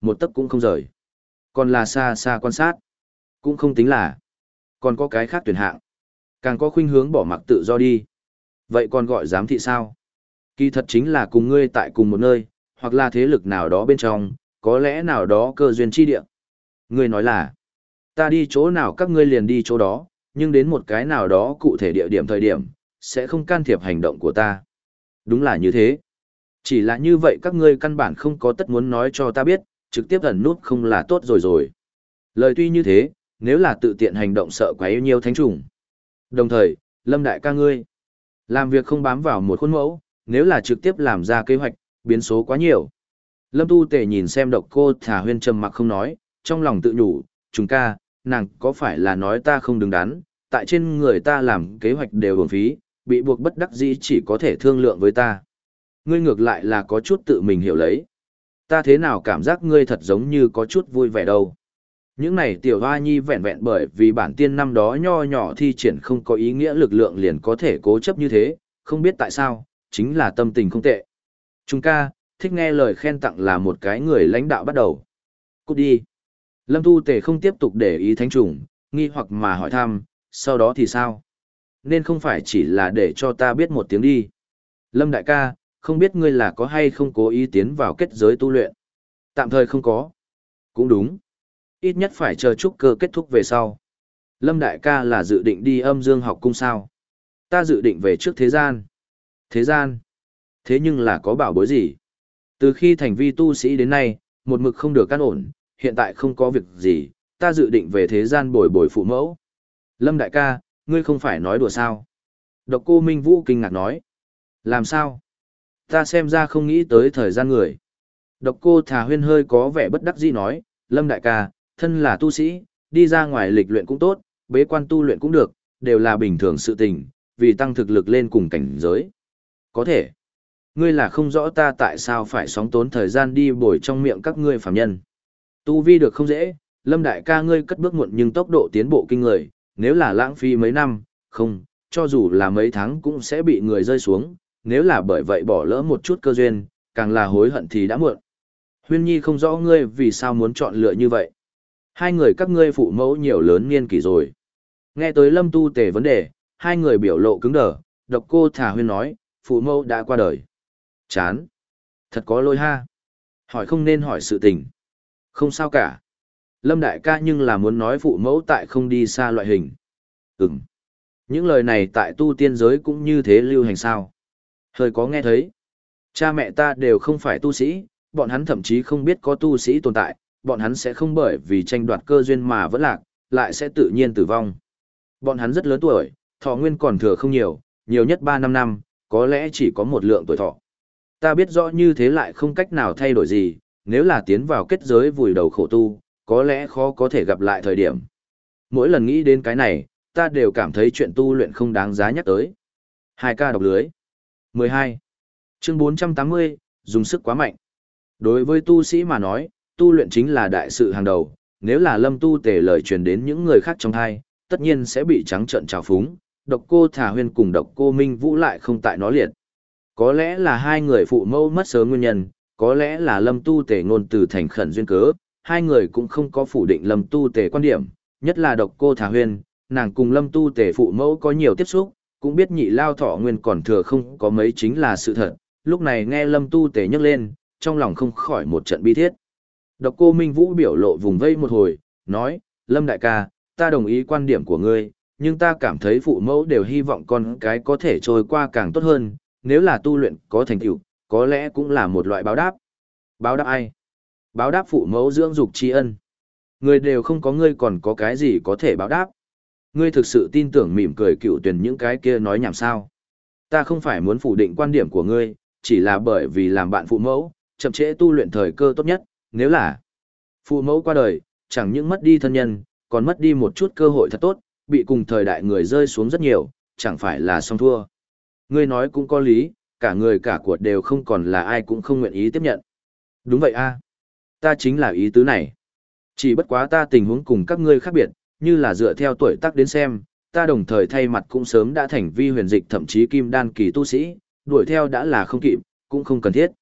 một tấc cũng không rời. Còn là xa xa quan sát, cũng không tính là. Còn có cái khác tuyển hạng. Càng có khuynh hướng bỏ mặc tự do đi. Vậy còn gọi giám thị sao? Kỳ thật chính là cùng ngươi tại cùng một nơi, hoặc là thế lực nào đó bên trong, có lẽ nào đó cơ duyên chi địa. Ngươi nói là, ta đi chỗ nào các ngươi liền đi chỗ đó, nhưng đến một cái nào đó cụ thể địa điểm thời điểm, sẽ không can thiệp hành động của ta. Đúng là như thế. Chỉ là như vậy các ngươi căn bản không có tất muốn nói cho ta biết, trực tiếp ẩn nút không là tốt rồi rồi. Lời tuy như thế, nếu là tự tiện hành động sợ quá yêu nhiều thánh trùng. Đồng thời, Lâm đại ca ngươi, làm việc không bám vào một khuôn mẫu, nếu là trực tiếp làm ra kế hoạch, biến số quá nhiều. Lâm Tu Tề nhìn xem Độc Cô Thả Huyên trầm mặc không nói, trong lòng tự nhủ, chúng ca, nàng có phải là nói ta không đứng đắn, tại trên người ta làm kế hoạch đều uổng phí, bị buộc bất đắc dĩ chỉ có thể thương lượng với ta. Ngươi ngược lại là có chút tự mình hiểu lấy. Ta thế nào cảm giác ngươi thật giống như có chút vui vẻ đâu. Những này tiểu hoa nhi vẹn vẹn bởi vì bản tiên năm đó nho nhỏ thi triển không có ý nghĩa lực lượng liền có thể cố chấp như thế, không biết tại sao, chính là tâm tình không tệ. Chúng ca, thích nghe lời khen tặng là một cái người lãnh đạo bắt đầu. Cút đi. Lâm Tu Tề không tiếp tục để ý thánh trùng, nghi hoặc mà hỏi thăm, sau đó thì sao? Nên không phải chỉ là để cho ta biết một tiếng đi. Lâm đại ca, không biết ngươi là có hay không cố ý tiến vào kết giới tu luyện. Tạm thời không có. Cũng đúng. Ít nhất phải chờ trúc cơ kết thúc về sau. Lâm đại ca là dự định đi âm dương học cung sao. Ta dự định về trước thế gian. Thế gian? Thế nhưng là có bảo bối gì? Từ khi thành vi tu sĩ đến nay, một mực không được căn ổn, hiện tại không có việc gì, ta dự định về thế gian bồi bồi phụ mẫu. Lâm đại ca, ngươi không phải nói đùa sao? Độc Cô Minh Vũ kinh ngạc nói. Làm sao? Ta xem ra không nghĩ tới thời gian người. Độc Cô Thà Huyên hơi có vẻ bất đắc dĩ nói, Lâm đại ca, thân là tu sĩ, đi ra ngoài lịch luyện cũng tốt, bế quan tu luyện cũng được, đều là bình thường sự tình, vì tăng thực lực lên cùng cảnh giới. Có thể. Ngươi là không rõ ta tại sao phải sóng tốn thời gian đi bồi trong miệng các ngươi phàm nhân. Tu vi được không dễ, Lâm đại ca ngươi cất bước muộn nhưng tốc độ tiến bộ kinh người, nếu là lãng phí mấy năm, không, cho dù là mấy tháng cũng sẽ bị người rơi xuống, nếu là bởi vậy bỏ lỡ một chút cơ duyên, càng là hối hận thì đã muộn. Huyên Nhi không rõ ngươi vì sao muốn chọn lựa như vậy. Hai người các ngươi phụ mẫu nhiều lớn niên kỷ rồi. Nghe tới Lâm Tu Tề vấn đề, hai người biểu lộ cứng đờ, Độc Cô Thả Huyên nói, phụ mẫu đã qua đời. Chán. Thật có lỗi ha. Hỏi không nên hỏi sự tình. Không sao cả. Lâm đại ca nhưng là muốn nói phụ mẫu tại không đi xa loại hình. Ừm. Những lời này tại tu tiên giới cũng như thế lưu hành sao. Hơi có nghe thấy. Cha mẹ ta đều không phải tu sĩ, bọn hắn thậm chí không biết có tu sĩ tồn tại, bọn hắn sẽ không bởi vì tranh đoạt cơ duyên mà vẫn lạc, lại sẽ tự nhiên tử vong. Bọn hắn rất lớn tuổi, thọ nguyên còn thừa không nhiều, nhiều nhất ba năm năm, có lẽ chỉ có một lượng tuổi thọ. Ta biết rõ như thế lại không cách nào thay đổi gì, nếu là tiến vào kết giới vùi đầu khổ tu, có lẽ khó có thể gặp lại thời điểm. Mỗi lần nghĩ đến cái này, ta đều cảm thấy chuyện tu luyện không đáng giá nhắc tới. Hai ca đọc lưới. mười hai. Chương bốn trăm tám mươi, dùng sức quá mạnh. Đối với tu sĩ mà nói, tu luyện chính là đại sự hàng đầu, nếu là Lâm Tu Tề lời truyền đến những người khác trong hai, tất nhiên sẽ bị trắng trợn trào phúng, Độc Cô Thả Huyên cùng Độc Cô Minh Vũ lại không tại nó liệt. Có lẽ là hai người phụ mẫu mất sớm nguyên nhân, có lẽ là Lâm Tu Tề ngôn từ thành khẩn duyên cớ, hai người cũng không có phủ định Lâm Tu Tề quan điểm, nhất là Độc Cô Thả Huyên, nàng cùng Lâm Tu Tề phụ mẫu có nhiều tiếp xúc, cũng biết nhị lao thọ nguyên còn thừa không có mấy chính là sự thật, lúc này nghe Lâm Tu Tề nhắc lên, trong lòng không khỏi một trận bi thiết. Độc Cô Minh Vũ biểu lộ vùng vây một hồi, nói, Lâm đại ca, ta đồng ý quan điểm của ngươi, nhưng ta cảm thấy phụ mẫu đều hy vọng con cái có thể trôi qua càng tốt hơn, nếu là tu luyện có thành tựu, có lẽ cũng là một loại báo đáp. Báo đáp ai? Báo đáp phụ mẫu dưỡng dục tri ân. Người đều không có ngươi còn có cái gì có thể báo đáp. Ngươi thực sự tin tưởng mỉm cười cựu tuyển những cái kia nói nhảm sao. Ta không phải muốn phủ định quan điểm của ngươi, chỉ là bởi vì làm bạn phụ mẫu, chậm trễ tu luyện thời cơ tốt nhất, nếu là phụ mẫu qua đời, chẳng những mất đi thân nhân, còn mất đi một chút cơ hội thật tốt, bị cùng thời đại người rơi xuống rất nhiều, chẳng phải là xong thua. Ngươi nói cũng có lý, cả người cả cuộc đều không còn là ai cũng không nguyện ý tiếp nhận. Đúng vậy a, ta chính là ý tứ này. Chỉ bất quá ta tình huống cùng các ngươi khác biệt, như là dựa theo tuổi tác đến xem, ta đồng thời thay mặt cũng sớm đã thành vi huyền dịch thậm chí kim đan kỳ tu sĩ, đuổi theo đã là không kịp, cũng không cần thiết.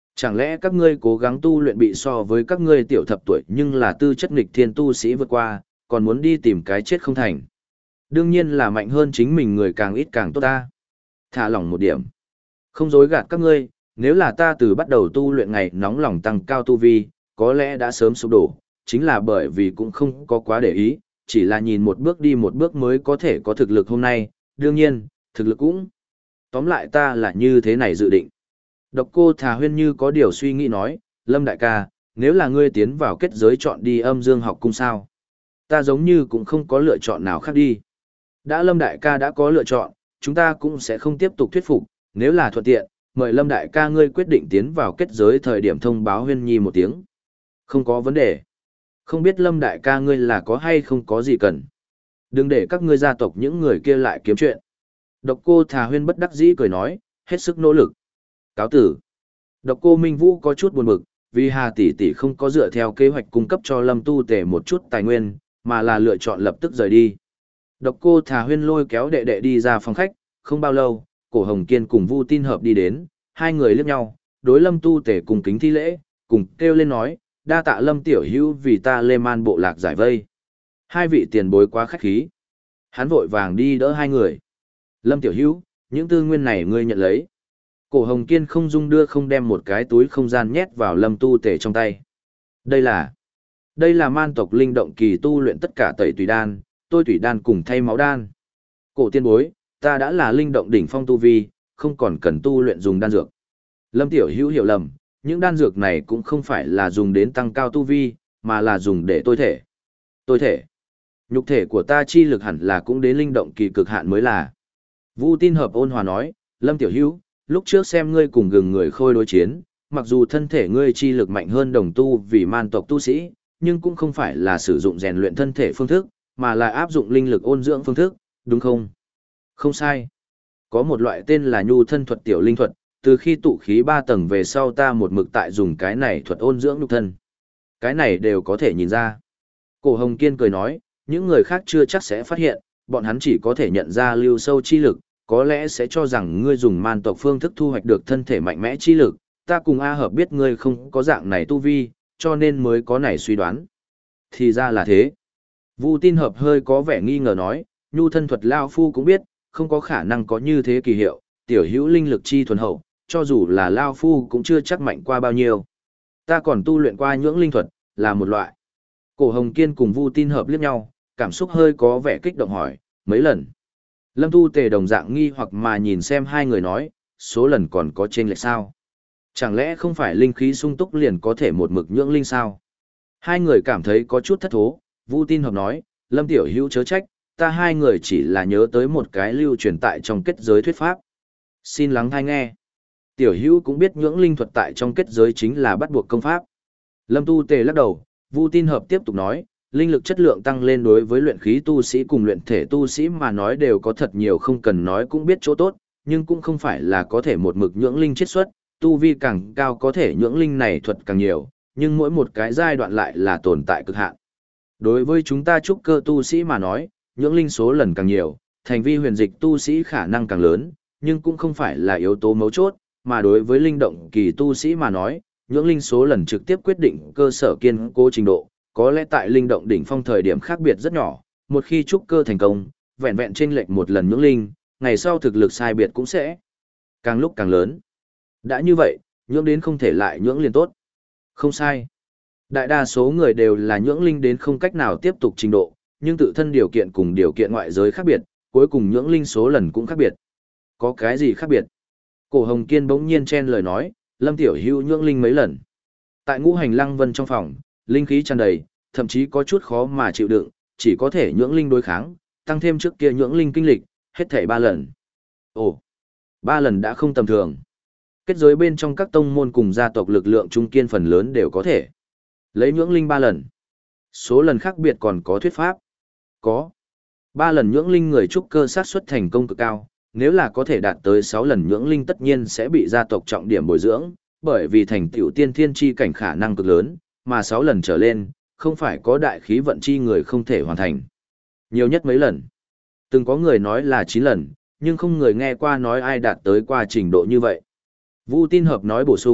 Chẳng lẽ các ngươi cố gắng tu luyện bị so với các ngươi tiểu thập tuổi nhưng là tư chất nghịch thiên tu sĩ vượt qua, còn muốn đi tìm cái chết không thành. Đương nhiên là mạnh hơn chính mình người càng ít càng tốt ta. Thả lỏng một điểm. Không dối gạt các ngươi, nếu là ta từ bắt đầu tu luyện ngày nóng lòng tăng cao tu vi, có lẽ đã sớm sụp đổ, chính là bởi vì cũng không có quá để ý, chỉ là nhìn một bước đi một bước mới có thể có thực lực hôm nay, đương nhiên, thực lực cũng. Tóm lại ta là như thế này dự định. Độc Cô Thà Huyên như có điều suy nghĩ nói, Lâm đại ca, nếu là ngươi tiến vào kết giới chọn đi âm dương học cung sao? Ta giống như cũng không có lựa chọn nào khác đi. Đã Lâm đại ca đã có lựa chọn, chúng ta cũng sẽ không tiếp tục thuyết phục, nếu là thuận tiện, mời Lâm đại ca ngươi quyết định tiến vào kết giới thời điểm thông báo Huyên Nhi một tiếng. Không có vấn đề. Không biết Lâm đại ca ngươi là có hay không có gì cần. Đừng để các ngươi gia tộc những người kia lại kiếm chuyện. Độc Cô Thà Huyên bất đắc dĩ cười nói, hết sức nỗ lực. Cáo tử. Độc Cô Minh Vũ có chút buồn bực, vì Hà tỷ tỷ không có dựa theo kế hoạch cung cấp cho Lâm Tu Tề một chút tài nguyên, mà là lựa chọn lập tức rời đi. Độc Cô Thà Huyên lôi kéo đệ đệ đi ra phòng khách, không bao lâu, Cổ Hồng Kiên cùng Vu Tin Hợp đi đến, hai người liếc nhau, đối Lâm Tu Tề cùng kính thi lễ, cùng kêu lên nói, đa tạ Lâm tiểu hữu vì ta Lê Man bộ lạc giải vây. Hai vị tiền bối quá khách khí. Hắn vội vàng đi đỡ hai người. Lâm tiểu hữu, những tư nguyên này ngươi nhận lấy. Cổ Hồng Kiên không dung đưa không đem một cái túi không gian nhét vào Lâm Tu Tề trong tay. Đây là, đây là man tộc linh động kỳ tu luyện tất cả tẩy tùy đan, tôi tùy đan cùng thay máu đan. Cổ tiên bối, ta đã là linh động đỉnh phong tu vi, không còn cần tu luyện dùng đan dược. Lâm tiểu hữu hiểu lầm, những đan dược này cũng không phải là dùng đến tăng cao tu vi, mà là dùng để tôi thể. Tôi thể. Nhục thể của ta chi lực hẳn là cũng đến linh động kỳ cực hạn mới là. Vu Tin Hợp ôn hòa nói, Lâm tiểu hữu, lúc trước xem ngươi cùng gừng người khôi đối chiến, mặc dù thân thể ngươi chi lực mạnh hơn đồng tu vì man tộc tu sĩ, nhưng cũng không phải là sử dụng rèn luyện thân thể phương thức, mà là áp dụng linh lực ôn dưỡng phương thức, đúng không? Không sai. Có một loại tên là nhu thân thuật tiểu linh thuật, từ khi tụ khí ba tầng về sau ta một mực tại dùng cái này thuật ôn dưỡng nhục thân. Cái này đều có thể nhìn ra. Cổ Hồng Kiên cười nói, những người khác chưa chắc sẽ phát hiện, bọn hắn chỉ có thể nhận ra lưu sâu chi lực, có lẽ sẽ cho rằng ngươi dùng man tộc phương thức thu hoạch được thân thể mạnh mẽ chi lực, ta cùng A Hợp biết ngươi không có dạng này tu vi, cho nên mới có này suy đoán. Thì ra là thế. Vu Tin Hợp hơi có vẻ nghi ngờ nói, nhu thân thuật Lao Phu cũng biết, không có khả năng có như thế kỳ hiệu, tiểu hữu linh lực chi thuần hậu, cho dù là Lao Phu cũng chưa chắc mạnh qua bao nhiêu. Ta còn tu luyện qua nhưỡng linh thuật, là một loại. Cổ Hồng Kiên cùng Vu Tin Hợp liếc nhau, cảm xúc hơi có vẻ kích động hỏi, mấy lần. Lâm Tu Tề đồng dạng nghi hoặc mà nhìn xem hai người nói, số lần còn có chênh lệch sao? Chẳng lẽ không phải linh khí sung túc liền có thể một mực nhưỡng linh sao? Hai người cảm thấy có chút thất thố, Vu Tin Hợp nói, Lâm tiểu hữu chớ trách, ta hai người chỉ là nhớ tới một cái lưu truyền tại trong kết giới thuyết pháp. Xin lắng tai nghe. Tiểu hữu cũng biết nhưỡng linh thuật tại trong kết giới chính là bắt buộc công pháp. Lâm Tu Tề lắc đầu, Vu Tin Hợp tiếp tục nói, linh lực chất lượng tăng lên đối với luyện khí tu sĩ cùng luyện thể tu sĩ mà nói đều có thật nhiều không cần nói cũng biết chỗ tốt, nhưng cũng không phải là có thể một mực nhưỡng linh chiết xuất, tu vi càng cao có thể nhưỡng linh này thuật càng nhiều, nhưng mỗi một cái giai đoạn lại là tồn tại cực hạn. Đối với chúng ta trúc cơ tu sĩ mà nói, nhưỡng linh số lần càng nhiều, thành vi huyền dịch tu sĩ khả năng càng lớn, nhưng cũng không phải là yếu tố mấu chốt, mà đối với linh động kỳ tu sĩ mà nói, nhưỡng linh số lần trực tiếp quyết định cơ sở kiên cố trình độ, có lẽ tại linh động đỉnh phong thời điểm khác biệt rất nhỏ, một khi trúc cơ thành công, vẹn vẹn chênh lệch một lần nhưỡng linh, ngày sau thực lực sai biệt cũng sẽ càng lúc càng lớn. Đã như vậy, nhưỡng đến không thể lại nhưỡng liền tốt. Không sai. Đại đa số người đều là nhưỡng linh đến không cách nào tiếp tục trình độ, nhưng tự thân điều kiện cùng điều kiện ngoại giới khác biệt, cuối cùng nhưỡng linh số lần cũng khác biệt. Có cái gì khác biệt? Cổ Hồng Kiên bỗng nhiên chen lời nói, Lâm tiểu hữu nhưỡng linh mấy lần. Tại Ngũ Hành Lăng Vân trong phòng, linh khí tràn đầy, thậm chí có chút khó mà chịu đựng, chỉ có thể nhưỡng linh đối kháng, tăng thêm trước kia nhưỡng linh kinh lịch, hết thảy ba lần. Ồ, ba lần đã không tầm thường. Kết giới bên trong các tông môn cùng gia tộc lực lượng trung kiên phần lớn đều có thể lấy nhưỡng linh ba lần. Số lần khác biệt còn có thuyết pháp. Có. Ba lần nhưỡng linh người trúc cơ xác suất thành công cực cao, nếu là có thể đạt tới sáu lần nhưỡng linh tất nhiên sẽ bị gia tộc trọng điểm bồi dưỡng, bởi vì thành tựu tiên thiên chi cảnh khả năng cực lớn, mà sáu lần trở lên, không phải có đại khí vận chi người không thể hoàn thành. Nhiều nhất mấy lần. Từng có người nói là chín lần, nhưng không người nghe qua nói ai đạt tới qua trình độ như vậy. Vu Tin Hợp nói bổ sung,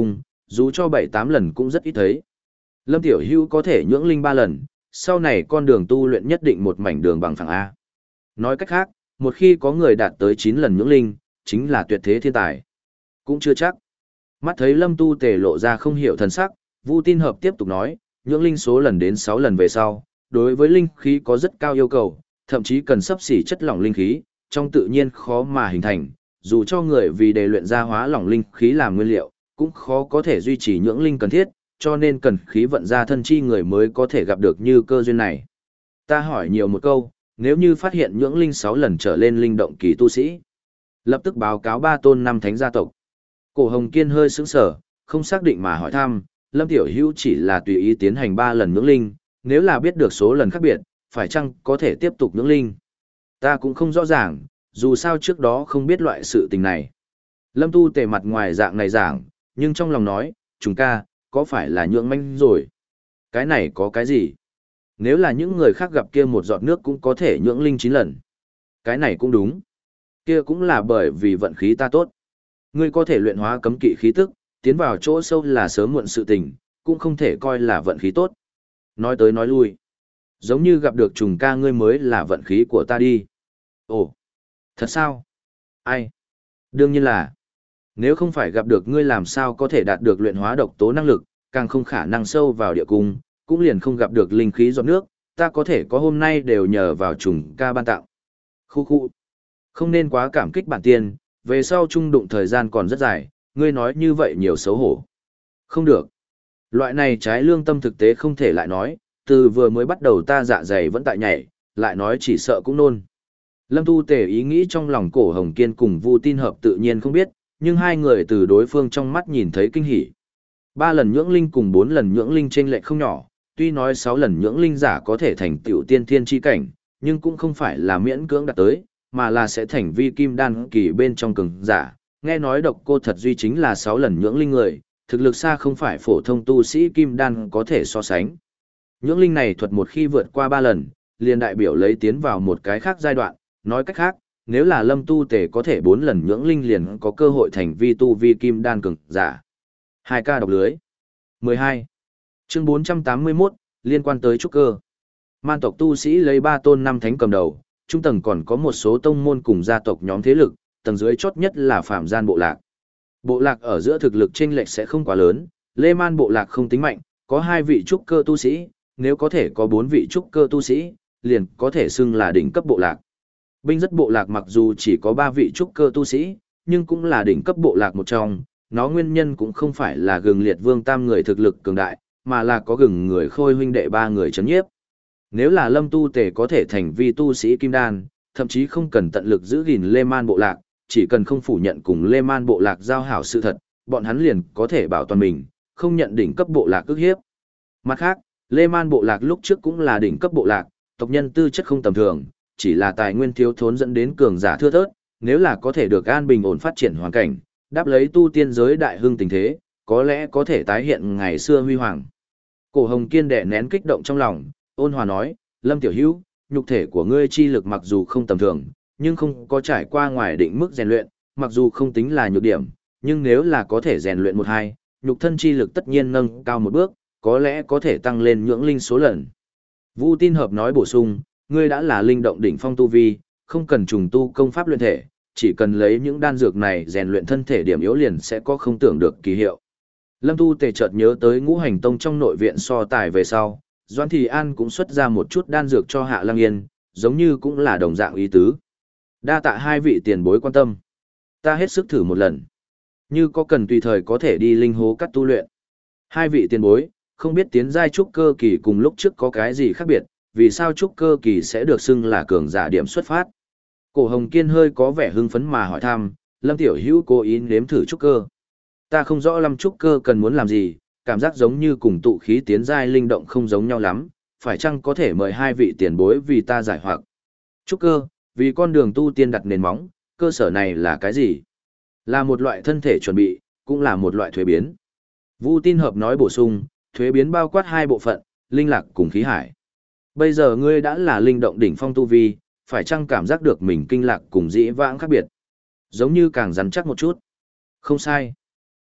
dù cho bảy tám lần cũng rất ít thấy. Lâm Tiểu Hữu có thể nhưỡng linh ba lần, sau này con đường tu luyện nhất định một mảnh đường bằng phẳng A. Nói cách khác, một khi có người đạt tới chín lần nhưỡng linh, chính là tuyệt thế thiên tài. Cũng chưa chắc. Mắt thấy Lâm Tu Tề lộ ra không hiểu thần sắc, Vu Tin Hợp tiếp tục nói, nhưỡng linh số lần đến sáu lần về sau, đối với linh khí có rất cao yêu cầu, thậm chí cần sắp xỉ chất lỏng linh khí, trong tự nhiên khó mà hình thành, dù cho người vì để luyện ra hóa lỏng linh khí làm nguyên liệu, cũng khó có thể duy trì nhưỡng linh cần thiết, cho nên cần khí vận ra thân chi người mới có thể gặp được như cơ duyên này. Ta hỏi nhiều một câu, nếu như phát hiện nhưỡng linh sáu lần trở lên linh động kỳ tu sĩ, lập tức báo cáo ba tôn năm thánh gia tộc. Cổ Hồng Kiên hơi sững sờ, không xác định mà hỏi thăm, Lâm Tiểu Hữu chỉ là tùy ý tiến hành ba lần nhưỡng linh, nếu là biết được số lần khác biệt, phải chăng có thể tiếp tục nhưỡng linh? Ta cũng không rõ ràng, dù sao trước đó không biết loại sự tình này. Lâm Tu Tề mặt ngoài dạng này giảng, nhưng trong lòng nói, chúng ca, có phải là nhượng manh rồi? Cái này có cái gì? Nếu là những người khác gặp kia một giọt nước cũng có thể nhưỡng linh chín lần. Cái này cũng đúng. Kia cũng là bởi vì vận khí ta tốt. Ngươi có thể luyện hóa cấm kỵ khí tức, tiến vào chỗ sâu là sớm muộn sự tình, cũng không thể coi là vận khí tốt. Nói tới nói lui. Giống như gặp được trùng ca ngươi mới là vận khí của ta đi. Ồ, thật sao? Ai? Đương nhiên là. Nếu không phải gặp được ngươi làm sao có thể đạt được luyện hóa độc tố năng lực, càng không khả năng sâu vào địa cung, cũng liền không gặp được linh khí giọt nước, ta có thể có hôm nay đều nhờ vào trùng ca ban tặng. Khu khu. Không nên quá cảm kích bản tiên, về sau trung đụng thời gian còn rất dài, ngươi nói như vậy nhiều xấu hổ. Không được. Loại này trái lương tâm thực tế không thể lại nói, từ vừa mới bắt đầu ta dạ dày vẫn tại nhảy, lại nói chỉ sợ cũng nôn. Lâm Tu Tề ý nghĩ trong lòng Cổ Hồng Kiên cùng Vu Tin Hợp tự nhiên không biết, nhưng hai người từ đối phương trong mắt nhìn thấy kinh hỉ. Ba lần nhưỡng linh cùng bốn lần nhưỡng linh chênh lệch không nhỏ, tuy nói sáu lần nhưỡng linh giả có thể thành tiểu tiên thiên chi cảnh, nhưng cũng không phải là miễn cưỡng đạt tới, mà là sẽ thành vi kim đan kỳ bên trong cường giả. Nghe nói độc cô thật duy chính là sáu lần nhưỡng linh người, thực lực xa không phải phổ thông tu sĩ kim đan có thể so sánh. Nhưỡng linh này thuật một khi vượt qua ba lần, liền đại biểu lấy tiến vào một cái khác giai đoạn, nói cách khác, nếu là Lâm Tu Tề có thể bốn lần nhưỡng linh liền có cơ hội thành vi tu vi kim đan cường giả. hai ca đọc lưới. mười hai. Chương bốn trăm tám mươi mốt, liên quan tới trúc cơ. Man tộc tu sĩ lấy ba tôn năm thánh cầm đầu, trung tầng còn có một số tông môn cùng gia tộc nhóm thế lực, tầng dưới chót nhất là phạm gian bộ lạc. Bộ lạc ở giữa thực lực chênh lệch sẽ không quá lớn, Lê Man bộ lạc không tính mạnh, có hai vị trúc cơ tu sĩ, nếu có thể có bốn vị trúc cơ tu sĩ, liền có thể xưng là đỉnh cấp bộ lạc. Binh rất bộ lạc mặc dù chỉ có ba vị trúc cơ tu sĩ, nhưng cũng là đỉnh cấp bộ lạc một trong, nó nguyên nhân cũng không phải là gừng liệt vương tam người thực lực cường đại, mà là có gừng người khôi huynh đệ ba người chấn nhiếp. Nếu là Lâm Tu Tề có thể thành vi tu sĩ kim đan, thậm chí không cần tận lực giữ gìn Lê Man bộ lạc, chỉ cần không phủ nhận cùng Lê Man bộ lạc giao hảo sự thật, bọn hắn liền có thể bảo toàn mình, không nhận đỉnh cấp bộ lạc ức hiếp. Mặt khác, Lê Man bộ lạc lúc trước cũng là đỉnh cấp bộ lạc, tộc nhân tư chất không tầm thường, chỉ là tài nguyên thiếu thốn dẫn đến cường giả thưa thớt, nếu là có thể được an bình ổn phát triển hoàn cảnh, đáp lấy tu tiên giới đại hưng tình thế, có lẽ có thể tái hiện ngày xưa huy hoàng. Cổ Hồng Kiên đè nén kích động trong lòng, ôn hòa nói, Lâm Tiểu Hữu, nhục thể của ngươi chi lực mặc dù không tầm thường, nhưng không có trải qua ngoài định mức rèn luyện, mặc dù không tính là nhược điểm, nhưng nếu là có thể rèn luyện một hai, nhục thân chi lực tất nhiên nâng cao một bước, có lẽ có thể tăng lên nhưỡng linh số lần. Vu Tin Hợp nói bổ sung, ngươi đã là linh động đỉnh phong tu vi, không cần trùng tu công pháp luyện thể, chỉ cần lấy những đan dược này rèn luyện thân thể điểm yếu liền sẽ có không tưởng được kỳ hiệu. Lâm Tu Tề chợt nhớ tới Ngũ Hành Tông trong nội viện so tài về sau, Doãn Thị An cũng xuất ra một chút đan dược cho Hạ Lăng Yên, giống như cũng là đồng dạng ý tứ. Đa tạ hai vị tiền bối quan tâm. Ta hết sức thử một lần. Như có cần tùy thời có thể đi linh hố cắt tu luyện. Hai vị tiền bối, không biết tiến giai trúc cơ kỳ cùng lúc trước có cái gì khác biệt, vì sao trúc cơ kỳ sẽ được xưng là cường giả điểm xuất phát. Cổ Hồng Kiên hơi có vẻ hưng phấn mà hỏi thăm, Lâm Tiểu Hữu cố ý nếm thử trúc cơ. Ta không rõ Lâm trúc cơ cần muốn làm gì, cảm giác giống như cùng tụ khí tiến giai linh động không giống nhau lắm, phải chăng có thể mời hai vị tiền bối vì ta giải hoặc. Trúc cơ, vì con đường tu tiên đặt nền móng, cơ sở này là cái gì? Là một loại thân thể chuẩn bị, cũng là một loại thuế biến. Vu Tin Hợp nói bổ sung, thuế biến bao quát hai bộ phận, linh lạc cùng khí hải. Bây giờ ngươi đã là linh động đỉnh phong tu vi, phải chăng cảm giác được mình kinh lạc cùng dĩ vãng khác biệt? Giống như càng rắn chắc một chút. Không sai.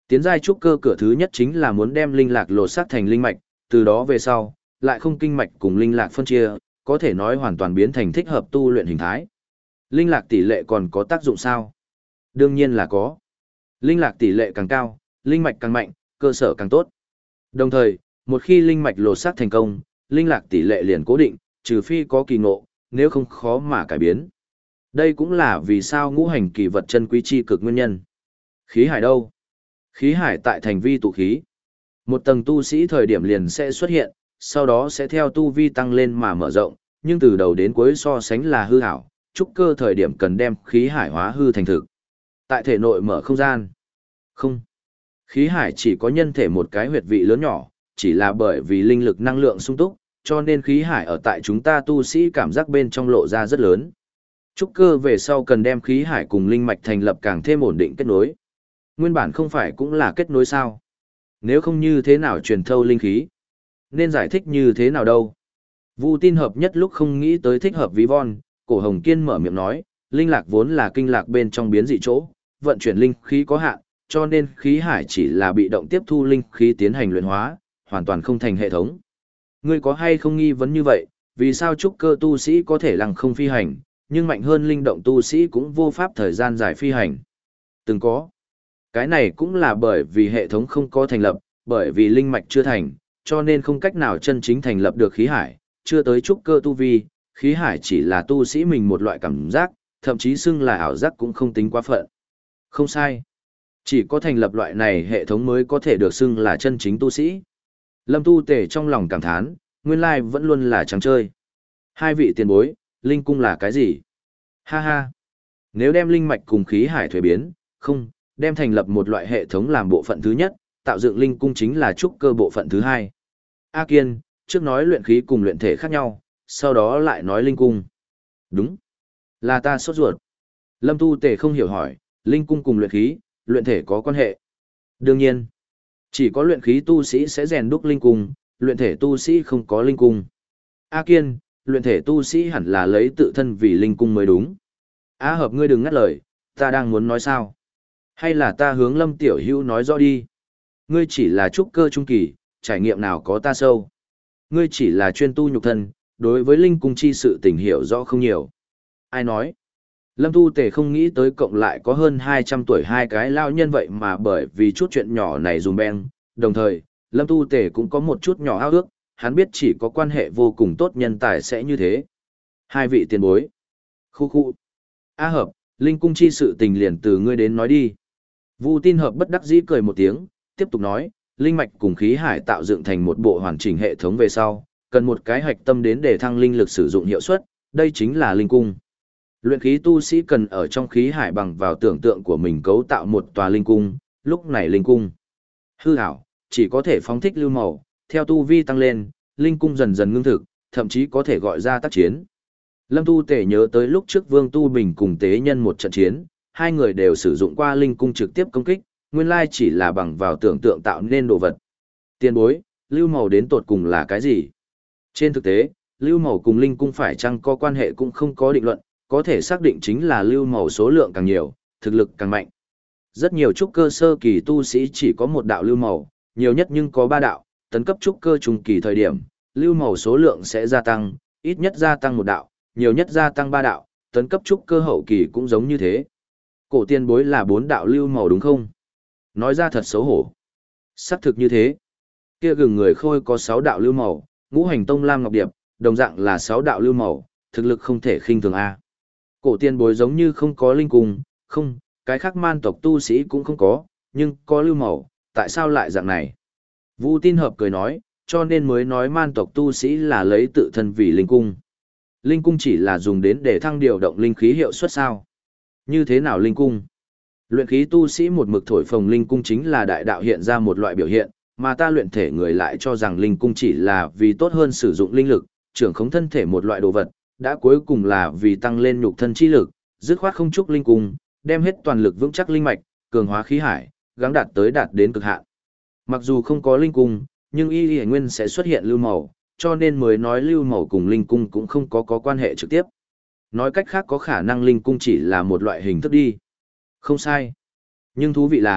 Tiến giai trúc cơ cửa thứ nhất chính là muốn đem linh lạc lột xác thành linh mạch, từ đó về sau, lại không kinh mạch cùng linh lạc phân chia, có thể nói hoàn toàn biến thành thích hợp tu luyện hình thái. Linh lạc tỷ lệ còn có tác dụng sao? Đương nhiên là có. Linh lạc tỷ lệ càng cao, linh mạch càng mạnh, cơ sở càng tốt. Đồng thời, một khi linh mạch lột xác thành công, linh lạc tỷ lệ liền cố định, trừ phi có kỳ ngộ, nếu không khó mà cải biến. Đây cũng là vì sao ngũ hành kỳ vật chân quý chi cực nguyên nhân. Khí hải đâu? Khí hải tại thành vi tụ khí. Một tầng tu sĩ thời điểm liền sẽ xuất hiện, sau đó sẽ theo tu vi tăng lên mà mở rộng, nhưng từ đầu đến cuối so sánh là hư hảo, trúc cơ thời điểm cần đem khí hải hóa hư thành thực. Tại thể nội mở không gian. Không. Khí hải chỉ có nhân thể một cái huyệt vị lớn nhỏ, chỉ là bởi vì linh lực năng lượng sung túc, cho nên khí hải ở tại chúng ta tu sĩ cảm giác bên trong lộ ra rất lớn. Trúc cơ về sau cần đem khí hải cùng linh mạch thành lập càng thêm ổn định kết nối. Nguyên bản không phải cũng là kết nối sao? Nếu không như thế nào truyền thâu linh khí? Nên giải thích như thế nào đâu? Vu Tin hợp nhất lúc không nghĩ tới thích hợp ví von, Cổ Hồng Kiên mở miệng nói, linh lạc vốn là kinh lạc bên trong biến dị chỗ, vận chuyển linh khí có hạn, cho nên khí hải chỉ là bị động tiếp thu linh khí tiến hành luyện hóa, hoàn toàn không thành hệ thống. Ngươi có hay không nghi vấn như vậy, vì sao trúc cơ tu sĩ có thể lăng không phi hành, nhưng mạnh hơn linh động tu sĩ cũng vô pháp thời gian dài phi hành? Từng có. Cái này cũng là bởi vì hệ thống không có thành lập, bởi vì linh mạch chưa thành, cho nên không cách nào chân chính thành lập được khí hải, chưa tới trúc cơ tu vi, khí hải chỉ là tu sĩ mình một loại cảm giác, thậm chí xưng là ảo giác cũng không tính quá phận. Không sai. Chỉ có thành lập loại này hệ thống mới có thể được xưng là chân chính tu sĩ. Lâm Tu Tề trong lòng cảm thán, nguyên lai vẫn luôn là trắng chơi. Hai vị tiền bối, linh cung là cái gì? Ha ha. Nếu đem linh mạch cùng khí hải thuế biến, không, đem thành lập một loại hệ thống làm bộ phận thứ nhất, tạo dựng linh cung chính là trúc cơ bộ phận thứ hai. A Kiên, trước nói luyện khí cùng luyện thể khác nhau, sau đó lại nói linh cung. Đúng. Là ta sốt ruột. Lâm Tu Tề không hiểu hỏi, linh cung cùng luyện khí, luyện thể có quan hệ? Đương nhiên. Chỉ có luyện khí tu sĩ sẽ rèn đúc linh cung, luyện thể tu sĩ không có linh cung. A Kiên, luyện thể tu sĩ hẳn là lấy tự thân vì linh cung mới đúng. A Hợp ngươi đừng ngắt lời, ta đang muốn nói sao? Hay là ta hướng Lâm Tiểu Hữu nói rõ đi? Ngươi chỉ là trúc cơ trung kỳ, trải nghiệm nào có ta sâu. Ngươi chỉ là chuyên tu nhục thân, đối với linh cung chi sự tình hiểu rõ không nhiều. Ai nói? Lâm Tu Tề không nghĩ tới cộng lại có hơn hai trăm tuổi hai cái lao nhân vậy mà bởi vì chút chuyện nhỏ này dùm beng. Đồng thời, Lâm Tu Tề cũng có một chút nhỏ ao ước, hắn biết chỉ có quan hệ vô cùng tốt nhân tài sẽ như thế. Hai vị tiền bối. Khu khu. A Hợp, linh cung chi sự tình liền từ ngươi đến nói đi. Vu Tin Hợp bất đắc dĩ cười một tiếng, tiếp tục nói, linh mạch cùng khí hải tạo dựng thành một bộ hoàn chỉnh hệ thống về sau, cần một cái hạch tâm đến để thăng linh lực sử dụng hiệu suất, đây chính là linh cung. Luyện khí tu sĩ cần ở trong khí hải bằng vào tưởng tượng của mình cấu tạo một tòa linh cung, lúc này linh cung hư ảo, chỉ có thể phóng thích lưu màu, theo tu vi tăng lên, linh cung dần dần ngưng thực, thậm chí có thể gọi ra tác chiến. Lâm Tu Tể nhớ tới lúc trước Vương Tu Bình cùng tế nhân một trận chiến, hai người đều sử dụng qua linh cung trực tiếp công kích, nguyên lai chỉ là bằng vào tưởng tượng tạo nên đồ vật. Tiền bối, lưu màu đến tột cùng là cái gì? Trên thực tế, lưu màu cùng linh cung phải chăng có quan hệ cũng không có định luận, có thể xác định chính là lưu màu số lượng càng nhiều, thực lực càng mạnh. Rất nhiều trúc cơ sơ kỳ tu sĩ chỉ có một đạo lưu màu, nhiều nhất nhưng có ba đạo, tấn cấp trúc cơ trung kỳ thời điểm, lưu màu số lượng sẽ gia tăng, ít nhất gia tăng một đạo, nhiều nhất gia tăng ba đạo, tấn cấp trúc cơ hậu kỳ cũng giống như thế. Cổ tiên bối là bốn đạo lưu màu đúng không? Nói ra thật xấu hổ. Xác thực như thế. Kia gừng người khôi có sáu đạo lưu màu, ngũ hành tông lam ngọc điệp, đồng dạng là sáu đạo lưu màu, thực lực không thể khinh thường a. Cổ tiên bối giống như không có linh cung, không, cái khác man tộc tu sĩ cũng không có, nhưng có lưu màu, tại sao lại dạng này? Vu Tin Hợp cười nói, cho nên mới nói man tộc tu sĩ là lấy tự thân vì linh cung. Linh cung chỉ là dùng đến để thăng điều động linh khí hiệu suất sao? Như thế nào linh cung? Luyện khí tu sĩ một mực thổi phồng linh cung chính là đại đạo hiện ra một loại biểu hiện, mà ta luyện thể người lại cho rằng linh cung chỉ là vì tốt hơn sử dụng linh lực, trưởng khống thân thể một loại đồ vật, đã cuối cùng là vì tăng lên nhục thân chi lực, dứt khoát không chúc linh cung, đem hết toàn lực vững chắc linh mạch, cường hóa khí hải, gắng đạt tới đạt đến cực hạn. Mặc dù không có linh cung, nhưng y y nguyên sẽ xuất hiện lưu màu, cho nên mới nói lưu màu cùng linh cung cũng không có có quan hệ trực tiếp. Nói cách khác có khả năng linh cung chỉ là một loại hình thức đi. Không sai. Nhưng thú vị là,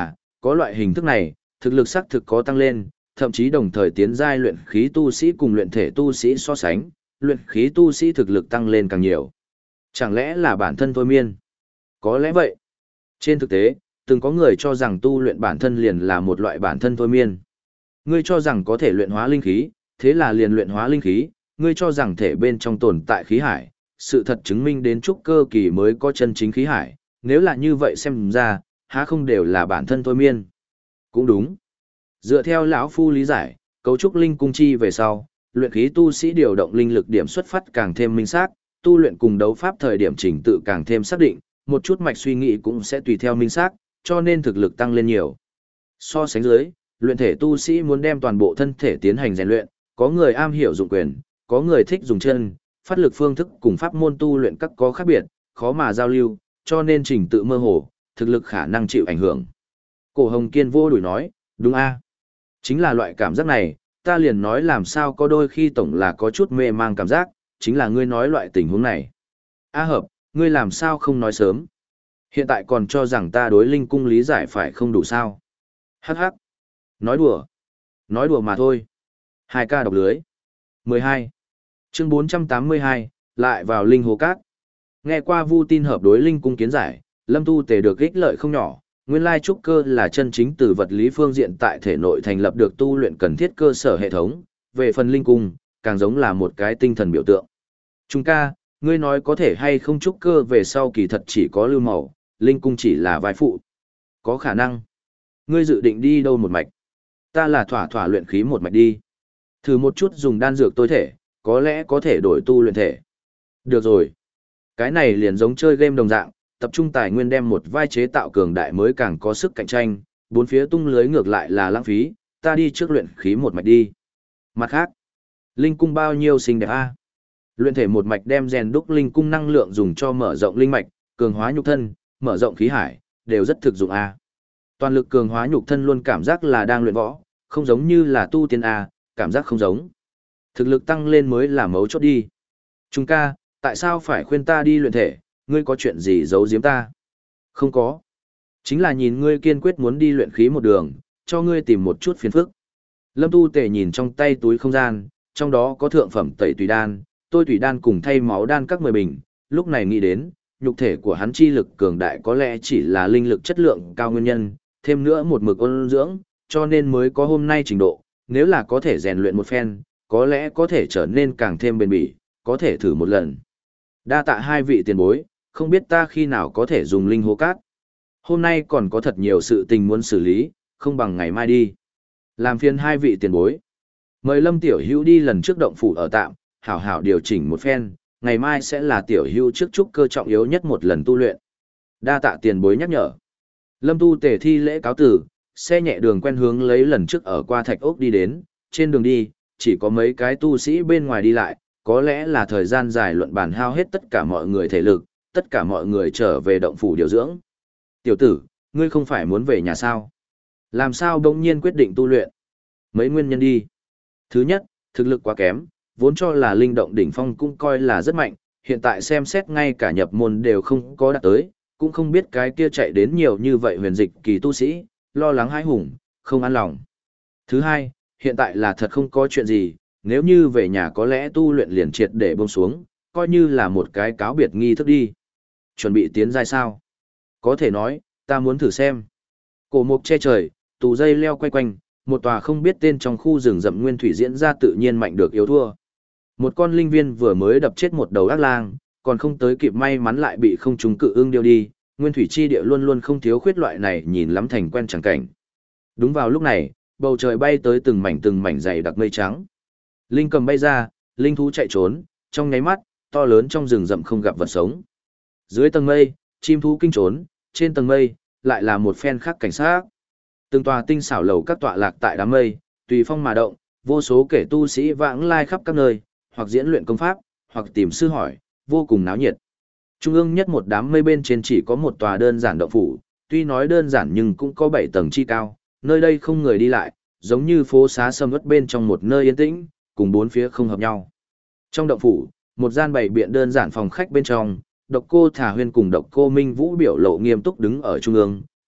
Có loại hình thức này, thực lực xác thực có tăng lên, thậm chí đồng thời tiến giai luyện khí tu sĩ cùng luyện thể tu sĩ so sánh, luyện khí tu sĩ thực lực tăng lên càng nhiều. Chẳng lẽ là bản thân thôi miên? Có lẽ vậy. Trên thực tế, từng có người cho rằng tu luyện bản thân liền là một loại bản thân thôi miên. Ngươi cho rằng có thể luyện hóa linh khí, thế là liền luyện hóa linh khí, ngươi cho rằng thể bên trong tồn tại khí hải, sự thật chứng minh đến trúc cơ kỳ mới có chân chính khí hải, nếu là như vậy xem ra, há không đều là bản thân thôi miên. Cũng đúng. Dựa theo lão phu lý giải, cấu trúc linh cung chi về sau, luyện khí tu sĩ điều động linh lực điểm xuất phát càng thêm minh xác, tu luyện cùng đấu pháp thời điểm chỉnh tự càng thêm xác định, một chút mạch suy nghĩ cũng sẽ tùy theo minh xác, cho nên thực lực tăng lên nhiều. So sánh dưới, luyện thể tu sĩ muốn đem toàn bộ thân thể tiến hành rèn luyện, có người am hiểu dụng quyền, có người thích dùng chân, phát lực phương thức cùng pháp môn tu luyện các có khác biệt, khó mà giao lưu, cho nên chỉnh tự mơ hồ, thực lực khả năng chịu ảnh hưởng. Cổ Hồng Kiên vô đuổi nói, đúng a, chính là loại cảm giác này, ta liền nói làm sao có đôi khi tổng là có chút mê mang cảm giác, chính là ngươi nói loại tình huống này. A Hợp, ngươi làm sao không nói sớm? Hiện tại còn cho rằng ta đối linh cung lý giải phải không đủ sao? Hắc hắc. Nói đùa. Nói đùa mà thôi. Hai ca đọc lưới. mười hai. Chương bốn trăm tám mươi hai, lại vào linh hồ cát. Nghe qua Vu Tin Hợp đối linh cung kiến giải, Lâm Tu Tề được ích lợi không nhỏ, nguyên lai trúc cơ là chân chính từ vật lý phương diện tại thể nội thành lập được tu luyện cần thiết cơ sở hệ thống, về phần linh cung, càng giống là một cái tinh thần biểu tượng. Trung ca, ngươi nói có thể hay không trúc cơ về sau kỳ thật chỉ có lưu màu, linh cung chỉ là vai phụ. Có khả năng. Ngươi dự định đi đâu một mạch? Ta là thỏa thỏa luyện khí một mạch đi. Thử một chút dùng đan dược tối thể, có lẽ có thể đổi tu luyện thể. Được rồi. Cái này liền giống chơi game đồng dạng, tập trung tài nguyên đem một vai chế tạo cường đại mới càng có sức cạnh tranh, bốn phía tung lưới ngược lại là lãng phí, ta đi trước luyện khí một mạch đi. Mặt khác, linh cung bao nhiêu xinh đẹp a? Luyện thể một mạch đem rèn đúc linh cung năng lượng dùng cho mở rộng linh mạch, cường hóa nhục thân, mở rộng khí hải, đều rất thực dụng a. Toàn lực cường hóa nhục thân luôn cảm giác là đang luyện võ, không giống như là tu tiên a, cảm giác không giống. Thực lực tăng lên mới là mấu chốt đi. Trung ca, tại sao phải khuyên ta đi luyện thể, ngươi có chuyện gì giấu giếm ta? Không có. Chính là nhìn ngươi kiên quyết muốn đi luyện khí một đường, cho ngươi tìm một chút phiền phức. Lâm Tu Tề nhìn trong tay túi không gian, trong đó có thượng phẩm tẩy tùy đan, tôi tùy đan cùng thay máu đan các mười bình, lúc này nghĩ đến, nhục thể của hắn chi lực cường đại có lẽ chỉ là linh lực chất lượng cao nguyên nhân, thêm nữa một mực ôn dưỡng, cho nên mới có hôm nay trình độ, nếu là có thể rèn luyện một phen, có lẽ có thể trở nên càng thêm bền bỉ, có thể thử một lần. Đa tạ hai vị tiền bối, không biết ta khi nào có thể dùng linh hố cát. Hôm nay còn có thật nhiều sự tình muốn xử lý, không bằng ngày mai đi. Làm phiền hai vị tiền bối. Mời Lâm Tiểu Hữu đi lần trước động phủ ở tạm, hảo hảo điều chỉnh một phen, ngày mai sẽ là Tiểu Hữu trước trúc cơ trọng yếu nhất một lần tu luyện. Đa tạ tiền bối nhắc nhở. Lâm Tu Tề thi lễ cáo tử, xe nhẹ đường quen hướng lấy lần trước ở qua thạch ốc đi đến, trên đường đi, chỉ có mấy cái tu sĩ bên ngoài đi lại, có lẽ là thời gian dài luận bàn hao hết tất cả mọi người thể lực, tất cả mọi người trở về động phủ điều dưỡng. Tiểu tử, ngươi không phải muốn về nhà sao? Làm sao đông nhiên quyết định tu luyện? Mấy nguyên nhân đi. Thứ nhất, thực lực quá kém, vốn cho là linh động đỉnh phong cũng coi là rất mạnh, hiện tại xem xét ngay cả nhập môn đều không có đạt tới, cũng không biết cái kia chạy đến nhiều như vậy huyền dịch kỳ tu sĩ, lo lắng hãi hùng, không an lòng. Thứ hai, hiện tại là thật không có chuyện gì, nếu như về nhà có lẽ tu luyện liền triệt để buông xuống, coi như là một cái cáo biệt nghi thức đi. Chuẩn bị tiến giai sao? Có thể nói, ta muốn thử xem. Cổ mục che trời, tù dây leo quay quanh, một tòa không biết tên trong khu rừng rậm nguyên thủy diễn ra tự nhiên mạnh được yếu thua. Một con linh viên vừa mới đập chết một đầu ác lang, còn không tới kịp may mắn lại bị không trúng cự ưng điêu đi, nguyên thủy chi địa luôn luôn không thiếu khuyết loại này nhìn lắm thành quen chẳng cảnh. Đúng vào lúc này, bầu trời bay tới từng mảnh từng mảnh dày đặc mây trắng. Linh cầm bay ra, linh thú chạy trốn, trong nháy mắt, to lớn trong rừng rậm không gặp vật sống. Dưới tầng mây, chim thú kinh trốn, trên tầng mây, lại là một phen khác cảnh sát. Từng tòa tinh xảo lầu các tọa lạc tại đám mây, tùy phong mà động, vô số kẻ tu sĩ vãng lai khắp các nơi, hoặc diễn luyện công pháp, hoặc tìm sư hỏi, vô cùng náo nhiệt. Trung ương nhất một đám mây bên trên chỉ có một tòa đơn giản động phủ, tuy nói đơn giản nhưng cũng có bảy tầng chi cao, nơi đây không người đi lại, giống như phố xá sầm uất bên trong một nơi yên tĩnh, cùng bốn phía không hợp nhau. Trong động phủ, một gian bày biện đơn giản phòng khách bên trong, Độc Cô Thả Huyên cùng Độc Cô Minh Vũ biểu lộ nghiêm túc đứng ở trung ương,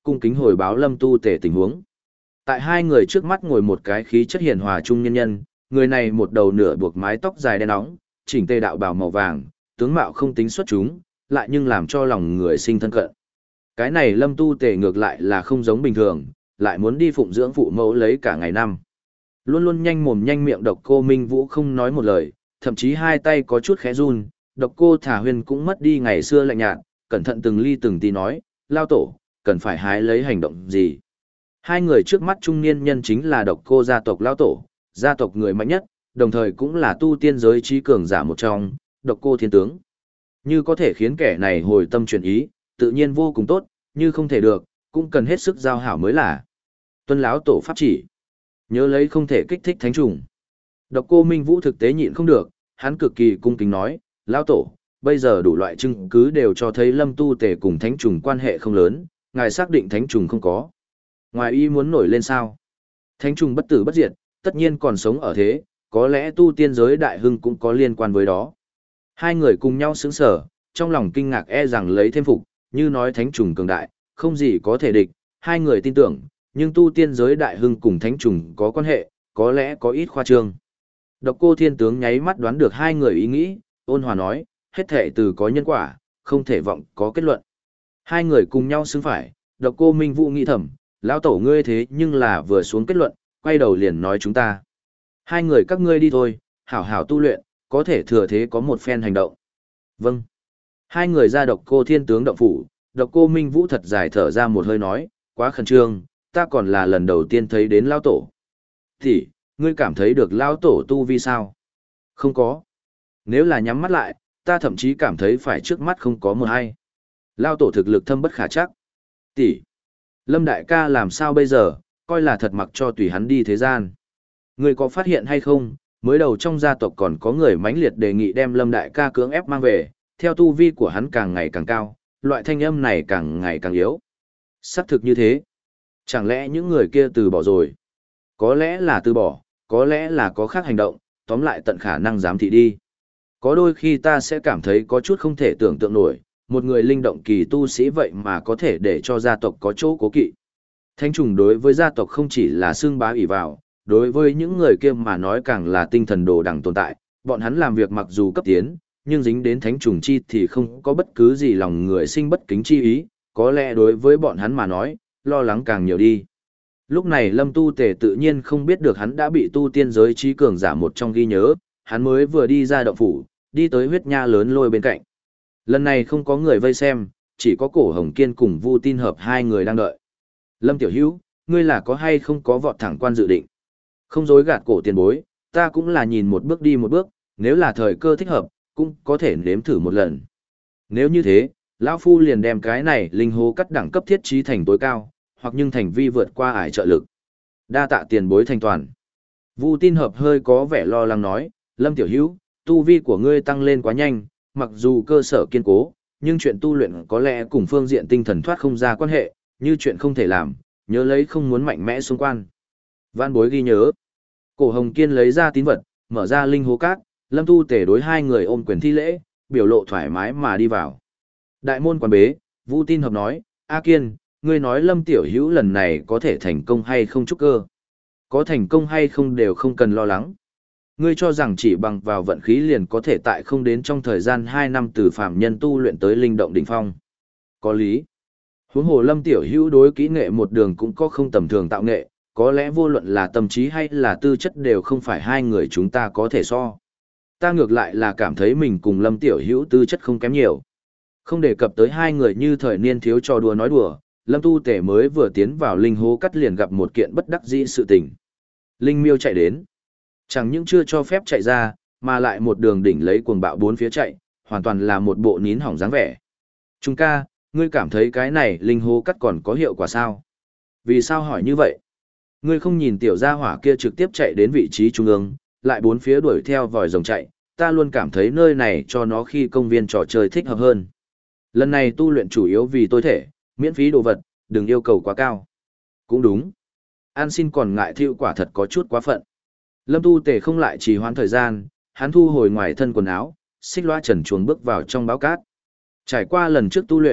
cung kính hồi báo Lâm Tu Tề tình huống. Tại hai người trước mắt ngồi một cái khí chất hiền hòa trung nhân nhân, người này một đầu nửa buộc mái tóc dài đen óng, chỉnh tề đạo bào màu vàng, tướng mạo không tính xuất chúng, lại nhưng làm cho lòng người sinh thân cận. Cái này Lâm Tu Tề ngược lại là không giống bình thường, lại muốn đi phụng dưỡng phụ mẫu lấy cả ngày năm. Luôn luôn nhanh mồm nhanh miệng Độc Cô Minh Vũ không nói một lời, thậm chí hai tay có chút khẽ run, Độc Cô Thả Huyền cũng mất đi ngày xưa lạnh nhạt, cẩn thận từng ly từng tí nói, lao tổ, cần phải hái lấy hành động gì. Hai người trước mắt trung niên nhân chính là Độc Cô gia tộc lao tổ, gia tộc người mạnh nhất, đồng thời cũng là tu tiên giới trí cường giả một trong, Độc Cô Thiên Tướng. Như có thể khiến kẻ này hồi tâm chuyển ý, tự nhiên vô cùng tốt, như không thể được, cũng cần hết sức giao hảo mới là. Tuân lão tổ pháp chỉ. Nhớ lấy không thể kích thích thánh trùng. Độc Cô Minh Vũ thực tế nhịn không được, hắn cực kỳ cung kính nói, lão tổ, bây giờ đủ loại chứng cứ đều cho thấy Lâm Tu Tề cùng thánh trùng quan hệ không lớn, ngài xác định thánh trùng không có. Ngoài ý muốn nổi lên sao? Thánh trùng bất tử bất diệt, tất nhiên còn sống ở thế, có lẽ tu tiên giới đại hưng cũng có liên quan với đó. Hai người cùng nhau sững sờ, trong lòng kinh ngạc e rằng lấy thêm phục, như nói thánh trùng cường đại, không gì có thể địch, hai người tin tưởng, nhưng tu tiên giới đại hưng cùng thánh trùng có quan hệ, có lẽ có ít khoa trương. Độc Cô Thiên Tướng nháy mắt đoán được hai người ý nghĩ, ôn hòa nói, hết thể từ có nhân quả, không thể vọng có kết luận. Hai người cùng nhau xứng phải, Độc Cô Minh Vũ nghĩ thầm, lão tổ ngươi thế nhưng là vừa xuống kết luận, quay đầu liền nói chúng ta. Hai người các ngươi đi thôi, hảo hảo tu luyện, có thể thừa thế có một phen hành động. Vâng. Hai người ra Độc Cô Thiên Tướng động phủ, Độc Cô Minh Vũ thật dài thở ra một hơi nói, quá khẩn trương, ta còn là lần đầu tiên thấy đến lão tổ. Thì, ngươi cảm thấy được lão tổ tu vi sao? Không có. Nếu là nhắm mắt lại, ta thậm chí cảm thấy phải trước mắt không có một hay. Lão tổ thực lực thâm bất khả chắc. Tỷ, Lâm đại ca làm sao bây giờ, coi là thật mặc cho tùy hắn đi thế gian. Ngươi có phát hiện hay không, mới đầu trong gia tộc còn có người mãnh liệt đề nghị đem Lâm đại ca cưỡng ép mang về, theo tu vi của hắn càng ngày càng cao, loại thanh âm này càng ngày càng yếu. Xác thực như thế. Chẳng lẽ những người kia từ bỏ rồi? Có lẽ là từ bỏ, có lẽ là có khác hành động, tóm lại tận khả năng giám thị đi. Có đôi khi ta sẽ cảm thấy có chút không thể tưởng tượng nổi, một người linh động kỳ tu sĩ vậy mà có thể để cho gia tộc có chỗ cố kỵ. Thánh trùng đối với gia tộc không chỉ là xương bá ỷ vào, đối với những người kia mà nói càng là tinh thần đồ đằng tồn tại, bọn hắn làm việc mặc dù cấp tiến, nhưng dính đến thánh trùng chi thì không có bất cứ gì lòng người sinh bất kính chi ý, có lẽ đối với bọn hắn mà nói, lo lắng càng nhiều đi. Lúc này Lâm Tu Tề tự nhiên không biết được hắn đã bị tu tiên giới trí cường giả một trong ghi nhớ, hắn mới vừa đi ra động phủ, đi tới huyết nha lớn lôi bên cạnh. Lần này không có người vây xem, chỉ có Cổ Hồng Kiên cùng Vu Tin Hợp hai người đang đợi. Lâm Tiểu Hữu, ngươi là có hay không có vọt thẳng quan dự định? Không dối gạt cổ tiền bối, ta cũng là nhìn một bước đi một bước, nếu là thời cơ thích hợp, cũng có thể nếm thử một lần. Nếu như thế, lão phu liền đem cái này linh hố cắt đẳng cấp thiết trí thành tối cao, hoặc nhưng thành vi vượt qua ải trợ lực. Đa tạ tiền bối thành toàn. Vu Tin Hợp hơi có vẻ lo lắng nói, Lâm Tiểu Hữu, tu vi của ngươi tăng lên quá nhanh, mặc dù cơ sở kiên cố, nhưng chuyện tu luyện có lẽ cùng phương diện tinh thần thoát không ra quan hệ, như chuyện không thể làm, nhớ lấy không muốn mạnh mẽ xung quan. Vạn bối ghi nhớ. Cổ Hồng Kiên lấy ra tín vật, mở ra linh hố cát, Lâm Tu Tề đối hai người ôm quyền thi lễ, biểu lộ thoải mái mà đi vào. Đại môn quan bế, Vu Tin Hợp nói, A Kiên, ngươi nói Lâm Tiểu Hữu lần này có thể thành công hay không trúc cơ. Có thành công hay không đều không cần lo lắng. Ngươi cho rằng chỉ bằng vào vận khí liền có thể tại không đến trong thời gian hai năm từ phàm nhân tu luyện tới linh động đỉnh phong. Có lý. Huống hồ Lâm Tiểu Hữu đối kỹ nghệ một đường cũng có không tầm thường tạo nghệ, có lẽ vô luận là tâm trí hay là tư chất đều không phải hai người chúng ta có thể so. Ta ngược lại là cảm thấy mình cùng Lâm Tiểu Hữu tư chất không kém nhiều. Không đề cập tới hai người như thời niên thiếu trò đùa nói đùa, Lâm Tu Tể mới vừa tiến vào linh hố cắt liền gặp một kiện bất đắc dĩ sự tình. Linh miêu chạy đến. Chẳng những chưa cho phép chạy ra, mà lại một đường đỉnh lấy cuồng bạo bốn phía chạy, hoàn toàn là một bộ nín hỏng dáng vẻ. Trung ca, ngươi cảm thấy cái này linh hố cắt còn có hiệu quả sao? Vì sao hỏi như vậy? Ngươi không nhìn tiểu gia hỏa kia trực tiếp chạy đến vị trí trung ương, lại bốn phía đuổi theo vòi rồng chạy, ta luôn cảm thấy nơi này cho nó khi công viên trò chơi thích hợp hơn. Lần này tu luyện chủ yếu vì tôi thể, miễn phí đồ vật, đừng yêu cầu quá cao. Cũng đúng. An xin còn ngại thiệu quả thật có chút quá phận. Lâm Tu Tề không lại trì hoãn thời gian, hắn thu hồi ngoài thân quần áo, xích loa trần chuồng bước vào trong báo cát. Trải qua lần trước tu luyện,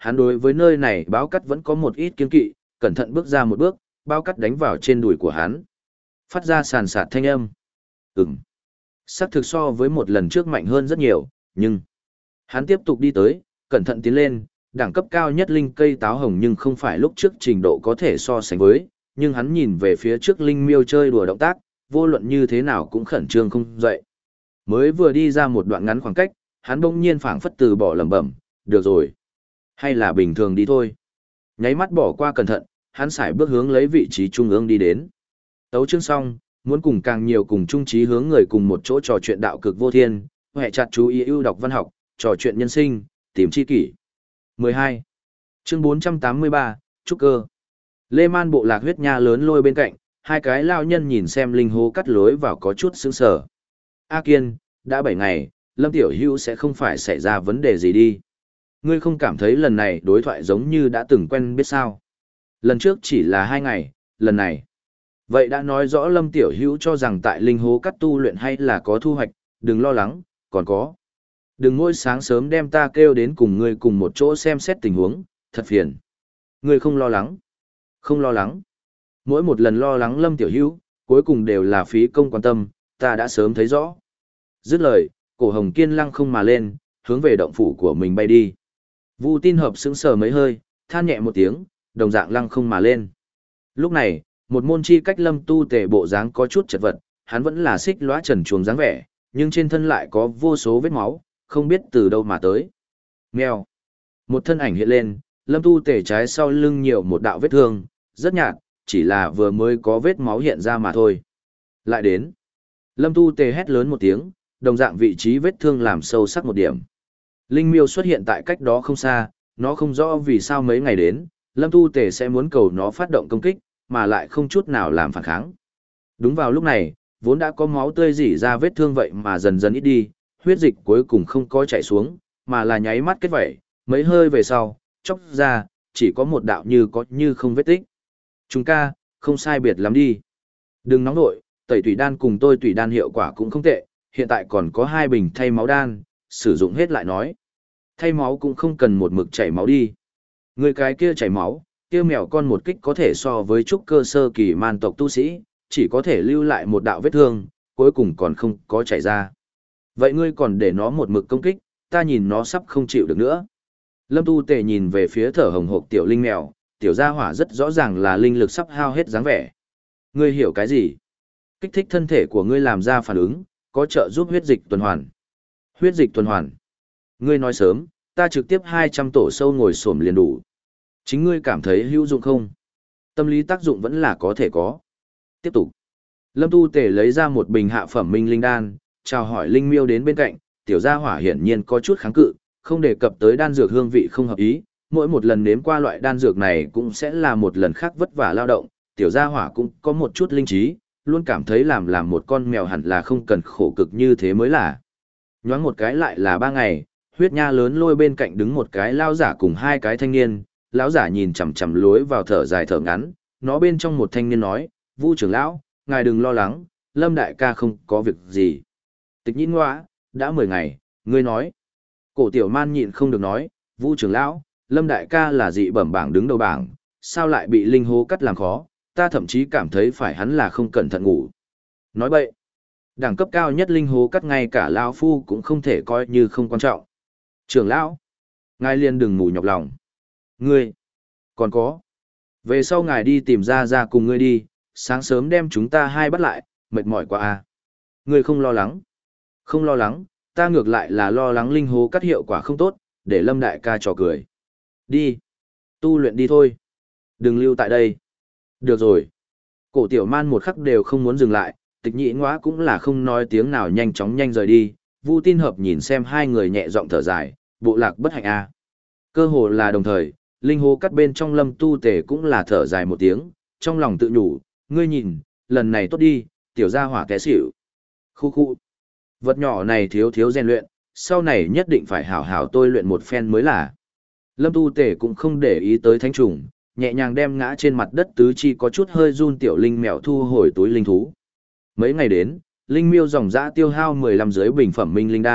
hắn đối với nơi này báo cắt vẫn có một ít kiên kỵ, cẩn thận bước ra một bước, bao cắt đánh vào trên đùi của hắn. Phát ra sàn sạt thanh âm. Ừm. Sắc thực so với một lần trước mạnh hơn rất nhiều, nhưng... Hắn tiếp tục đi tới, cẩn thận tiến lên, đẳng cấp cao nhất linh cây táo hồng nhưng không phải lúc trước trình độ có thể so sánh với, nhưng hắn nhìn về phía trước linh miêu chơi đùa động tác, vô luận như thế nào cũng khẩn trương không dậy. Mới vừa đi ra một đoạn ngắn khoảng cách, hắn bỗng nhiên phảng phất từ bỏ lẩm bẩm, được rồi. Hay là bình thường đi thôi. Nháy mắt bỏ qua cẩn thận, hắn sải bước hướng lấy vị trí trung ương đi đến. Tấu chương xong, muốn cùng càng nhiều cùng chung trí hướng người cùng một chỗ trò chuyện đạo cực vô thiên, hệ chặt chú ý ưu đọc văn học, trò chuyện nhân sinh, tìm chi kỷ. mười hai. Chương bốn trăm tám mươi ba, Trúc Cơ. Lê Man bộ lạc huyết nha lớn lôi bên cạnh, hai cái lao nhân nhìn xem linh hố cắt lối vào có chút sững sờ. A Kiên, đã bảy ngày, Lâm Tiểu Hữu sẽ không phải xảy ra vấn đề gì đi. Ngươi không cảm thấy lần này đối thoại giống như đã từng quen biết sao? Lần trước chỉ là hai ngày, lần này. Vậy đã nói rõ Lâm Tiểu Hữu cho rằng tại linh hố cắt tu luyện hay là có thu hoạch, đừng lo lắng, còn có. Đừng ngôi sáng sớm đem ta kêu đến cùng ngươi cùng một chỗ xem xét tình huống, thật phiền. Ngươi không lo lắng. Không lo lắng. Mỗi một lần lo lắng Lâm Tiểu Hữu, cuối cùng đều là phí công quan tâm, ta đã sớm thấy rõ. Dứt lời, cổ hồng kiên lăng không mà lên, hướng về động phủ của mình bay đi. Vu Tin Hợp sững sờ mấy hơi, than nhẹ một tiếng, đồng dạng lăng không mà lên. Lúc này, một môn chi cách Lâm Tu Tề bộ dáng có chút chật vật, hắn vẫn là xích lóa trần chuồng dáng vẻ, nhưng trên thân lại có vô số vết máu, không biết từ đâu mà tới. Mèo. Một thân ảnh hiện lên, Lâm Tu Tề trái sau lưng nhiều một đạo vết thương, rất nhạt, chỉ là vừa mới có vết máu hiện ra mà thôi. Lại đến. Lâm Tu Tề hét lớn một tiếng, đồng dạng vị trí vết thương làm sâu sắc một điểm. Linh miêu xuất hiện tại cách đó không xa, nó không rõ vì sao mấy ngày đến, Lâm Tu Tề sẽ muốn cầu nó phát động công kích, mà lại không chút nào làm phản kháng. Đúng vào lúc này, vốn đã có máu tươi rỉ ra vết thương vậy mà dần dần ít đi, huyết dịch cuối cùng không có chảy xuống, mà là nháy mắt kết vẩy, mấy hơi về sau, chốc ra, chỉ có một đạo như có như không vết tích. Chúng ca, không sai biệt lắm đi. Đừng nóng nội, tẩy tủy đan cùng tôi tủy đan hiệu quả cũng không tệ, hiện tại còn có hai bình thay máu đan, sử dụng hết lại nói. Thay máu cũng không cần một mực chảy máu đi. Người cái kia chảy máu, kia mèo con một kích có thể so với trúc cơ sơ kỳ man tộc tu sĩ, chỉ có thể lưu lại một đạo vết thương, cuối cùng còn không có chảy ra. Vậy ngươi còn để nó một mực công kích, ta nhìn nó sắp không chịu được nữa. Lâm Tu Tề nhìn về phía thở hồng hộc tiểu linh mèo, tiểu gia hỏa rất rõ ràng là linh lực sắp hao hết dáng vẻ. Ngươi hiểu cái gì? Kích thích thân thể của ngươi làm ra phản ứng, có trợ giúp huyết dịch tuần hoàn. Huyết dịch tuần hoàn. Ngươi nói sớm, ta trực tiếp hai trăm tổ sâu ngồi xổm liền đủ. Chính ngươi cảm thấy hữu dụng không? Tâm lý tác dụng vẫn là có thể có. Tiếp tục. Lâm Tu Tề lấy ra một bình hạ phẩm minh linh đan, chào hỏi linh miêu đến bên cạnh, tiểu gia hỏa hiển nhiên có chút kháng cự, không đề cập tới đan dược hương vị không hợp ý, mỗi một lần nếm qua loại đan dược này cũng sẽ là một lần khác vất vả lao động, tiểu gia hỏa cũng có một chút linh trí, luôn cảm thấy làm làm một con mèo hẳn là không cần khổ cực như thế mới là. Nhoáng một cái lại là ba ngày, huyết nha lớn lôi bên cạnh đứng một cái lao giả cùng hai cái thanh niên, lão giả nhìn chằm chằm lối vào thở dài thở ngắn, nó bên trong một thanh niên nói, Vu trưởng lão, ngài đừng lo lắng, Lâm đại ca không có việc gì. Tịch nhĩn ngoã, đã mười ngày, ngươi nói. Cổ tiểu man nhịn không được nói, Vu trưởng lão, Lâm đại ca là dị bẩm bảng đứng đầu bảng, sao lại bị linh hố cắt làm khó, ta thậm chí cảm thấy phải hắn là không cẩn thận ngủ. Nói bậy, đẳng cấp cao nhất linh hố cắt ngay cả lão phu cũng không thể coi như không quan trọng. Trưởng lão, ngài liền đừng ngủ nhọc lòng. Ngươi, còn có. Về sau ngài đi tìm ra ra cùng ngươi đi, sáng sớm đem chúng ta hai bắt lại, mệt mỏi quá à. Ngươi không lo lắng. Không lo lắng, ta ngược lại là lo lắng linh hố cắt hiệu quả không tốt, để Lâm đại ca trò cười. Đi. Tu luyện đi thôi. Đừng lưu tại đây. Được rồi. Cổ tiểu man một khắc đều không muốn dừng lại, tịch nhĩ ngõa cũng là không nói tiếng nào nhanh chóng nhanh rời đi. Vu Tin Hợp nhìn xem hai người nhẹ giọng thở dài, bộ lạc bất hạnh a. À. Cơ hồ là đồng thời, linh hố cắt bên trong Lâm Tu Tề cũng là thở dài một tiếng, trong lòng tự nhủ, ngươi nhìn, lần này tốt đi, tiểu gia hỏa té xỉu. Khu khu. Vật nhỏ này thiếu thiếu rèn luyện, sau này nhất định phải hảo hảo tôi luyện một phen mới là. Lâm Tu Tề cũng không để ý tới thánh trùng, nhẹ nhàng đem ngã trên mặt đất tứ chi có chút hơi run tiểu linh mèo thu hồi túi linh thú. Mấy ngày đến, linh miêu dòng dã tiêu hao mười lăm dưới bình phẩm minh linh đan,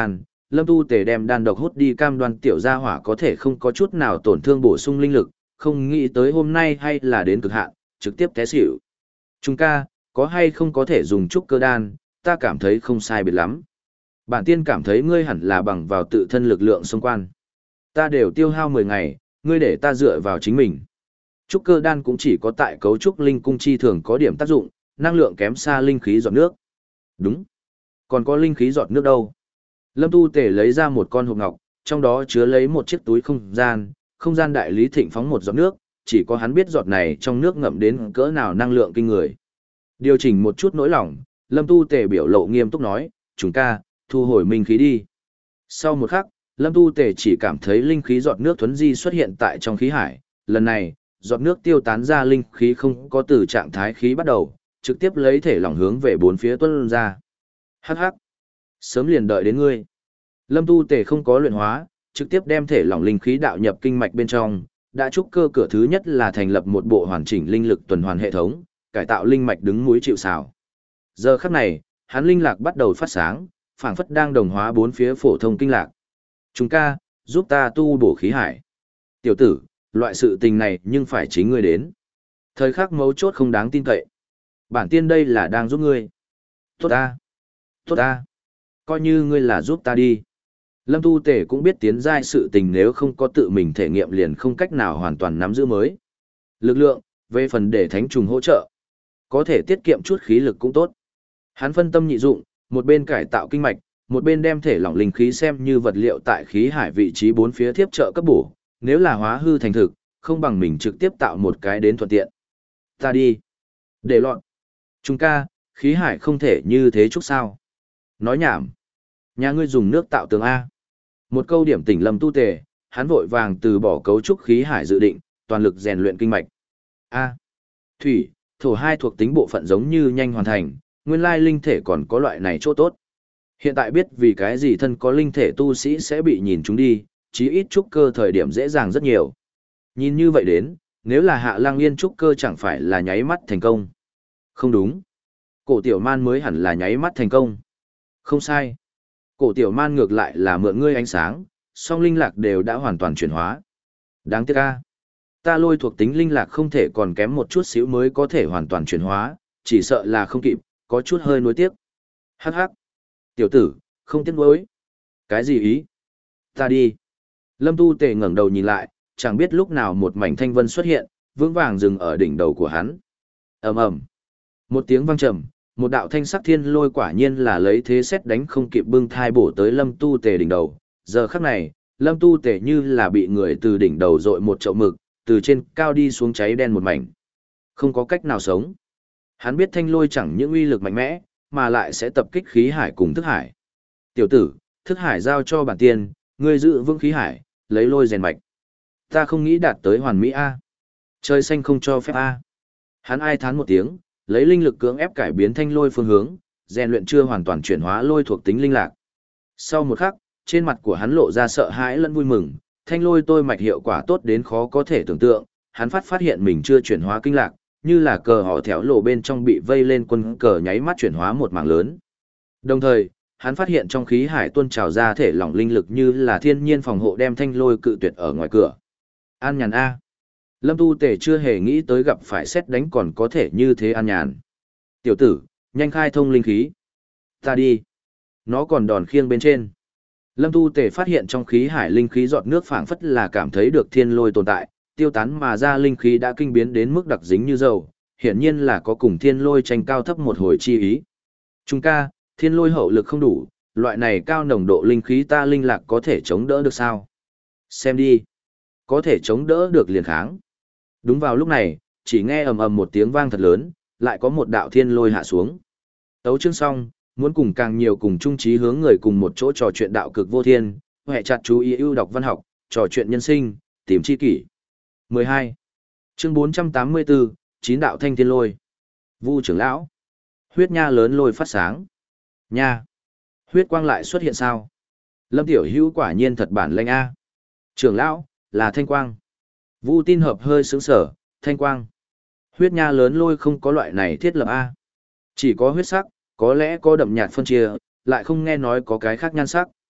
Lâm Tu Tề đem đan độc hút đi cam đoan tiểu gia hỏa có thể không có chút nào tổn thương bổ sung linh lực, không nghĩ tới hôm nay hay là đến cực hạn, trực tiếp té xỉu. Trung ca, có hay không có thể dùng trúc cơ đan, ta cảm thấy không sai biệt lắm. Bản tiên cảm thấy ngươi hẳn là bằng vào tự thân lực lượng xung quan. Ta đều tiêu hao mười ngày, ngươi để ta dựa vào chính mình. Trúc cơ đan cũng chỉ có tại cấu trúc linh cung chi thường có điểm tác dụng, năng lượng kém xa linh khí giọt nước. Đúng. Còn có linh khí giọt nước đâu? Lâm Tu Tề lấy ra một con hộp ngọc, trong đó chứa lấy một chiếc túi không gian, không gian đại lý thịnh phóng một giọt nước, chỉ có hắn biết giọt này trong nước ngậm đến cỡ nào năng lượng kinh người. Điều chỉnh một chút nỗi lòng, Lâm Tu Tề biểu lộ nghiêm túc nói, chúng ca, thu hồi minh khí đi. Sau một khắc, Lâm Tu Tề chỉ cảm thấy linh khí giọt nước thuấn di xuất hiện tại trong khí hải, lần này, giọt nước tiêu tán ra linh khí không có từ trạng thái khí bắt đầu, trực tiếp lấy thể lỏng hướng về bốn phía tuôn ra. Hắc hắc, sớm liền đợi đến ngươi. Lâm Tu Tề không có luyện hóa, trực tiếp đem thể lỏng linh khí đạo nhập kinh mạch bên trong, đã trúc cơ cửa thứ nhất là thành lập một bộ hoàn chỉnh linh lực tuần hoàn hệ thống, cải tạo linh mạch đứng núi chịu sào. Giờ khắc này, hắn linh lạc bắt đầu phát sáng, phảng phất đang đồng hóa bốn phía phổ thông kinh lạc. Chúng ca, giúp ta tu bổ khí hải. Tiểu tử, loại sự tình này nhưng phải chính ngươi đến. Thời khắc mấu chốt không đáng tin cậy. Bản tiên đây là đang giúp ngươi. Tốt ta. Tốt ta. Coi như ngươi là giúp ta đi. Lâm Tu Tề cũng biết tiến giai sự tình nếu không có tự mình thể nghiệm liền không cách nào hoàn toàn nắm giữ mới. Lực lượng, về phần để thánh trùng hỗ trợ. Có thể tiết kiệm chút khí lực cũng tốt. Hắn phân tâm nhị dụng, một bên cải tạo kinh mạch, một bên đem thể lỏng linh khí xem như vật liệu tại khí hải vị trí bốn phía thiếp trợ cấp bổ, nếu là hóa hư thành thực, không bằng mình trực tiếp tạo một cái đến thuận tiện. Ta đi. Để lọt. Trung ca, khí hải không thể như thế chút sao. Nói nhảm. Nhà ngươi dùng nước tạo tường A. Một câu điểm tỉnh Lâm Tu Tề, hắn vội vàng từ bỏ cấu trúc khí hải dự định, toàn lực rèn luyện kinh mạch. A. Thủy, thổ hai thuộc tính bộ phận giống như nhanh hoàn thành, nguyên lai linh thể còn có loại này chỗ tốt. Hiện tại biết vì cái gì thân có linh thể tu sĩ sẽ bị nhìn chúng đi, chí ít trúc cơ thời điểm dễ dàng rất nhiều. Nhìn như vậy đến, nếu là Hạ Lăng Yên trúc cơ chẳng phải là nháy mắt thành công. Không đúng. Cổ tiểu man mới hẳn là nháy mắt thành công. Không sai. Cổ tiểu man ngược lại là mượn ngươi ánh sáng, song linh lạc đều đã hoàn toàn chuyển hóa. Đáng tiếc a. Ta lôi thuộc tính linh lạc không thể còn kém một chút xíu mới có thể hoàn toàn chuyển hóa, chỉ sợ là không kịp, có chút hơi nuối tiếc. Hắc hắc. Tiểu tử, không tiếc nuối. Cái gì ý? Ta đi. Lâm Tu Tề ngẩng đầu nhìn lại, chẳng biết lúc nào một mảnh thanh vân xuất hiện, vững vàng dừng ở đỉnh đầu của hắn. Ầm ầm. Một tiếng vang trầm, một đạo thanh sắc thiên lôi quả nhiên là lấy thế xét đánh không kịp bưng thai bổ tới Lâm Tu Tề đỉnh đầu. Giờ khắc này, Lâm Tu Tề như là bị người từ đỉnh đầu dội một chậu mực, từ trên cao đi xuống cháy đen một mảnh. Không có cách nào sống. Hắn biết thanh lôi chẳng những uy lực mạnh mẽ, mà lại sẽ tập kích khí hải cùng thức hải. Tiểu tử, thức hải giao cho bản tiên, ngươi giữ vững khí hải, lấy lôi rèn mạch. Ta không nghĩ đạt tới hoàn mỹ A. Trời xanh không cho phép A. Hắn ai thán một tiếng, lấy linh lực cưỡng ép cải biến thanh lôi phương hướng, rèn luyện chưa hoàn toàn chuyển hóa lôi thuộc tính linh lạc. Sau một khắc, trên mặt của hắn lộ ra sợ hãi lẫn vui mừng, thanh lôi tôi mạch hiệu quả tốt đến khó có thể tưởng tượng, hắn phát phát hiện mình chưa chuyển hóa kinh lạc, như là cờ họ thẻo lộ bên trong bị vây lên quân cờ nháy mắt chuyển hóa một mảng lớn. Đồng thời, hắn phát hiện trong khí hải tuôn trào ra thể lỏng linh lực như là thiên nhiên phòng hộ đem thanh lôi cự tuyệt ở ngoài cửa. An nhàn A. Lâm Tu Tề chưa hề nghĩ tới gặp phải xét đánh còn có thể như thế an nhàn. Tiểu tử, nhanh khai thông linh khí. Ta đi. Nó còn đòn khiêng bên trên. Lâm Tu Tề phát hiện trong khí hải linh khí giọt nước phảng phất là cảm thấy được thiên lôi tồn tại, tiêu tán mà ra linh khí đã kinh biến đến mức đặc dính như dầu, hiển nhiên là có cùng thiên lôi tranh cao thấp một hồi chi ý. Trung ca, thiên lôi hậu lực không đủ, loại này cao nồng độ linh khí ta linh lạc có thể chống đỡ được sao? Xem đi. Có thể chống đỡ được liền kháng. Đúng vào lúc này, chỉ nghe ầm ầm một tiếng vang thật lớn, lại có một đạo thiên lôi hạ xuống. Tấu chương xong, muốn cùng càng nhiều cùng chung chí hướng người cùng một chỗ trò chuyện đạo cực vô thiên, hệ chặt chú ý ưu đọc văn học, trò chuyện nhân sinh, tìm chi kỷ. mười hai. Chương bốn trăm tám mươi bốn, chín đạo thanh thiên lôi. Vu trưởng lão. Huyết nha lớn lôi phát sáng. Nha. Huyết quang lại xuất hiện sao? Lâm Tiểu Hữu quả nhiên thật bản lĩnh a. Trưởng lão, là thanh quang. Vu tin hợp hơi sướng sở, thanh quang. Huyết nha lớn lôi không có loại này thiết lập a. Chỉ có huyết sắc, có lẽ có đậm nhạt phân chia, lại không nghe nói có cái khác nhan sắc.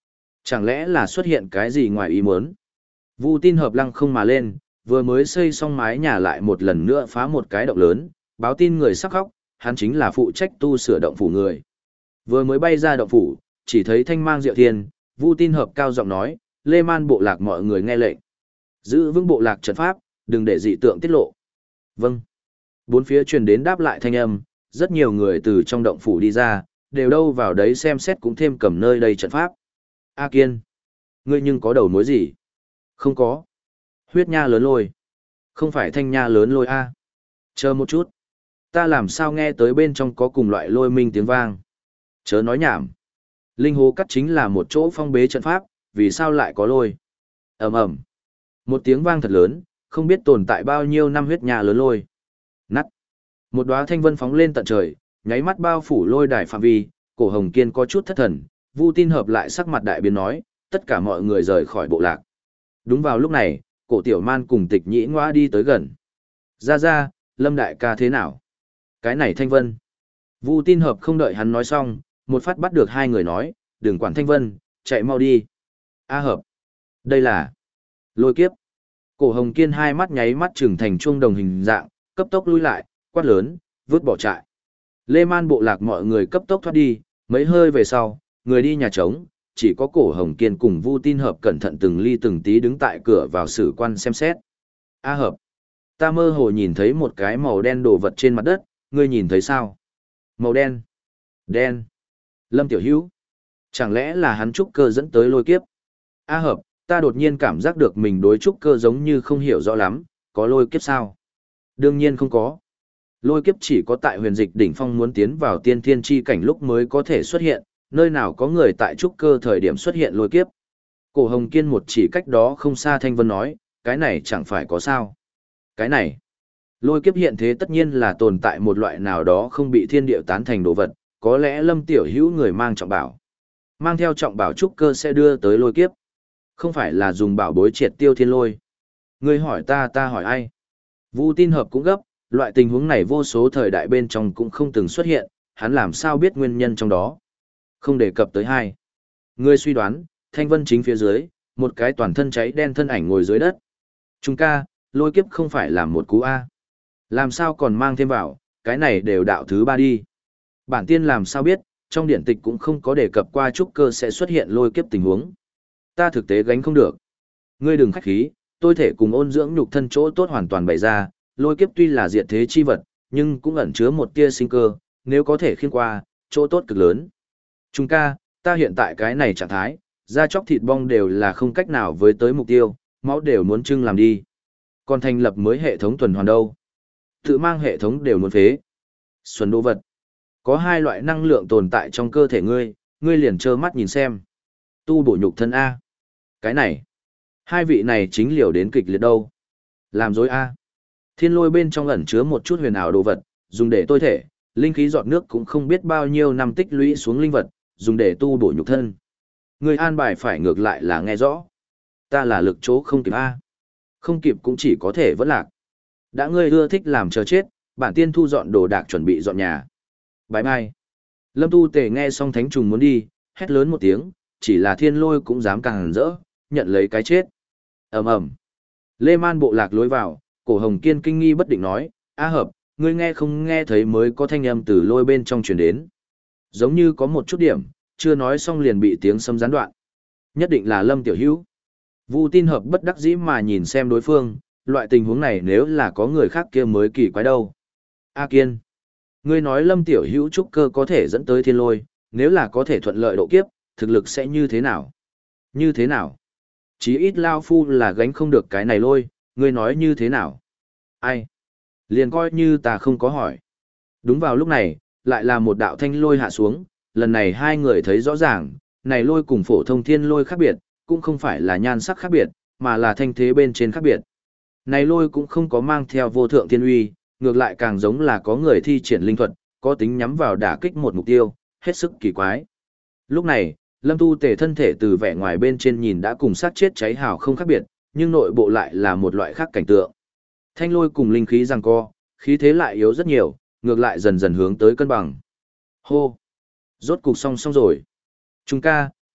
Chẳng lẽ là xuất hiện cái gì ngoài ý muốn? Vu tin hợp lăng không mà lên, vừa mới xây xong mái nhà lại một lần nữa phá một cái động lớn, báo tin người sắp khóc, hắn chính là phụ trách tu sửa động phủ người. Vừa mới bay ra động phủ, chỉ thấy thanh mang diệu thiên, Vu tin hợp cao giọng nói, Lê Man bộ lạc mọi người nghe lệnh. Giữ vững bộ lạc trận pháp, đừng để dị tượng tiết lộ. Vâng. Bốn phía truyền đến đáp lại thanh âm, rất nhiều người từ trong động phủ đi ra, đều đâu vào đấy xem xét cũng thêm cầm nơi đây trận pháp. A Kiên, ngươi nhưng có đầu mối gì? Không có. Huyết nha lớn lôi. Không phải thanh nha lớn lôi A. Chờ một chút. Ta làm sao nghe tới bên trong có cùng loại lôi minh tiếng vang. Chớ nói nhảm. Linh hố cắt chính là một chỗ phong bế trận pháp, vì sao lại có lôi? Ầm ầm. Một tiếng vang thật lớn, không biết tồn tại bao nhiêu năm huyết nha lớn lôi. Nắt. Một đóa thanh vân phóng lên tận trời, nháy mắt bao phủ lôi đài phạm vi, Cổ Hồng Kiên có chút thất thần, Vu tin hợp lại sắc mặt đại biến nói, tất cả mọi người rời khỏi bộ lạc. Đúng vào lúc này, Cổ Tiểu Man cùng Tịch Nhĩ Ngoa đi tới gần. Ra ra, Lâm đại ca thế nào? Cái này Thanh Vân. Vu tin hợp không đợi hắn nói xong, một phát bắt được hai người nói, đừng quản Thanh Vân, chạy mau đi. A hợp. Đây là lôi kiếp. Cổ Hồng Kiên hai mắt nháy mắt trừng thành chuông đồng hình dạng, cấp tốc lui lại, quát lớn, vứt bỏ trại. Lê Man bộ lạc mọi người cấp tốc thoát đi, mấy hơi về sau, người đi nhà trống, chỉ có Cổ Hồng Kiên cùng Vu tin hợp cẩn thận từng ly từng tí đứng tại cửa vào sử quan xem xét. A hợp, ta mơ hồ nhìn thấy một cái màu đen đồ vật trên mặt đất, ngươi nhìn thấy sao? Màu đen. Đen. Lâm Tiểu Hữu. Chẳng lẽ là hắn trúc cơ dẫn tới lôi kiếp? A hợp, ta đột nhiên cảm giác được mình đối trúc cơ giống như không hiểu rõ lắm, có lôi kiếp sao? Đương nhiên không có. Lôi kiếp chỉ có tại huyền dịch đỉnh phong muốn tiến vào tiên thiên chi cảnh lúc mới có thể xuất hiện, nơi nào có người tại trúc cơ thời điểm xuất hiện lôi kiếp. Cổ Hồng Kiên một chỉ cách đó không xa Thanh Vân nói, cái này chẳng phải có sao. Cái này, lôi kiếp hiện thế tất nhiên là tồn tại một loại nào đó không bị thiên địa tán thành đồ vật, có lẽ Lâm Tiểu Hữu người mang trọng bảo. Mang theo trọng bảo trúc cơ sẽ đưa tới lôi kiếp. Không phải là dùng bảo bối triệt tiêu thiên lôi. Ngươi hỏi ta ta hỏi ai? Vu tin hợp cũng gấp, loại tình huống này vô số thời đại bên trong cũng không từng xuất hiện, hắn làm sao biết nguyên nhân trong đó. Không đề cập tới hai. Ngươi suy đoán, Thanh Vân chính phía dưới, một cái toàn thân cháy đen thân ảnh ngồi dưới đất. Trung ca, lôi kiếp không phải là một cú A. Làm sao còn mang thêm vào, cái này đều đạo thứ ba đi. Bản tiên làm sao biết, trong điển tịch cũng không có đề cập qua trúc cơ sẽ xuất hiện lôi kiếp tình huống. Ta thực tế gánh không được. Ngươi đừng khách khí, tôi thể cùng ôn dưỡng nhục thân chỗ tốt hoàn toàn bày ra, lôi kiếp tuy là diệt thế chi vật, nhưng cũng ẩn chứa một tia sinh cơ, nếu có thể khiêng qua, chỗ tốt cực lớn. Trung ca, ta hiện tại cái này trạng thái, da chóc thịt bong đều là không cách nào với tới mục tiêu, máu đều muốn trưng làm đi. Còn thành lập mới hệ thống tuần hoàn đâu. Tự mang hệ thống đều muốn phế. Xuân đồ vật. Có hai loại năng lượng tồn tại trong cơ thể ngươi, ngươi liền trơ mắt nhìn xem. Tu bổ nhục thân A. Cái này. Hai vị này chính liều đến kịch liệt đâu. Làm dối A. Thiên lôi bên trong ẩn chứa một chút huyền ảo đồ vật, dùng để tôi thể, linh khí giọt nước cũng không biết bao nhiêu năm tích lũy xuống linh vật, dùng để tu bổ nhục thân. Người an bài phải ngược lại là nghe rõ. Ta là lực chỗ không kịp A. Không kịp cũng chỉ có thể vẫn lạc. Đã ngươi ưa thích làm chờ chết, bản tiên thu dọn đồ đạc chuẩn bị dọn nhà. Bye bye. Lâm Tu Tề nghe xong thánh trùng muốn đi, hét lớn một tiếng, chỉ là thiên lôi cũng dám càng rỡ, nhận lấy cái chết. Ầm ầm. Lê Man bộ lạc lối vào, Cổ Hồng Kiên kinh nghi bất định nói, A hợp, ngươi nghe không nghe thấy mới có thanh âm từ lôi bên trong truyền đến. Giống như có một chút điểm, chưa nói xong liền bị tiếng sấm gián đoạn. Nhất định là Lâm Tiểu Hữu. Vu tin hợp bất đắc dĩ mà nhìn xem đối phương, loại tình huống này nếu là có người khác kia mới kỳ quái đâu. A Kiên, ngươi nói Lâm Tiểu Hữu trúc cơ có thể dẫn tới thiên lôi, nếu là có thể thuận lợi độ kiếp, thực lực sẽ như thế nào? Như thế nào? Chí ít Lao Phu là gánh không được cái này lôi, ngươi nói như thế nào? Ai? Liền coi như ta không có hỏi. Đúng vào lúc này, lại là một đạo thanh lôi hạ xuống, lần này hai người thấy rõ ràng, này lôi cùng phổ thông thiên lôi khác biệt, cũng không phải là nhan sắc khác biệt, mà là thanh thế bên trên khác biệt. Này lôi cũng không có mang theo vô thượng thiên uy, ngược lại càng giống là có người thi triển linh thuật, có tính nhắm vào đả kích một mục tiêu, hết sức kỳ quái. Lúc này, Lâm Tu Tề thân thể từ vẻ ngoài bên trên nhìn đã cùng sát chết cháy hào không khác biệt, nhưng nội bộ lại là một loại khác cảnh tượng. Thanh lôi cùng linh khí giằng co, khí thế lại yếu rất nhiều, ngược lại dần dần hướng tới cân bằng. Hô! Rốt cục xong xong rồi. Trung ca,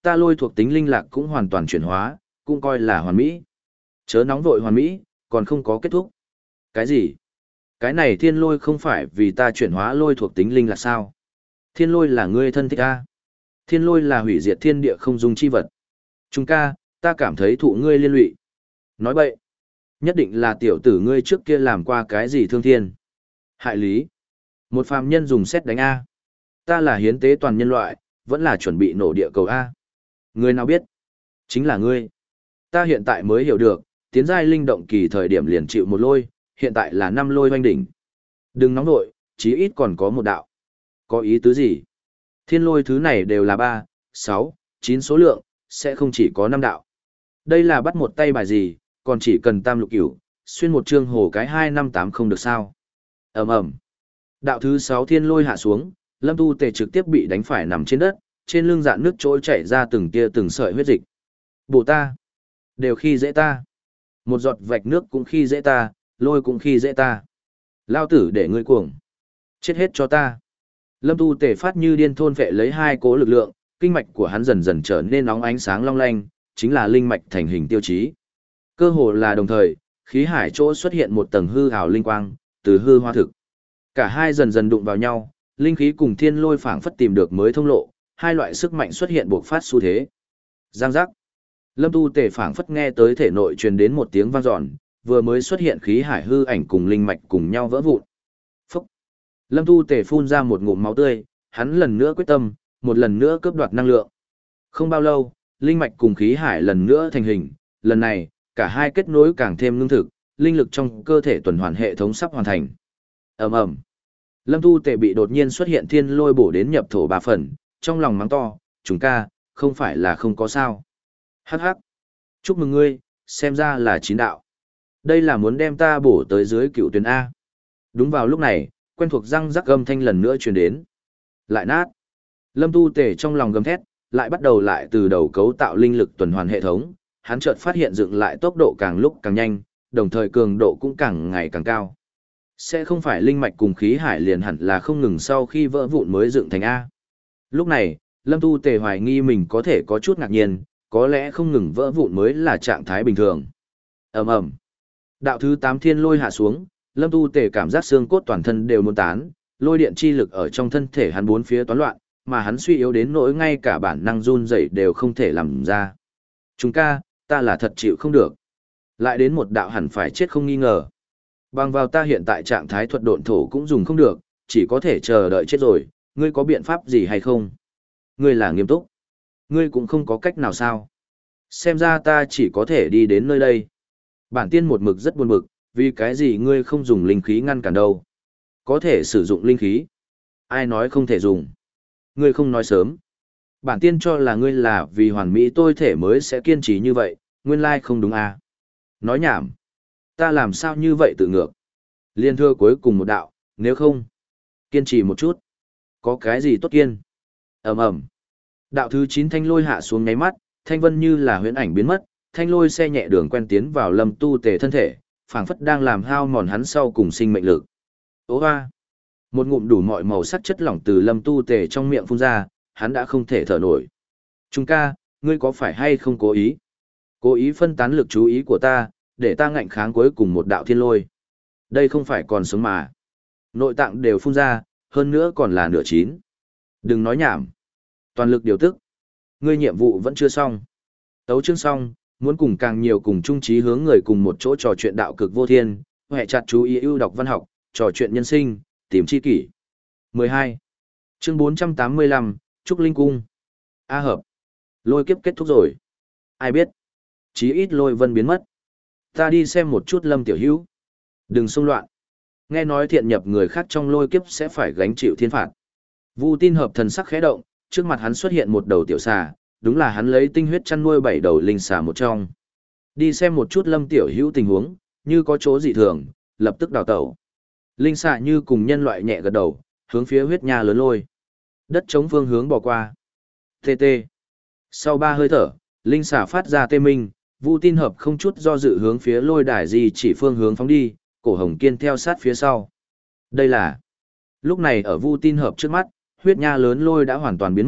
Ta lôi thuộc tính linh lạc cũng hoàn toàn chuyển hóa, cũng coi là hoàn mỹ. Chớ nóng vội hoàn mỹ, còn không có kết thúc. Cái gì? Cái này thiên lôi không phải vì ta chuyển hóa lôi thuộc tính linh lạc sao? Thiên lôi là ngươi thân thích ta. Thiên lôi là hủy diệt thiên địa không dung chi vật. Trung ca, ta cảm thấy thụ ngươi liên lụy. Nói bậy. Nhất định là tiểu tử ngươi trước kia làm qua cái gì thương thiên. Hại lý. Một phàm nhân dùng xét đánh A. Ta là hiến tế toàn nhân loại, vẫn là chuẩn bị nổ địa cầu A. Ngươi nào biết? Chính là ngươi. Ta hiện tại mới hiểu được, tiến giai linh động kỳ thời điểm liền chịu một lôi, hiện tại là năm lôi hoanh đỉnh. Đừng nóng nội, chí ít còn có một đạo. Có ý tứ gì? Thiên lôi thứ này đều là ba, sáu, chín số lượng, sẽ không chỉ có năm đạo. Đây là bắt một tay bài gì, còn chỉ cần tam lục cửu, xuyên một chương hồ cái hai năm tám không được sao. Ầm ầm. Đạo thứ sáu thiên lôi hạ xuống, Lâm Tu Tề trực tiếp bị đánh phải nằm trên đất, trên lưng dạn nước trôi chảy ra từng tia từng sợi huyết dịch. Bổ ta, đều khi dễ ta. Một giọt vạch nước cũng khi dễ ta, lôi cũng khi dễ ta. Lao tử để ngươi cuồng. Chết hết cho ta. Lâm Tu Tề phát như điên thôn vệ lấy hai cố lực lượng, kinh mạch của hắn dần dần trở nên nóng ánh sáng long lanh, chính là linh mạch thành hình tiêu chí. Cơ hồ là đồng thời, khí hải chỗ xuất hiện một tầng hư ảo linh quang, từ hư hóa thực. Cả hai dần dần đụng vào nhau, linh khí cùng thiên lôi phảng phất tìm được mới thông lộ, hai loại sức mạnh xuất hiện buộc phát xu thế. Giang giác. Lâm Tu Tề phảng phất nghe tới thể nội truyền đến một tiếng vang dọn, vừa mới xuất hiện khí hải hư ảnh cùng linh mạch cùng nhau vỡ vụn. Phúc. Lâm Tu Tề phun ra một ngụm máu tươi, hắn lần nữa quyết tâm, một lần nữa cướp đoạt năng lượng. Không bao lâu, linh mạch cùng khí hải lần nữa thành hình, lần này, cả hai kết nối càng thêm ngưng thực, linh lực trong cơ thể tuần hoàn hệ thống sắp hoàn thành. Ầm ầm. Lâm Tu Tề bị đột nhiên xuất hiện thiên lôi bổ đến nhập thổ ba phần, trong lòng mắng to, "Chúng ca, không phải là không có sao?" Hắc hắc. Chúc mừng ngươi, xem ra là chín đạo. Đây là muốn đem ta bổ tới dưới cựu tuyến A. Đúng vào lúc này, quen thuộc răng rắc âm thanh lần nữa truyền đến. Lại nát. Lâm Tu Tề trong lòng gầm thét, lại bắt đầu lại từ đầu cấu tạo linh lực tuần hoàn hệ thống, hắn chợt phát hiện dựng lại tốc độ càng lúc càng nhanh, đồng thời cường độ cũng càng ngày càng cao. Sẽ không phải linh mạch cùng khí hải liền hẳn là không ngừng sau khi vỡ vụn mới dựng thành A. Lúc này, Lâm Tu Tề hoài nghi mình có thể có chút ngạc nhiên, có lẽ không ngừng vỡ vụn mới là trạng thái bình thường. Ầm ầm. Đạo thứ tám thiên lôi hạ xuống, Lâm Tu Tề cảm giác xương cốt toàn thân đều muốn tán, lôi điện chi lực ở trong thân thể hắn bốn phía toán loạn, mà hắn suy yếu đến nỗi ngay cả bản năng run rẩy đều không thể làm ra. Chúng ca, ta là thật chịu không được. Lại đến một đạo hẳn phải chết không nghi ngờ. Bằng vào ta hiện tại trạng thái thuật độn thổ cũng dùng không được, chỉ có thể chờ đợi chết rồi, ngươi có biện pháp gì hay không? Ngươi là nghiêm túc. Ngươi cũng không có cách nào sao? Xem ra ta chỉ có thể đi đến nơi đây. Bản tiên một mực rất buồn bực, vì cái gì ngươi không dùng linh khí ngăn cản đâu? Có thể sử dụng linh khí. Ai nói không thể dùng? Ngươi không nói sớm. Bản tiên cho là ngươi là vì hoàn mỹ tôi thể mới sẽ kiên trì như vậy, nguyên lai không đúng à? Nói nhảm. Ta làm sao như vậy tự ngược? Liên thưa cuối cùng một đạo, nếu không, kiên trì một chút. Có cái gì tốt kiên? Ầm ầm. Đạo thứ chín thanh lôi hạ xuống nháy mắt, thanh vân như là huyễn ảnh biến mất, thanh lôi xe nhẹ đường quen tiến vào Lâm Tu Tề thân thể, phảng phất đang làm hao mòn hắn sau cùng sinh mệnh lực. Ố hoa! Một ngụm đủ mọi màu sắc chất lỏng từ Lâm Tu Tề trong miệng phun ra, hắn đã không thể thở nổi. Trung ca, ngươi có phải hay không cố ý? Cố ý phân tán lực chú ý của ta, để ta ngạnh kháng cuối cùng một đạo thiên lôi. Đây không phải còn sống mà. Nội tạng đều phun ra, hơn nữa còn là nửa chín. Đừng nói nhảm. Toàn lực điều tức. Ngươi nhiệm vụ vẫn chưa xong. Tấu chương xong, muốn cùng càng nhiều cùng chung trí hướng người cùng một chỗ trò chuyện đạo cực vô thiên, hệ chặt chú ý ưu đọc văn học, trò chuyện nhân sinh, tìm chi kỷ. mười hai. Chương bốn trăm tám mươi lăm, Trúc Linh Cung. A hợp. Lôi kiếp kết thúc rồi. Ai biết? Chí ít lôi vân biến mất. Ta đi xem một chút Lâm Tiểu Hữu. Đừng xung loạn. Nghe nói thiện nhập người khác trong lôi kiếp sẽ phải gánh chịu thiên phạt. Vu Tin Hợp thần sắc khẽ động, trước mặt hắn xuất hiện một đầu tiểu xà, đúng là hắn lấy tinh huyết chăn nuôi bảy đầu linh xà một trong. Đi xem một chút Lâm Tiểu Hữu tình huống, như có chỗ dị thường, lập tức đào tẩu. Linh xà như cùng nhân loại nhẹ gật đầu, hướng phía huyết nha lớn lôi. Đất chống phương hướng bỏ qua. Tê tê. Sau ba hơi thở, linh xà phát ra tê minh, Vu Tin Hợp không chút do dự hướng phía lôi đài gì chỉ phương hướng phóng đi, cổ Hồng Kiên theo sát phía sau. Đây là. Lúc này ở Vu Tin Hợp trước mắt, huyết nha lớn lôi đã hoàn toàn biến mất,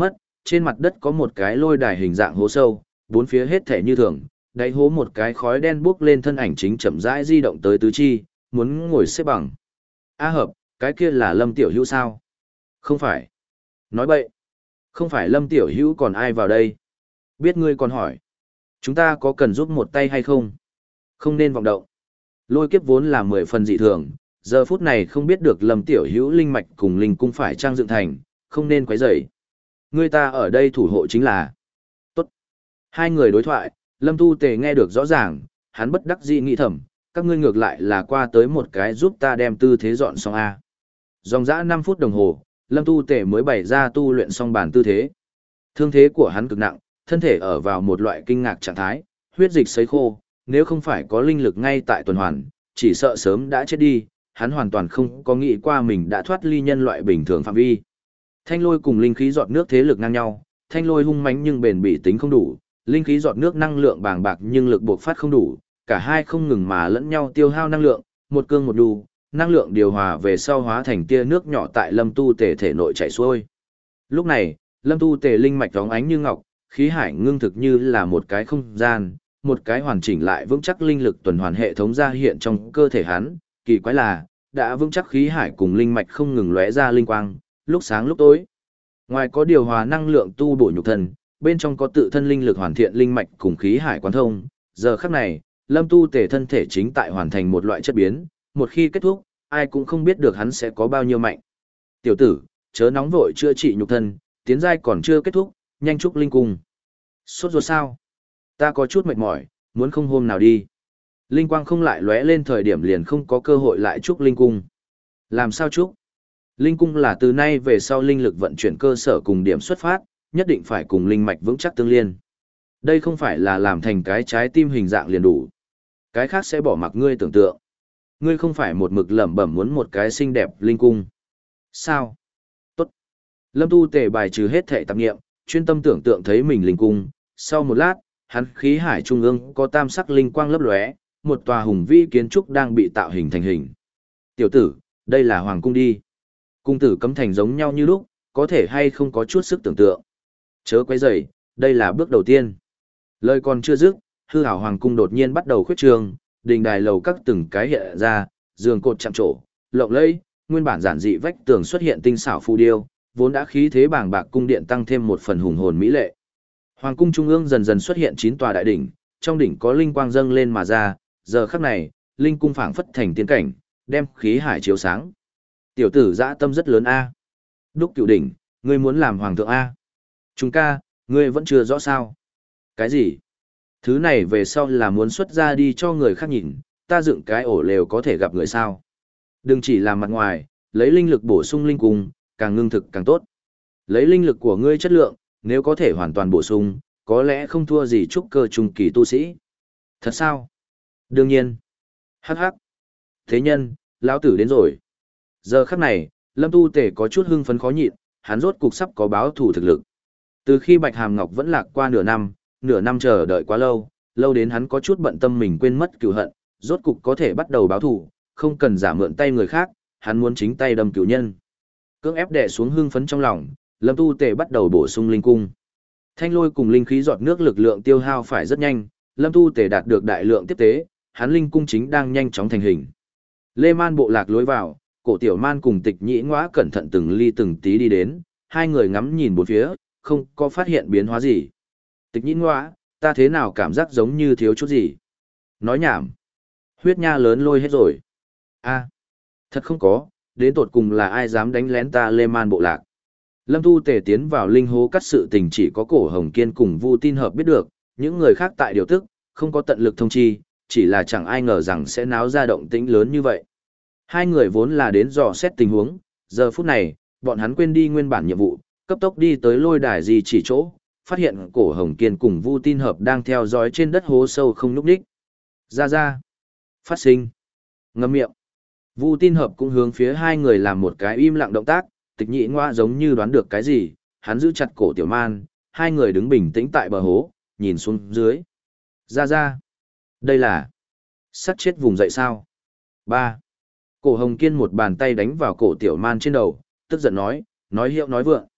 trên mặt đất có một cái lôi đài hình dạng hố sâu, bốn phía hết thể như thường, đáy hố một cái khói đen bốc lên thân ảnh chính chậm rãi di động tới tứ chi, muốn ngồi xếp bằng. A Hợp, cái kia là Lâm Tiểu Hữu sao? Không phải. Nói bậy. Không phải Lâm Tiểu Hữu còn ai vào đây? Biết ngươi còn hỏi. Chúng ta có cần giúp một tay hay không? Không nên vọng động. Lôi kiếp vốn là mười phần dị thường, giờ phút này không biết được Lâm Tiểu Hữu linh mạch cùng linh cung phải trang dựng thành, không nên quấy rầy. Ngươi ta ở đây thủ hộ chính là. Tốt. Hai người đối thoại, Lâm Tu Tề nghe được rõ ràng, hắn bất đắc dĩ nghĩ thầm, các ngươi ngược lại là qua tới một cái giúp ta đem tư thế dọn xong a. Dòng dã năm phút đồng hồ, Lâm Tu Tề mới bày ra tu luyện xong bản tư thế. Thương thế của hắn cực nặng, thân thể ở vào một loại kinh ngạc trạng thái, huyết dịch sấy khô, nếu không phải có linh lực ngay tại tuần hoàn, chỉ sợ sớm đã chết đi, hắn hoàn toàn không có nghĩ qua mình đã thoát ly nhân loại bình thường phạm vi. Thanh lôi cùng linh khí giọt nước thế lực ngang nhau, thanh lôi hung mãnh nhưng bền bỉ tính không đủ, linh khí giọt nước năng lượng bàng bạc nhưng lực buộc phát không đủ, cả hai không ngừng mà lẫn nhau tiêu hao năng lượng, một cương một đu, năng lượng điều hòa về sau hóa thành tia nước nhỏ tại Lâm Tu Tề thể nội chảy xuôi. Lúc này, Lâm Tu Tề linh mạch bóng ánh như ngọc, khí hải ngưng thực như là một cái không gian, một cái hoàn chỉnh lại vững chắc linh lực tuần hoàn hệ thống ra hiện trong cơ thể hắn, kỳ quái là, đã vững chắc khí hải cùng linh mạch không ngừng lóe ra linh quang, lúc sáng lúc tối. Ngoài có điều hòa năng lượng tu bổ nhục thân, bên trong có tự thân linh lực hoàn thiện linh mạch cùng khí hải quán thông, giờ khắc này, Lâm Tu Tề thân thể chính tại hoàn thành một loại chất biến, một khi kết thúc, ai cũng không biết được hắn sẽ có bao nhiêu mạnh. Tiểu tử, chớ nóng vội chữa trị nhục thân, tiến giai còn chưa kết thúc, nhanh chúc linh cung. Sốt ruột sao? Ta có chút mệt mỏi, muốn không hôm nào đi. Linh quang không lại lóe lên thời điểm liền không có cơ hội lại chúc linh cung. Làm sao chúc? Linh cung là từ nay về sau linh lực vận chuyển cơ sở cùng điểm xuất phát, nhất định phải cùng linh mạch vững chắc tương liên. Đây không phải là làm thành cái trái tim hình dạng liền đủ. Cái khác sẽ bỏ mặc ngươi tưởng tượng. Ngươi không phải một mực lẩm bẩm muốn một cái xinh đẹp linh cung. Sao? Tốt. Lâm Tu Tề bài trừ hết thể tạp nghiệm, chuyên tâm tưởng tượng thấy mình linh cung. Sau một lát, hắn khí hải trung ương có tam sắc linh quang lấp lóe, một tòa hùng vĩ kiến trúc đang bị tạo hình thành hình. Tiểu tử, đây là hoàng cung đi. Cung tử cấm thành giống nhau như lúc, có thể hay không có chút sức tưởng tượng. Chớ quấy rầy, đây là bước đầu tiên. Lời còn chưa dứt, hư ảo hoàng cung đột nhiên bắt đầu khuyết trường, đình đài lầu các từng cái hiện ra, giường cột chạm trổ, lộng lẫy, nguyên bản giản dị vách tường xuất hiện tinh xảo phù điêu, vốn đã khí thế bàng bạc cung điện tăng thêm một phần hùng hồn mỹ lệ. Hoàng cung trung ương dần dần xuất hiện chín tòa đại đỉnh, trong đỉnh có linh quang dâng lên mà ra, giờ khắc này, linh cung phảng phất thành tiên cảnh, đem khí hải chiếu sáng. Tiểu tử dã tâm rất lớn a. Đúc Cửu đỉnh, ngươi muốn làm hoàng thượng a? Chúng ca, ngươi vẫn chưa rõ sao? Cái gì? Thứ này về sau là muốn xuất ra đi cho người khác nhìn, ta dựng cái ổ lều có thể gặp người sao? Đừng chỉ làm mặt ngoài, lấy linh lực bổ sung linh cung, càng ngưng thực càng tốt. Lấy linh lực của ngươi chất lượng, nếu có thể hoàn toàn bổ sung, có lẽ không thua gì trúc cơ trung kỳ tu sĩ. Thật sao? Đương nhiên. Hắc hắc. Thế nhân, lão tử đến rồi. Giờ khắc này, Lâm Tu Tề có chút hưng phấn khó nhịn, hắn rốt cục sắp có báo thủ thực lực. Từ khi Bạch Hàm Ngọc vẫn lạc qua nửa năm, nửa năm chờ đợi quá lâu, lâu đến hắn có chút bận tâm mình quên mất cửu hận, rốt cục có thể bắt đầu báo thủ, không cần giả mượn tay người khác, hắn muốn chính tay đâm cửu nhân. Cưỡng ép đè xuống hưng phấn trong lòng, Lâm Tu Tề bắt đầu bổ sung linh cung. Thanh lôi cùng linh khí giọt nước lực lượng tiêu hao phải rất nhanh, Lâm Tu Tề đạt được đại lượng tiếp tế, hắn linh cung chính đang nhanh chóng thành hình. Lê Man bộ lạc lối vào, Cổ Tiểu Man cùng Tịch Nhĩ Ngõa cẩn thận từng ly từng tí đi đến, hai người ngắm nhìn bốn phía, không có phát hiện biến hóa gì. Tịch Nhĩ Ngõa, ta thế nào cảm giác giống như thiếu chút gì? Nói nhảm. Huyết nha lớn lôi hết rồi. A, thật không có, đến tột cùng là ai dám đánh lén ta Lê Man bộ lạc. Lâm Tu Tề tiến vào linh hố cắt sự tình chỉ có Cổ Hồng Kiên cùng Vu Tin Hợp biết được, những người khác tại điều tức, không có tận lực thông chi, chỉ là chẳng ai ngờ rằng sẽ náo ra động tĩnh lớn như vậy. Hai người vốn là đến dò xét tình huống, giờ phút này, bọn hắn quên đi nguyên bản nhiệm vụ, cấp tốc đi tới lôi đài gì chỉ chỗ, phát hiện Cổ Hồng Kiên cùng Vu Tin Hợp đang theo dõi trên đất hố sâu không nhúc nhích. Ra ra. Phát sinh. Ngậm miệng. Vu Tin Hợp cũng hướng phía hai người làm một cái im lặng động tác, Tịch Nhĩ Ngõa giống như đoán được cái gì, hắn giữ chặt Cổ Tiểu Man, hai người đứng bình tĩnh tại bờ hố, nhìn xuống dưới. Ra ra. Đây là sắt chết vùng dậy sao? Ba. Cổ Hồng Kiên một bàn tay đánh vào Cổ Tiểu Man trên đầu, tức giận nói, nói hiệu nói vượng.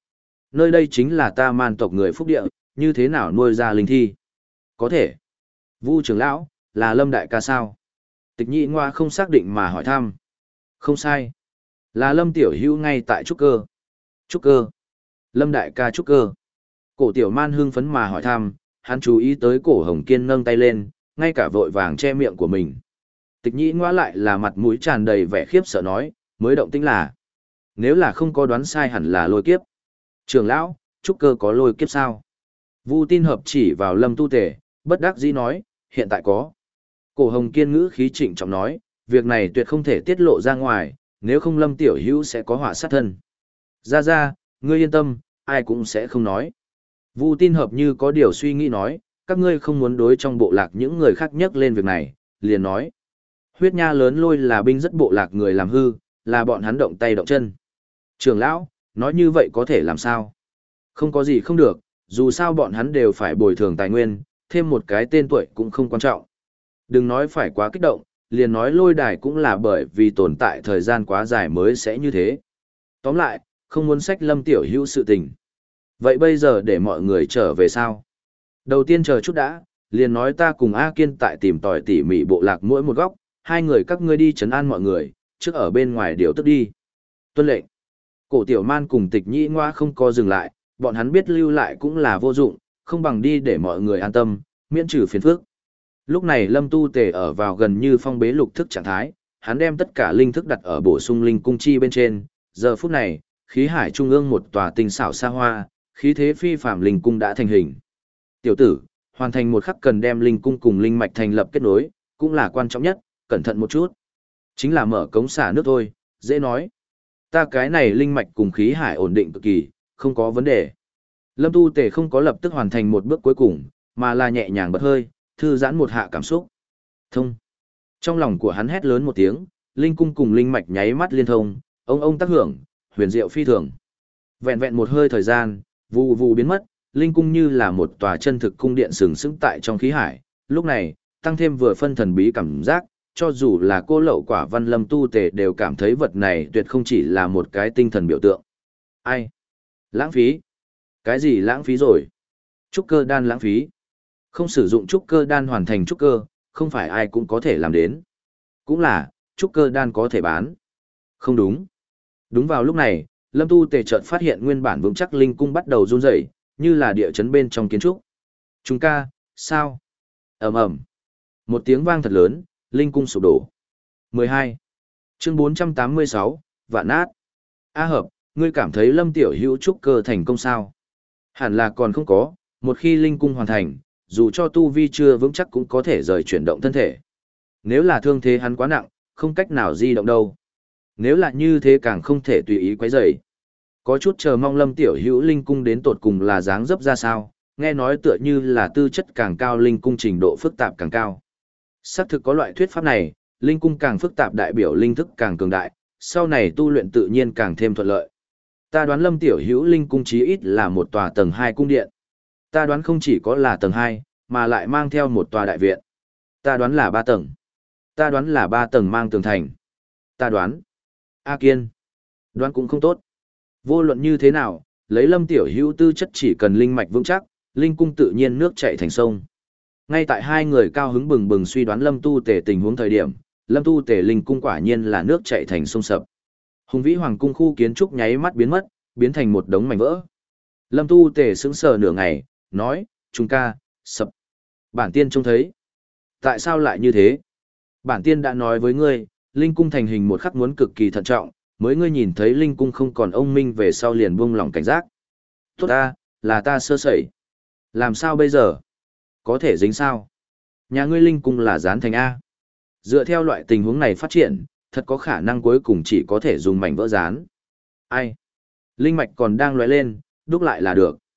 Nơi đây chính là ta man tộc người phúc địa, như thế nào nuôi ra linh thi? Có thể. Vu trưởng lão, là Lâm đại ca sao? Tịch nhị ngoa không xác định mà hỏi thăm. Không sai. Là Lâm tiểu hữu ngay tại trúc cơ. Trúc cơ. Lâm đại ca trúc cơ. Cổ tiểu man hưng phấn mà hỏi thăm, hắn chú ý tới cổ Hồng Kiên nâng tay lên, ngay cả vội vàng che miệng của mình. Tịch nhị ngoa lại là mặt mũi tràn đầy vẻ khiếp sợ nói, mới động tĩnh là. Nếu là không có đoán sai hẳn là lôi kiếp. Trưởng lão, trúc cơ có lôi kiếp sao? Vu tin hợp chỉ vào Lâm tu tể, bất đắc dĩ nói, hiện tại có. Cổ Hồng Kiên ngữ khí trịnh trọng nói, việc này tuyệt không thể tiết lộ ra ngoài, nếu không Lâm tiểu hữu sẽ có họa sát thân. Ra ra, ngươi yên tâm, ai cũng sẽ không nói. Vu tin hợp như có điều suy nghĩ nói, các ngươi không muốn đối trong bộ lạc những người khác nhắc lên việc này, liền nói. Huyết nha lớn lôi là binh rất bộ lạc người làm hư, là bọn hắn động tay động chân. Trưởng lão, nói như vậy có thể làm sao? Không có gì không được, dù sao bọn hắn đều phải bồi thường tài nguyên, thêm một cái tên tuổi cũng không quan trọng. Đừng nói phải quá kích động, liền nói lôi đài cũng là bởi vì tồn tại thời gian quá dài mới sẽ như thế. Tóm lại, không muốn sách Lâm tiểu hữu sự tình. Vậy bây giờ để mọi người trở về sao? Đầu tiên chờ chút đã, liền nói ta cùng A Kiên tại tìm tòi tỉ mỉ bộ lạc mỗi một góc, hai người các ngươi đi trấn an mọi người, trước ở bên ngoài điều tức đi. Tuân lệnh. Cổ tiểu man cùng tịch nhĩ ngoa không co dừng lại, bọn hắn biết lưu lại cũng là vô dụng, không bằng đi để mọi người an tâm, miễn trừ phiền phức. Lúc này Lâm tu tề ở vào gần như phong bế lục thức trạng thái, hắn đem tất cả linh thức đặt ở bổ sung linh cung chi bên trên, giờ phút này, khí hải trung ương một tòa tinh xảo xa hoa, khí thế phi phàm linh cung đã thành hình. Tiểu tử, hoàn thành một khắc cần đem linh cung cùng linh mạch thành lập kết nối, cũng là quan trọng nhất, cẩn thận một chút. Chính là mở cống xả nước thôi, dễ nói. Ta cái này linh mạch cùng khí hải ổn định cực kỳ, không có vấn đề. Lâm tu tề không có lập tức hoàn thành một bước cuối cùng, mà là nhẹ nhàng bật hơi, thư giãn một hạ cảm xúc. Thông. Trong lòng của hắn hét lớn một tiếng, linh cung cùng linh mạch nháy mắt liên thông, ông ông tác hưởng, huyền diệu phi thường. Vẹn vẹn một hơi thời gian, vù vù biến mất, linh cung như là một tòa chân thực cung điện sừng sững tại trong khí hải. Lúc này, tăng thêm vừa phân thần bí cảm giác, cho dù là cô lậu quả văn Lâm tu tề đều cảm thấy vật này tuyệt không chỉ là một cái tinh thần biểu tượng. Ai? Lãng phí? Cái gì lãng phí rồi? Trúc cơ đan lãng phí? Không sử dụng trúc cơ đan hoàn thành trúc cơ, không phải ai cũng có thể làm đến. Cũng là, trúc cơ đan có thể bán. Không đúng. Đúng vào lúc này, Lâm tu tề chợt phát hiện nguyên bản vững chắc linh cung bắt đầu run rẩy, như là địa chấn bên trong kiến trúc. Chúng ca, sao? Ầm ầm. Một tiếng vang thật lớn, linh cung sụp đổ. mười hai. Chương bốn trăm tám mươi sáu, vạn nát. A hợp, ngươi cảm thấy Lâm tiểu hữu trúc cơ thành công sao? Hẳn là còn không có, một khi linh cung hoàn thành, dù cho tu vi chưa vững chắc cũng có thể rời chuyển động thân thể. Nếu là thương thế hắn quá nặng, không cách nào di động đâu. Nếu là như thế càng không thể tùy ý quấy rầy. Có chút chờ mong Lâm tiểu hữu linh cung đến tột cùng là dáng dấp ra sao, nghe nói tựa như là tư chất càng cao linh cung trình độ phức tạp càng cao. Xác thực có loại thuyết pháp này, linh cung càng phức tạp đại biểu linh thức càng cường đại, sau này tu luyện tự nhiên càng thêm thuận lợi. Ta đoán Lâm tiểu hữu linh cung chí ít là một tòa tầng hai cung điện. Ta đoán không chỉ có là tầng hai, mà lại mang theo một tòa đại viện. Ta đoán là ba tầng. Ta đoán là ba tầng mang tường thành. Ta đoán. A Kiên. Đoán cũng không tốt. Vô luận như thế nào, lấy Lâm tiểu hữu tư chất chỉ cần linh mạch vững chắc, linh cung tự nhiên nước chảy thành sông. Ngay tại hai người cao hứng bừng bừng suy đoán Lâm tu tề tình huống thời điểm, Lâm tu tề linh cung quả nhiên là nước chảy thành sông sập. Hùng vĩ hoàng cung khu kiến trúc nháy mắt biến mất, biến thành một đống mảnh vỡ. Lâm tu tề sững sờ nửa ngày, nói, chúng ca, sập. Bản tiên trông thấy. Tại sao lại như thế? Bản tiên đã nói với ngươi, linh cung thành hình một khắc muốn cực kỳ thận trọng, mới ngươi nhìn thấy linh cung không còn ông minh về sau liền buông lỏng cảnh giác. Tốt ta, là ta sơ sẩy. Làm sao bây giờ? Có thể dính sao? Nhà ngươi linh cung là dán thành A. Dựa theo loại tình huống này phát triển, thật có khả năng cuối cùng chỉ có thể dùng mảnh vỡ dán. Ai? Linh mạch còn đang lóe lên, đúc lại là được.